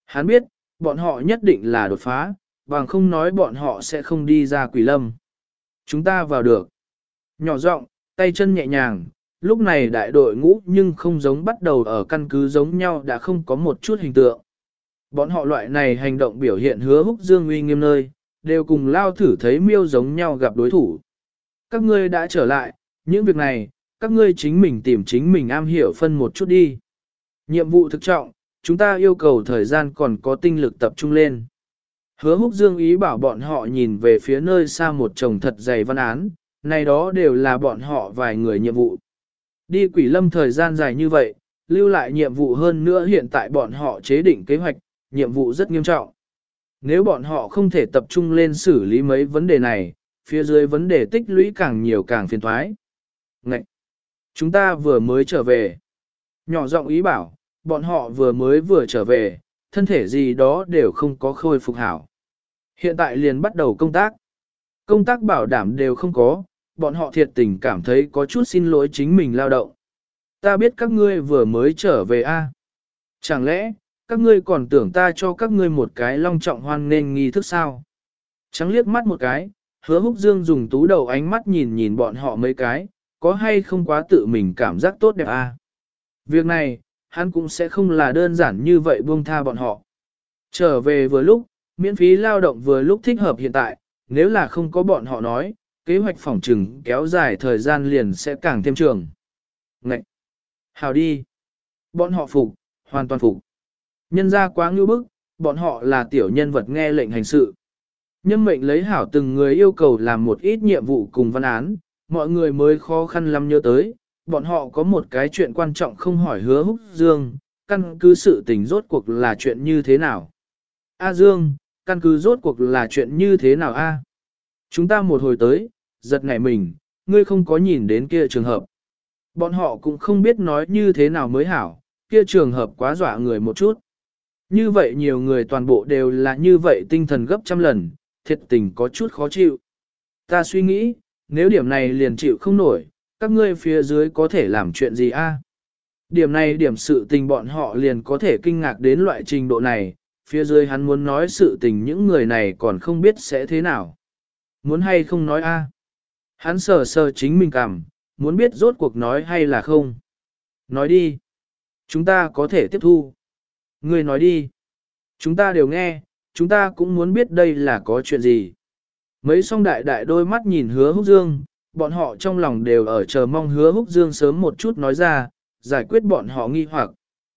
Hắn biết, bọn họ nhất định là đột phá, bằng không nói bọn họ sẽ không đi ra quỷ lâm. Chúng ta vào được. Nhỏ giọng, tay chân nhẹ nhàng, lúc này đại đội ngũ nhưng không giống bắt đầu ở căn cứ giống nhau đã không có một chút hình tượng. Bọn họ loại này hành động biểu hiện hứa húc dương uy nghiêm nơi, đều cùng lao thử thấy miêu giống nhau gặp đối thủ. Các ngươi đã trở lại, những việc này, các ngươi chính mình tìm chính mình am hiểu phân một chút đi. Nhiệm vụ thực trọng, chúng ta yêu cầu thời gian còn có tinh lực tập trung lên. Hứa húc dương ý bảo bọn họ nhìn về phía nơi xa một chồng thật dày văn án, này đó đều là bọn họ vài người nhiệm vụ. Đi quỷ lâm thời gian dài như vậy, lưu lại nhiệm vụ hơn nữa hiện tại bọn họ chế định kế hoạch, nhiệm vụ rất nghiêm trọng. Nếu bọn họ không thể tập trung lên xử lý mấy vấn đề này, phía dưới vấn đề tích lũy càng nhiều càng phiền thoái. Ngậy! Chúng ta vừa mới trở về. Nhỏ giọng ý bảo, bọn họ vừa mới vừa trở về, thân thể gì đó đều không có khôi phục hảo. Hiện tại liền bắt đầu công tác. Công tác bảo đảm đều không có, bọn họ thiệt tình cảm thấy có chút xin lỗi chính mình lao động. Ta biết các ngươi vừa mới trở về a. Chẳng lẽ, các ngươi còn tưởng ta cho các ngươi một cái long trọng hoan nên nghi thức sao? Trắng liếc mắt một cái, hứa húc dương dùng tú đầu ánh mắt nhìn nhìn bọn họ mấy cái, có hay không quá tự mình cảm giác tốt đẹp a? Việc này, hắn cũng sẽ không là đơn giản như vậy buông tha bọn họ. Trở về vừa lúc, miễn phí lao động vừa lúc thích hợp hiện tại, nếu là không có bọn họ nói, kế hoạch phỏng trừng kéo dài thời gian liền sẽ càng thêm trường. Ngậy! Hào đi! Bọn họ phục, hoàn toàn phục. Nhân ra quá ngưu bức, bọn họ là tiểu nhân vật nghe lệnh hành sự. Nhân mệnh lấy hảo từng người yêu cầu làm một ít nhiệm vụ cùng văn án, mọi người mới khó khăn lắm nhớ tới, bọn họ có một cái chuyện quan trọng không hỏi hứa húc dương, căn cứ sự tình rốt cuộc là chuyện như thế nào. A Dương, căn cứ rốt cuộc là chuyện như thế nào a? Chúng ta một hồi tới, giật nảy mình, ngươi không có nhìn đến kia trường hợp. Bọn họ cũng không biết nói như thế nào mới hảo, kia trường hợp quá dọa người một chút. Như vậy nhiều người toàn bộ đều là như vậy tinh thần gấp trăm lần, thiệt tình có chút khó chịu. Ta suy nghĩ, nếu điểm này liền chịu không nổi, các ngươi phía dưới có thể làm chuyện gì a? Điểm này điểm sự tình bọn họ liền có thể kinh ngạc đến loại trình độ này, phía dưới hắn muốn nói sự tình những người này còn không biết sẽ thế nào. Muốn hay không nói a? Hắn sờ sờ chính mình cảm, muốn biết rốt cuộc nói hay là không. Nói đi. Chúng ta có thể tiếp thu. Ngươi nói đi. Chúng ta đều nghe, chúng ta cũng muốn biết đây là có chuyện gì. Mấy song đại đại đôi mắt nhìn hứa húc dương, bọn họ trong lòng đều ở chờ mong hứa húc dương sớm một chút nói ra, giải quyết bọn họ nghi hoặc.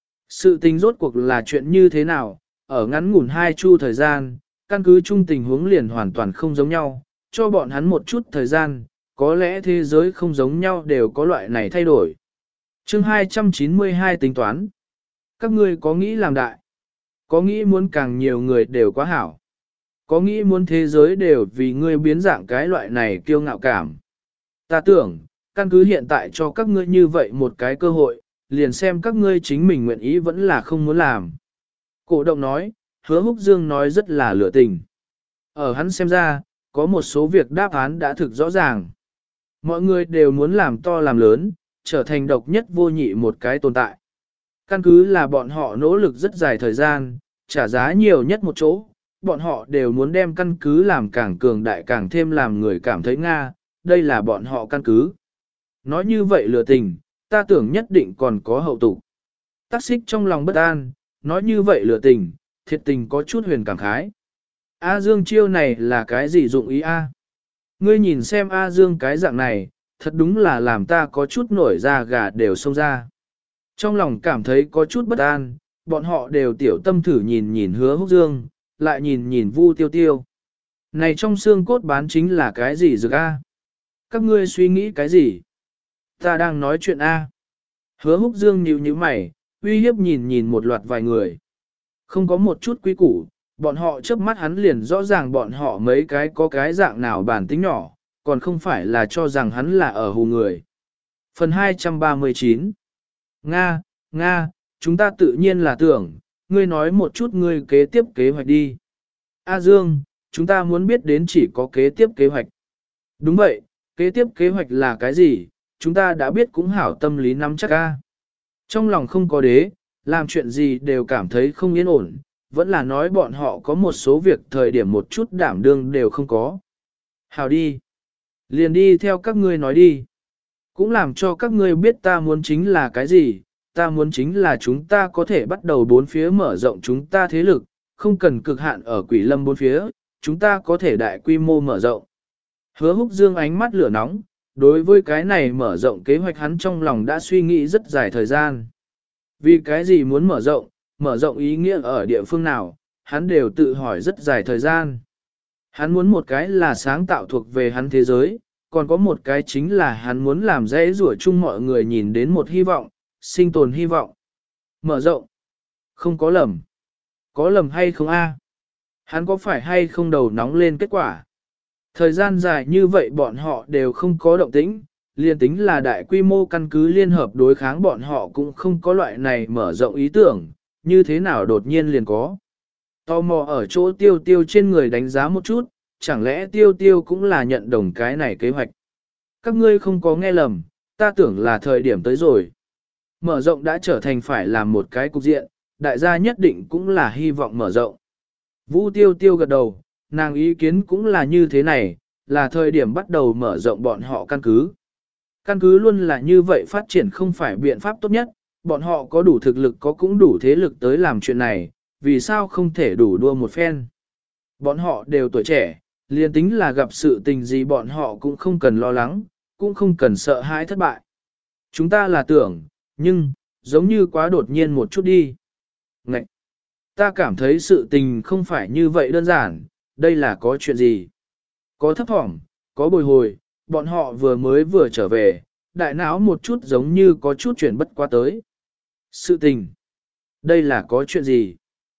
Sự tình rốt cuộc là chuyện như thế nào, ở ngắn ngủn hai chu thời gian, căn cứ chung tình huống liền hoàn toàn không giống nhau, cho bọn hắn một chút thời gian, có lẽ thế giới không giống nhau đều có loại này thay đổi. Chương hai trăm chín mươi hai tính toán. Các ngươi có nghĩ làm đại? Có nghĩ muốn càng nhiều người đều quá hảo? Có nghĩ muốn thế giới đều vì ngươi biến dạng cái loại này kiêu ngạo cảm? Ta tưởng, căn cứ hiện tại cho các ngươi như vậy một cái cơ hội, liền xem các ngươi chính mình nguyện ý vẫn là không muốn làm. Cổ động nói, hứa húc dương nói rất là lửa tình. Ở hắn xem ra, có một số việc đáp án đã thực rõ ràng. Mọi người đều muốn làm to làm lớn, trở thành độc nhất vô nhị một cái tồn tại. Căn cứ là bọn họ nỗ lực rất dài thời gian, trả giá nhiều nhất một chỗ, bọn họ đều muốn đem căn cứ làm càng cường đại càng thêm làm người cảm thấy Nga, đây là bọn họ căn cứ. Nói như vậy lừa tình, ta tưởng nhất định còn có hậu tục. Tắc xích trong lòng bất an, nói như vậy lừa tình, thiệt tình có chút huyền cảm khái. A Dương chiêu này là cái gì dụng ý A? Ngươi nhìn xem A Dương cái dạng này, thật đúng là làm ta có chút nổi da gà đều xông ra. Trong lòng cảm thấy có chút bất an, bọn họ đều tiểu tâm thử nhìn nhìn hứa húc dương, lại nhìn nhìn vu tiêu tiêu. Này trong xương cốt bán chính là cái gì dược A? Các ngươi suy nghĩ cái gì? Ta đang nói chuyện A. Hứa húc dương nhíu nhíu mày, uy hiếp nhìn nhìn một loạt vài người. Không có một chút quý củ, bọn họ chớp mắt hắn liền rõ ràng bọn họ mấy cái có cái dạng nào bản tính nhỏ, còn không phải là cho rằng hắn là ở hù người. Phần hai trăm ba mươi chín Nga, Nga, chúng ta tự nhiên là tưởng, ngươi nói một chút ngươi kế tiếp kế hoạch đi. A Dương, chúng ta muốn biết đến chỉ có kế tiếp kế hoạch. Đúng vậy, kế tiếp kế hoạch là cái gì, chúng ta đã biết cũng hảo tâm lý nắm chắc a. Trong lòng không có đế, làm chuyện gì đều cảm thấy không yên ổn, vẫn là nói bọn họ có một số việc thời điểm một chút đảm đương đều không có. Hào đi. Liền đi theo các ngươi nói đi. Cũng làm cho các ngươi biết ta muốn chính là cái gì, ta muốn chính là chúng ta có thể bắt đầu bốn phía mở rộng chúng ta thế lực, không cần cực hạn ở quỷ lâm bốn phía, chúng ta có thể đại quy mô mở rộng. Hứa Húc Dương ánh mắt lửa nóng, đối với cái này mở rộng kế hoạch hắn trong lòng đã suy nghĩ rất dài thời gian. Vì cái gì muốn mở rộng, mở rộng ý nghĩa ở địa phương nào, hắn đều tự hỏi rất dài thời gian. Hắn muốn một cái là sáng tạo thuộc về hắn thế giới, còn có một cái chính là hắn muốn làm dễ rủa chung mọi người nhìn đến một hy vọng, sinh tồn hy vọng. Mở rộng. Không có lầm. Có lầm hay không a? Hắn có phải hay không đầu nóng lên kết quả? Thời gian dài như vậy bọn họ đều không có động tĩnh, liên tính là đại quy mô căn cứ liên hợp đối kháng bọn họ cũng không có loại này mở rộng ý tưởng, như thế nào đột nhiên liền có. Tò mò ở chỗ tiêu tiêu trên người đánh giá một chút, chẳng lẽ tiêu tiêu cũng là nhận đồng cái này kế hoạch. Các ngươi không có nghe lầm, ta tưởng là thời điểm tới rồi. Mở rộng đã trở thành phải làm một cái cục diện, đại gia nhất định cũng là hy vọng mở rộng. Vũ tiêu tiêu gật đầu, nàng ý kiến cũng là như thế này, là thời điểm bắt đầu mở rộng bọn họ căn cứ. Căn cứ luôn là như vậy phát triển không phải biện pháp tốt nhất, bọn họ có đủ thực lực có cũng đủ thế lực tới làm chuyện này, vì sao không thể đủ đua một phen. Bọn họ đều tuổi trẻ, liền tính là gặp sự tình gì bọn họ cũng không cần lo lắng, cũng không cần sợ hãi thất bại. Chúng ta là tưởng, nhưng, giống như quá đột nhiên một chút đi. Ngậy! Ta cảm thấy sự tình không phải như vậy đơn giản, đây là có chuyện gì? Có thấp thỏm, có bồi hồi, bọn họ vừa mới vừa trở về, đại não một chút giống như có chút chuyển bất qua tới. Sự tình! Đây là có chuyện gì?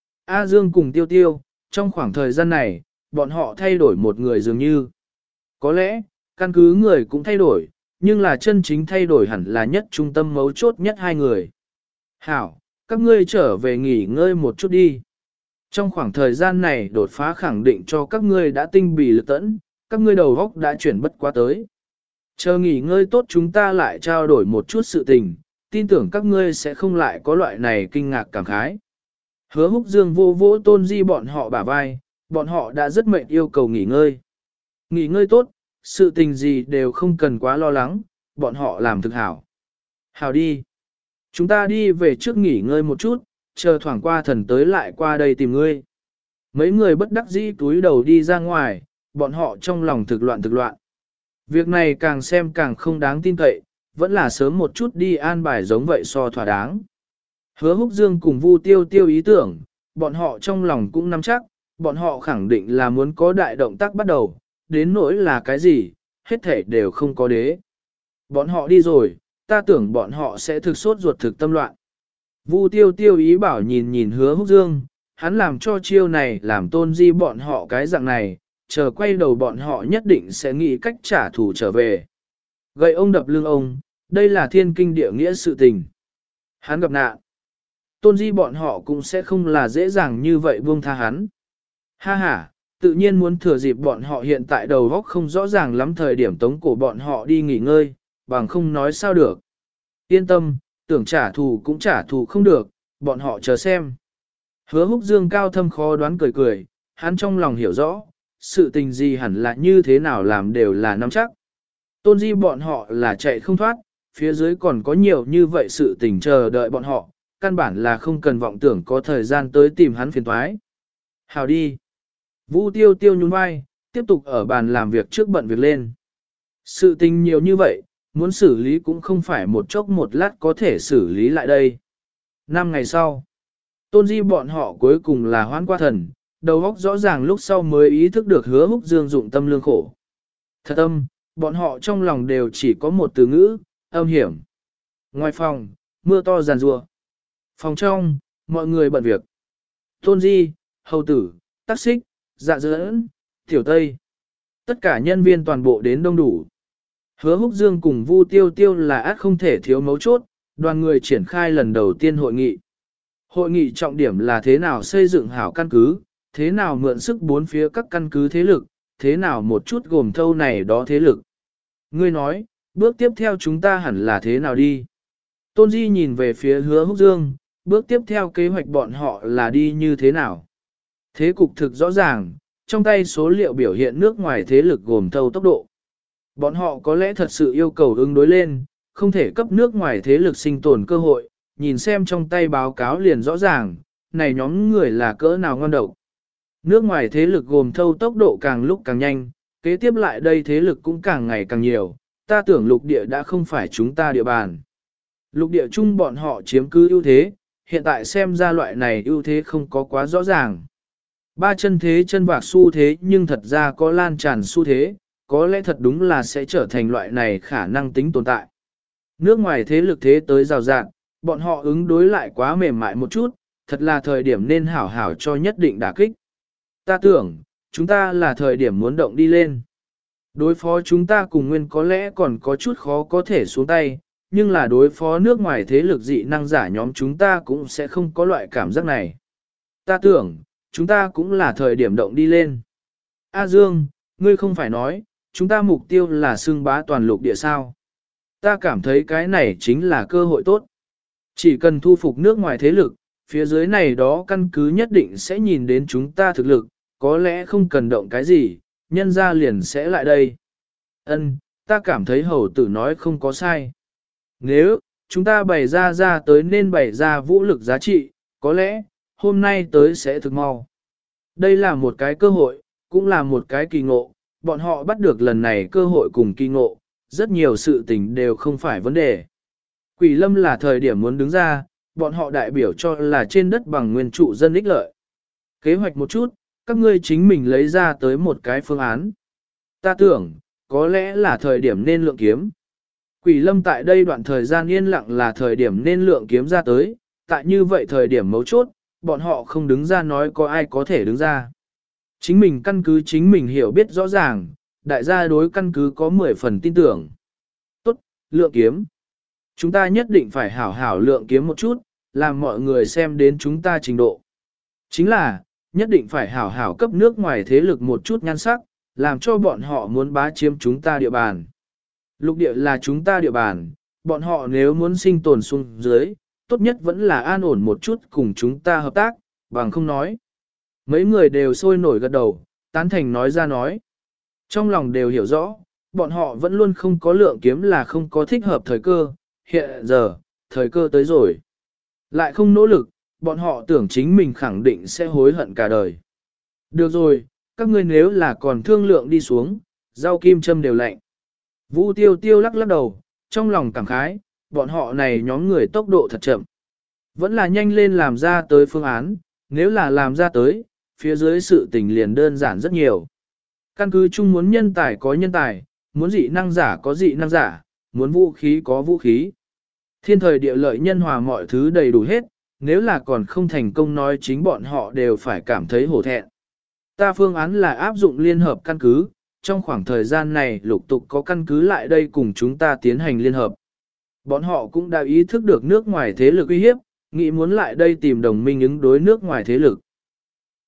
A Dương cùng Tiêu Tiêu, trong khoảng thời gian này, bọn họ thay đổi một người dường như. Có lẽ, căn cứ người cũng thay đổi, nhưng là chân chính thay đổi hẳn là nhất trung tâm mấu chốt nhất hai người. Hảo, các ngươi trở về nghỉ ngơi một chút đi. Trong khoảng thời gian này đột phá khẳng định cho các ngươi đã tinh bì lực tẫn, các ngươi đầu góc đã chuyển bất quá tới. Chờ nghỉ ngơi tốt chúng ta lại trao đổi một chút sự tình, tin tưởng các ngươi sẽ không lại có loại này kinh ngạc cảm khái. Hứa Húc Dương vô vỗ Tôn Di bọn họ bả vai, bọn họ đã rất mệt yêu cầu nghỉ ngơi. Nghỉ ngơi tốt, sự tình gì đều không cần quá lo lắng, bọn họ làm thực hảo. Hảo đi. Chúng ta đi về trước nghỉ ngơi một chút, chờ thoảng qua thần tới lại qua đây tìm ngươi. Mấy người bất đắc dĩ túi đầu đi ra ngoài, bọn họ trong lòng thực loạn thực loạn. Việc này càng xem càng không đáng tin cậy, vẫn là sớm một chút đi an bài giống vậy so thỏa đáng. Hứa Húc Dương cùng Vu Tiêu Tiêu ý tưởng, bọn họ trong lòng cũng nắm chắc, bọn họ khẳng định là muốn có đại động tác bắt đầu, đến nỗi là cái gì, hết thể đều không có đế. Bọn họ đi rồi, ta tưởng bọn họ sẽ thực sốt ruột thực tâm loạn. Vu Tiêu Tiêu ý bảo nhìn nhìn Hứa Húc Dương, hắn làm cho chiêu này làm Tôn Di bọn họ cái dạng này, chờ quay đầu bọn họ nhất định sẽ nghĩ cách trả thù trở về. Gậy ông đập lưng ông, đây là thiên kinh địa nghĩa sự tình. Hắn gặp nạn. Tôn Di bọn họ cũng sẽ không là dễ dàng như vậy buông tha hắn. Ha ha, tự nhiên muốn thừa dịp bọn họ hiện tại đầu góc không rõ ràng lắm thời điểm tống cổ bọn họ đi nghỉ ngơi, bằng không nói sao được. Yên tâm, tưởng trả thù cũng trả thù không được, bọn họ chờ xem. Hứa Húc Dương cao thâm khó đoán cười cười, hắn trong lòng hiểu rõ, sự tình gì hẳn là như thế nào làm đều là nắm chắc. Tôn Di bọn họ là chạy không thoát, phía dưới còn có nhiều như vậy sự tình chờ đợi bọn họ, căn bản là không cần vọng tưởng có thời gian tới tìm hắn phiền toái. Hào đi. Vũ Tiêu Tiêu nhún vai, tiếp tục ở bàn làm việc trước bận việc lên. Sự tình nhiều như vậy, muốn xử lý cũng không phải một chốc một lát có thể xử lý lại đây. Năm ngày sau, Tôn Di bọn họ cuối cùng là hoán qua thần, đầu óc rõ ràng lúc sau mới ý thức được Hứa Húc Dương dụng tâm lương khổ. Thật âm, bọn họ trong lòng đều chỉ có một từ ngữ, âm hiểm. Ngoài phòng, mưa to giàn rùa. Phòng trong, mọi người bận việc. Tôn Di, hầu tử, tác xích, dạ dẫn, tiểu tây. Tất cả nhân viên toàn bộ đến đông đủ. Hứa Húc Dương cùng Vu Tiêu Tiêu là át không thể thiếu mấu chốt, đoàn người triển khai lần đầu tiên hội nghị. Hội nghị trọng điểm là thế nào xây dựng hảo căn cứ, thế nào mượn sức bốn phía các căn cứ thế lực, thế nào một chút gồm thâu này đó thế lực. Ngươi nói, bước tiếp theo chúng ta hẳn là thế nào đi? Tôn Di nhìn về phía Hứa Húc Dương, Bước tiếp theo kế hoạch bọn họ là đi như thế nào? Thế cục thực rõ ràng, trong tay số liệu biểu hiện nước ngoài thế lực gồm thâu tốc độ. Bọn họ có lẽ thật sự yêu cầu ứng đối lên, không thể cấp nước ngoài thế lực sinh tồn cơ hội, nhìn xem trong tay báo cáo liền rõ ràng, này nhóm người là cỡ nào ngon độc. Nước ngoài thế lực gồm thâu tốc độ càng lúc càng nhanh, kế tiếp lại đây thế lực cũng càng ngày càng nhiều, ta tưởng lục địa đã không phải chúng ta địa bàn. Lục địa chung bọn họ chiếm cứ ưu thế, hiện tại xem ra loại này ưu thế không có quá rõ ràng. Ba chân thế chân vạc xu thế nhưng thật ra có lan tràn xu thế, có lẽ thật đúng là sẽ trở thành loại này khả năng tính tồn tại. Nước ngoài thế lực thế tới rào rạng, bọn họ ứng đối lại quá mềm mại một chút, thật là thời điểm nên hảo hảo cho nhất định đả kích. Ta tưởng, chúng ta là thời điểm muốn động đi lên. Đối phó chúng ta cùng nguyên có lẽ còn có chút khó có thể xuống tay, nhưng là đối phó nước ngoài thế lực dị năng giả nhóm chúng ta cũng sẽ không có loại cảm giác này. Ta tưởng, chúng ta cũng là thời điểm động đi lên. A Dương, ngươi không phải nói, chúng ta mục tiêu là xưng bá toàn lục địa sao. Ta cảm thấy cái này chính là cơ hội tốt. Chỉ cần thu phục nước ngoài thế lực, phía dưới này đó căn cứ nhất định sẽ nhìn đến chúng ta thực lực, có lẽ không cần động cái gì, nhân ra liền sẽ lại đây. Ân, ta cảm thấy hầu tử nói không có sai. Nếu, chúng ta bày ra ra tới nên bày ra vũ lực giá trị, có lẽ, hôm nay tới sẽ thực mau. Đây là một cái cơ hội, cũng là một cái kỳ ngộ, bọn họ bắt được lần này cơ hội cùng kỳ ngộ, rất nhiều sự tình đều không phải vấn đề. Quỷ lâm là thời điểm muốn đứng ra, bọn họ đại biểu cho là trên đất bằng nguyên trụ dân ích lợi. Kế hoạch một chút, các ngươi chính mình lấy ra tới một cái phương án. Ta tưởng, có lẽ là thời điểm nên lượng kiếm. Quỷ lâm tại đây đoạn thời gian yên lặng là thời điểm nên lượng kiếm ra tới, tại như vậy thời điểm mấu chốt, bọn họ không đứng ra nói có ai có thể đứng ra. Chính mình căn cứ chính mình hiểu biết rõ ràng, đại gia đối căn cứ có mười phần tin tưởng. Tốt, lượng kiếm. Chúng ta nhất định phải hảo hảo lượng kiếm một chút, làm mọi người xem đến chúng ta trình độ. Chính là, nhất định phải hảo hảo cấp nước ngoài thế lực một chút nhan sắc, làm cho bọn họ muốn bá chiếm chúng ta địa bàn. Lục địa là chúng ta địa bàn, bọn họ nếu muốn sinh tồn xuống dưới, tốt nhất vẫn là an ổn một chút cùng chúng ta hợp tác, bằng không nói. Mấy người đều sôi nổi gật đầu, tán thành nói ra nói. Trong lòng đều hiểu rõ, bọn họ vẫn luôn không có lượng kiếm là không có thích hợp thời cơ, hiện giờ, thời cơ tới rồi. Lại không nỗ lực, bọn họ tưởng chính mình khẳng định sẽ hối hận cả đời. Được rồi, các ngươi nếu là còn thương lượng đi xuống, rau kim châm đều lạnh. Vũ tiêu tiêu lắc lắc đầu, trong lòng cảm khái, bọn họ này nhóm người tốc độ thật chậm. Vẫn là nhanh lên làm ra tới phương án, nếu là làm ra tới, phía dưới sự tình liền đơn giản rất nhiều. Căn cứ chung muốn nhân tài có nhân tài, muốn dị năng giả có dị năng giả, muốn vũ khí có vũ khí. Thiên thời địa lợi nhân hòa mọi thứ đầy đủ hết, nếu là còn không thành công nói chính bọn họ đều phải cảm thấy hổ thẹn. Ta phương án là áp dụng liên hợp căn cứ, trong khoảng thời gian này lục tục có căn cứ lại đây cùng chúng ta tiến hành liên hợp. Bọn họ cũng đã ý thức được nước ngoài thế lực uy hiếp, nghĩ muốn lại đây tìm đồng minh ứng đối nước ngoài thế lực.